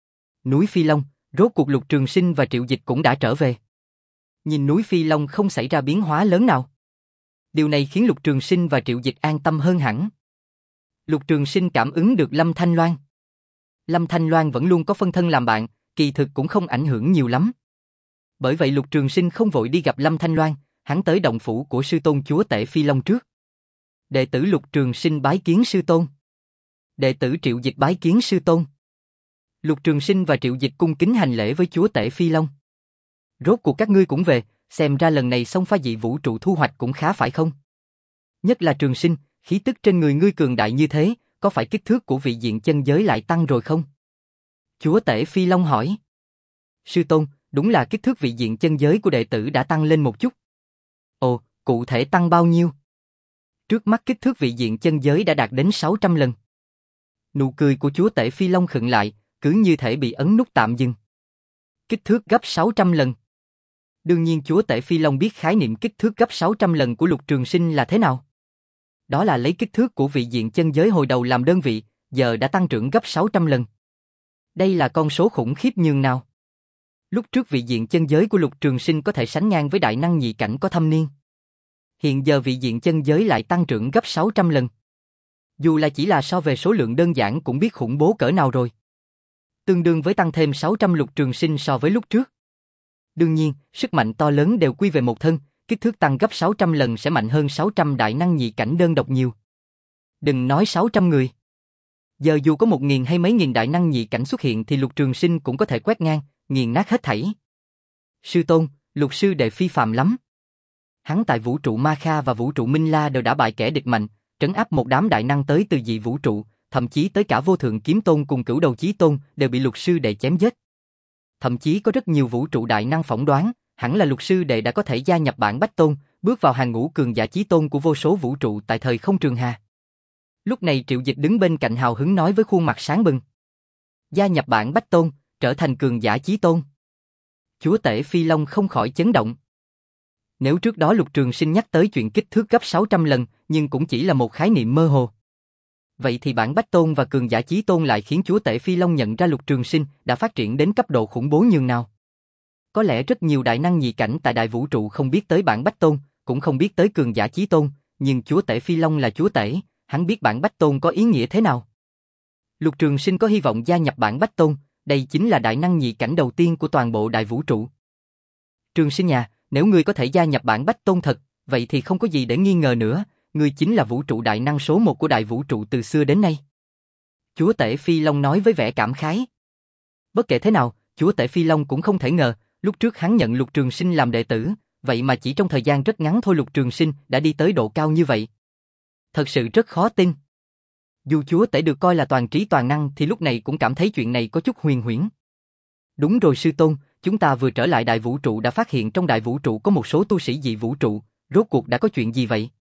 Núi Phi Long, rốt cuộc Lục Trường Sinh và Triệu Dịch cũng đã trở về. Nhìn núi Phi Long không xảy ra biến hóa lớn nào. Điều này khiến Lục Trường Sinh và Triệu Dịch an tâm hơn hẳn. Lục Trường Sinh cảm ứng được Lâm Thanh Loan. Lâm Thanh Loan vẫn luôn có phân thân làm bạn, kỳ thực cũng không ảnh hưởng nhiều lắm. Bởi vậy Lục Trường Sinh không vội đi gặp Lâm Thanh Loan, hắn tới động phủ của sư tôn chúa tể Phi Long trước. Đệ tử Lục Trường Sinh bái kiến sư tôn. Đệ tử Triệu Dịch bái kiến sư tôn. Lục Trường Sinh và Triệu Dịch cung kính hành lễ với chúa tể Phi Long. Rốt cuộc các ngươi cũng về, xem ra lần này xông pha dị vũ trụ thu hoạch cũng khá phải không? Nhất là Trường Sinh, khí tức trên người ngươi cường đại như thế, có phải kích thước của vị diện chân giới lại tăng rồi không? Chúa tể Phi Long hỏi. Sư tôn, đúng là kích thước vị diện chân giới của đệ tử đã tăng lên một chút. Ồ, cụ thể tăng bao nhiêu? Trước mắt kích thước vị diện chân giới đã đạt đến sáu trăm lần. Nụ cười của chúa tể Phi Long khựng lại, cứ như thể bị ấn nút tạm dừng. Kích thước gấp sáu trăm lần. Đương nhiên chúa tể Phi Long biết khái niệm kích thước gấp sáu trăm lần của Lục Trường Sinh là thế nào. Đó là lấy kích thước của vị diện chân giới hồi đầu làm đơn vị, giờ đã tăng trưởng gấp sáu trăm lần. Đây là con số khủng khiếp nhường nào. Lúc trước vị diện chân giới của Lục Trường Sinh có thể sánh ngang với đại năng nhị cảnh có thâm niên. Hiện giờ vị diện chân giới lại tăng trưởng gấp sáu trăm lần. Dù là chỉ là so về số lượng đơn giản cũng biết khủng bố cỡ nào rồi. Tương đương với tăng thêm sáu trăm Lục Trường Sinh so với lúc trước. Đương nhiên, sức mạnh to lớn đều quy về một thân, kích thước tăng gấp sáu trăm lần sẽ mạnh hơn sáu trăm đại năng nhị cảnh đơn độc nhiều. Đừng nói sáu trăm người. Giờ dù có một nghìn hay mấy nghìn đại năng nhị cảnh xuất hiện thì Lục Trường Sinh cũng có thể quét ngang, nghiền nát hết thảy. Sư tôn, Lục sư đệ phi phàm lắm. Hắn tại vũ trụ Ma Kha và vũ trụ Minh La đều đã bại kẻ địch mạnh, trấn áp một đám đại năng tới từ dị vũ trụ, thậm chí tới cả Vô Thượng Kiếm Tôn cùng Cửu Đầu Chí Tôn đều bị Lục sư đệ chém giết. Thậm chí có rất nhiều vũ trụ đại năng phỏng đoán, hẳn là Lục sư đệ đã có thể gia nhập bảng Bách Tôn, bước vào hàng ngũ cường giả chí tôn của vô số vũ trụ tại thời không trường hà. Lúc này Triệu Dịch đứng bên cạnh hào hứng nói với khuôn mặt sáng bừng. Gia nhập bảng Bách Tôn, trở thành cường giả chí tôn. Chúa tể Phi Long không khỏi chấn động. Nếu trước đó Lục Trường Sinh nhắc tới chuyện kích thước gấp sáu trăm lần, nhưng cũng chỉ là một khái niệm mơ hồ. Vậy thì bảng Bách Tôn và cường giả chí tôn lại khiến chúa tể Phi Long nhận ra Lục Trường Sinh đã phát triển đến cấp độ khủng bố nhường nào. Có lẽ rất nhiều đại năng nhị cảnh tại đại vũ trụ không biết tới bảng Bách Tôn, cũng không biết tới cường giả chí tôn, nhưng chúa tể Phi Long là chúa tể, hắn biết bảng Bách Tôn có ý nghĩa thế nào. Lục Trường Sinh có hy vọng gia nhập bảng Bách Tôn, đây chính là đại năng nhị cảnh đầu tiên của toàn bộ đại vũ trụ. Trường Sinh nhà, nếu ngươi có thể gia nhập bảng Bách Tôn thật, vậy thì không có gì để nghi ngờ nữa, ngươi chính là vũ trụ đại năng số một của đại vũ trụ từ xưa đến nay. Chúa tể Phi Long nói với vẻ cảm khái. Bất kể thế nào, chúa tể Phi Long cũng không thể ngờ, lúc trước hắn nhận Lục Trường Sinh làm đệ tử, vậy mà chỉ trong thời gian rất ngắn thôi Lục Trường Sinh đã đi tới độ cao như vậy. Thật sự rất khó tin. Dù chúa tể được coi là toàn trí toàn năng thì lúc này cũng cảm thấy chuyện này có chút huyền huyễn. Đúng rồi sư tôn, chúng ta vừa trở lại đại vũ trụ đã phát hiện trong đại vũ trụ có một số tu sĩ dị vũ trụ, rốt cuộc đã có chuyện gì vậy?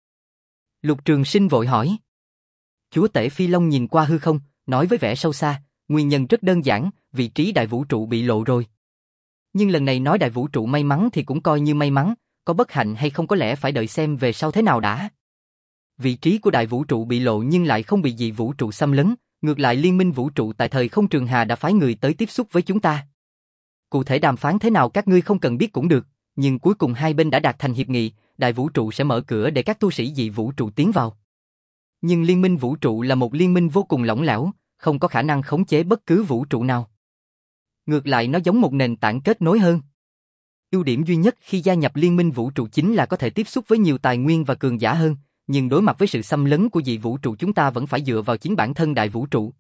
Lục Trường Sinh vội hỏi. Chúa tể Phi Long nhìn qua hư không, nói với vẻ sâu xa, nguyên nhân rất đơn giản, vị trí đại vũ trụ bị lộ rồi. Nhưng lần này nói đại vũ trụ may mắn thì cũng coi như may mắn, có bất hạnh hay không có lẽ phải đợi xem về sau thế nào đã. Vị trí của đại vũ trụ bị lộ nhưng lại không bị dị vũ trụ xâm lấn, ngược lại liên minh vũ trụ tại thời không trường hà đã phái người tới tiếp xúc với chúng ta. Cụ thể đàm phán thế nào các ngươi không cần biết cũng được, nhưng cuối cùng hai bên đã đạt thành hiệp nghị, đại vũ trụ sẽ mở cửa để các tu sĩ dị vũ trụ tiến vào. Nhưng liên minh vũ trụ là một liên minh vô cùng lỏng lẻo, không có khả năng khống chế bất cứ vũ trụ nào. Ngược lại nó giống một nền tảng kết nối hơn. Ưu điểm duy nhất khi gia nhập liên minh vũ trụ chính là có thể tiếp xúc với nhiều tài nguyên và cường giả hơn, nhưng đối mặt với sự xâm lấn của dị vũ trụ chúng ta vẫn phải dựa vào chính bản thân đại vũ trụ.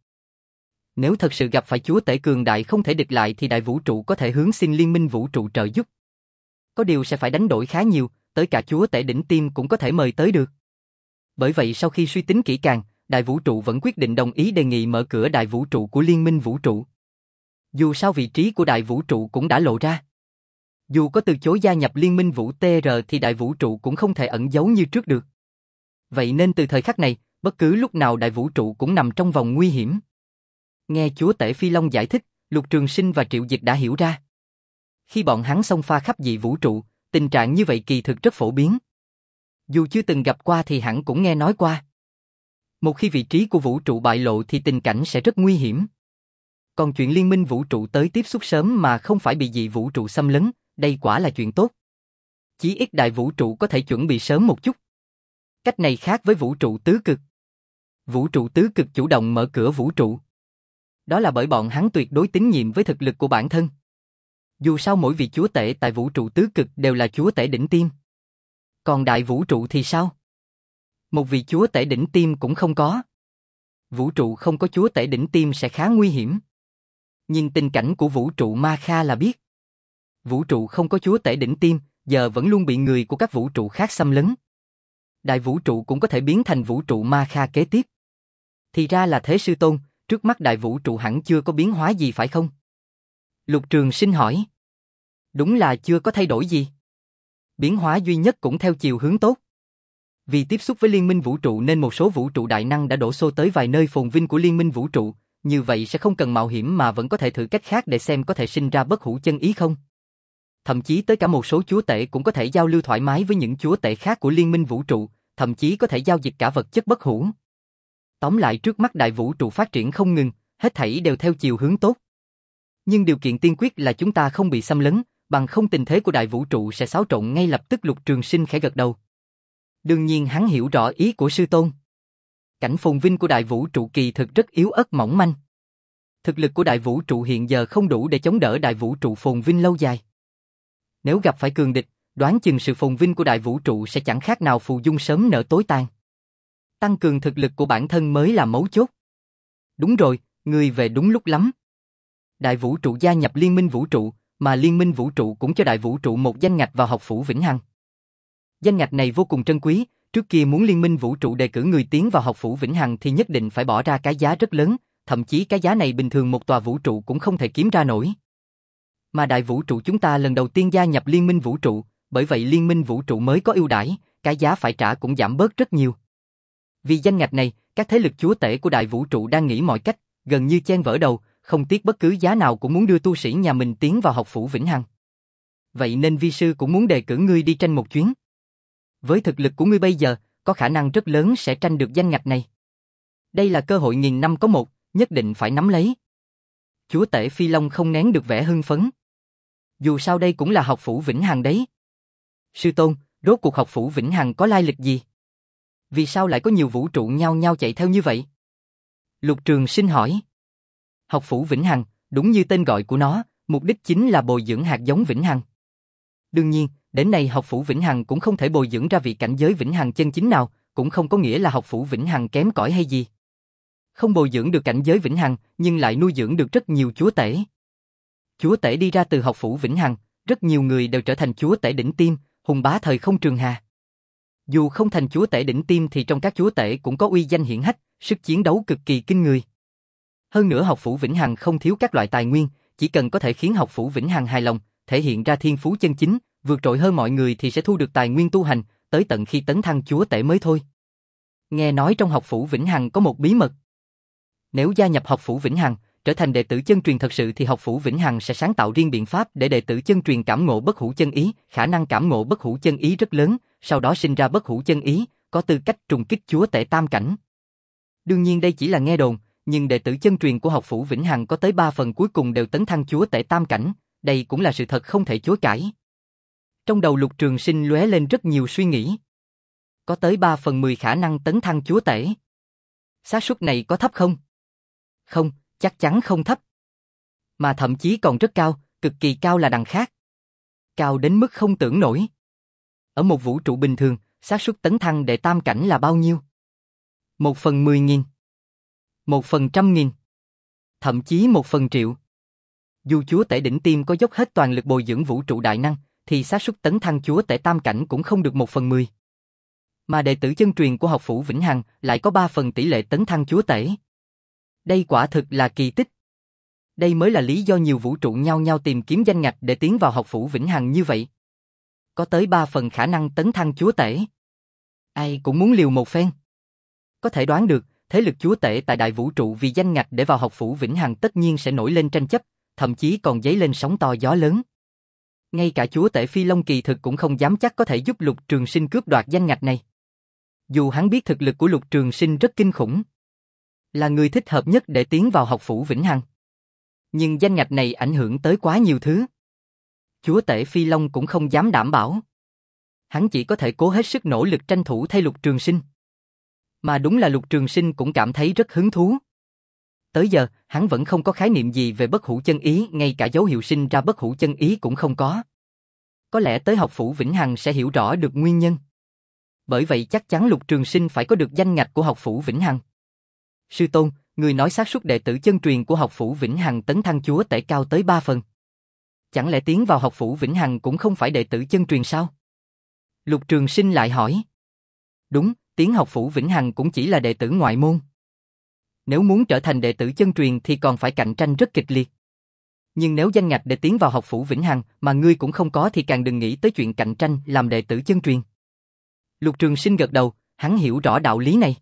Nếu thật sự gặp phải chúa tể cường đại không thể địch lại thì đại vũ trụ có thể hướng xin liên minh vũ trụ trợ giúp. Có điều sẽ phải đánh đổi khá nhiều, tới cả chúa tể đỉnh tiêm cũng có thể mời tới được. Bởi vậy sau khi suy tính kỹ càng, Đại vũ trụ vẫn quyết định đồng ý đề nghị mở cửa đại vũ trụ của Liên minh vũ trụ. Dù sao vị trí của đại vũ trụ cũng đã lộ ra. Dù có từ chối gia nhập Liên minh vũ tê rờ thì đại vũ trụ cũng không thể ẩn giấu như trước được. Vậy nên từ thời khắc này, bất cứ lúc nào đại vũ trụ cũng nằm trong vòng nguy hiểm. Nghe chúa tể Phi Long giải thích, Lục Trường Sinh và Triệu Dịch đã hiểu ra. Khi bọn hắn xông pha khắp dị vũ trụ, tình trạng như vậy kỳ thực rất phổ biến. Dù chưa từng gặp qua thì hẳn cũng nghe nói qua. Một khi vị trí của vũ trụ bại lộ thì tình cảnh sẽ rất nguy hiểm. Còn chuyện liên minh vũ trụ tới tiếp xúc sớm mà không phải bị dị vũ trụ xâm lấn, đây quả là chuyện tốt. Chí ít đại vũ trụ có thể chuẩn bị sớm một chút. Cách này khác với vũ trụ tứ cực. Vũ trụ tứ cực chủ động mở cửa vũ trụ. Đó là bởi bọn hắn tuyệt đối tín nhiệm với thực lực của bản thân. Dù sao mỗi vị chúa tể tại vũ trụ tứ cực đều là chúa tể đỉnh tiêm. Còn đại vũ trụ thì sao? Một vị chúa tể đỉnh tiêm cũng không có. Vũ trụ không có chúa tể đỉnh tiêm sẽ khá nguy hiểm. Nhưng tình cảnh của vũ trụ Ma Kha là biết. Vũ trụ không có chúa tể đỉnh tiêm, giờ vẫn luôn bị người của các vũ trụ khác xâm lấn. Đại vũ trụ cũng có thể biến thành vũ trụ Ma Kha kế tiếp. Thì ra là thế sư tôn, trước mắt đại vũ trụ hẳn chưa có biến hóa gì phải không? Lục Trường Sinh hỏi. Đúng là chưa có thay đổi gì. Biến hóa duy nhất cũng theo chiều hướng tốt. Vì tiếp xúc với liên minh vũ trụ nên một số vũ trụ đại năng đã đổ xô tới vài nơi phồn vinh của liên minh vũ trụ, như vậy sẽ không cần mạo hiểm mà vẫn có thể thử cách khác để xem có thể sinh ra bất hủ chân ý không. Thậm chí tới cả một số chúa tể cũng có thể giao lưu thoải mái với những chúa tể khác của liên minh vũ trụ, thậm chí có thể giao dịch cả vật chất bất hủ. Tóm lại trước mắt đại vũ trụ phát triển không ngừng, hết thảy đều theo chiều hướng tốt. Nhưng điều kiện tiên quyết là chúng ta không bị xâm lấn, bằng không tình thế của đại vũ trụ sẽ xáo trộn ngay lập tức. Lục Trường Sinh khẽ gật đầu. Đương nhiên hắn hiểu rõ ý của sư tôn. Cảnh phồn vinh của đại vũ trụ kỳ thực rất yếu ớt mỏng manh. Thực lực của đại vũ trụ hiện giờ không đủ để chống đỡ đại vũ trụ phồn vinh lâu dài. Nếu gặp phải cường địch, đoán chừng sự phồn vinh của đại vũ trụ sẽ chẳng khác nào phù dung sớm nở tối tàn. Tăng cường thực lực của bản thân mới là mấu chốt. Đúng rồi, người về đúng lúc lắm. Đại vũ trụ gia nhập liên minh vũ trụ, mà liên minh vũ trụ cũng cho đại vũ trụ một danh ngạch vào học phủ Vĩnh Hằng. Danh ngạch này vô cùng trân quý, trước kia muốn liên minh vũ trụ đề cử người tiến vào học phủ Vĩnh Hằng thì nhất định phải bỏ ra cái giá rất lớn, thậm chí cái giá này bình thường một tòa vũ trụ cũng không thể kiếm ra nổi. Mà đại vũ trụ chúng ta lần đầu tiên gia nhập liên minh vũ trụ, bởi vậy liên minh vũ trụ mới có ưu đãi, cái giá phải trả cũng giảm bớt rất nhiều. Vì danh ngạch này, các thế lực chúa tể của đại vũ trụ đang nghĩ mọi cách, gần như chen vỡ đầu, không tiếc bất cứ giá nào cũng muốn đưa tu sĩ nhà mình tiến vào học phủ Vĩnh Hằng. Vậy nên vi sư cũng muốn đề cử ngươi đi tranh một chuyến. Với thực lực của ngươi bây giờ, có khả năng rất lớn sẽ tranh được danh ngạch này. Đây là cơ hội nghìn năm có một, nhất định phải nắm lấy. Chúa tể Phi Long không nén được vẻ hưng phấn. Dù sao đây cũng là học phủ Vĩnh Hằng đấy. Sư tôn, rốt cuộc học phủ Vĩnh Hằng có lai lịch gì? Vì sao lại có nhiều vũ trụ nhau nhau chạy theo như vậy? Lục Trường Sinh hỏi. Học phủ Vĩnh Hằng, đúng như tên gọi của nó, mục đích chính là bồi dưỡng hạt giống Vĩnh Hằng. Đương nhiên, đến nay học phủ Vĩnh Hằng cũng không thể bồi dưỡng ra vị cảnh giới Vĩnh Hằng chân chính nào, cũng không có nghĩa là học phủ Vĩnh Hằng kém cỏi hay gì. Không bồi dưỡng được cảnh giới Vĩnh Hằng, nhưng lại nuôi dưỡng được rất nhiều chúa tể. Chúa tể đi ra từ học phủ Vĩnh Hằng, rất nhiều người đều trở thành chúa tể đỉnh tiêm, hùng bá thời không trường hà. Dù không thành chúa tể đỉnh tiêm thì trong các chúa tể cũng có uy danh hiển hách, sức chiến đấu cực kỳ kinh người. Hơn nữa học phủ Vĩnh Hằng không thiếu các loại tài nguyên, chỉ cần có thể khiến học phủ Vĩnh Hằng hài lòng, thể hiện ra thiên phú chân chính, vượt trội hơn mọi người thì sẽ thu được tài nguyên tu hành, tới tận khi tấn thăng chúa tể mới thôi. Nghe nói trong học phủ Vĩnh Hằng có một bí mật. Nếu gia nhập học phủ Vĩnh Hằng, trở thành đệ tử chân truyền thật sự thì học phủ Vĩnh Hằng sẽ sáng tạo riêng biện pháp để đệ tử chân truyền cảm ngộ bất hủ chân ý, khả năng cảm ngộ bất hủ chân ý rất lớn, sau đó sinh ra bất hủ chân ý, có tư cách trùng kích chúa tể tam cảnh. Đương nhiên đây chỉ là nghe đồn, nhưng đệ tử chân truyền của học phủ Vĩnh Hằng có tới ba phần cuối cùng đều tấn thăng chúa tể tam cảnh, đây cũng là sự thật không thể chối cãi. Trong đầu Lục Trường Sinh lóe lên rất nhiều suy nghĩ. Có tới ba phần mười khả năng tấn thăng chúa tể. Xác suất này có thấp không? Không, chắc chắn không thấp. Mà thậm chí còn rất cao, cực kỳ cao là đằng khác. Cao đến mức không tưởng nổi. Ở một vũ trụ bình thường, xác suất tấn thăng đệ tam cảnh là bao nhiêu? Một phần mười nghìn. Một phần trăm nghìn. Thậm chí một phần triệu. Dù chúa tể đỉnh tiêm có dốc hết toàn lực bồi dưỡng vũ trụ đại năng, thì xác suất tấn thăng chúa tể tam cảnh cũng không được một phần mười. Mà đệ tử chân truyền của học phủ Vĩnh Hằng lại có ba phần tỷ lệ tấn thăng chúa tể. Đây quả thực là kỳ tích. Đây mới là lý do nhiều vũ trụ nhau nhau tìm kiếm danh ngạch để tiến vào học phủ Vĩnh Hằng như vậy. Có tới ba phần khả năng tấn thăng chúa tể. Ai cũng muốn liều một phen. Có thể đoán được, thế lực chúa tể tại đại vũ trụ vì danh ngạch để vào học phủ Vĩnh Hằng tất nhiên sẽ nổi lên tranh chấp, thậm chí còn dấy lên sóng to gió lớn. Ngay cả chúa tể Phi Long kỳ thực cũng không dám chắc có thể giúp Lục Trường Sinh cướp đoạt danh ngạch này. Dù hắn biết thực lực của Lục Trường Sinh rất kinh khủng, là người thích hợp nhất để tiến vào học phủ Vĩnh Hằng. Nhưng danh ngạch này ảnh hưởng tới quá nhiều thứ. Chúa tể Phi Long cũng không dám đảm bảo. Hắn chỉ có thể cố hết sức nỗ lực tranh thủ thay Lục Trường Sinh. Mà đúng là Lục Trường Sinh cũng cảm thấy rất hứng thú. Tới giờ, hắn vẫn không có khái niệm gì về bất hủ chân ý, ngay cả dấu hiệu sinh ra bất hủ chân ý cũng không có. Có lẽ tới học phủ Vĩnh Hằng sẽ hiểu rõ được nguyên nhân. Bởi vậy chắc chắn Lục Trường Sinh phải có được danh ngạch của học phủ Vĩnh Hằng. Sư tôn, người nói xác suất đệ tử chân truyền của học phủ Vĩnh Hằng tấn thăng chúa tể cao tới ba phần. Chẳng lẽ tiến vào học phủ Vĩnh Hằng cũng không phải đệ tử chân truyền sao? Lục Trường Sinh lại hỏi. Đúng, tiến học phủ Vĩnh Hằng cũng chỉ là đệ tử ngoại môn. Nếu muốn trở thành đệ tử chân truyền thì còn phải cạnh tranh rất kịch liệt. Nhưng nếu danh ngạch để tiến vào học phủ Vĩnh Hằng mà ngươi cũng không có thì càng đừng nghĩ tới chuyện cạnh tranh làm đệ tử chân truyền. Lục Trường Sinh gật đầu, hắn hiểu rõ đạo lý này.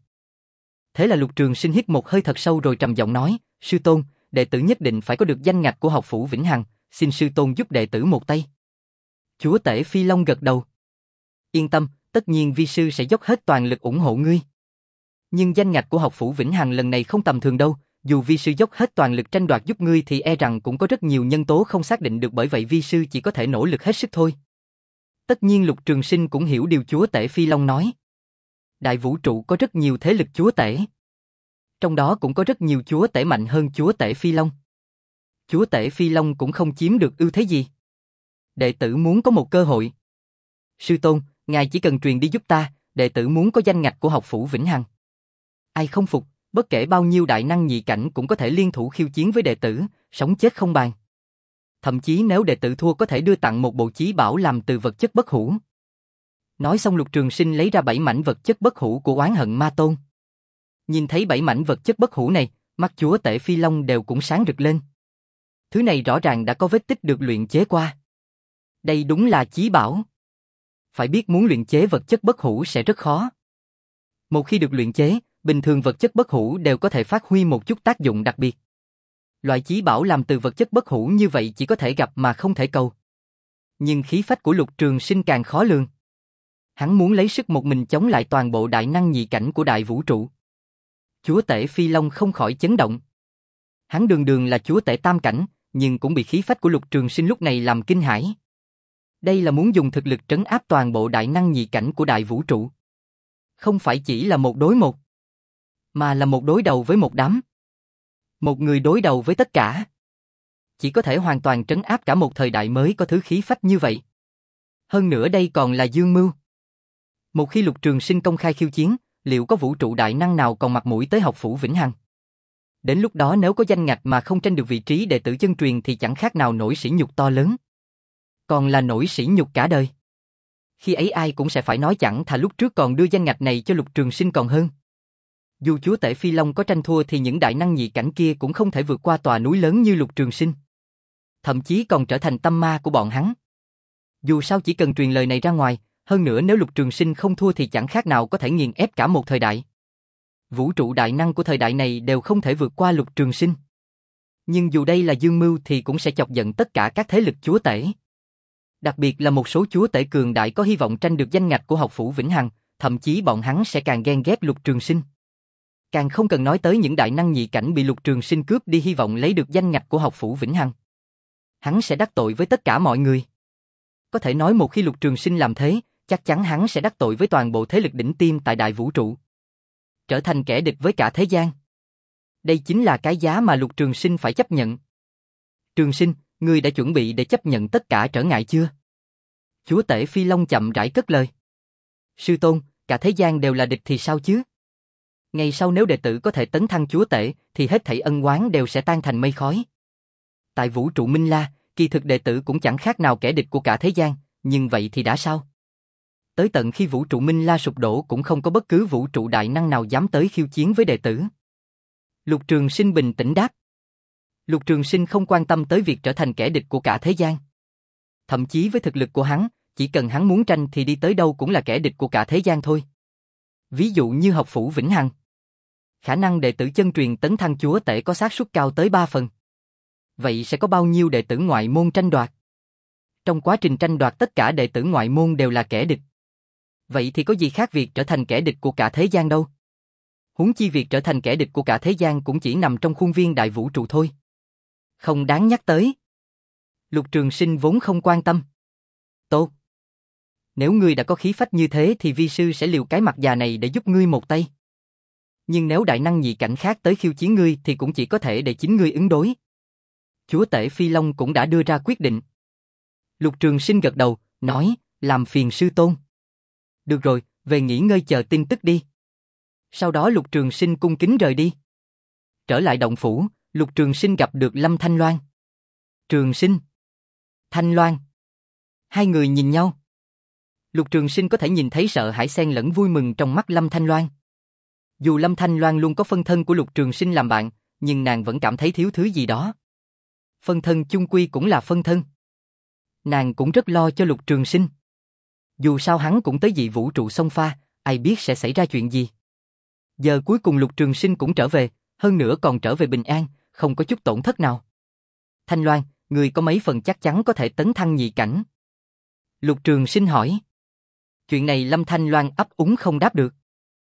Thế là Lục Trường Sinh hít một hơi thật sâu rồi trầm giọng nói, sư tôn, đệ tử nhất định phải có được danh ngạch của học phủ Vĩnh Hằng, xin sư tôn giúp đệ tử một tay. Chúa tể Phi Long gật đầu. Yên tâm, tất nhiên vi sư sẽ dốc hết toàn lực ủng hộ ngươi. Nhưng danh ngạch của học phủ Vĩnh Hằng lần này không tầm thường đâu, dù vi sư dốc hết toàn lực tranh đoạt giúp ngươi thì e rằng cũng có rất nhiều nhân tố không xác định được, bởi vậy vi sư chỉ có thể nỗ lực hết sức thôi. Tất nhiên Lục Trường Sinh cũng hiểu điều chúa tể Phi Long nói. Đại vũ trụ có rất nhiều thế lực chúa tể. Trong đó cũng có rất nhiều chúa tể mạnh hơn chúa tể Phi Long. Chúa tể Phi Long cũng không chiếm được ưu thế gì. Đệ tử muốn có một cơ hội. Sư tôn, ngài chỉ cần truyền đi giúp ta, đệ tử muốn có danh ngạch của học phủ Vĩnh Hằng. Ai không phục, bất kể bao nhiêu đại năng nhị cảnh cũng có thể liên thủ khiêu chiến với đệ tử, sống chết không bàn. Thậm chí nếu đệ tử thua có thể đưa tặng một bộ chí bảo làm từ vật chất bất hủ. Nói xong Lục Trường Sinh lấy ra bảy mảnh vật chất bất hủ của Oán Hận Ma Tôn. Nhìn thấy bảy mảnh vật chất bất hủ này, mắt chúa tể Phi Long đều cũng sáng rực lên. Thứ này rõ ràng đã có vết tích được luyện chế qua. Đây đúng là chí bảo. Phải biết muốn luyện chế vật chất bất hủ sẽ rất khó. Một khi được luyện chế, bình thường vật chất bất hủ đều có thể phát huy một chút tác dụng đặc biệt. Loại chí bảo làm từ vật chất bất hủ như vậy chỉ có thể gặp mà không thể cầu. Nhưng khí phách của Lục Trường Sinh càng khó lường. Hắn muốn lấy sức một mình chống lại toàn bộ đại năng nhị cảnh của đại vũ trụ. Chúa tể Phi Long không khỏi chấn động. Hắn đường đường là chúa tể tam cảnh, nhưng cũng bị khí phách của Lục Trường Sinh lúc này làm kinh hãi. Đây là muốn dùng thực lực trấn áp toàn bộ đại năng nhị cảnh của đại vũ trụ. Không phải chỉ là một đối một, mà là một đối đầu với một đám. Một người đối đầu với tất cả. Chỉ có thể hoàn toàn trấn áp cả một thời đại mới có thứ khí phách như vậy. Hơn nữa đây còn là dương mưu. Một khi Lục Trường Sinh công khai khiêu chiến, liệu có vũ trụ đại năng nào còn mặt mũi tới học phủ Vĩnh Hằng? Đến lúc đó nếu có danh ngạch mà không tranh được vị trí đệ tử chân truyền thì chẳng khác nào nỗi sỉ nhục to lớn. Còn là nỗi sỉ nhục cả đời. Khi ấy ai cũng sẽ phải nói chẳng thà lúc trước còn đưa danh ngạch này cho Lục Trường Sinh còn hơn. Dù chúa tể Phi Long có tranh thua thì những đại năng nhị cảnh kia cũng không thể vượt qua tòa núi lớn như Lục Trường Sinh. Thậm chí còn trở thành tâm ma của bọn hắn. Dù sao chỉ cần truyền lời này ra ngoài, hơn nữa nếu Lục Trường Sinh không thua thì chẳng khác nào có thể nghiền ép cả một thời đại. Vũ trụ đại năng của thời đại này đều không thể vượt qua Lục Trường Sinh. Nhưng dù đây là dương mưu thì cũng sẽ chọc giận tất cả các thế lực chúa tể. Đặc biệt là một số chúa tể cường đại có hy vọng tranh được danh ngạch của học phủ Vĩnh Hằng, thậm chí bọn hắn sẽ càng ghen ghét Lục Trường Sinh. Càng không cần nói tới những đại năng nhị cảnh bị Lục Trường Sinh cướp đi hy vọng lấy được danh ngạch của học phủ Vĩnh Hằng. Hắn sẽ đắc tội với tất cả mọi người. Có thể nói một khi Lục Trường Sinh làm thế, chắc chắn hắn sẽ đắc tội với toàn bộ thế lực đỉnh tiêm tại đại vũ trụ. Trở thành kẻ địch với cả thế gian. Đây chính là cái giá mà Lục Trường Sinh phải chấp nhận. Trường Sinh, ngươi đã chuẩn bị để chấp nhận tất cả trở ngại chưa? Chúa tể Phi Long chậm rãi cất lời. Sư tôn, cả thế gian đều là địch thì sao chứ? Ngày sau nếu đệ tử có thể tấn thăng chúa tể, thì hết thảy ân oán đều sẽ tan thành mây khói. Tại vũ trụ Minh La, kỳ thực đệ tử cũng chẳng khác nào kẻ địch của cả thế gian, nhưng vậy thì đã sao? Tới tận khi vũ trụ Minh La sụp đổ cũng không có bất cứ vũ trụ đại năng nào dám tới khiêu chiến với đệ tử. Lục Trường Sinh bình tĩnh đáp. Lục Trường Sinh không quan tâm tới việc trở thành kẻ địch của cả thế gian. Thậm chí với thực lực của hắn, chỉ cần hắn muốn tranh thì đi tới đâu cũng là kẻ địch của cả thế gian thôi. Ví dụ như học phủ Vĩnh Hằng. Khả năng đệ tử chân truyền tấn thăng chúa tể có xác suất cao tới ba phần. Vậy sẽ có bao nhiêu đệ tử ngoại môn tranh đoạt? Trong quá trình tranh đoạt tất cả đệ tử ngoại môn đều là kẻ địch. Vậy thì có gì khác việc trở thành kẻ địch của cả thế gian đâu? Huống chi việc trở thành kẻ địch của cả thế gian cũng chỉ nằm trong khuôn viên đại vũ trụ thôi. Không đáng nhắc tới. Lục Trường Sinh vốn không quan tâm. Tốt. Nếu ngươi đã có khí phách như thế thì vi sư sẽ liều cái mặt già này để giúp ngươi một tay. Nhưng nếu đại năng nhị cảnh khác tới khiêu chiến ngươi thì cũng chỉ có thể để chính ngươi ứng đối. Chúa tể Phi Long cũng đã đưa ra quyết định. Lục Trường Sinh gật đầu, nói, làm phiền sư tôn. Được rồi, về nghỉ ngơi chờ tin tức đi. Sau đó Lục Trường Sinh cung kính rời đi. Trở lại động phủ, Lục Trường Sinh gặp được Lâm Thanh Loan. Trường Sinh. Thanh Loan. Hai người nhìn nhau. Lục Trường Sinh có thể nhìn thấy sợ hãi xen lẫn vui mừng trong mắt Lâm Thanh Loan. Dù Lâm Thanh Loan luôn có phân thân của Lục Trường Sinh làm bạn, nhưng nàng vẫn cảm thấy thiếu thứ gì đó. Phân thân chung quy cũng là phân thân. Nàng cũng rất lo cho Lục Trường Sinh. Dù sao hắn cũng tới dị vũ trụ xông pha, ai biết sẽ xảy ra chuyện gì. Giờ cuối cùng Lục Trường Sinh cũng trở về, hơn nữa còn trở về bình an, không có chút tổn thất nào. Thanh Loan, người có mấy phần chắc chắn có thể tấn thăng nhị cảnh? Lục Trường Sinh hỏi. Chuyện này Lâm Thanh Loan ấp úng không đáp được.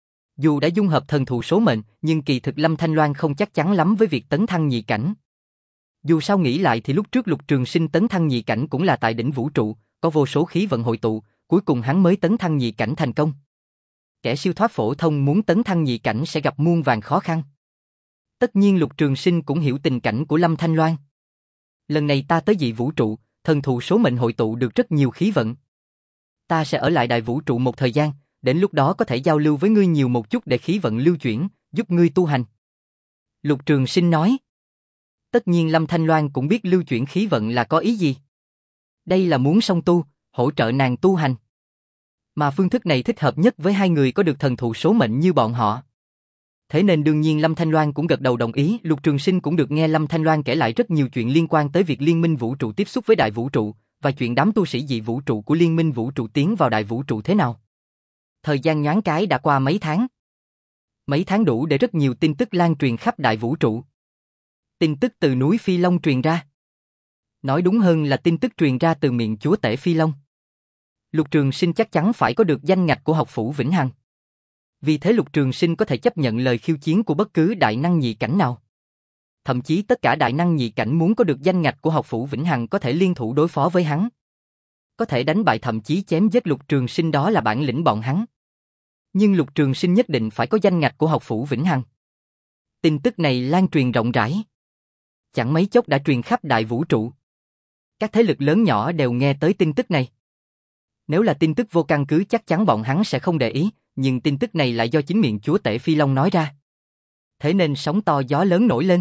Dù đã dung hợp thần thụ số mệnh, nhưng kỳ thực Lâm Thanh Loan không chắc chắn lắm với việc tấn thăng nhị cảnh. Dù sao nghĩ lại thì lúc trước Lục Trường Sinh tấn thăng nhị cảnh cũng là tại đỉnh vũ trụ, có vô số khí vận hội tụ, cuối cùng hắn mới tấn thăng nhị cảnh thành công. Kẻ siêu thoát phổ thông muốn tấn thăng nhị cảnh sẽ gặp muôn vàn khó khăn. Tất nhiên Lục Trường Sinh cũng hiểu tình cảnh của Lâm Thanh Loan. Lần này ta tới dị vũ trụ, thần thụ số mệnh hội tụ được rất nhiều khí vận. Ta sẽ ở lại đại vũ trụ một thời gian, đến lúc đó có thể giao lưu với ngươi nhiều một chút để khí vận lưu chuyển, giúp ngươi tu hành. Lục Trường Sinh nói. Tất nhiên Lâm Thanh Loan cũng biết lưu chuyển khí vận là có ý gì. Đây là muốn song tu, hỗ trợ nàng tu hành. Mà phương thức này thích hợp nhất với hai người có được thần thụ số mệnh như bọn họ. Thế nên đương nhiên Lâm Thanh Loan cũng gật đầu đồng ý. Lục Trường Sinh cũng được nghe Lâm Thanh Loan kể lại rất nhiều chuyện liên quan tới việc liên minh vũ trụ tiếp xúc với đại vũ trụ, và chuyện đám tu sĩ dị vũ trụ của liên minh vũ trụ tiến vào đại vũ trụ thế nào. Thời gian nhoáng cái đã qua mấy tháng. Mấy tháng đủ để rất nhiều tin tức lan truyền khắp đại vũ trụ. Tin tức từ núi Phi Long truyền ra. Nói đúng hơn là tin tức truyền ra từ miệng chúa tể Phi Long. Lục Trường Sinh chắc chắn phải có được danh ngạch của học phủ Vĩnh Hằng. Vì thế Lục Trường Sinh có thể chấp nhận lời khiêu chiến của bất cứ đại năng nhị cảnh nào. Thậm chí tất cả đại năng nhị cảnh muốn có được danh ngạch của học phủ Vĩnh Hằng có thể liên thủ đối phó với hắn. Có thể đánh bại thậm chí chém giết Lục Trường Sinh, đó là bản lĩnh bọn hắn. Nhưng Lục Trường Sinh nhất định phải có danh ngạch của học phủ Vĩnh Hằng. Tin tức này lan truyền rộng rãi. Chẳng mấy chốc đã truyền khắp đại vũ trụ. Các thế lực lớn nhỏ đều nghe tới tin tức này. Nếu là tin tức vô căn cứ chắc chắn bọn hắn sẽ không để ý, nhưng tin tức này lại do chính miệng chúa tể Phi Long nói ra. Thế nên sóng to gió lớn nổi lên.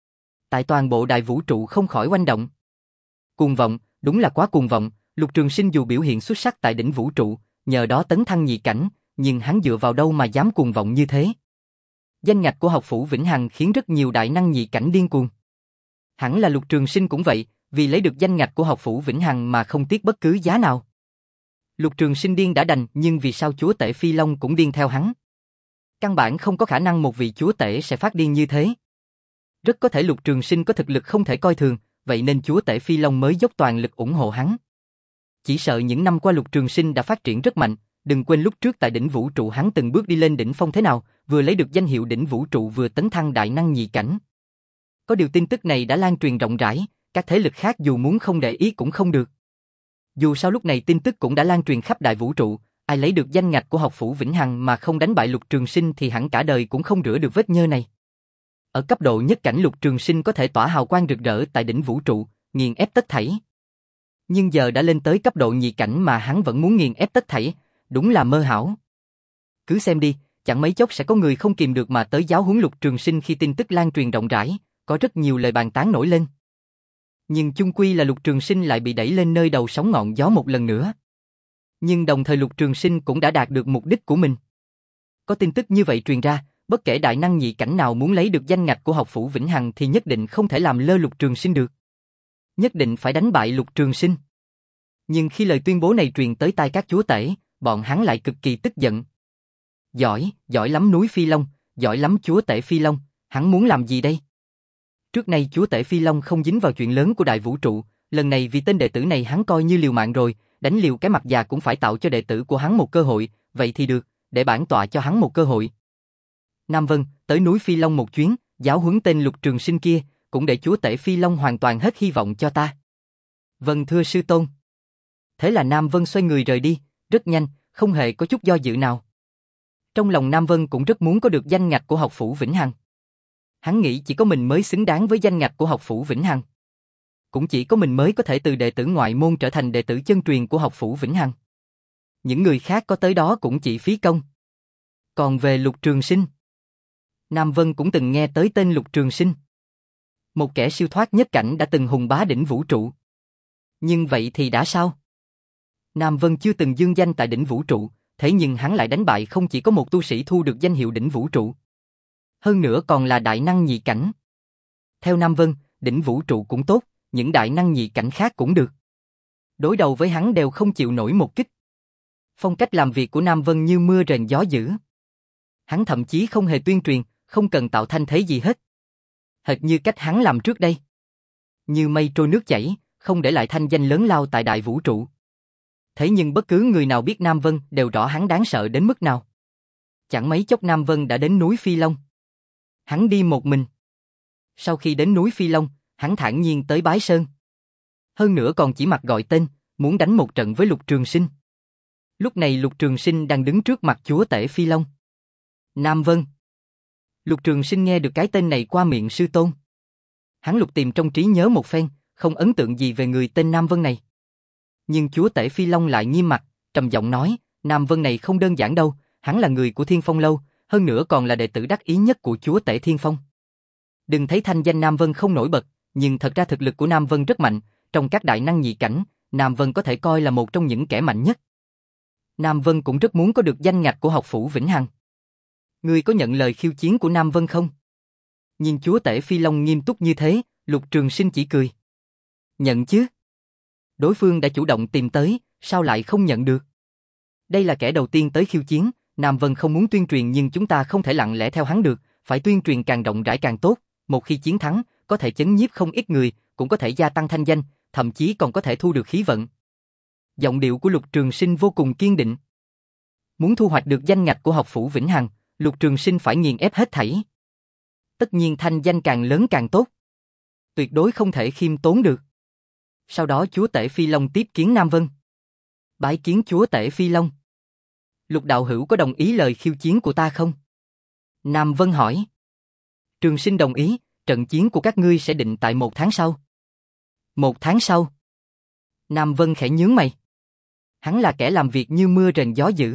Tại toàn bộ đại vũ trụ không khỏi oanh động. Cuồng vọng, đúng là quá cuồng vọng. Lục Trường Sinh dù biểu hiện xuất sắc tại đỉnh vũ trụ, nhờ đó tấn thăng nhị cảnh, nhưng hắn dựa vào đâu mà dám cuồng vọng như thế? Danh ngạch của học phủ Vĩnh Hằng khiến rất nhiều đại năng nhị cảnh điên cuồng. Hẳn là Lục Trường Sinh cũng vậy, vì lấy được danh ngạch của học phủ Vĩnh Hằng mà không tiếc bất cứ giá nào. Lục Trường Sinh điên đã đành, nhưng vì sao chúa tể Phi Long cũng điên theo hắn? Căn bản không có khả năng một vị chúa tể sẽ phát điên như thế. Rất có thể Lục Trường Sinh có thực lực không thể coi thường, vậy nên chúa tể Phi Long mới dốc toàn lực ủng hộ hắn. Chỉ sợ những năm qua Lục Trường Sinh đã phát triển rất mạnh, đừng quên lúc trước tại đỉnh vũ trụ hắn từng bước đi lên đỉnh phong thế nào, vừa lấy được danh hiệu đỉnh vũ trụ vừa tấn thăng đại năng nhị cảnh. Có điều tin tức này đã lan truyền rộng rãi, các thế lực khác dù muốn không để ý cũng không được. Dù sao lúc này tin tức cũng đã lan truyền khắp đại vũ trụ, ai lấy được danh ngạch của học phủ Vĩnh Hằng mà không đánh bại Lục Trường Sinh thì hẳn cả đời cũng không rửa được vết nhơ này. Ở cấp độ nhất cảnh Lục Trường Sinh có thể tỏa hào quang rực rỡ tại đỉnh vũ trụ, nghiền ép tất thảy. Nhưng giờ đã lên tới cấp độ nhị cảnh mà hắn vẫn muốn nghiền ép tất thảy, đúng là mơ hão. Cứ xem đi, chẳng mấy chốc sẽ có người không kìm được mà tới giáo huấn Lục Trường Sinh khi tin tức lan truyền rộng rãi, có rất nhiều lời bàn tán nổi lên. Nhưng chung quy là Lục Trường Sinh lại bị đẩy lên nơi đầu sóng ngọn gió một lần nữa. Nhưng đồng thời Lục Trường Sinh cũng đã đạt được mục đích của mình. Có tin tức như vậy truyền ra, bất kể đại năng nhị cảnh nào muốn lấy được danh ngạch của học phủ Vĩnh Hằng thì nhất định không thể làm lơ Lục Trường Sinh được. Nhất định phải đánh bại Lục Trường Sinh. Nhưng khi lời tuyên bố này truyền tới tai các chúa tể, bọn hắn lại cực kỳ tức giận. Giỏi, giỏi lắm núi Phi Long, giỏi lắm chúa tể Phi Long, hắn muốn làm gì đây? Trước nay chúa tể Phi Long không dính vào chuyện lớn của đại vũ trụ, lần này vì tên đệ tử này hắn coi như liều mạng rồi, đánh liều cái mặt già cũng phải tạo cho đệ tử của hắn một cơ hội, vậy thì được, để bản tọa cho hắn một cơ hội. Nam Vân, tới núi Phi Long một chuyến, giáo huấn tên Lục Trường Sinh kia, cũng để chúa tể Phi Long hoàn toàn hết hy vọng cho ta. Vâng thưa sư tôn. Thế là Nam Vân xoay người rời đi, rất nhanh, không hề có chút do dự nào. Trong lòng Nam Vân cũng rất muốn có được danh ngạch của học phủ Vĩnh Hằng. Hắn nghĩ chỉ có mình mới xứng đáng với danh ngạch của học phủ Vĩnh Hằng. Cũng chỉ có mình mới có thể từ đệ tử ngoại môn trở thành đệ tử chân truyền của học phủ Vĩnh Hằng. Những người khác có tới đó cũng chỉ phí công. Còn về Lục Trường Sinh, Nam Vân cũng từng nghe tới tên Lục Trường Sinh. Một kẻ siêu thoát nhất cảnh đã từng hùng bá đỉnh vũ trụ. Nhưng vậy thì đã sao? Nam Vân chưa từng dương danh tại đỉnh vũ trụ, thế nhưng hắn lại đánh bại không chỉ có một tu sĩ thu được danh hiệu đỉnh vũ trụ. Hơn nữa còn là đại năng nhị cảnh. Theo Nam Vân, đỉnh vũ trụ cũng tốt, những đại năng nhị cảnh khác cũng được. Đối đầu với hắn đều không chịu nổi một kích. Phong cách làm việc của Nam Vân như mưa rền gió dữ. Hắn thậm chí không hề tuyên truyền, không cần tạo thanh thế gì hết. Hệt như cách hắn làm trước đây. Như mây trôi nước chảy, không để lại thanh danh lớn lao tại đại vũ trụ. Thế nhưng bất cứ người nào biết Nam Vân đều rõ hắn đáng sợ đến mức nào. Chẳng mấy chốc Nam Vân đã đến núi Phi Long. Hắn đi một mình. Sau khi đến núi Phi Long, hắn thản nhiên tới Bái Sơn. Hơn nữa còn chỉ mặt gọi tên, muốn đánh một trận với Lục Trường Sinh. Lúc này Lục Trường Sinh đang đứng trước mặt chúa tể Phi Long. Nam Vân. Lục Trường Sinh nghe được cái tên này qua miệng sư tôn. Hắn lục tìm trong trí nhớ một phen, không ấn tượng gì về người tên Nam Vân này. Nhưng chúa tể Phi Long lại nghiêm mặt, trầm giọng nói, Nam Vân này không đơn giản đâu, hắn là người của Thiên Phong Lâu, hơn nữa còn là đệ tử đắc ý nhất của chúa tể Thiên Phong. Đừng thấy thanh danh Nam Vân không nổi bật, nhưng thật ra thực lực của Nam Vân rất mạnh, trong các đại năng nhị cảnh, Nam Vân có thể coi là một trong những kẻ mạnh nhất. Nam Vân cũng rất muốn có được danh ngạch của học phủ Vĩnh Hằng. Ngươi có nhận lời khiêu chiến của Nam Vân không? Nhìn chúa tể Phi Long nghiêm túc như thế, Lục Trường Sinh chỉ cười. Nhận chứ. Đối phương đã chủ động tìm tới, sao lại không nhận được? Đây là kẻ đầu tiên tới khiêu chiến, Nam Vân không muốn tuyên truyền nhưng chúng ta không thể lặng lẽ theo hắn được, phải tuyên truyền càng rộng rãi càng tốt, một khi chiến thắng, có thể chấn nhiếp không ít người, cũng có thể gia tăng thanh danh, thậm chí còn có thể thu được khí vận. Giọng điệu của Lục Trường Sinh vô cùng kiên định. Muốn thu hoạch được danh ngạch của học phủ Vĩnh Hằng, Lục Trường Sinh phải nghiền ép hết thảy. Tất nhiên thanh danh càng lớn càng tốt. Tuyệt đối không thể khiêm tốn được. Sau đó chúa tể Phi Long tiếp kiến Nam Vân. Bái kiến chúa tể Phi Long. Lục đạo hữu có đồng ý lời khiêu chiến của ta không? Nam Vân hỏi. Trường Sinh đồng ý, trận chiến của các ngươi sẽ định tại một tháng sau. Một tháng sau? Nam Vân khẽ nhướng mày. Hắn là kẻ làm việc như mưa rền gió dữ.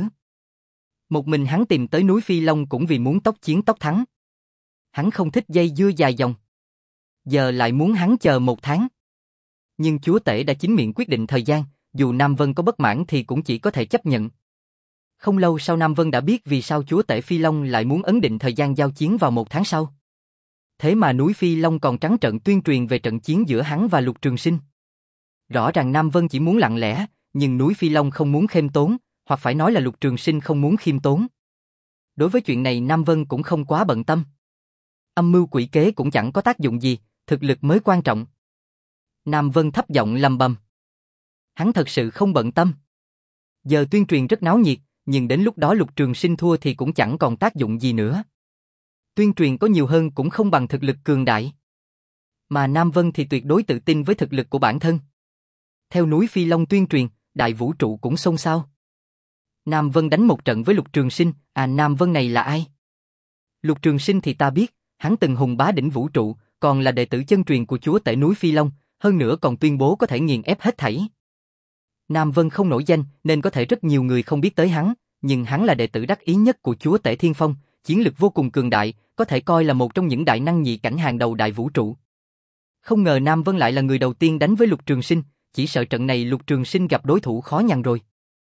Một mình hắn tìm tới núi Phi Long cũng vì muốn tốc chiến tốc thắng. Hắn không thích dây dưa dài dòng. Giờ lại muốn hắn chờ một tháng. Nhưng chúa tể đã chính miệng quyết định thời gian, dù Nam Vân có bất mãn thì cũng chỉ có thể chấp nhận. Không lâu sau Nam Vân đã biết vì sao chúa tể Phi Long lại muốn ấn định thời gian giao chiến vào một tháng sau. Thế mà núi Phi Long còn trắng trợn tuyên truyền về trận chiến giữa hắn và Lục Trường Sinh. Rõ ràng Nam Vân chỉ muốn lặng lẽ, nhưng núi Phi Long không muốn khiêm tốn, hoặc phải nói là Lục Trường Sinh không muốn khiêm tốn. Đối với chuyện này Nam Vân cũng không quá bận tâm. Âm mưu quỷ kế cũng chẳng có tác dụng gì, thực lực mới quan trọng. Nam Vân thấp giọng lầm bầm. Hắn thật sự không bận tâm. Giờ tuyên truyền rất náo nhiệt, nhưng đến lúc đó Lục Trường Sinh thua thì cũng chẳng còn tác dụng gì nữa. Tuyên truyền có nhiều hơn cũng không bằng thực lực cường đại. Mà Nam Vân thì tuyệt đối tự tin với thực lực của bản thân. Theo núi Phi Long tuyên truyền, đại vũ trụ cũng xôn xao. Nam Vân đánh một trận với Lục Trường Sinh, à Nam Vân này là ai? Lục Trường Sinh thì ta biết, hắn từng hùng bá đỉnh vũ trụ, còn là đệ tử chân truyền của chúa tể núi Phi Long, hơn nữa còn tuyên bố có thể nghiền ép hết thảy. Nam Vân không nổi danh nên có thể rất nhiều người không biết tới hắn, nhưng hắn là đệ tử đắc ý nhất của chúa tể Thiên Phong, chiến lực vô cùng cường đại, có thể coi là một trong những đại năng nhị cảnh hàng đầu đại vũ trụ. Không ngờ Nam Vân lại là người đầu tiên đánh với Lục Trường Sinh, chỉ sợ trận này Lục Trường Sinh gặp đối thủ khó nhằn rồi.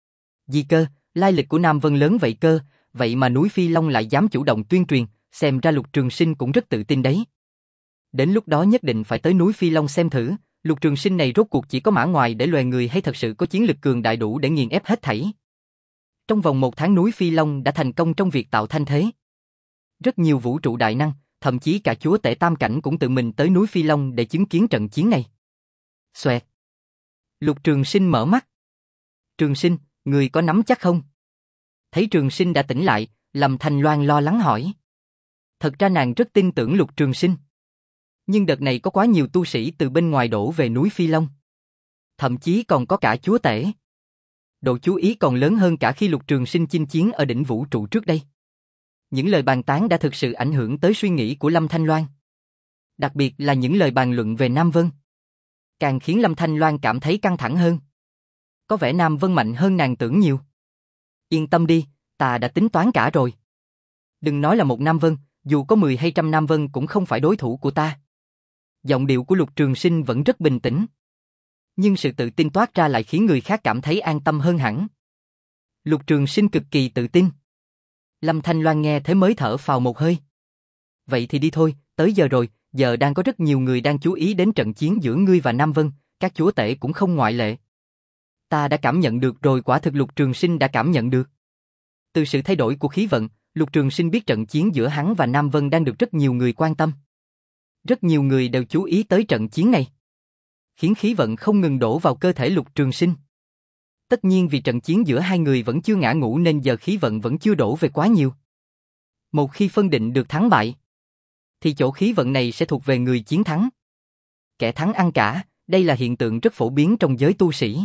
Di cơ, lai lịch của Nam Vân lớn vậy cơ, vậy mà núi Phi Long lại dám chủ động tuyên truyền, xem ra Lục Trường Sinh cũng rất tự tin đấy. Đến lúc đó nhất định phải tới núi Phi Long xem thử, Lục Trường Sinh này rốt cuộc chỉ có mã ngoài để loài người hay thật sự có chiến lực cường đại đủ để nghiền ép hết thảy. Trong vòng một tháng núi Phi Long đã thành công trong việc tạo thanh thế. Rất nhiều vũ trụ đại năng, thậm chí cả chúa tể tam cảnh cũng tự mình tới núi Phi Long để chứng kiến trận chiến này. Xoẹt. Lục Trường Sinh mở mắt. Trường Sinh, người có nắm chắc không? Thấy Trường Sinh đã tỉnh lại, Lâm Thanh Loan lo lắng hỏi. Thật ra nàng rất tin tưởng Lục Trường Sinh. Nhưng đợt này có quá nhiều tu sĩ từ bên ngoài đổ về núi Phi Long. Thậm chí còn có cả chúa tể. Độ chú ý còn lớn hơn cả khi Lục Trường Sinh chinh chiến ở đỉnh vũ trụ trước đây. Những lời bàn tán đã thực sự ảnh hưởng tới suy nghĩ của Lâm Thanh Loan. Đặc biệt là những lời bàn luận về Nam Vân. Càng khiến Lâm Thanh Loan cảm thấy căng thẳng hơn. Có vẻ Nam Vân mạnh hơn nàng tưởng nhiều. Yên tâm đi, ta đã tính toán cả rồi. Đừng nói là một Nam Vân, dù có mười hay trăm Nam Vân cũng không phải đối thủ của ta. Giọng điệu của Lục Trường Sinh vẫn rất bình tĩnh. Nhưng sự tự tin toát ra lại khiến người khác cảm thấy an tâm hơn hẳn. Lục Trường Sinh cực kỳ tự tin. Lâm Thanh Loan nghe thế mới thở phào một hơi. Vậy thì đi thôi, tới giờ rồi, giờ đang có rất nhiều người đang chú ý đến trận chiến giữa ngươi và Nam Vân, các chúa tể cũng không ngoại lệ. Ta đã cảm nhận được rồi, quả thực Lục Trường Sinh đã cảm nhận được. Từ sự thay đổi của khí vận, Lục Trường Sinh biết trận chiến giữa hắn và Nam Vân đang được rất nhiều người quan tâm. Rất nhiều người đều chú ý tới trận chiến này. Khiến khí vận không ngừng đổ vào cơ thể Lục Trường Sinh. Tất nhiên vì trận chiến giữa hai người vẫn chưa ngã ngũ nên giờ khí vận vẫn chưa đổ về quá nhiều. Một khi phân định được thắng bại, thì chỗ khí vận này sẽ thuộc về người chiến thắng. Kẻ thắng ăn cả, đây là hiện tượng rất phổ biến trong giới tu sĩ.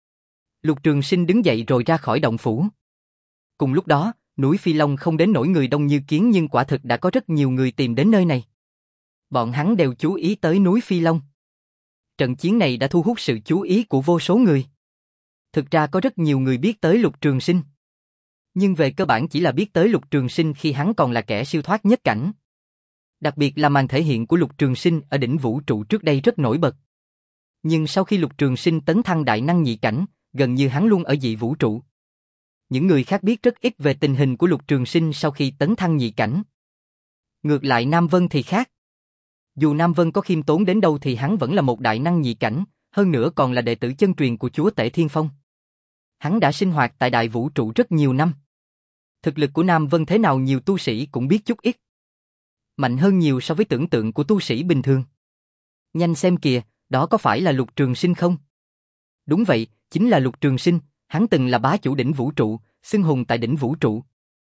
Lục Trường Sinh đứng dậy rồi ra khỏi động phủ. Cùng lúc đó, núi Phi Long không đến nỗi người đông như kiến nhưng quả thực đã có rất nhiều người tìm đến nơi này. Bọn hắn đều chú ý tới núi Phi Long. Trận chiến này đã thu hút sự chú ý của vô số người. Thực ra có rất nhiều người biết tới Lục Trường Sinh. Nhưng về cơ bản chỉ là biết tới Lục Trường Sinh khi hắn còn là kẻ siêu thoát nhất cảnh. Đặc biệt là màn thể hiện của Lục Trường Sinh ở đỉnh vũ trụ trước đây rất nổi bật. Nhưng sau khi Lục Trường Sinh tấn thăng đại năng nhị cảnh, gần như hắn luôn ở dị vũ trụ. Những người khác biết rất ít về tình hình của Lục Trường Sinh sau khi tấn thăng nhị cảnh. Ngược lại Nam Vân thì khác. Dù Nam Vân có khiêm tốn đến đâu thì hắn vẫn là một đại năng nhị cảnh, hơn nữa còn là đệ tử chân truyền của chúa tể Thiên Phong. Hắn đã sinh hoạt tại đại vũ trụ rất nhiều năm. Thực lực của Nam Vân thế nào nhiều tu sĩ cũng biết chút ít. Mạnh hơn nhiều so với tưởng tượng của tu sĩ bình thường. Nhanh xem kìa, đó có phải là Lục Trường Sinh không? Đúng vậy, chính là Lục Trường Sinh, hắn từng là bá chủ đỉnh vũ trụ, xưng hùng tại đỉnh vũ trụ.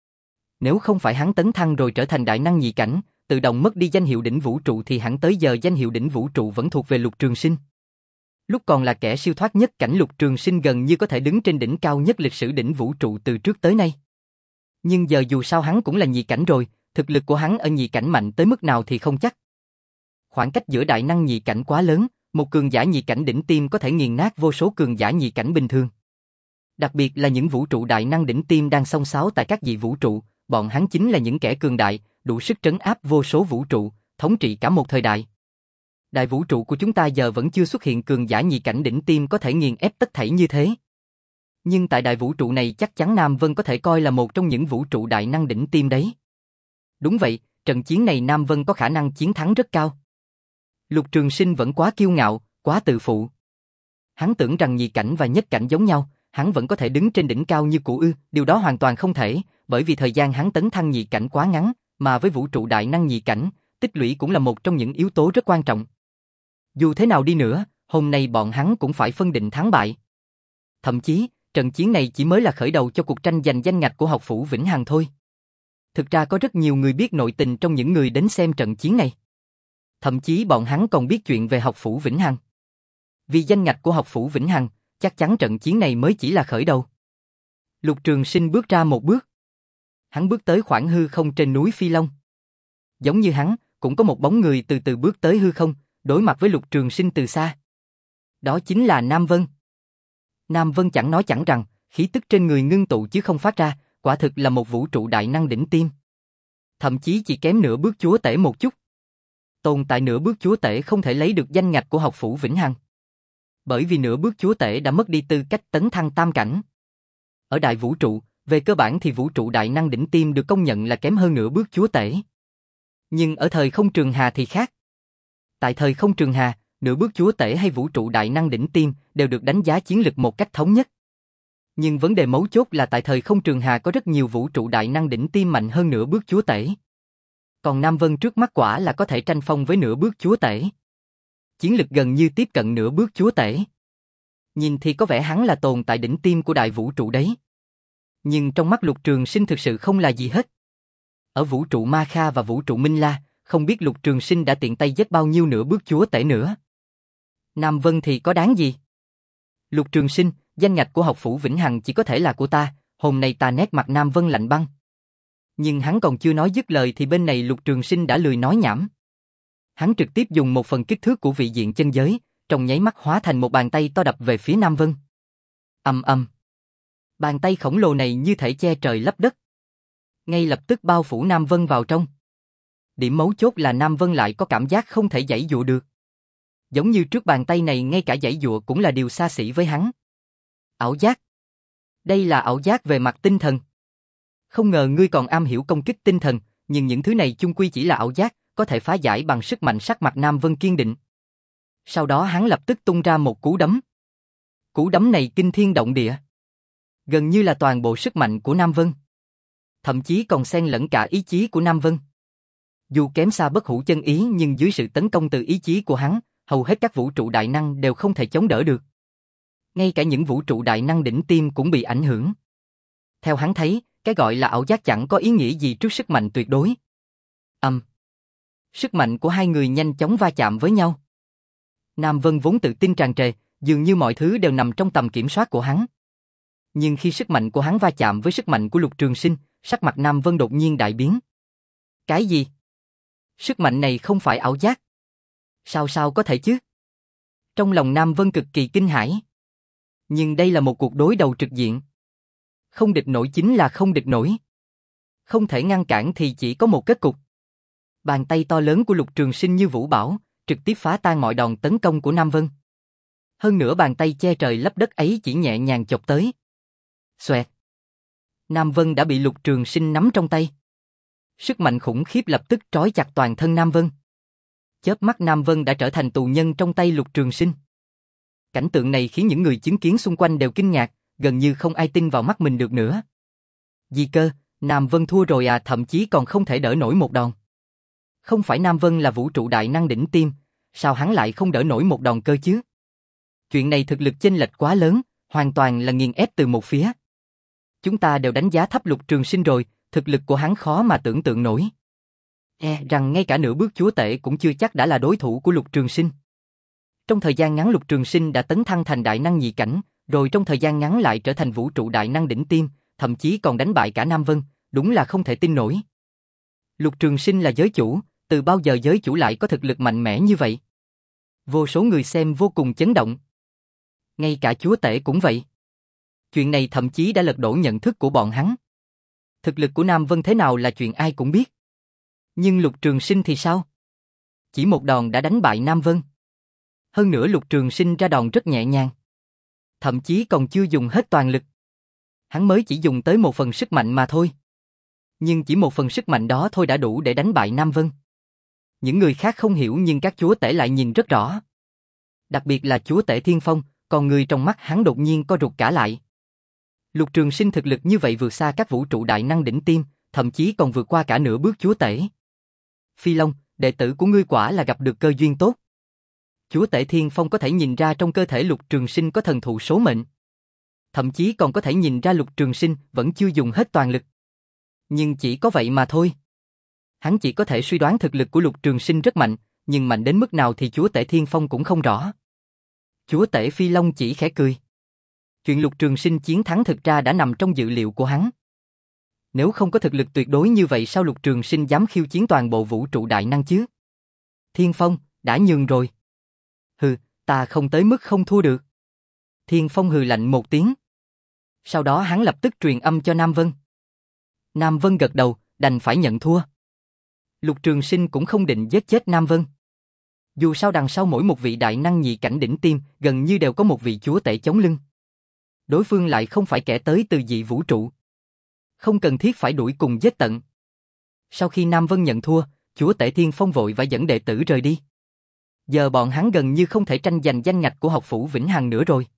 Nếu không phải hắn tấn thăng rồi trở thành đại năng nhị cảnh, tự động mất đi danh hiệu đỉnh vũ trụ thì hẳn tới giờ danh hiệu đỉnh vũ trụ vẫn thuộc về Lục Trường Sinh. Lúc còn là kẻ siêu thoát nhất cảnh Lục Trường Sinh gần như có thể đứng trên đỉnh cao nhất lịch sử đỉnh vũ trụ từ trước tới nay. Nhưng giờ dù sao hắn cũng là nhị cảnh rồi, thực lực của hắn ở nhị cảnh mạnh tới mức nào thì không chắc. Khoảng cách giữa đại năng nhị cảnh quá lớn, một cường giả nhị cảnh đỉnh tiêm có thể nghiền nát vô số cường giả nhị cảnh bình thường. Đặc biệt là những vũ trụ đại năng đỉnh tiêm đang xông xáo tại các dị vũ trụ, bọn hắn chính là những kẻ cường đại, đủ sức trấn áp vô số vũ trụ, thống trị cả một thời đại. Đại vũ trụ của chúng ta giờ vẫn chưa xuất hiện cường giả nhị cảnh đỉnh tiêm có thể nghiền ép tất thảy như thế. Nhưng tại đại vũ trụ này chắc chắn Nam Vân có thể coi là một trong những vũ trụ đại năng đỉnh tiêm đấy. Đúng vậy, trận chiến này Nam Vân có khả năng chiến thắng rất cao. Lục Trường Sinh vẫn quá kiêu ngạo, quá tự phụ. Hắn tưởng rằng nhị cảnh và nhất cảnh giống nhau, hắn vẫn có thể đứng trên đỉnh cao như cũ ư, điều đó hoàn toàn không thể, bởi vì thời gian hắn tấn thăng nhị cảnh quá ngắn, mà với vũ trụ đại năng nhị cảnh, tích lũy cũng là một trong những yếu tố rất quan trọng. Dù thế nào đi nữa, hôm nay bọn hắn cũng phải phân định thắng bại. Thậm chí, trận chiến này chỉ mới là khởi đầu cho cuộc tranh giành danh ngạch của học phủ Vĩnh Hằng thôi. Thực ra có rất nhiều người biết nội tình trong những người đến xem trận chiến này. Thậm chí bọn hắn còn biết chuyện về học phủ Vĩnh Hằng. Vì danh ngạch của học phủ Vĩnh Hằng, chắc chắn trận chiến này mới chỉ là khởi đầu. Lục Trường Sinh bước ra một bước. Hắn bước tới khoảng hư không trên núi Phi Long. Giống như hắn, cũng có một bóng người từ từ bước tới hư không, đối mặt với Lục Trường Sinh từ xa. Đó chính là Nam Vân. Nam Vân chẳng nói chẳng rằng, khí tức trên người ngưng tụ chứ không phát ra, quả thực là một vũ trụ đại năng đỉnh tiêm. Thậm chí chỉ kém nửa bước chúa tể một chút. Tồn tại nửa bước chúa tể không thể lấy được danh ngạch của học phủ Vĩnh Hằng. Bởi vì nửa bước chúa tể đã mất đi tư cách tấn thăng tam cảnh. Ở đại vũ trụ, về cơ bản thì vũ trụ đại năng đỉnh tiêm được công nhận là kém hơn nửa bước chúa tể. Nhưng ở thời không trường hà thì khác. Tại thời không trường hà, nửa bước chúa tể hay vũ trụ đại năng đỉnh tiêm đều được đánh giá chiến lực một cách thống nhất. Nhưng vấn đề mấu chốt là tại thời không trường hà có rất nhiều vũ trụ đại năng đỉnh tiêm mạnh hơn nửa bước chúa tể. Còn Nam Vân trước mắt quả là có thể tranh phong với nửa bước chúa tể. Chiến lực gần như tiếp cận nửa bước chúa tể. Nhìn thì có vẻ hắn là tồn tại đỉnh tiêm của đại vũ trụ đấy. Nhưng trong mắt Lục Trường Sinh thực sự không là gì hết. Ở vũ trụ Ma Kha và vũ trụ Minh La, không biết Lục Trường Sinh đã tiện tay giết bao nhiêu nửa bước chúa tể nữa. Nam Vân thì có đáng gì? Lục Trường Sinh, danh ngạch của học phủ Vĩnh Hằng chỉ có thể là của ta, hôm nay ta nét mặt Nam Vân lạnh băng. Nhưng hắn còn chưa nói dứt lời thì bên này Lục Trường Sinh đã lười nói nhảm. Hắn trực tiếp dùng một phần kích thước của vị diện chân giới, trong nháy mắt hóa thành một bàn tay to đập về phía Nam Vân. Ầm ầm. Bàn tay khổng lồ này như thể che trời lấp đất. Ngay lập tức bao phủ Nam Vân vào trong. Điểm mấu chốt là Nam Vân lại có cảm giác không thể giãy dụa được. Giống như trước bàn tay này ngay cả giãy dụa cũng là điều xa xỉ với hắn. Ảo giác. Đây là ảo giác về mặt tinh thần. Không ngờ ngươi còn am hiểu công kích tinh thần, nhưng những thứ này chung quy chỉ là ảo giác, có thể phá giải bằng sức mạnh. Sắc mặt Nam Vân kiên định. Sau đó hắn lập tức tung ra một cú đấm. Cú đấm này kinh thiên động địa. Gần như là toàn bộ sức mạnh của Nam Vân. Thậm chí còn xen lẫn cả ý chí của Nam Vân. Dù kém xa bất hủ chân ý nhưng dưới sự tấn công từ ý chí của hắn, hầu hết các vũ trụ đại năng đều không thể chống đỡ được. Ngay cả những vũ trụ đại năng đỉnh tiêm cũng bị ảnh hưởng. Theo hắn thấy, cái gọi là ảo giác chẳng có ý nghĩa gì trước sức mạnh tuyệt đối. Âm. Um. Sức mạnh của hai người nhanh chóng va chạm với nhau. Nam Vân vốn tự tin tràn trề, dường như mọi thứ đều nằm trong tầm kiểm soát của hắn. Nhưng khi sức mạnh của hắn va chạm với sức mạnh của Lục Trường Sinh, sắc mặt Nam Vân đột nhiên đại biến. Cái gì? Sức mạnh này không phải ảo giác. Sao sao có thể chứ? Trong lòng Nam Vân cực kỳ kinh hãi. Nhưng đây là một cuộc đối đầu trực diện. Không địch nổi chính là không địch nổi. Không thể ngăn cản thì chỉ có một kết cục. Bàn tay to lớn của Lục Trường Sinh như vũ bão, trực tiếp phá tan mọi đòn tấn công của Nam Vân. Hơn nữa bàn tay che trời lấp đất ấy chỉ nhẹ nhàng chộp tới. Xoẹt. Nam Vân đã bị Lục Trường Sinh nắm trong tay. Sức mạnh khủng khiếp lập tức trói chặt toàn thân Nam Vân. Chớp mắt Nam Vân đã trở thành tù nhân trong tay Lục Trường Sinh. Cảnh tượng này khiến những người chứng kiến xung quanh đều kinh ngạc, gần như không ai tin vào mắt mình được nữa. Gì cơ, Nam Vân thua rồi à, thậm chí còn không thể đỡ nổi một đòn. Không phải Nam Vân là vũ trụ đại năng đỉnh tiêm, sao hắn lại không đỡ nổi một đòn cơ chứ? Chuyện này thực lực chênh lệch quá lớn, hoàn toàn là nghiền ép từ một phía. Chúng ta đều đánh giá thấp Lục Trường Sinh rồi, thực lực của hắn khó mà tưởng tượng nổi. E rằng ngay cả nửa bước chúa tể cũng chưa chắc đã là đối thủ của Lục Trường Sinh. Trong thời gian ngắn Lục Trường Sinh đã tấn thăng thành đại năng nhị cảnh, rồi trong thời gian ngắn lại trở thành vũ trụ đại năng đỉnh tiêm, thậm chí còn đánh bại cả Nam Vân, đúng là không thể tin nổi. Lục Trường Sinh là giới chủ, từ bao giờ giới chủ lại có thực lực mạnh mẽ như vậy? Vô số người xem vô cùng chấn động. Ngay cả chúa tể cũng vậy. Chuyện này thậm chí đã lật đổ nhận thức của bọn hắn. Thực lực của Nam Vân thế nào là chuyện ai cũng biết. Nhưng Lục Trường Sinh thì sao? Chỉ một đòn đã đánh bại Nam Vân. Hơn nữa Lục Trường Sinh ra đòn rất nhẹ nhàng. Thậm chí còn chưa dùng hết toàn lực. Hắn mới chỉ dùng tới một phần sức mạnh mà thôi. Nhưng chỉ một phần sức mạnh đó thôi đã đủ để đánh bại Nam Vân. Những người khác không hiểu nhưng các chúa tể lại nhìn rất rõ. Đặc biệt là chúa tể Thiên Phong, còn người trong mắt hắn đột nhiên co rụt cả lại. Lục Trường Sinh thực lực như vậy vượt xa các vũ trụ đại năng đỉnh tiêm, thậm chí còn vượt qua cả nửa bước chúa tể. Phi Long, đệ tử của ngươi quả là gặp được cơ duyên tốt. Chúa tể Thiên Phong có thể nhìn ra trong cơ thể Lục Trường Sinh có thần thụ số mệnh. Thậm chí còn có thể nhìn ra Lục Trường Sinh vẫn chưa dùng hết toàn lực. Nhưng chỉ có vậy mà thôi. Hắn chỉ có thể suy đoán thực lực của Lục Trường Sinh rất mạnh, nhưng mạnh đến mức nào thì chúa tể Thiên Phong cũng không rõ. Chúa tể Phi Long chỉ khẽ cười. Chuyện Lục Trường Sinh chiến thắng thực ra đã nằm trong dự liệu của hắn. Nếu không có thực lực tuyệt đối như vậy sao Lục Trường Sinh dám khiêu chiến toàn bộ vũ trụ đại năng chứ? Thiên Phong, đã nhường rồi. Hừ, ta không tới mức không thua được. Thiên Phong hừ lạnh một tiếng. Sau đó hắn lập tức truyền âm cho Nam Vân. Nam Vân gật đầu, đành phải nhận thua. Lục Trường Sinh cũng không định giết chết Nam Vân. Dù sao đằng sau mỗi một vị đại năng nhị cảnh đỉnh tiêm, gần như đều có một vị chúa tể chống lưng. Đối phương lại không phải kẻ tới từ dị vũ trụ. Không cần thiết phải đuổi cùng giết tận. Sau khi Nam Vân nhận thua, chúa tể Thiên Phong vội và dẫn đệ tử rời đi. Giờ bọn hắn gần như không thể tranh giành danh ngạch của học phủ Vĩnh Hằng nữa rồi.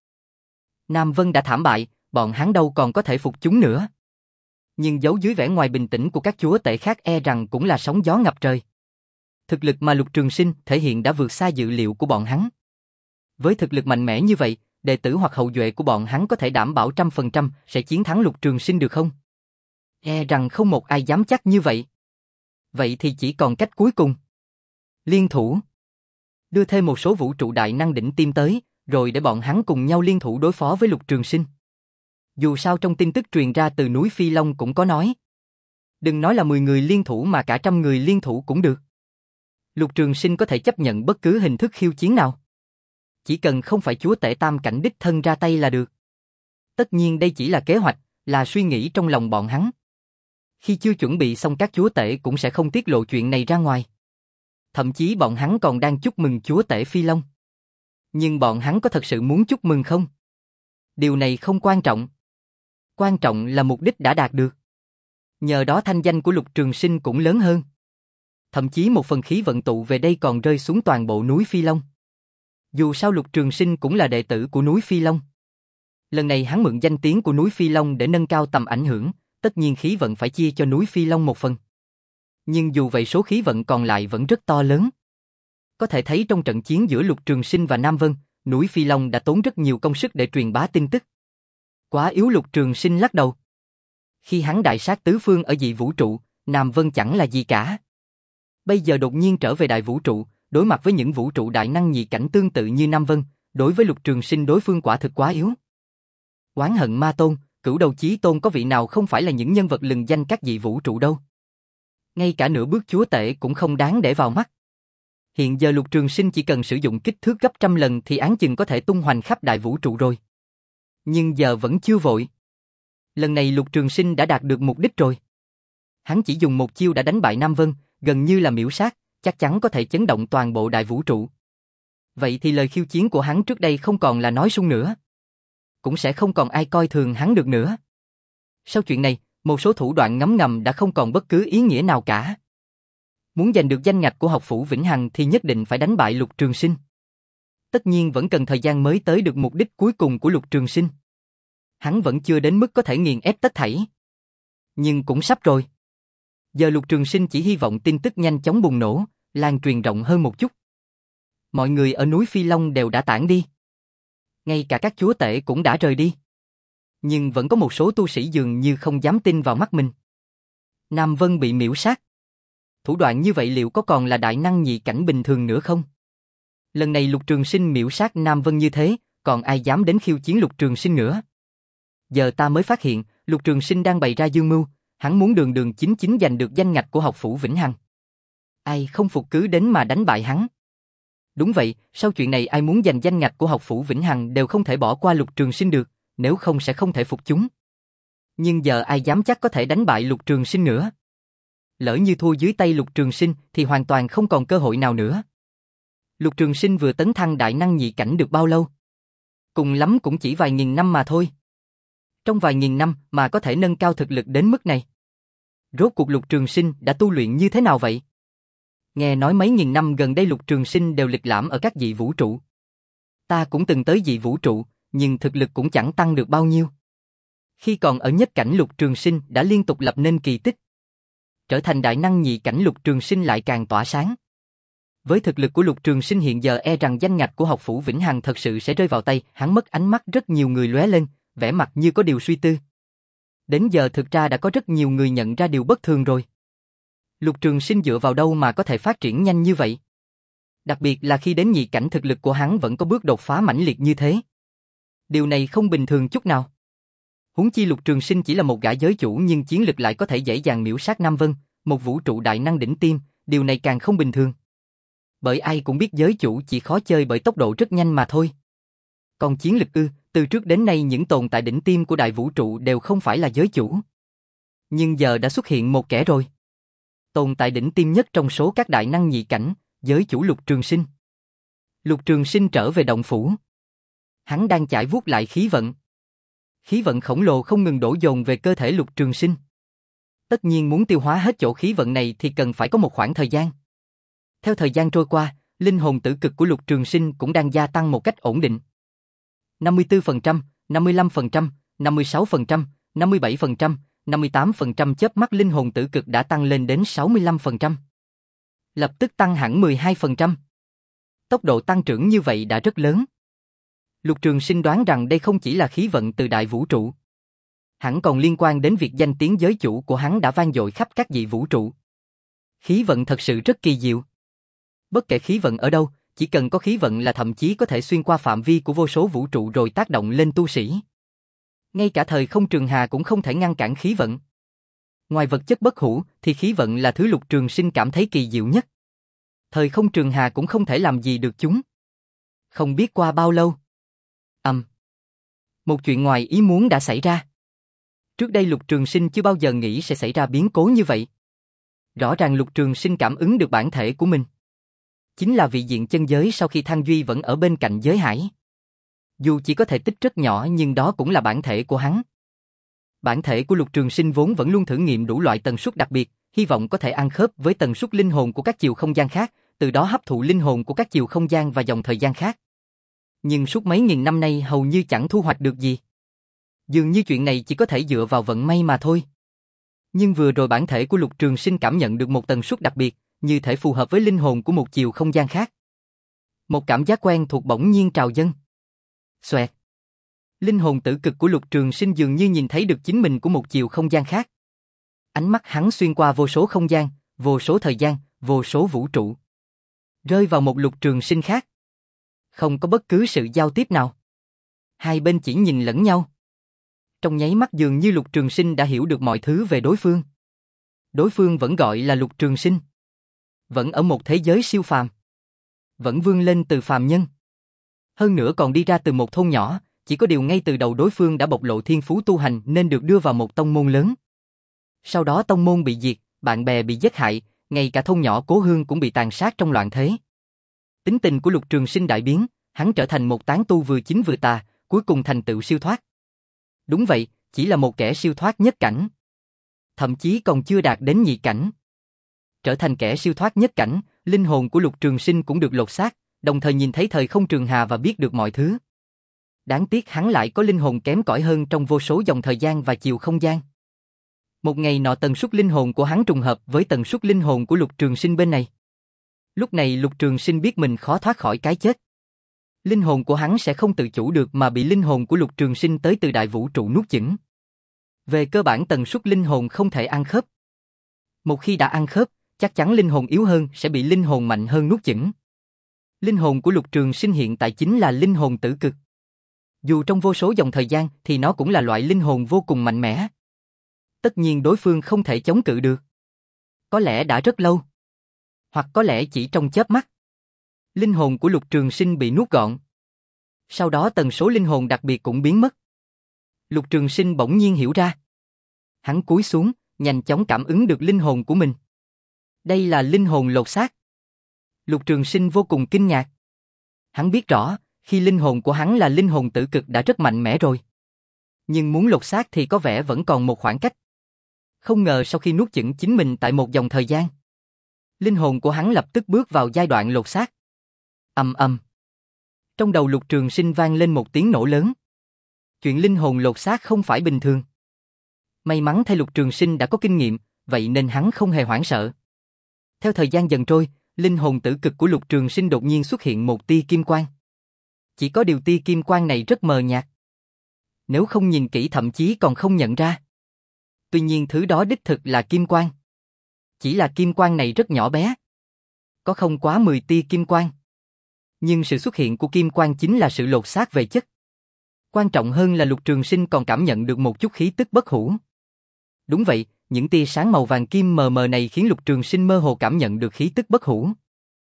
Nam Vân đã thảm bại, bọn hắn đâu còn có thể phục chúng nữa. Nhưng giấu dưới vẻ ngoài bình tĩnh của các chúa tể khác e rằng cũng là sóng gió ngập trời. Thực lực mà Lục Trường Sinh thể hiện đã vượt xa dự liệu của bọn hắn. Với thực lực mạnh mẽ như vậy, đệ tử hoặc hậu duệ của bọn hắn có thể đảm bảo trăm phần trăm sẽ chiến thắng Lục Trường Sinh được không? E rằng không một ai dám chắc như vậy. Vậy thì chỉ còn cách cuối cùng. Liên thủ. Đưa thêm một số vũ trụ đại năng đỉnh tiêm tới, rồi để bọn hắn cùng nhau liên thủ đối phó với Lục Trường Sinh. Dù sao trong tin tức truyền ra từ núi Phi Long cũng có nói. Đừng nói là mười người liên thủ mà cả trăm người liên thủ cũng được. Lục Trường Sinh có thể chấp nhận bất cứ hình thức khiêu chiến nào. Chỉ cần không phải chúa tể tam cảnh đích thân ra tay là được. Tất nhiên đây chỉ là kế hoạch, là suy nghĩ trong lòng bọn hắn. Khi chưa chuẩn bị xong các chúa tể cũng sẽ không tiết lộ chuyện này ra ngoài. Thậm chí bọn hắn còn đang chúc mừng chúa tể Phi Long. Nhưng bọn hắn có thật sự muốn chúc mừng không? Điều này không quan trọng. Quan trọng là mục đích đã đạt được. Nhờ đó thanh danh của Lục Trường Sinh cũng lớn hơn. Thậm chí một phần khí vận tụ về đây còn rơi xuống toàn bộ núi Phi Long. Dù sao Lục Trường Sinh cũng là đệ tử của núi Phi Long. Lần này hắn mượn danh tiếng của núi Phi Long để nâng cao tầm ảnh hưởng, tất nhiên khí vận phải chia cho núi Phi Long một phần. Nhưng dù vậy số khí vận còn lại vẫn rất to lớn. Có thể thấy trong trận chiến giữa Lục Trường Sinh và Nam Vân, núi Phi Long đã tốn rất nhiều công sức để truyền bá tin tức. Quá yếu. Lục Trường Sinh lắc đầu. Khi hắn đại sát tứ phương ở dị vũ trụ, Nam Vân chẳng là gì cả. Bây giờ đột nhiên trở về đại vũ trụ, đối mặt với những vũ trụ đại năng nhị cảnh tương tự như Nam Vân, đối với Lục Trường Sinh đối phương quả thực quá yếu. Oán hận ma tôn, cửu đầu chí tôn có vị nào không phải là những nhân vật lừng danh các dị vũ trụ đâu. Ngay cả nửa bước chúa tể cũng không đáng để vào mắt. Hiện giờ Lục Trường Sinh chỉ cần sử dụng kích thước gấp trăm lần thì án chừng có thể tung hoành khắp đại vũ trụ rồi. Nhưng giờ vẫn chưa vội. Lần này Lục Trường Sinh đã đạt được mục đích rồi. Hắn chỉ dùng một chiêu đã đánh bại Nam Vân, gần như là miểu sát, chắc chắn có thể chấn động toàn bộ đại vũ trụ. Vậy thì lời khiêu chiến của hắn trước đây không còn là nói suông nữa. Cũng sẽ không còn ai coi thường hắn được nữa. Sau chuyện này, một số thủ đoạn ngấm ngầm đã không còn bất cứ ý nghĩa nào cả. Muốn giành được danh ngạch của học phủ Vĩnh Hằng thì nhất định phải đánh bại Lục Trường Sinh. Tất nhiên vẫn cần thời gian mới tới được mục đích cuối cùng của Lục Trường Sinh. Hắn vẫn chưa đến mức có thể nghiền ép tất thảy. Nhưng cũng sắp rồi. Giờ Lục Trường Sinh chỉ hy vọng tin tức nhanh chóng bùng nổ, lan truyền rộng hơn một chút. Mọi người ở núi Phi Long đều đã tản đi. Ngay cả các chúa tể cũng đã rời đi. Nhưng vẫn có một số tu sĩ dường như không dám tin vào mắt mình. Nam Vân bị miểu sát. Thủ đoạn như vậy liệu có còn là đại năng nhị cảnh bình thường nữa không? Lần này Lục Trường Sinh miểu sát Nam Vân như thế, còn ai dám đến khiêu chiến Lục Trường Sinh nữa? Giờ ta mới phát hiện, Lục Trường Sinh đang bày ra dương mưu, hắn muốn đường đường chính chính giành được danh ngạch của học phủ Vĩnh Hằng. Ai không phục cứ đến mà đánh bại hắn. Đúng vậy, sau chuyện này ai muốn giành danh ngạch của học phủ Vĩnh Hằng đều không thể bỏ qua Lục Trường Sinh được, nếu không sẽ không thể phục chúng. Nhưng giờ ai dám chắc có thể đánh bại Lục Trường Sinh nữa? Lỡ như thua dưới tay Lục Trường Sinh thì hoàn toàn không còn cơ hội nào nữa. Lục Trường Sinh vừa tấn thăng đại năng nhị cảnh được bao lâu? Cùng lắm cũng chỉ vài nghìn năm mà thôi. Trong vài nghìn năm mà có thể nâng cao thực lực đến mức này. Rốt cuộc Lục Trường Sinh đã tu luyện như thế nào vậy? Nghe nói mấy nghìn năm gần đây Lục Trường Sinh đều lịch lãm ở các dị vũ trụ. Ta cũng từng tới dị vũ trụ, nhưng thực lực cũng chẳng tăng được bao nhiêu. Khi còn ở nhất cảnh Lục Trường Sinh đã liên tục lập nên kỳ tích. Trở thành đại năng nhị cảnh Lục Trường Sinh lại càng tỏa sáng. Với thực lực của Lục Trường Sinh hiện giờ e rằng danh ngạch của học phủ Vĩnh Hằng thật sự sẽ rơi vào tay, hắn mất ánh mắt rất nhiều người lóe lên, vẻ mặt như có điều suy tư. Đến giờ thực ra đã có rất nhiều người nhận ra điều bất thường rồi. Lục Trường Sinh dựa vào đâu mà có thể phát triển nhanh như vậy? Đặc biệt là khi đến nhị cảnh thực lực của hắn vẫn có bước đột phá mãnh liệt như thế. Điều này không bình thường chút nào. Huống chi Lục Trường Sinh chỉ là một gã giới chủ nhưng chiến lực lại có thể dễ dàng miểu sát Nam Vân, một vũ trụ đại năng đỉnh tiêm, điều này càng không bình thường. Bởi ai cũng biết giới chủ chỉ khó chơi bởi tốc độ rất nhanh mà thôi. Còn chiến lực ư, từ trước đến nay những tồn tại đỉnh tiêm của đại vũ trụ đều không phải là giới chủ. Nhưng giờ đã xuất hiện một kẻ rồi. Tồn tại đỉnh tiêm nhất trong số các đại năng nhị cảnh, giới chủ Lục Trường Sinh. Lục Trường Sinh trở về động phủ. Hắn đang chải vuốt lại khí vận. Khí vận khổng lồ không ngừng đổ dồn về cơ thể Lục Trường Sinh. Tất nhiên muốn tiêu hóa hết chỗ khí vận này thì cần phải có một khoảng thời gian. Theo thời gian trôi qua, linh hồn tử cực của Lục Trường Sinh cũng đang gia tăng một cách ổn định. năm mươi tư phần trăm, năm mươi lăm phần trăm, năm mươi sáu phần trăm, năm mươi bảy phần trăm, năm mươi tám phần trăm chớp mắt linh hồn tử cực đã tăng lên đến sáu mươi lăm phần trăm. Lập tức tăng hẳn mười hai phần trăm. Tốc độ tăng trưởng như vậy đã rất lớn. Lục Trường Sinh đoán rằng đây không chỉ là khí vận từ đại vũ trụ. Hẳn còn liên quan đến việc danh tiếng giới chủ của hắn đã vang dội khắp các dị vũ trụ. Khí vận thật sự rất kỳ diệu. Bất kể khí vận ở đâu, chỉ cần có khí vận là thậm chí có thể xuyên qua phạm vi của vô số vũ trụ rồi tác động lên tu sĩ. Ngay cả thời không trường hà cũng không thể ngăn cản khí vận. Ngoài vật chất bất hủ thì khí vận là thứ Lục Trường Sinh cảm thấy kỳ diệu nhất. Thời không trường hà cũng không thể làm gì được chúng. Không biết qua bao lâu. Ầm. Um, một chuyện ngoài ý muốn đã xảy ra. Trước đây Lục Trường Sinh chưa bao giờ nghĩ sẽ xảy ra biến cố như vậy. Rõ ràng Lục Trường Sinh cảm ứng được bản thể của mình. Chính là vị diện chân giới sau khi Thang Duy vẫn ở bên cạnh giới hải. Dù chỉ có thể tích rất nhỏ nhưng đó cũng là bản thể của hắn. Bản thể của Lục Trường Sinh vốn vẫn luôn thử nghiệm đủ loại tần suất đặc biệt, hy vọng có thể ăn khớp với tần suất linh hồn của các chiều không gian khác, từ đó hấp thụ linh hồn của các chiều không gian và dòng thời gian khác. Nhưng suốt mấy nghìn năm nay hầu như chẳng thu hoạch được gì. Dường như chuyện này chỉ có thể dựa vào vận may mà thôi. Nhưng vừa rồi bản thể của Lục Trường Sinh cảm nhận được một tần suất đặc biệt, như thể phù hợp với linh hồn của một chiều không gian khác. Một cảm giác quen thuộc bỗng nhiên trào dâng. Xoẹt. Linh hồn tử cực của Lục Trường Sinh dường như nhìn thấy được chính mình của một chiều không gian khác. Ánh mắt hắn xuyên qua vô số không gian, vô số thời gian, vô số vũ trụ. Rơi vào một Lục Trường Sinh khác. Không có bất cứ sự giao tiếp nào. Hai bên chỉ nhìn lẫn nhau. Trong nháy mắt dường như Lục Trường Sinh đã hiểu được mọi thứ về đối phương. Đối phương vẫn gọi là Lục Trường Sinh. Vẫn ở một thế giới siêu phàm. Vẫn vươn lên từ phàm nhân. Hơn nữa còn đi ra từ một thôn nhỏ, chỉ có điều ngay từ đầu đối phương đã bộc lộ thiên phú tu hành nên được đưa vào một tông môn lớn. Sau đó tông môn bị diệt, bạn bè bị giết hại, ngay cả thôn nhỏ Cố Hương cũng bị tàn sát trong loạn thế. Tính tình của Lục Trường Sinh đại biến, hắn trở thành một tán tu vừa chính vừa tà, cuối cùng thành tựu siêu thoát. Đúng vậy, chỉ là một kẻ siêu thoát nhất cảnh. Thậm chí còn chưa đạt đến nhị cảnh. Trở thành kẻ siêu thoát nhất cảnh, linh hồn của Lục Trường Sinh cũng được lột xác, đồng thời nhìn thấy thời không trường hà và biết được mọi thứ. Đáng tiếc hắn lại có linh hồn kém cỏi hơn trong vô số dòng thời gian và chiều không gian. Một ngày nọ tần suất linh hồn của hắn trùng hợp với tần suất linh hồn của Lục Trường Sinh bên này. Lúc này Lục Trường Sinh biết mình khó thoát khỏi cái chết. Linh hồn của hắn sẽ không tự chủ được mà bị linh hồn của Lục Trường Sinh tới từ đại vũ trụ nuốt chửng. Về cơ bản tần suất linh hồn không thể ăn khớp. Một khi đã ăn khớp, chắc chắn linh hồn yếu hơn sẽ bị linh hồn mạnh hơn nuốt chửng. Linh hồn của Lục Trường Sinh hiện tại chính là linh hồn tử cực. Dù trong vô số dòng thời gian thì nó cũng là loại linh hồn vô cùng mạnh mẽ. Tất nhiên đối phương không thể chống cự được. Có lẽ đã rất lâu. Hoặc có lẽ chỉ trong chớp mắt. Linh hồn của Lục Trường Sinh bị nuốt gọn. Sau đó tần số linh hồn đặc biệt cũng biến mất. Lục Trường Sinh bỗng nhiên hiểu ra. Hắn cúi xuống, nhanh chóng cảm ứng được linh hồn của mình. Đây là linh hồn lột xác. Lục Trường Sinh vô cùng kinh ngạc. Hắn biết rõ, khi linh hồn của hắn là linh hồn tử cực đã rất mạnh mẽ rồi. Nhưng muốn lột xác thì có vẻ vẫn còn một khoảng cách. Không ngờ sau khi nuốt chửng chính mình tại một dòng thời gian, linh hồn của hắn lập tức bước vào giai đoạn lột xác. Ầm ầm. Trong đầu Lục Trường Sinh vang lên một tiếng nổ lớn. Chuyện linh hồn lột xác không phải bình thường. May mắn thay Lục Trường Sinh đã có kinh nghiệm, vậy nên hắn không hề hoảng sợ. Theo thời gian dần trôi, linh hồn tử cực của Lục Trường Sinh đột nhiên xuất hiện một tia kim quang. Chỉ có điều tia kim quang này rất mờ nhạt. Nếu không nhìn kỹ thậm chí còn không nhận ra. Tuy nhiên thứ đó đích thực là kim quang. Chỉ là kim quang này rất nhỏ bé. Có không quá mười tia kim quang. Nhưng sự xuất hiện của kim quang chính là sự lột xác về chất. Quan trọng hơn là Lục Trường Sinh còn cảm nhận được một chút khí tức bất hủ. Đúng vậy, những tia sáng màu vàng kim mờ mờ này khiến Lục Trường Sinh mơ hồ cảm nhận được khí tức bất hủ.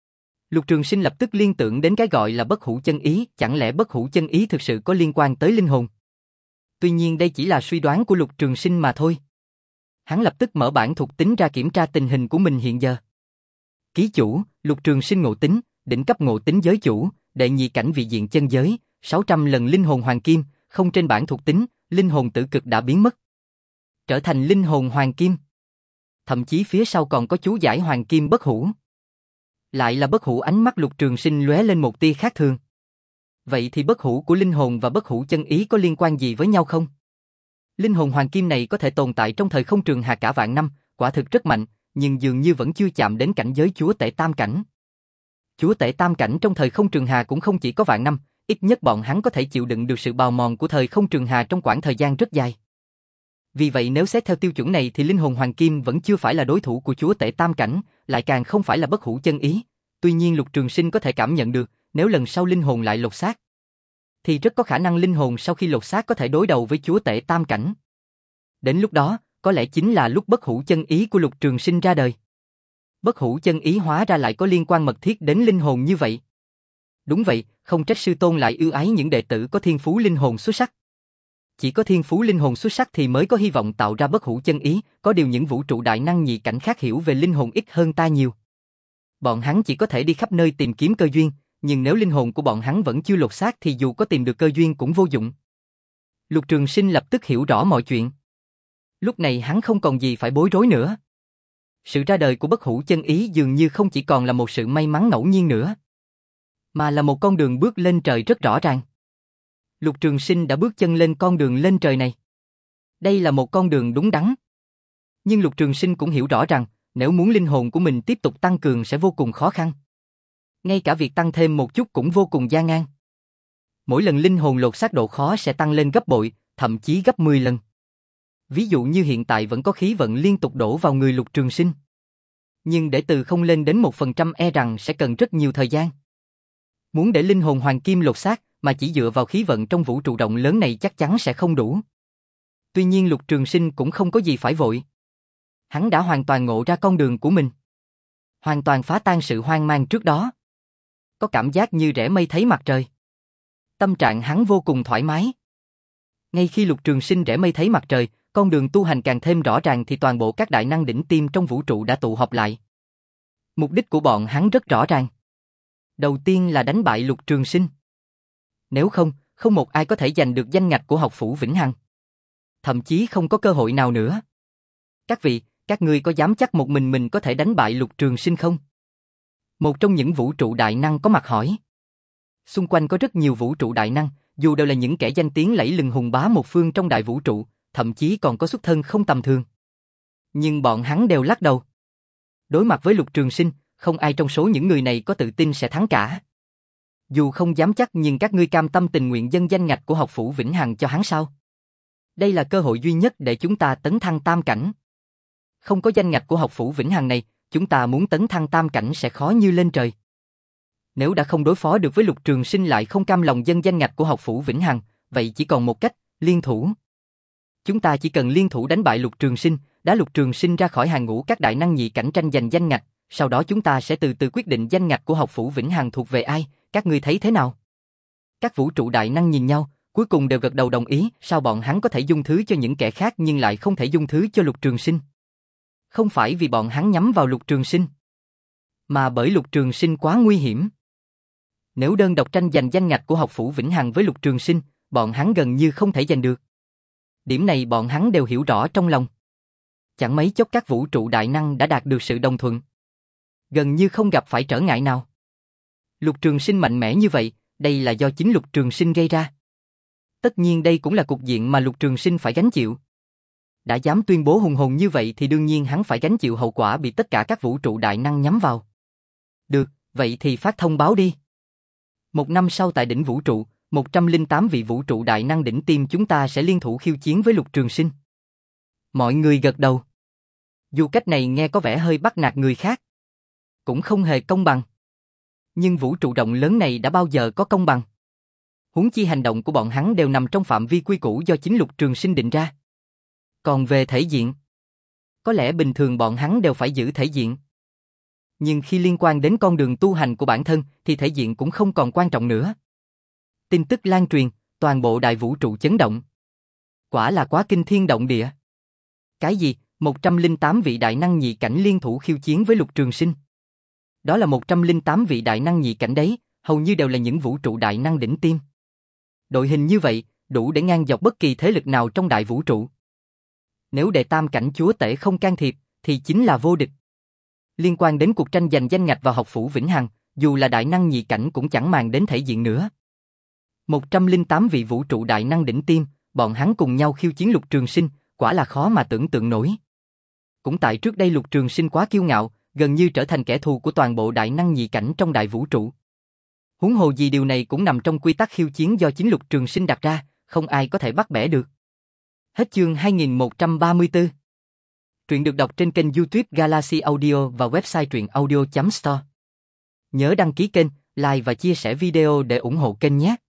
Lục Trường Sinh lập tức liên tưởng đến cái gọi là bất hủ chân ý, chẳng lẽ bất hủ chân ý thực sự có liên quan tới linh hồn? Tuy nhiên đây chỉ là suy đoán của Lục Trường Sinh mà thôi. Hắn lập tức mở bản thuộc tính ra kiểm tra tình hình của mình hiện giờ. Ký chủ, Lục Trường Sinh ngộ tính, đỉnh cấp ngộ tính giới chủ, đệ nhị cảnh vị diện chân giới, sáu trăm lần linh hồn hoàng kim, không trên bản thuộc tính, linh hồn tử cực đã biến mất, trở thành linh hồn hoàng kim. Thậm chí phía sau còn có chú giải hoàng kim bất hủ. Lại là bất hủ. Ánh mắt Lục Trường Sinh lóe lên một tia khác thường. Vậy thì bất hủ của linh hồn và bất hủ chân ý có liên quan gì với nhau không? Linh hồn hoàng kim này có thể tồn tại trong thời không trường hà cả vạn năm, quả thực rất mạnh, nhưng dường như vẫn chưa chạm đến cảnh giới chúa tể tam cảnh. Chúa tể tam cảnh trong thời không trường hà cũng không chỉ có vạn năm, ít nhất bọn hắn có thể chịu đựng được sự bào mòn của thời không trường hà trong quãng thời gian rất dài. Vì vậy nếu xét theo tiêu chuẩn này thì linh hồn hoàng kim vẫn chưa phải là đối thủ của chúa tể tam cảnh, lại càng không phải là bất hủ chân ý. Tuy nhiên Lục Trường Sinh có thể cảm nhận được, nếu lần sau linh hồn lại lột xác, thì rất có khả năng linh hồn sau khi lột xác có thể đối đầu với chúa tể tam cảnh. Đến lúc đó, có lẽ chính là lúc bất hủ chân ý của Lục Trường Sinh ra đời. Bất hủ chân ý hóa ra lại có liên quan mật thiết đến linh hồn như vậy. Đúng vậy, không trách sư tôn lại ưu ái những đệ tử có thiên phú linh hồn xuất sắc. Chỉ có thiên phú linh hồn xuất sắc thì mới có hy vọng tạo ra bất hủ chân ý, có điều những vũ trụ đại năng nhị cảnh khác hiểu về linh hồn ít hơn ta nhiều. Bọn hắn chỉ có thể đi khắp nơi tìm kiếm cơ duyên, nhưng nếu linh hồn của bọn hắn vẫn chưa lột xác thì dù có tìm được cơ duyên cũng vô dụng. Lục Trường Sinh lập tức hiểu rõ mọi chuyện. Lúc này hắn không còn gì phải bối rối nữa. Sự ra đời của bất hủ chân ý dường như không chỉ còn là một sự may mắn ngẫu nhiên nữa, mà là một con đường bước lên trời rất rõ ràng. Lục Trường Sinh đã bước chân lên con đường lên trời này. Đây là một con đường đúng đắn. Nhưng Lục Trường Sinh cũng hiểu rõ rằng, nếu muốn linh hồn của mình tiếp tục tăng cường sẽ vô cùng khó khăn. Ngay cả việc tăng thêm một chút cũng vô cùng gian nan. Mỗi lần linh hồn lột xác độ khó sẽ tăng lên gấp bội, thậm chí gấp mười lần. Ví dụ như hiện tại vẫn có khí vận liên tục đổ vào người Lục Trường Sinh. Nhưng để từ không lên đến một phần trăm e rằng sẽ cần rất nhiều thời gian. Muốn để linh hồn hoàng kim lột xác mà chỉ dựa vào khí vận trong vũ trụ rộng lớn này chắc chắn sẽ không đủ. Tuy nhiên Lục Trường Sinh cũng không có gì phải vội. Hắn đã hoàn toàn ngộ ra con đường của mình. Hoàn toàn phá tan sự hoang mang trước đó. Có cảm giác như rẽ mây thấy mặt trời. Tâm trạng hắn vô cùng thoải mái. Ngay khi Lục Trường Sinh rẽ mây thấy mặt trời, con đường tu hành càng thêm rõ ràng thì toàn bộ các đại năng đỉnh tiêm trong vũ trụ đã tụ họp lại. Mục đích của bọn hắn rất rõ ràng. Đầu tiên là đánh bại Lục Trường Sinh. Nếu không, không một ai có thể giành được danh ngạch của học phủ Vĩnh Hằng. Thậm chí không có cơ hội nào nữa. Các vị, các ngươi có dám chắc một mình mình có thể đánh bại Lục Trường Sinh không? Một trong những vũ trụ đại năng có mặt hỏi. Xung quanh có rất nhiều vũ trụ đại năng, dù đều là những kẻ danh tiếng lẫy lừng hùng bá một phương trong đại vũ trụ, thậm chí còn có xuất thân không tầm thường. Nhưng bọn hắn đều lắc đầu. Đối mặt với Lục Trường Sinh, không ai trong số những người này có tự tin sẽ thắng cả. Dù không dám chắc nhưng các ngươi cam tâm tình nguyện dâng danh ngạch của học phủ Vĩnh Hằng cho hắn sao? Đây là cơ hội duy nhất để chúng ta tấn thăng tam cảnh. Không có danh ngạch của học phủ Vĩnh Hằng này, chúng ta muốn tấn thăng tam cảnh sẽ khó như lên trời. Nếu đã không đối phó được với Lục Trường Sinh lại không cam lòng dâng danh ngạch của học phủ Vĩnh Hằng, vậy chỉ còn một cách, liên thủ. Chúng ta chỉ cần liên thủ đánh bại Lục Trường Sinh, đá Lục Trường Sinh ra khỏi hàng ngũ các đại năng nhị cảnh tranh giành danh ngạch, sau đó chúng ta sẽ từ từ quyết định danh ngạch của học phủ Vĩnh Hằng thuộc về ai, các ngươi thấy thế nào? Các vũ trụ đại năng nhìn nhau, cuối cùng đều gật đầu đồng ý, sao bọn hắn có thể dung thứ cho những kẻ khác nhưng lại không thể dung thứ cho Lục Trường Sinh? Không phải vì bọn hắn nhắm vào Lục Trường Sinh, mà bởi Lục Trường Sinh quá nguy hiểm. Nếu đơn độc tranh giành danh ngạch của học phủ Vĩnh Hằng với Lục Trường Sinh, bọn hắn gần như không thể giành được. Điểm này bọn hắn đều hiểu rõ trong lòng. Chẳng mấy chốc các vũ trụ đại năng đã đạt được sự đồng thuận. Gần như không gặp phải trở ngại nào. Lục Trường Sinh mạnh mẽ như vậy, đây là do chính Lục Trường Sinh gây ra. Tất nhiên đây cũng là cục diện mà Lục Trường Sinh phải gánh chịu. Đã dám tuyên bố hùng hồn như vậy thì đương nhiên hắn phải gánh chịu hậu quả bị tất cả các vũ trụ đại năng nhắm vào. Được, vậy thì phát thông báo đi. Một năm sau tại đỉnh vũ trụ, một trăm lẻ tám vị vũ trụ đại năng đỉnh tiêm chúng ta sẽ liên thủ khiêu chiến với Lục Trường Sinh. Mọi người gật đầu. Dù cách này nghe có vẻ hơi bắt nạt người khác, cũng không hề công bằng. Nhưng vũ trụ rộng lớn này đã bao giờ có công bằng. Huống chi hành động của bọn hắn đều nằm trong phạm vi quy củ do chính Lục Trường Sinh định ra. Còn về thể diện, có lẽ bình thường bọn hắn đều phải giữ thể diện. Nhưng khi liên quan đến con đường tu hành của bản thân thì thể diện cũng không còn quan trọng nữa. Tin tức lan truyền, toàn bộ đại vũ trụ chấn động. Quả là quá kinh thiên động địa. Cái gì? một trăm lẻ tám vị đại năng nhị cảnh liên thủ khiêu chiến với Lục Trường Sinh. Đó là một trăm lẻ tám vị đại năng nhị cảnh đấy, hầu như đều là những vũ trụ đại năng đỉnh tiêm. Đội hình như vậy, đủ để ngang dọc bất kỳ thế lực nào trong đại vũ trụ. Nếu đệ tam cảnh chúa tể không can thiệp, thì chính là vô địch. Liên quan đến cuộc tranh giành danh ngạch vào học phủ Vĩnh Hằng, dù là đại năng nhị cảnh cũng chẳng màng đến thể diện nữa. một trăm lẻ tám vị vũ trụ đại năng đỉnh tiêm, bọn hắn cùng nhau khiêu chiến Lục Trường Sinh, quả là khó mà tưởng tượng nổi. Cũng tại trước đây Lục Trường Sinh quá kiêu ngạo, gần như trở thành kẻ thù của toàn bộ đại năng nhị cảnh trong đại vũ trụ. Huống hồ gì điều này cũng nằm trong quy tắc khiêu chiến do chính Lục Trường Sinh đặt ra, không ai có thể bắt bẻ được. Hết chương hai nghìn một trăm ba mươi tư. Truyện được đọc trên kênh YouTube Galaxy Audio và website truyện audio chấm store. Nhớ đăng ký kênh, like và chia sẻ video để ủng hộ kênh nhé.